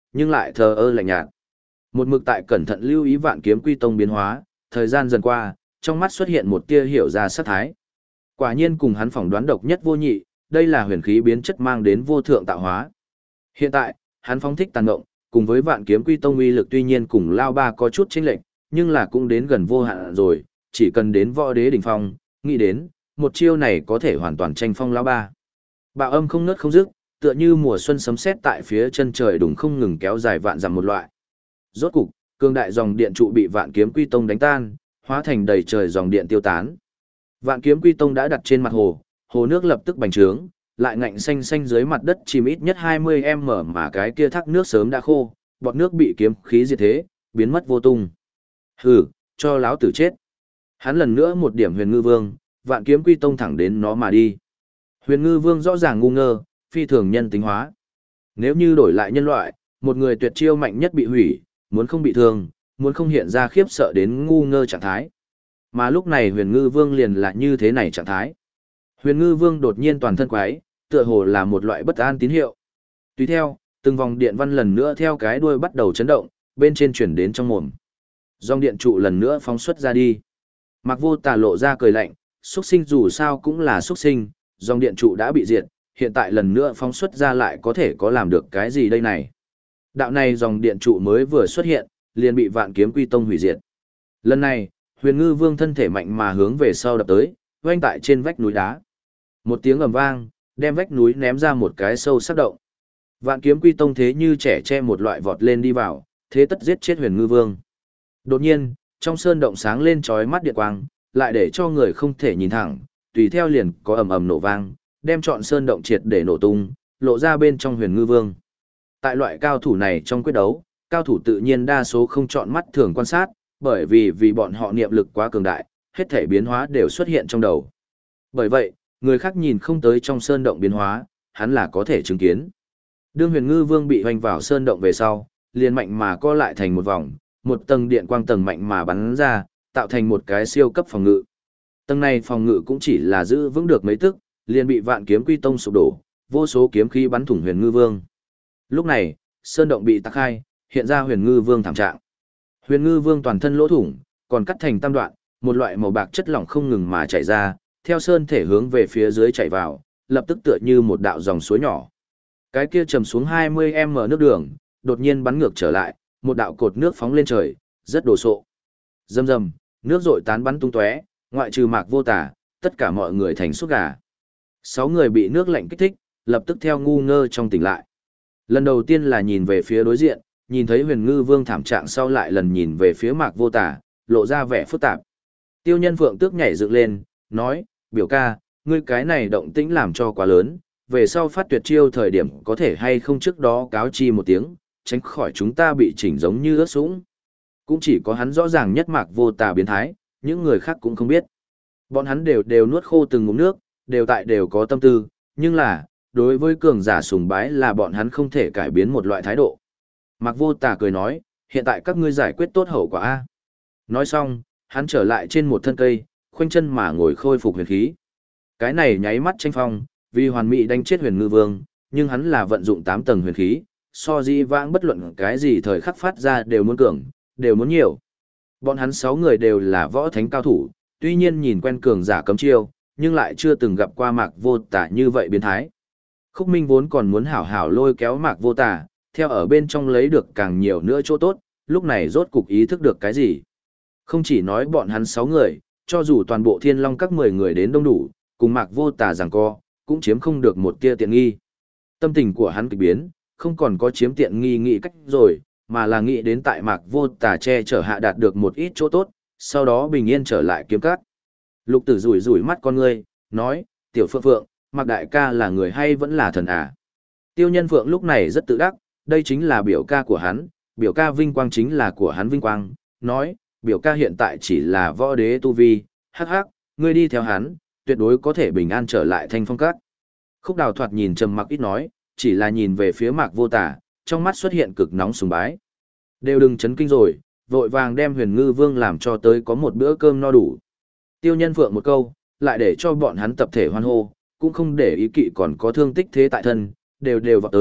A: nhưng lại thờ ơ lạnh nhạt. Một mực tại cẩn thận lưu ý Vạn Kiếm Quy Tông biến hóa, thời gian dần qua, trong mắt xuất hiện một tia hiểu ra sát thái. Quả nhiên cùng hắn phỏng đoán độc nhất vô nhị, đây là huyền khí biến chất mang đến vô thượng tạo hóa. Hiện tại, hắn phóng thích tàn động, cùng với Vạn Kiếm Quy Tông uy lực tuy nhiên cùng Lao Ba có chút chênh lệch, nhưng là cũng đến gần vô hạn rồi, chỉ cần đến võ đế đỉnh phong, nghĩ đến, một chiêu này có thể hoàn toàn tranh phong Lao Ba. Bạo âm không ngớt không dứt, tựa như mùa xuân sấm sét tại phía chân trời đùng không ngừng kéo dài vạn dặm một loại. Rốt cục, cường đại dòng điện trụ bị Vạn Kiếm Quy Tông đánh tan, hóa thành đầy trời dòng điện tiêu tán. Vạn Kiếm Quy Tông đã đặt trên mặt hồ, hồ nước lập tức bành trướng, lại ngạnh xanh xanh dưới mặt đất chìm ít nhất 20m mà cái kia thác nước sớm đã khô, bọt nước bị kiếm khí diệt thế, biến mất vô tung. Hừ, cho láo tử chết. Hắn lần nữa một điểm Huyền Ngư Vương, Vạn Kiếm Quy Tông thẳng đến nó mà đi. Huyền Ngư Vương rõ ràng ngu ngơ, phi thường nhân tính hóa. Nếu như đổi lại nhân loại, một người tuyệt chiêu mạnh nhất bị hủy, muốn không bị thương, muốn không hiện ra khiếp sợ đến ngu ngơ trạng thái. Mà lúc này Huyền Ngư Vương liền là như thế này trạng thái. Huyền Ngư Vương đột nhiên toàn thân quái, tựa hồ là một loại bất an tín hiệu. Tùy theo, từng vòng điện văn lần nữa theo cái đuôi bắt đầu chấn động, bên trên chuyển đến trong mồm. Dòng điện trụ lần nữa phóng xuất ra đi. Mạc Vô Tà lộ ra cười lạnh, xuất sinh dù sao cũng là xuất sinh, dòng điện trụ đã bị diệt, hiện tại lần nữa phóng xuất ra lại có thể có làm được cái gì đây này. Đạo này dòng điện trụ mới vừa xuất hiện, liền bị Vạn Kiếm Quy Tông hủy diệt. Lần này, Huyền Ngư Vương thân thể mạnh mà hướng về sau đập tới, oanh tại trên vách núi đá. Một tiếng ầm vang, đem vách núi ném ra một cái sâu sắc động. Vạn Kiếm Quy Tông thế như trẻ tre một loại vọt lên đi vào, thế tất giết chết Huyền Ngư Vương. Đột nhiên, trong sơn động sáng lên chói mắt điện quang, lại để cho người không thể nhìn thẳng, tùy theo liền có ầm ầm nổ vang, đem trọn sơn động triệt để nổ tung, lộ ra bên trong Huyền Ngư Vương. Tại loại cao thủ này trong quyết đấu, cao thủ tự nhiên đa số không chọn mắt thường quan sát, bởi vì bọn họ niệm lực quá cường đại, hết thể biến hóa đều xuất hiện trong đầu. Bởi vậy, người khác nhìn không tới trong sơn động biến hóa, hắn là có thể chứng kiến. Đương Huyền Ngư Vương bị hoành vào sơn động về sau, liền mạnh mà co lại thành một vòng, một tầng điện quang tầng mạnh mà bắn ra, tạo thành một cái siêu cấp phòng ngự. Tầng này phòng ngự cũng chỉ là giữ vững được mấy tức, liền bị Vạn Kiếm Quy Tông sụp đổ, vô số kiếm khí bắn thủng Huyền Ngư Vương. Lúc này, sơn động bị tạc khai, hiện ra Huyền Ngư Vương thảm trạng. Huyền Ngư Vương toàn thân lỗ thủng, còn cắt thành tam đoạn, một loại màu bạc chất lỏng không ngừng mà chảy ra, theo sơn thể hướng về phía dưới chảy vào, lập tức tựa như một đạo dòng suối nhỏ. Cái kia trầm xuống 20m nước đường, đột nhiên bắn ngược trở lại, một đạo cột nước phóng lên trời, rất đồ sộ. Rầm rầm, nước rội tán bắn tung tóe, ngoại trừ Mạc Vô Tà, tất cả mọi người thành sốt gà. 6 người bị nước lạnh kích thích, lập tức theo ngu ngơ trong tỉnh lại. Lần đầu tiên là nhìn về phía đối diện, nhìn thấy Huyền Ngư Vương thảm trạng sau lại lần nhìn về phía Mạc Vô Tà, lộ ra vẻ phức tạp. Tiêu Nhân Phượng Tước nhảy dựng lên, nói, biểu ca, ngươi cái này động tĩnh làm cho quá lớn, về sau phát tuyệt chiêu thời điểm có thể hay không trước đó cáo chi một tiếng, tránh khỏi chúng ta bị chỉnh giống như ướt sũng. Cũng chỉ có hắn rõ ràng nhất Mạc Vô Tà biến thái, những người khác cũng không biết. Bọn hắn đều nuốt khô từng ngụm nước, đều có tâm tư, nhưng là, đối với cường giả sùng bái là bọn hắn không thể cải biến một loại thái độ. Mạc Vô Tà cười nói, hiện tại các ngươi giải quyết tốt hậu quả a. Nói xong, hắn trở lại trên một thân cây, khoanh chân mà ngồi khôi phục huyền khí. Cái này nháy mắt tranh phong, vì hoàn mỹ đánh chết Huyền Ngư Vương, nhưng hắn là vận dụng 8 tầng huyền khí, so di vãng bất luận cái gì thời khắc phát ra đều muốn cường, đều muốn nhiều. Bọn hắn 6 người đều là võ thánh cao thủ, tuy nhiên nhìn quen cường giả cấm chiêu, nhưng lại chưa từng gặp qua Mạc Vô Tà như vậy biến thái. Khúc Minh vốn còn muốn hảo hảo lôi kéo Mạc Vô Tà, theo ở bên trong lấy được càng nhiều nữa chỗ tốt, lúc này rốt cục ý thức được cái gì. Không chỉ nói bọn hắn 6 người, cho dù toàn bộ Thiên Long các 10 người đến đông đủ, cùng Mạc Vô Tà giằng co, cũng chiếm không được một tia tiện nghi. Tâm tình của hắn kịch biến, không còn có chiếm tiện nghi nghĩ cách rồi, mà là nghĩ đến tại Mạc Vô Tà che chở hạ đạt được một ít chỗ tốt, sau đó bình yên trở lại kiếm cát. Lục Tử rủi rủi mắt con ngươi, nói, tiểu Phượng Phượng, Mạc đại ca là người hay vẫn là thần à? Tiêu Nhân Phượng lúc này rất tự đắc, đây chính là biểu ca của hắn, biểu ca vinh quang chính là của hắn vinh quang, nói, biểu ca hiện tại chỉ là võ đế tu vi, hắc hắc, ngươi đi theo hắn, tuyệt đối có thể bình an trở lại Thanh Phong Các. Khúc Đào thoạt nhìn trầm mặc ít nói, chỉ là nhìn về phía Mạc Vô Tà, trong mắt xuất hiện cực nóng sùng bái. Đều đừng chấn kinh rồi, vội vàng đem Huyền Ngư Vương làm cho tới có một bữa cơm no đủ. Tiêu Nhân Phượng một câu, lại để cho bọn hắn tập thể hoan hô, cũng không để ý kỵ còn có thương tích thế tại thân, đều vào tới,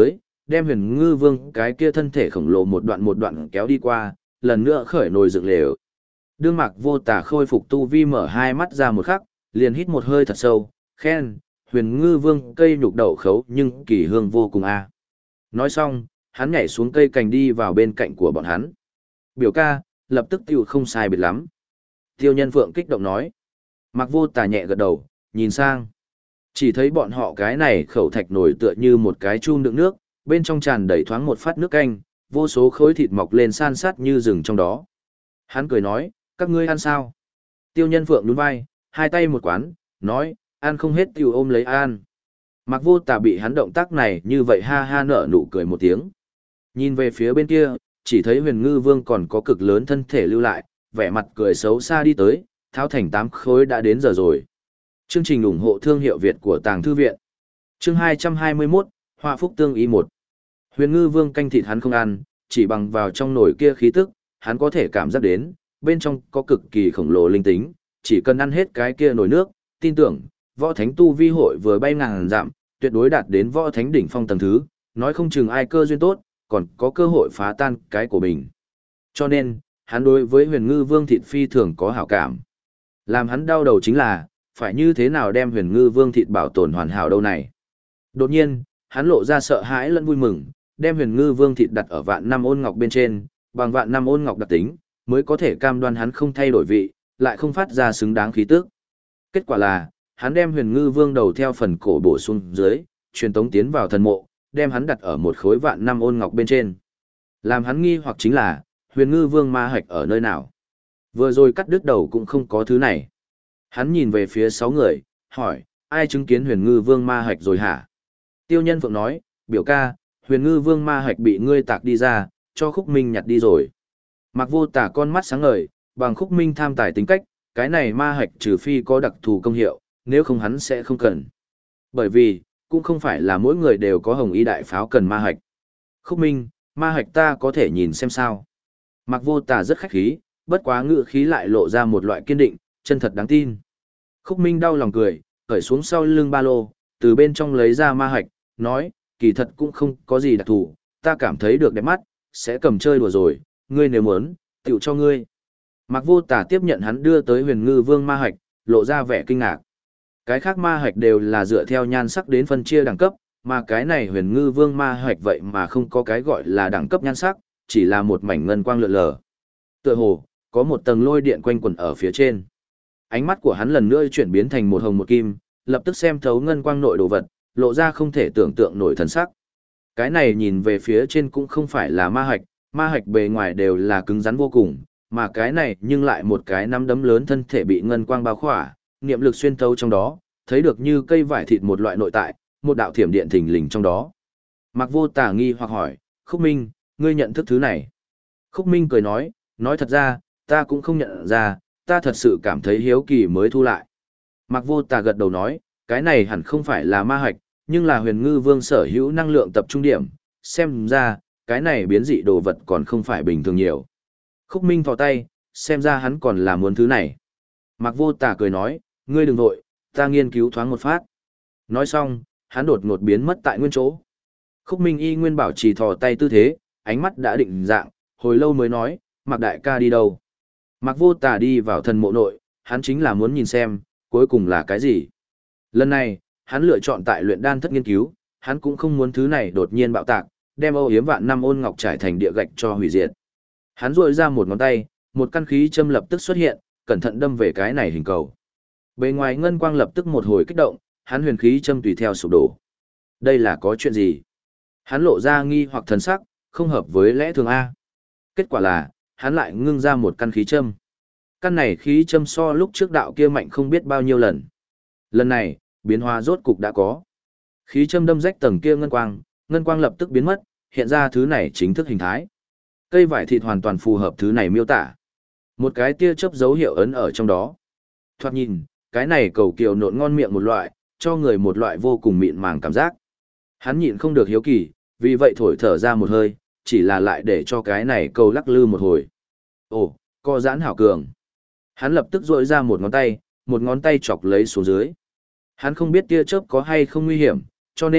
A: đem Huyền Ngư Vương cái kia thân thể khổng lồ một đoạn kéo đi qua, lần nữa khởi nồi dựng lều. Đương Mạc Vô Tà khôi phục tu vi mở hai mắt ra một khắc, liền hít một hơi thật sâu, khen, Huyền Ngư Vương cây nhục đậu khấu nhưng kỳ hương vô cùng a. Nói xong, hắn nhảy xuống cây cành đi vào bên cạnh của bọn hắn. Biểu ca, lập tức tiểu không sai biệt lắm. Tiêu Nhân Phượng kích động nói. Mạc Vô Tà nhẹ gật đầu, nhìn sang. Chỉ thấy bọn họ cái này khẩu thạch nổi tựa như một cái chum đựng nước, bên trong tràn đầy thoáng một phát nước canh, vô số khối thịt mọc lên san sát như rừng trong đó. Hắn cười nói, các ngươi ăn sao? Tiêu Nhân Phượng nhún vai, hai tay một quán, nói, ăn không hết tiểu ôm lấy ăn. Mạc Vô Tà bị hắn động tác này như vậy ha ha nở nụ cười một tiếng. Nhìn về phía bên kia, chỉ thấy Huyền Ngư Vương còn có cực lớn thân thể lưu lại, vẻ mặt cười xấu xa đi tới, tháo thành 8 khối đã đến giờ rồi. Chương trình ủng hộ thương hiệu Việt của Tàng Thư Viện. Chương 221, Họa Phúc Tương Y 1. Huyền Ngư Vương canh thịt hắn không ăn, chỉ bằng vào trong nồi kia khí tức, hắn có thể cảm giác đến, bên trong có cực kỳ khổng lồ linh tính, chỉ cần ăn hết cái kia nồi nước, tin tưởng, võ thánh tu vi hội vừa bay ngàn dặm, tuyệt đối đạt đến võ thánh đỉnh phong tầng thứ, nói không chừng ai cơ duyên tốt, còn có cơ hội phá tan cái của mình. Cho nên, hắn đối với Huyền Ngư Vương thịt phi thường có hảo cảm. Làm hắn đau đầu chính là, phải như thế nào đem Huyền Ngư Vương thịt bảo tồn hoàn hảo đâu này. Đột nhiên, hắn lộ ra sợ hãi lẫn vui mừng, đem Huyền Ngư Vương thịt đặt ở vạn năm ôn ngọc bên trên, bằng vạn năm ôn ngọc đặc tính, mới có thể cam đoan hắn không thay đổi vị, lại không phát ra xứng đáng khí tức. Kết quả là, hắn đem Huyền Ngư Vương đầu theo phần cổ bổ xuống dưới, truyền tống tiến vào thần mộ, đem hắn đặt ở một khối vạn năm ôn ngọc bên trên. Làm hắn nghi hoặc chính là, Huyền Ngư Vương ma hạch ở nơi nào? Vừa rồi cắt đứt đầu cũng không có thứ này. Hắn nhìn về phía 6 người, hỏi, ai chứng kiến Huyền Ngư Vương ma hạch rồi hả? Tiêu Nhân Phượng nói, biểu ca, Huyền Ngư Vương ma hạch bị ngươi tạc đi ra, cho Khúc Minh nhặt đi rồi. Mạc Vô Tà con mắt sáng ngời, bằng Khúc Minh tham tài tính cách, cái này ma hạch trừ phi có đặc thù công hiệu, nếu không hắn sẽ không cần. Bởi vì, cũng không phải là mỗi người đều có hồng y đại pháo cần ma hạch. Khúc Minh, ma hạch ta có thể nhìn xem sao. Mạc Vô Tà rất khách khí, bất quá ngữ khí lại lộ ra một loại kiên định, chân thật đáng tin. Khúc Minh đau lòng cười, cởi xuống sau lưng ba lô, từ bên trong lấy ra ma hạch, nói, kỳ thật cũng không có gì đặc thù, ta cảm thấy được đẹp mắt, sẽ cầm chơi đùa rồi, ngươi nếu muốn, tiểu cho ngươi. Mạc Vô Tà tiếp nhận hắn đưa tới Huyền Ngư Vương ma hạch, lộ ra vẻ kinh ngạc. Cái khác ma hạch đều là dựa theo nhan sắc đến phân chia đẳng cấp, mà cái này Huyền Ngư Vương ma hạch vậy mà không có cái gọi là đẳng cấp nhan sắc, chỉ là một mảnh ngân quang lượn lờ. Tựa hồ, có một tầng lôi điện quanh quẩn ở phía trên. Ánh mắt của hắn lần nữa chuyển biến thành một hồng một kim, lập tức xem thấu ngân quang nội đồ vật, lộ ra không thể tưởng tượng nổi thần sắc. Cái này nhìn về phía trên cũng không phải là ma hạch bề ngoài đều là cứng rắn vô cùng, mà cái này nhưng lại một cái nắm đấm lớn thân thể bị ngân quang bao khỏa, niệm lực xuyên thấu trong đó, thấy được như cây vải thịt một loại nội tại, một đạo thiểm điện thình lình trong đó. Mạc Vô Tà nghi hoặc hỏi, Khúc Minh, ngươi nhận thức thứ này? Khúc Minh cười nói thật ra, ta cũng không nhận ra, ta thật sự cảm thấy hiếu kỳ mới thu lại. Mạc Vô Tà gật đầu nói, cái này hẳn không phải là ma hạch, nhưng là Huyền Ngư Vương sở hữu năng lượng tập trung điểm, xem ra, cái này biến dị đồ vật còn không phải bình thường nhiều. Khúc Minh thò tay, xem ra hắn còn là muốn thứ này. Mạc Vô Tà cười nói, ngươi đừng vội, ta nghiên cứu thoáng một phát. Nói xong, hắn đột ngột biến mất tại nguyên chỗ. Khúc Minh y nguyên bảo trì thò tay tư thế, ánh mắt đã định dạng, hồi lâu mới nói, Mạc đại ca đi đâu? Mạc Vô Tà đi vào thần mộ nội, hắn chính là muốn nhìn xem, cuối cùng là cái gì. Lần này, hắn lựa chọn tại luyện đan thất nghiên cứu, hắn cũng không muốn thứ này đột nhiên bạo tạc, đem âu yếm vạn năm ôn ngọc trải thành địa gạch cho hủy diệt. Hắn duỗi ra một ngón tay, một căn khí châm lập tức xuất hiện, cẩn thận đâm về cái này hình cầu. Bề ngoài ngân quang lập tức một hồi kích động, hắn huyền khí châm tùy theo sụp đổ. Đây là có chuyện gì? Hắn lộ ra nghi hoặc thần sắc, không hợp với lẽ thường A. Kết quả là, hắn lại ngưng ra một căn khí châm. Căn này khí châm so lúc trước đạo kia mạnh không biết bao nhiêu lần. Lần này, biến hóa rốt cục đã có. Khí châm đâm rách tầng kia ngân quang lập tức biến mất, hiện ra thứ này chính thức hình thái. Cây vải thịt hoàn toàn phù hợp thứ này miêu tả. Một cái tia chớp dấu hiệu ấn ở trong đó. Thoạt nhìn, cái này cầu kiều nộn ngon miệng một loại, cho người một loại vô cùng mịn màng cảm giác. Hắn nhịn không được hiếu kỳ, vì vậy thổi thở ra một hơi, chỉ là lại để cho cái này cầu lắc lư một hồi. Ồ, co giãn hảo cường. Hắn lập tức rỗi ra một ngón tay chọc lấy xuống dưới. Hắn không biết tia chớp có hay không nguy hiểm, cho nên,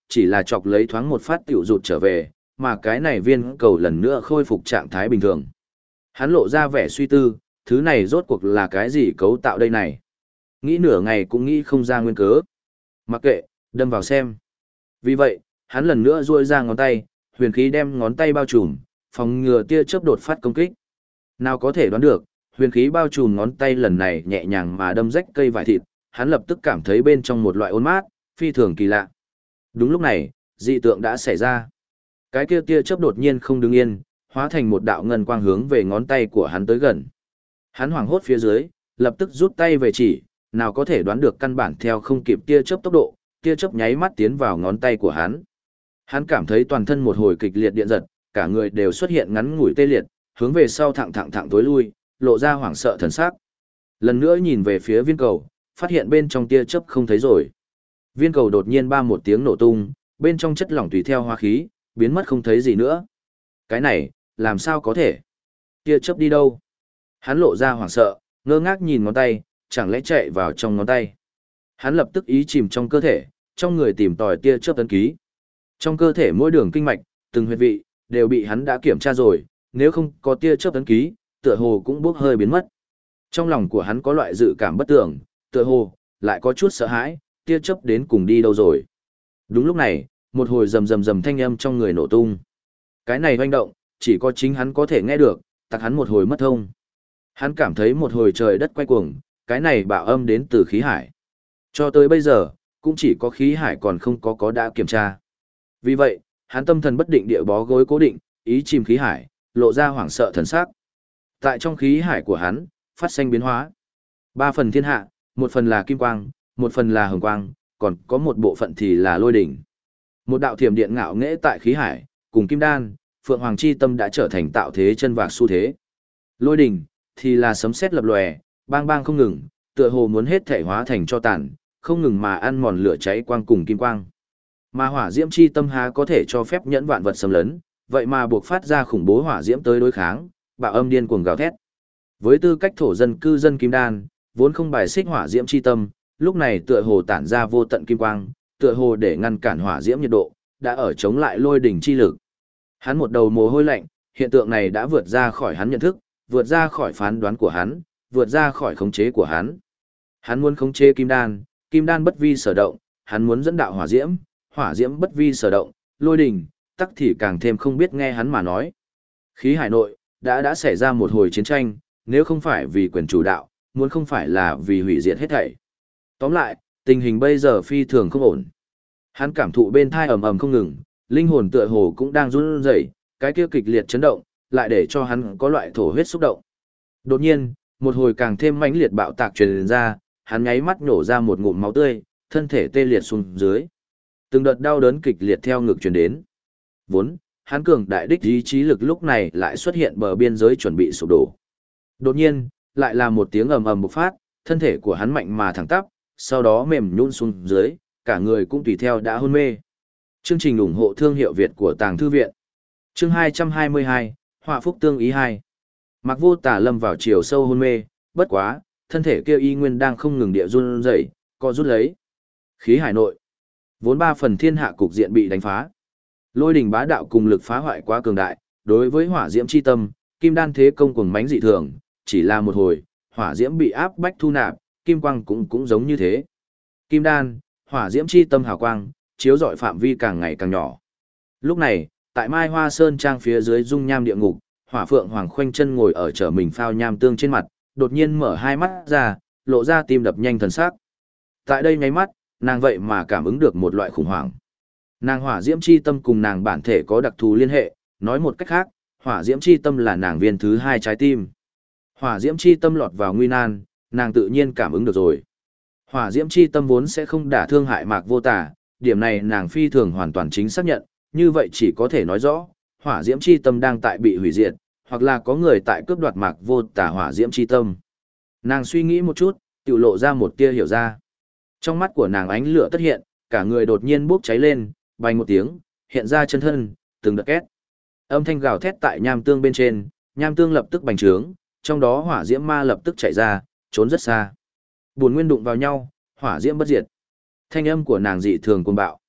A: chỉ là chọc lấy thoáng một phát tiểu rụt trở về, mà cái này viên cầu lần nữa khôi phục trạng thái bình thường. Hắn lộ ra vẻ suy tư, thứ này rốt cuộc là cái gì cấu tạo đây này? Nghĩ nửa ngày cũng nghĩ không ra nguyên cớ. Mặc kệ, đâm vào xem. Vì vậy, hắn lần nữa duỗi ra ngón tay, huyền khí đem ngón tay bao trùm, phòng ngừa tia chớp đột phát công kích. Nào có thể đoán được, huyền khí bao trùm ngón tay lần này nhẹ nhàng mà đâm rách cây vải thịt, hắn lập tức cảm thấy bên trong một loại ôn mát, phi thường kỳ lạ. Đúng lúc này, dị tượng đã xảy ra. Cái kia tia chớp đột nhiên không đứng yên, hóa thành một đạo ngân quang hướng về ngón tay của hắn tới gần. Hắn hoảng hốt phía dưới, lập tức rút tay về chỉ, nào có thể đoán được căn bản theo không kịp tia chớp tốc độ, tia chớp nháy mắt tiến vào ngón tay của hắn. Hắn cảm thấy toàn thân một hồi kịch liệt điện giật, cả người đều xuất hiện ngắn ngủi tê liệt, hướng về sau thẳng tối lui, lộ ra hoảng sợ thần sắc. Lần nữa nhìn về phía viên cầu, phát hiện bên trong tia chớp không thấy rồi. Viên cầu đột nhiên ba một tiếng nổ tung, bên trong chất lỏng tùy theo hóa khí, biến mất không thấy gì nữa. Cái này, làm sao có thể? Tia chớp đi đâu? Hắn lộ ra hoảng sợ, ngơ ngác nhìn ngón tay, chẳng lẽ chạy vào trong ngón tay. Hắn lập tức ý chìm trong cơ thể, trong người tìm tòi tia chớp ấn ký. Trong cơ thể mỗi đường kinh mạch, từng huyệt vị, đều bị hắn đã kiểm tra rồi, nếu không có tia chớp ấn ký, tựa hồ cũng bốc hơi biến mất. Trong lòng của hắn có loại dự cảm bất tưởng, tựa hồ, lại có chút sợ hãi, tia chớp đến cùng đi đâu rồi. Đúng lúc này, một hồi rầm thanh âm trong người nổ tung. Cái này hoành động, chỉ có chính hắn có thể nghe được, tặc hắn một hồi mất thông. Hắn cảm thấy một hồi trời đất quay cuồng, cái này bạo âm đến từ khí hải. Cho tới bây giờ, cũng chỉ có khí hải còn không có đã kiểm tra. Vì vậy, hắn tâm thần bất định địa bó gối cố định, ý chìm khí hải, lộ ra hoảng sợ thần sắc. Tại trong khí hải của hắn, phát sinh biến hóa. 3 phần thiên hạ, một phần là kim quang, một phần là hồng quang, còn có một bộ phận thì là lôi đỉnh. Một đạo thiểm điện ngạo nghễ tại khí hải, cùng kim đan, Phượng Hoàng chi tâm đã trở thành tạo thế chân vạc xu thế. Lôi đỉnh thì là sấm sét lập lòe, bang bang không ngừng, tựa hồ muốn hết thể hóa thành cho tàn, không ngừng mà ăn mòn lửa cháy quang cùng kim quang. Mà hỏa diễm chi tâm há có thể cho phép nhẫn vạn vật xâm lấn, vậy mà buộc phát ra khủng bố hỏa diễm tới đối kháng, bạo âm điên cuồng gào thét. Với tư cách thổ dân cư dân kim đan, vốn không bài xích hỏa diễm chi tâm, lúc này tựa hồ tản ra vô tận kim quang, tựa hồ để ngăn cản hỏa diễm nhiệt độ, đã ở chống lại lôi đỉnh chi lực. Hắn một đầu mồ hôi lạnh, hiện tượng này đã vượt ra khỏi hắn nhận thức, vượt ra khỏi phán đoán của hắn, vượt ra khỏi khống chế của hắn. Hắn muốn khống chế kim đan bất vi sở động, hắn muốn dẫn đạo hỏa diễm bất vi sở động, lôi đỉnh, tắc thì càng thêm không biết nghe hắn mà nói. Khí hải nội, đã xảy ra một hồi chiến tranh, nếu không phải vì quyền chủ đạo, muốn không phải là vì hủy diệt hết thảy. Tóm lại, tình hình bây giờ phi thường không ổn. Hắn cảm thụ bên thai ầm ầm không ngừng, linh hồn tựa hồ cũng đang run rẩy, cái kia kịch liệt chấn động, lại để cho hắn có loại thổ huyết xúc động. Đột nhiên, một hồi càng thêm mãnh liệt bạo tạc truyền ra, hắn nháy mắt nhổ ra một ngụm máu tươi, thân thể tê liệt xuống dưới. Từng đợt đau đớn kịch liệt theo ngực truyền đến. Vốn, hắn cường đại đích ý chí lực lúc này lại xuất hiện bờ biên giới chuẩn bị sụp đổ. Đột nhiên, lại là một tiếng ầm ầm bộc phát, thân thể của hắn mạnh mà thẳng tắp, sau đó mềm nhũn xuống dưới, cả người cũng tùy theo đã hôn mê. Chương trình ủng hộ thương hiệu Việt của Tàng Thư Viện. Chương 222, Họa Phúc Tương Ý 2. Mạc Vô Tà lâm vào chiều sâu hôn mê, bất quá, thân thể kia y nguyên đang không ngừng địa run rẩy, co rút lấy. Khí hải nội, vốn 3 phần thiên hạ cục diện bị đánh phá. Lôi đỉnh bá đạo cùng lực phá hoại quá cường đại, đối với hỏa diễm chi tâm, kim đan thế công cuồng mãnh dị thường, chỉ là một hồi, hỏa diễm bị áp bách thu nạp, kim quang cũng giống như thế. Kim đan, hỏa diễm chi tâm hào quang, chiếu rọi phạm vi càng ngày càng nhỏ. Lúc này, tại Mai Hoa Sơn trang phía dưới dung nham địa ngục, Hỏa Phượng Hoàng khoanh chân ngồi ở trở mình phao nham tương trên mặt, đột nhiên mở hai mắt ra, lộ ra tim đập nhanh thần sắc. Tại đây nháy mắt, nàng vậy mà cảm ứng được một loại khủng hoảng. Nàng hỏa diễm chi tâm cùng nàng bản thể có đặc thù liên hệ, nói một cách khác, hỏa diễm chi tâm là nàng viên thứ 2 trái tim. Hỏa diễm chi tâm lọt vào nguy nan, nàng tự nhiên cảm ứng được rồi. Hỏa diễm chi tâm vốn sẽ không đả thương hại Mạc Vô Tà, điểm này nàng phi thường hoàn toàn chính xác nhận, như vậy chỉ có thể nói rõ, hỏa diễm chi tâm đang tại bị hủy diệt, hoặc là có người tại cướp đoạt Mạc Vô Tà hỏa diễm chi tâm. Nàng suy nghĩ một chút, tự lộ ra một tia hiểu ra. Trong mắt của nàng ánh lửa tất hiện, cả người đột nhiên bốc cháy lên, bành một tiếng, hiện ra chân thân, từng đợt két. Âm thanh gào thét tại nham tương bên trên, nham tương lập tức bành trướng, trong đó hỏa diễm ma lập tức chạy ra, trốn rất xa. Buồn nguyên đụng vào nhau, hỏa diễm bất diệt. Thanh âm của nàng dị thường cuồng bạo.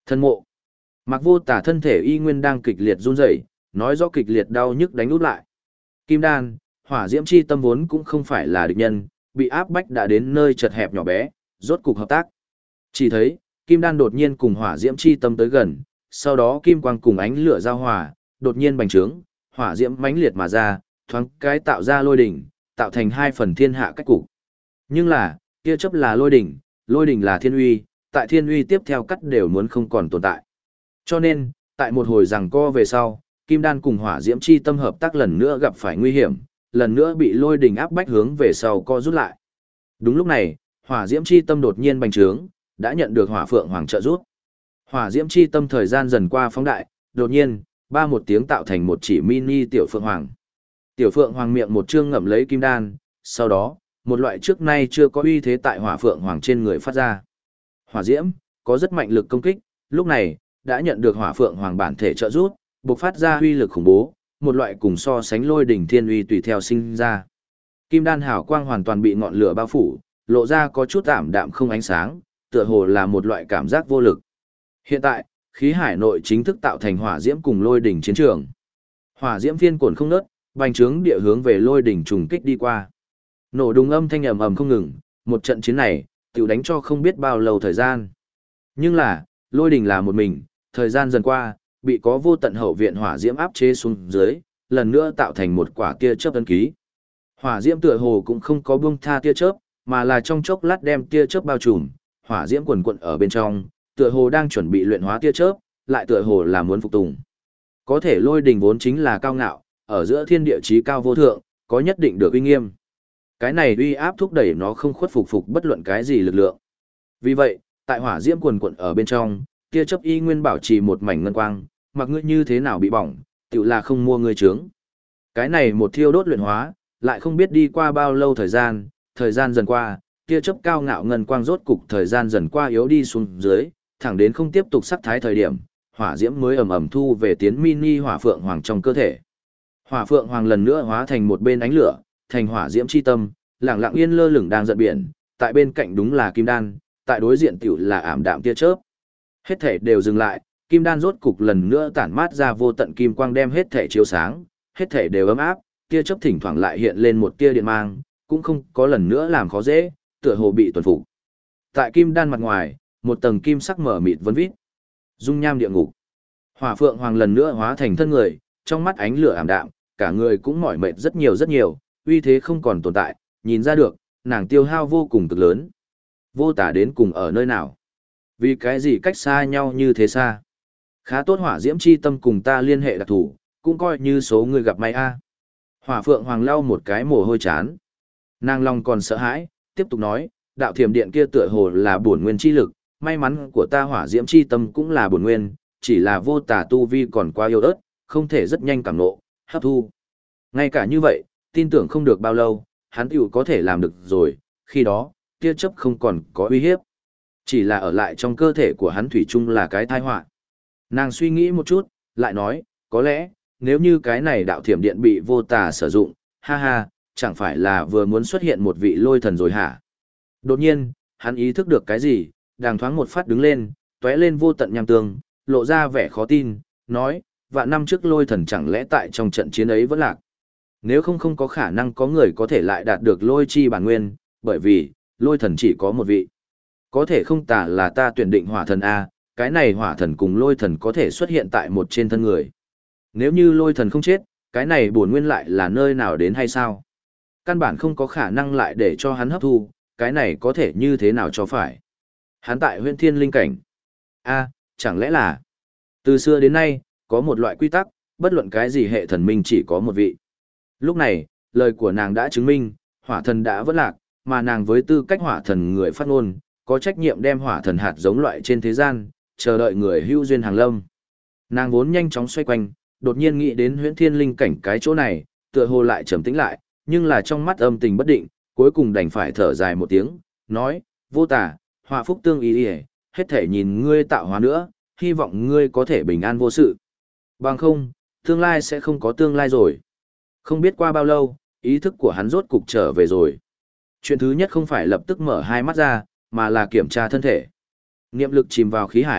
A: Thân mộ. Mặc Vô Tả thân thể y nguyên đang kịch liệt run rẩy, nói rõ kịch liệt đau nhức đánh úp lại. Kim đan, hỏa diễm chi tâm vốn cũng không phải là địch nhân, bị áp bách đã đến nơi chật hẹp nhỏ bé, rốt cục hợp tác. Chỉ thấy, kim đan đột nhiên cùng hỏa diễm chi tâm tới gần, sau đó kim quang cùng ánh lửa giao hòa, đột nhiên bành trướng, hỏa diễm mãnh liệt mà ra, thoáng cái tạo ra lôi đỉnh, tạo thành hai phần thiên hạ cách cục. Nhưng là, kia chấp là lôi đỉnh là thiên uy, tại thiên uy tiếp theo cắt đều muốn không còn tồn tại. Cho nên, tại một hồi giằng co về sau, kim đan cùng hỏa diễm chi tâm hợp tác lần nữa gặp phải nguy hiểm, lần nữa bị lôi đỉnh áp bách hướng về sau co rút lại. Đúng lúc này, hỏa diễm chi tâm đột nhiên bành trướng, đã nhận được hỏa phượng hoàng trợ giúp. Hỏa diễm chi tâm thời gian dần qua phóng đại, đột nhiên, ba một tiếng tạo thành một chỉ mini tiểu phượng hoàng. Tiểu phượng hoàng miệng một chương ngậm lấy kim đan, sau đó, một loại trước nay chưa có uy thế tại hỏa phượng hoàng trên người phát ra. Hỏa diễm có rất mạnh lực công kích, lúc này đã nhận được hỏa phượng hoàng bản thể trợ giúp, bộc phát ra uy lực khủng bố, một loại cùng so sánh lôi đỉnh thiên uy tùy theo sinh ra. Kim đan hào quang hoàn toàn bị ngọn lửa bao phủ, lộ ra có chút ảm đạm không ánh sáng, tựa hồ là một loại cảm giác vô lực. Hiện tại, khí hải nội chính thức tạo thành hỏa diễm cùng lôi đỉnh chiến trường. Hỏa diễm phiên cuộn không ngớt, bành trướng địa hướng về lôi đỉnh trùng kích đi qua. Nổ đùng âm thanh ầm ầm không ngừng, một trận chiến này, tiểu đánh cho không biết bao lâu thời gian. Nhưng là, lôi đỉnh là một mình, thời gian dần qua, bị có vô tận hậu viện hỏa diễm áp chế xuống dưới, lần nữa tạo thành một quả tia chớp ấn ký. Hỏa diễm tựa hồ cũng không có buông tha tia chớp, mà là trong chốc lát đem tia chớp bao trùm, hỏa diễm quần quật ở bên trong, tựa hồ đang chuẩn bị luyện hóa tia chớp, lại tựa hồ là muốn phục tùng. Có thể lôi đỉnh vốn chính là cao ngạo, ở giữa thiên địa chí cao vô thượng, có nhất định được uy nghiêm. Cái này uy áp thúc đẩy nó không khuất phục bất luận cái gì lực lượng. Vì vậy, tại hỏa diễm quần quật ở bên trong, tia chớp y nguyên bảo trì một mảnh ngân quang, mặc ngươi như thế nào bị bỏng, tự là không mua ngươi trướng. Cái này một thiêu đốt luyện hóa, lại không biết đi qua bao lâu thời gian dần qua, tia chớp cao ngạo ngân quang rốt cục thời gian dần qua yếu đi xuống dưới, thẳng đến không tiếp tục sắc thái thời điểm, hỏa diễm mới ầm ầm thu về tiến mini hỏa phượng hoàng trong cơ thể. Hỏa phượng hoàng lần nữa hóa thành một bên ánh lửa, thành hỏa diễm chi tâm, lặng lặng yên lơ lửng đang giận biển, tại bên cạnh đúng là kim đan, tại đối diện tiểu là ảm đạm tia chớp. Hết thể đều dừng lại, kim đan rốt cục lần nữa tản mát ra vô tận kim quang đem hết thể chiếu sáng, hết thể đều ấm áp, tia chớp thỉnh thoảng lại hiện lên một tia điện mang, cũng không có lần nữa làm khó dễ, tựa hồ bị tuần phục. Tại kim đan mặt ngoài, một tầng kim sắc mở mịt vấn vít. Dung nham địa ngục. Hỏa phượng hoàng lần nữa hóa thành thân người, trong mắt ánh lửa ảm đạm, cả người cũng mỏi mệt rất nhiều, uy thế không còn tồn tại, nhìn ra được, nàng tiêu hao vô cùng cực lớn. Vô Tả đến cùng ở nơi nào? Vì cái gì cách xa nhau như thế xa? Khá tốt hỏa diễm chi tâm cùng ta liên hệ đặc thủ, cũng coi như số người gặp may a. Hỏa phượng hoàng lau một cái mồ hôi chán. Nàng lòng còn sợ hãi, tiếp tục nói, đạo thiểm điện kia tựa hồ là bổn nguyên chi lực, may mắn của ta hỏa diễm chi tâm cũng là bổn nguyên, chỉ là Vô Tả tu vi còn quá yếu ớt, không thể rất nhanh cảm nộ, hấp thu. Ngay cả như vậy, tin tưởng không được bao lâu, hắn tiểu có thể làm được rồi, khi đó, tia chớp không còn có uy hiếp. Chỉ là ở lại trong cơ thể của hắn thủy chung là cái tai họa. Nàng suy nghĩ một chút, lại nói, có lẽ, nếu như cái này đạo thiểm điện bị Vô Tả sử dụng, ha ha, chẳng phải là vừa muốn xuất hiện một vị lôi thần rồi hả? Đột nhiên, hắn ý thức được cái gì, đàng thoáng một phát đứng lên, tóe lên vô tận nham tương, lộ ra vẻ khó tin, nói, vạn năm trước lôi thần chẳng lẽ tại trong trận chiến ấy vẫn lạc. Nếu không có khả năng có người có thể lại đạt được lôi chi bản nguyên, bởi vì, lôi thần chỉ có một vị. Có thể không tả là ta tuyển định hỏa thần A, cái này hỏa thần cùng lôi thần có thể xuất hiện tại một trên thân người. Nếu như lôi thần không chết, cái này bổn nguyên lại là nơi nào đến hay sao? Căn bản không có khả năng lại để cho hắn hấp thu, cái này có thể như thế nào cho phải? Hắn tại huyện thiên linh cảnh. A, chẳng lẽ là... Từ xưa đến nay, có một loại quy tắc, bất luận cái gì hệ thần minh chỉ có một vị. Lúc này, lời của nàng đã chứng minh, hỏa thần đã vỡ lạc, mà nàng với tư cách hỏa thần người phát ngôn, có trách nhiệm đem hỏa thần hạt giống loại trên thế gian, chờ đợi người hữu duyên hàng lâm. Nàng vốn nhanh chóng xoay quanh, đột nhiên nghĩ đến huyễn thiên linh cảnh cái chỗ này, tựa hồ lại trầm tĩnh lại, nhưng là trong mắt âm tình bất định, cuối cùng đành phải thở dài một tiếng, nói, Vô Tả, hỏa phúc tương ý đi, hết thể nhìn ngươi tạo hóa nữa, hy vọng ngươi có thể bình an vô sự. Bằng không, tương lai sẽ không có tương lai rồi. Không biết qua bao lâu, ý thức của hắn rốt cục trở về rồi. Chuyện thứ nhất không phải lập tức mở hai mắt ra, mà là kiểm tra thân thể. Niệm lực chìm vào khí hải,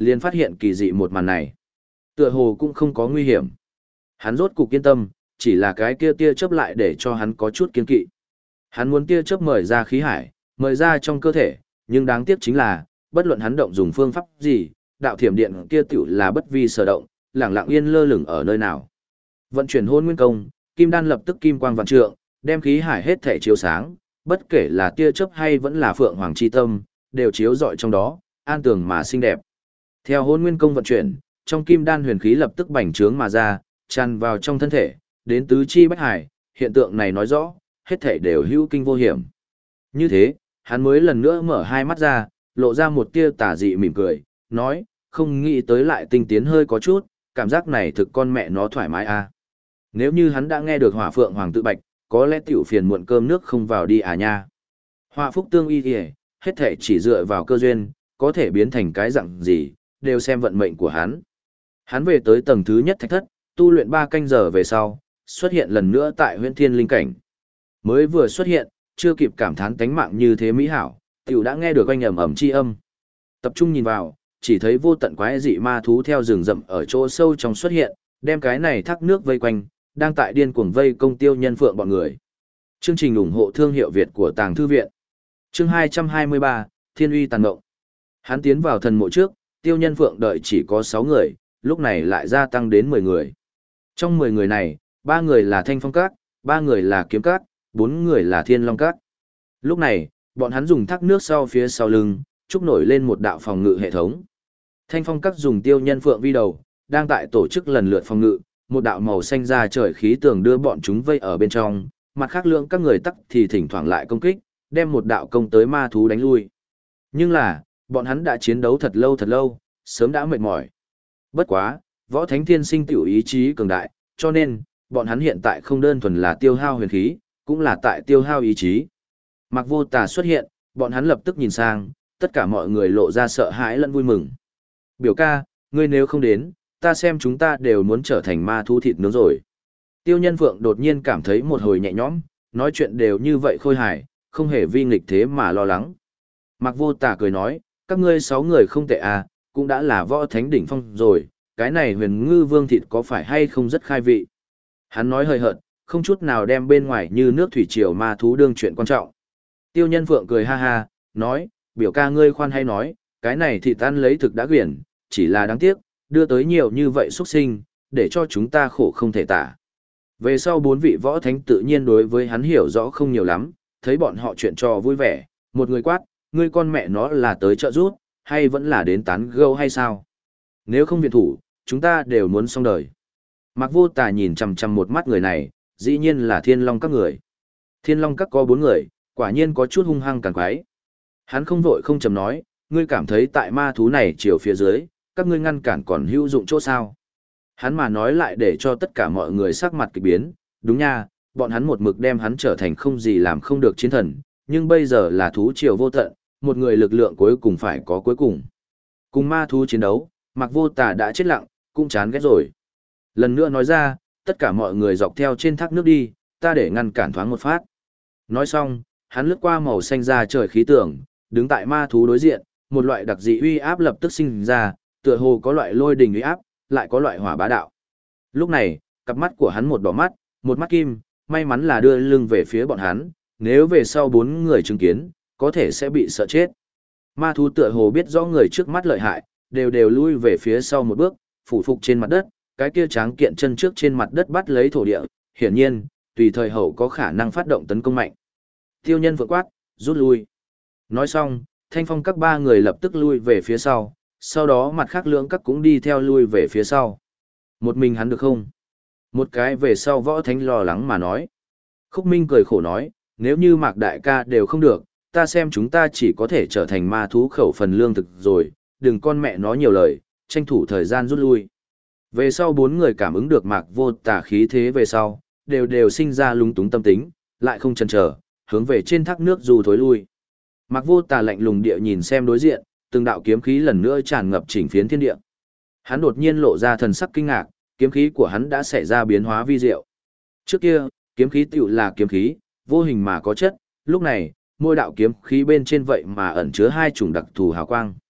A: liền phát hiện kỳ dị một màn này. Tựa hồ cũng không có nguy hiểm. Hắn rốt cục yên tâm, chỉ là cái kia tia chớp lại để cho hắn có chút kiên kỵ. Hắn muốn tia chớp mời ra khí hải, mời ra trong cơ thể, nhưng đáng tiếc chính là, bất luận hắn động dùng phương pháp gì, đạo thiểm điện kia tiểu là bất vi sở động, lẳng lặng yên lơ lửng ở nơi nào. Vận chuyển hôn nguyên công, kim đan lập tức kim quang vạn trượng, đem khí hải hết thể chiếu sáng, bất kể là tia chớp hay vẫn là phượng hoàng chi tâm, đều chiếu rọi trong đó, an tường mà xinh đẹp. Theo hôn nguyên công vận chuyển, trong kim đan huyền khí lập tức bành trướng mà ra, tràn vào trong thân thể, đến tứ chi bách hải, hiện tượng này nói rõ, hết thể đều hữu kinh vô hiểm. Như thế, hắn mới lần nữa mở hai mắt ra, lộ ra một tia tà dị mỉm cười, nói, không nghĩ tới lại tinh tiến hơi có chút, cảm giác này thực con mẹ nó thoải mái à. Nếu như hắn đã nghe được hỏa phượng hoàng tự bạch, có lẽ tiểu phiền muộn cơm nước không vào đi à nha. Hỏa phúc tương y kìa, hết thể chỉ dựa vào cơ duyên, có thể biến thành cái dạng gì, đều xem vận mệnh của hắn. Hắn về tới tầng thứ nhất thạch thất, tu luyện 3 canh giờ về sau, xuất hiện lần nữa tại huyễn thiên linh cảnh. Mới vừa xuất hiện, chưa kịp cảm thán tánh mạng như thế mỹ hảo, tiểu đã nghe được oanh ầm ầm chi âm. Tập trung nhìn vào, chỉ thấy vô tận quái dị ma thú theo rừng rậm ở chỗ sâu trong xuất hiện, đem cái này thác nước vây quanh, đang tại điên cuồng vây công Tiêu Nhân Phượng bọn người. Chương trình ủng hộ thương hiệu Việt của Tàng Thư viện. Chương 223, Thiên uy tàn mộng. Hắn tiến vào thần mộ trước, Tiêu Nhân Phượng đợi chỉ có 6 người, lúc này lại gia tăng đến 10 người. Trong 10 người này, 3 người là Thanh Phong Các, 3 người là Kiếm Các, 4 người là Thiên Long Các. Lúc này, bọn hắn dùng thác nước sau phía sau lưng, trúc nổi lên một đạo phòng ngự hệ thống. Thanh Phong Các dùng Tiêu Nhân Phượng vi đầu, đang tại tổ chức lần lượt phòng ngự, một đạo màu xanh ra trời khí tường đưa bọn chúng vây ở bên trong, mặt khác lượng các người tắc thì thỉnh thoảng lại công kích, đem một đạo công tới ma thú đánh lui. Nhưng là, bọn hắn đã chiến đấu thật lâu, sớm đã mệt mỏi. Bất quá, võ thánh thiên sinh tiểu ý chí cường đại, cho nên, bọn hắn hiện tại không đơn thuần là tiêu hao huyền khí, cũng là tại tiêu hao ý chí. Mạc Vô Tà xuất hiện, bọn hắn lập tức nhìn sang, tất cả mọi người lộ ra sợ hãi lẫn vui mừng. Biểu ca, ngươi nếu không đến, ta xem chúng ta đều muốn trở thành ma thú thịt nướng rồi. Tiêu Nhân Phượng đột nhiên cảm thấy một hồi nhẹ nhõm, nói chuyện đều như vậy khôi hài, không hề vi nghịch thế mà lo lắng. Mạc Vô Tà cười nói, các ngươi 6 người không tệ à, cũng đã là võ thánh đỉnh phong rồi, cái này huyền ngư vương thịt có phải hay không rất khai vị. Hắn nói hơi hợt, không chút nào đem bên ngoài như nước thủy triều ma thú đương chuyện quan trọng. Tiêu Nhân Phượng cười ha ha, nói, biểu ca ngươi khoan hay nói, cái này thịt ăn lấy thực đã quyển, chỉ là đáng tiếc, đưa tới nhiều như vậy xuất sinh, để cho chúng ta khổ không thể tả. Về sau 4 vị võ thánh tự nhiên đối với hắn hiểu rõ không nhiều lắm, thấy bọn họ chuyện trò vui vẻ, một người quát, ngươi con mẹ nó là tới trợ rút, hay vẫn là đến tán gẫu hay sao? Nếu không viện thủ, chúng ta đều muốn xong đời. Mạc Vô Tà nhìn chằm chằm một mắt người này, dĩ nhiên là Thiên Long các người. Thiên Long các có 4 người, quả nhiên có chút hung hăng càng quái. Hắn không vội không chầm nói, ngươi cảm thấy tại ma thú này chiều phía dưới, các ngươi ngăn cản còn hữu dụng chỗ sao? Hắn mà nói lại để cho tất cả mọi người sắc mặt kỳ biến, đúng nha, bọn hắn một mực đem hắn trở thành không gì làm không được chiến thần, nhưng bây giờ là thú triều vô tận, một người lực lượng cuối cùng phải có cuối cùng. Cùng ma thú chiến đấu, Mạc Vô Tà đã chết lặng, cũng chán ghét rồi. Lần nữa nói ra, tất cả mọi người dọc theo trên thác nước đi, ta để ngăn cản thoáng một phát. Nói xong, hắn lướt qua màu xanh ra trời khí tượng, đứng tại ma thú đối diện, một loại đặc dị uy áp lập tức sinh ra, tựa hồ có loại lôi đình uy áp, lại có loại hỏa bá đạo. Lúc này, cặp mắt của hắn một đỏ mắt, một mắt kim, may mắn là đưa lưng về phía bọn hắn, nếu về sau 4 người chứng kiến, có thể sẽ bị sợ chết. Ma thú tựa hồ biết rõ người trước mắt lợi hại, đều lui về phía sau một bước, phủ phục trên mặt đất, cái kia tráng kiện chân trước trên mặt đất bắt lấy thổ địa, hiển nhiên, tùy thời hậu có khả năng phát động tấn công mạnh. Tiêu Nhân Phượng quát, rút lui. Nói xong, Thanh Phong các 3 người lập tức lui về phía sau đó mặt khác lưỡng các cũng đi theo lui về phía sau. Một mình hắn được không? Một cái về sau võ thánh lo lắng mà nói. Khúc Minh cười khổ nói, nếu như Mạc đại ca đều không được, ta xem chúng ta chỉ có thể trở thành ma thú khẩu phần lương thực rồi, đừng con mẹ nó nhiều lời, tranh thủ thời gian rút lui. Về sau 4 người cảm ứng được Mạc Vô Tà khí thế về sau, đều sinh ra lúng túng tâm tính, lại không chần chờ, hướng về trên thác nước dù thối lui. Mạc Vô Tà lạnh lùng địa nhìn xem đối diện, từng đạo kiếm khí lần nữa tràn ngập chỉnh phiến thiên địa. Hắn đột nhiên lộ ra thần sắc kinh ngạc, kiếm khí của hắn đã xảy ra biến hóa vi diệu. Trước kia, kiếm khí tựu là kiếm khí, vô hình mà có chất, lúc này, mỗi đạo kiếm khí bên trên vậy mà ẩn chứa 2 chủng đặc thù hào quang.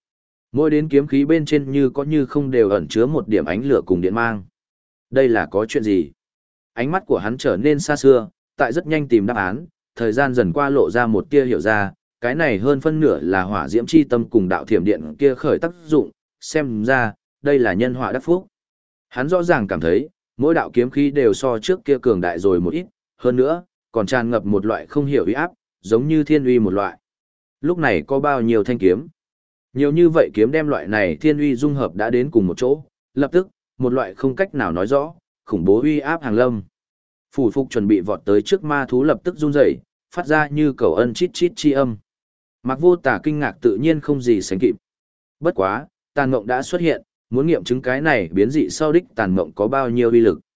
A: Mỗi đến kiếm khí bên trên như có như không đều ẩn chứa một điểm ánh lửa cùng điện mang. Đây là có chuyện gì? Ánh mắt của hắn trở nên xa xưa, tại rất nhanh tìm đáp án, thời gian dần qua lộ ra một tia hiểu ra, cái này hơn phân nửa là hỏa diễm chi tâm cùng đạo thiểm điện kia khởi tác dụng, xem ra, đây là nhân họa đắc phúc. Hắn rõ ràng cảm thấy, mỗi đạo kiếm khí đều so trước kia cường đại rồi một ít, hơn nữa, còn tràn ngập một loại không hiểu uy áp, giống như thiên uy một loại. Lúc này có bao nhiêu thanh kiếm? Nhiều như vậy kiếm đem loại này thiên uy dung hợp đã đến cùng một chỗ, lập tức, một loại không cách nào nói rõ, khủng bố uy áp hàng lâm. Phủ phục chuẩn bị vọt tới trước ma thú lập tức run rẩy, phát ra như cầu ân chít chít chi âm. Mạc Vô Tà kinh ngạc tự nhiên không gì sánh kịp. Bất quá, tàn mộng đã xuất hiện, muốn nghiệm chứng cái này biến dị sau đích tàn mộng có bao nhiêu uy lực.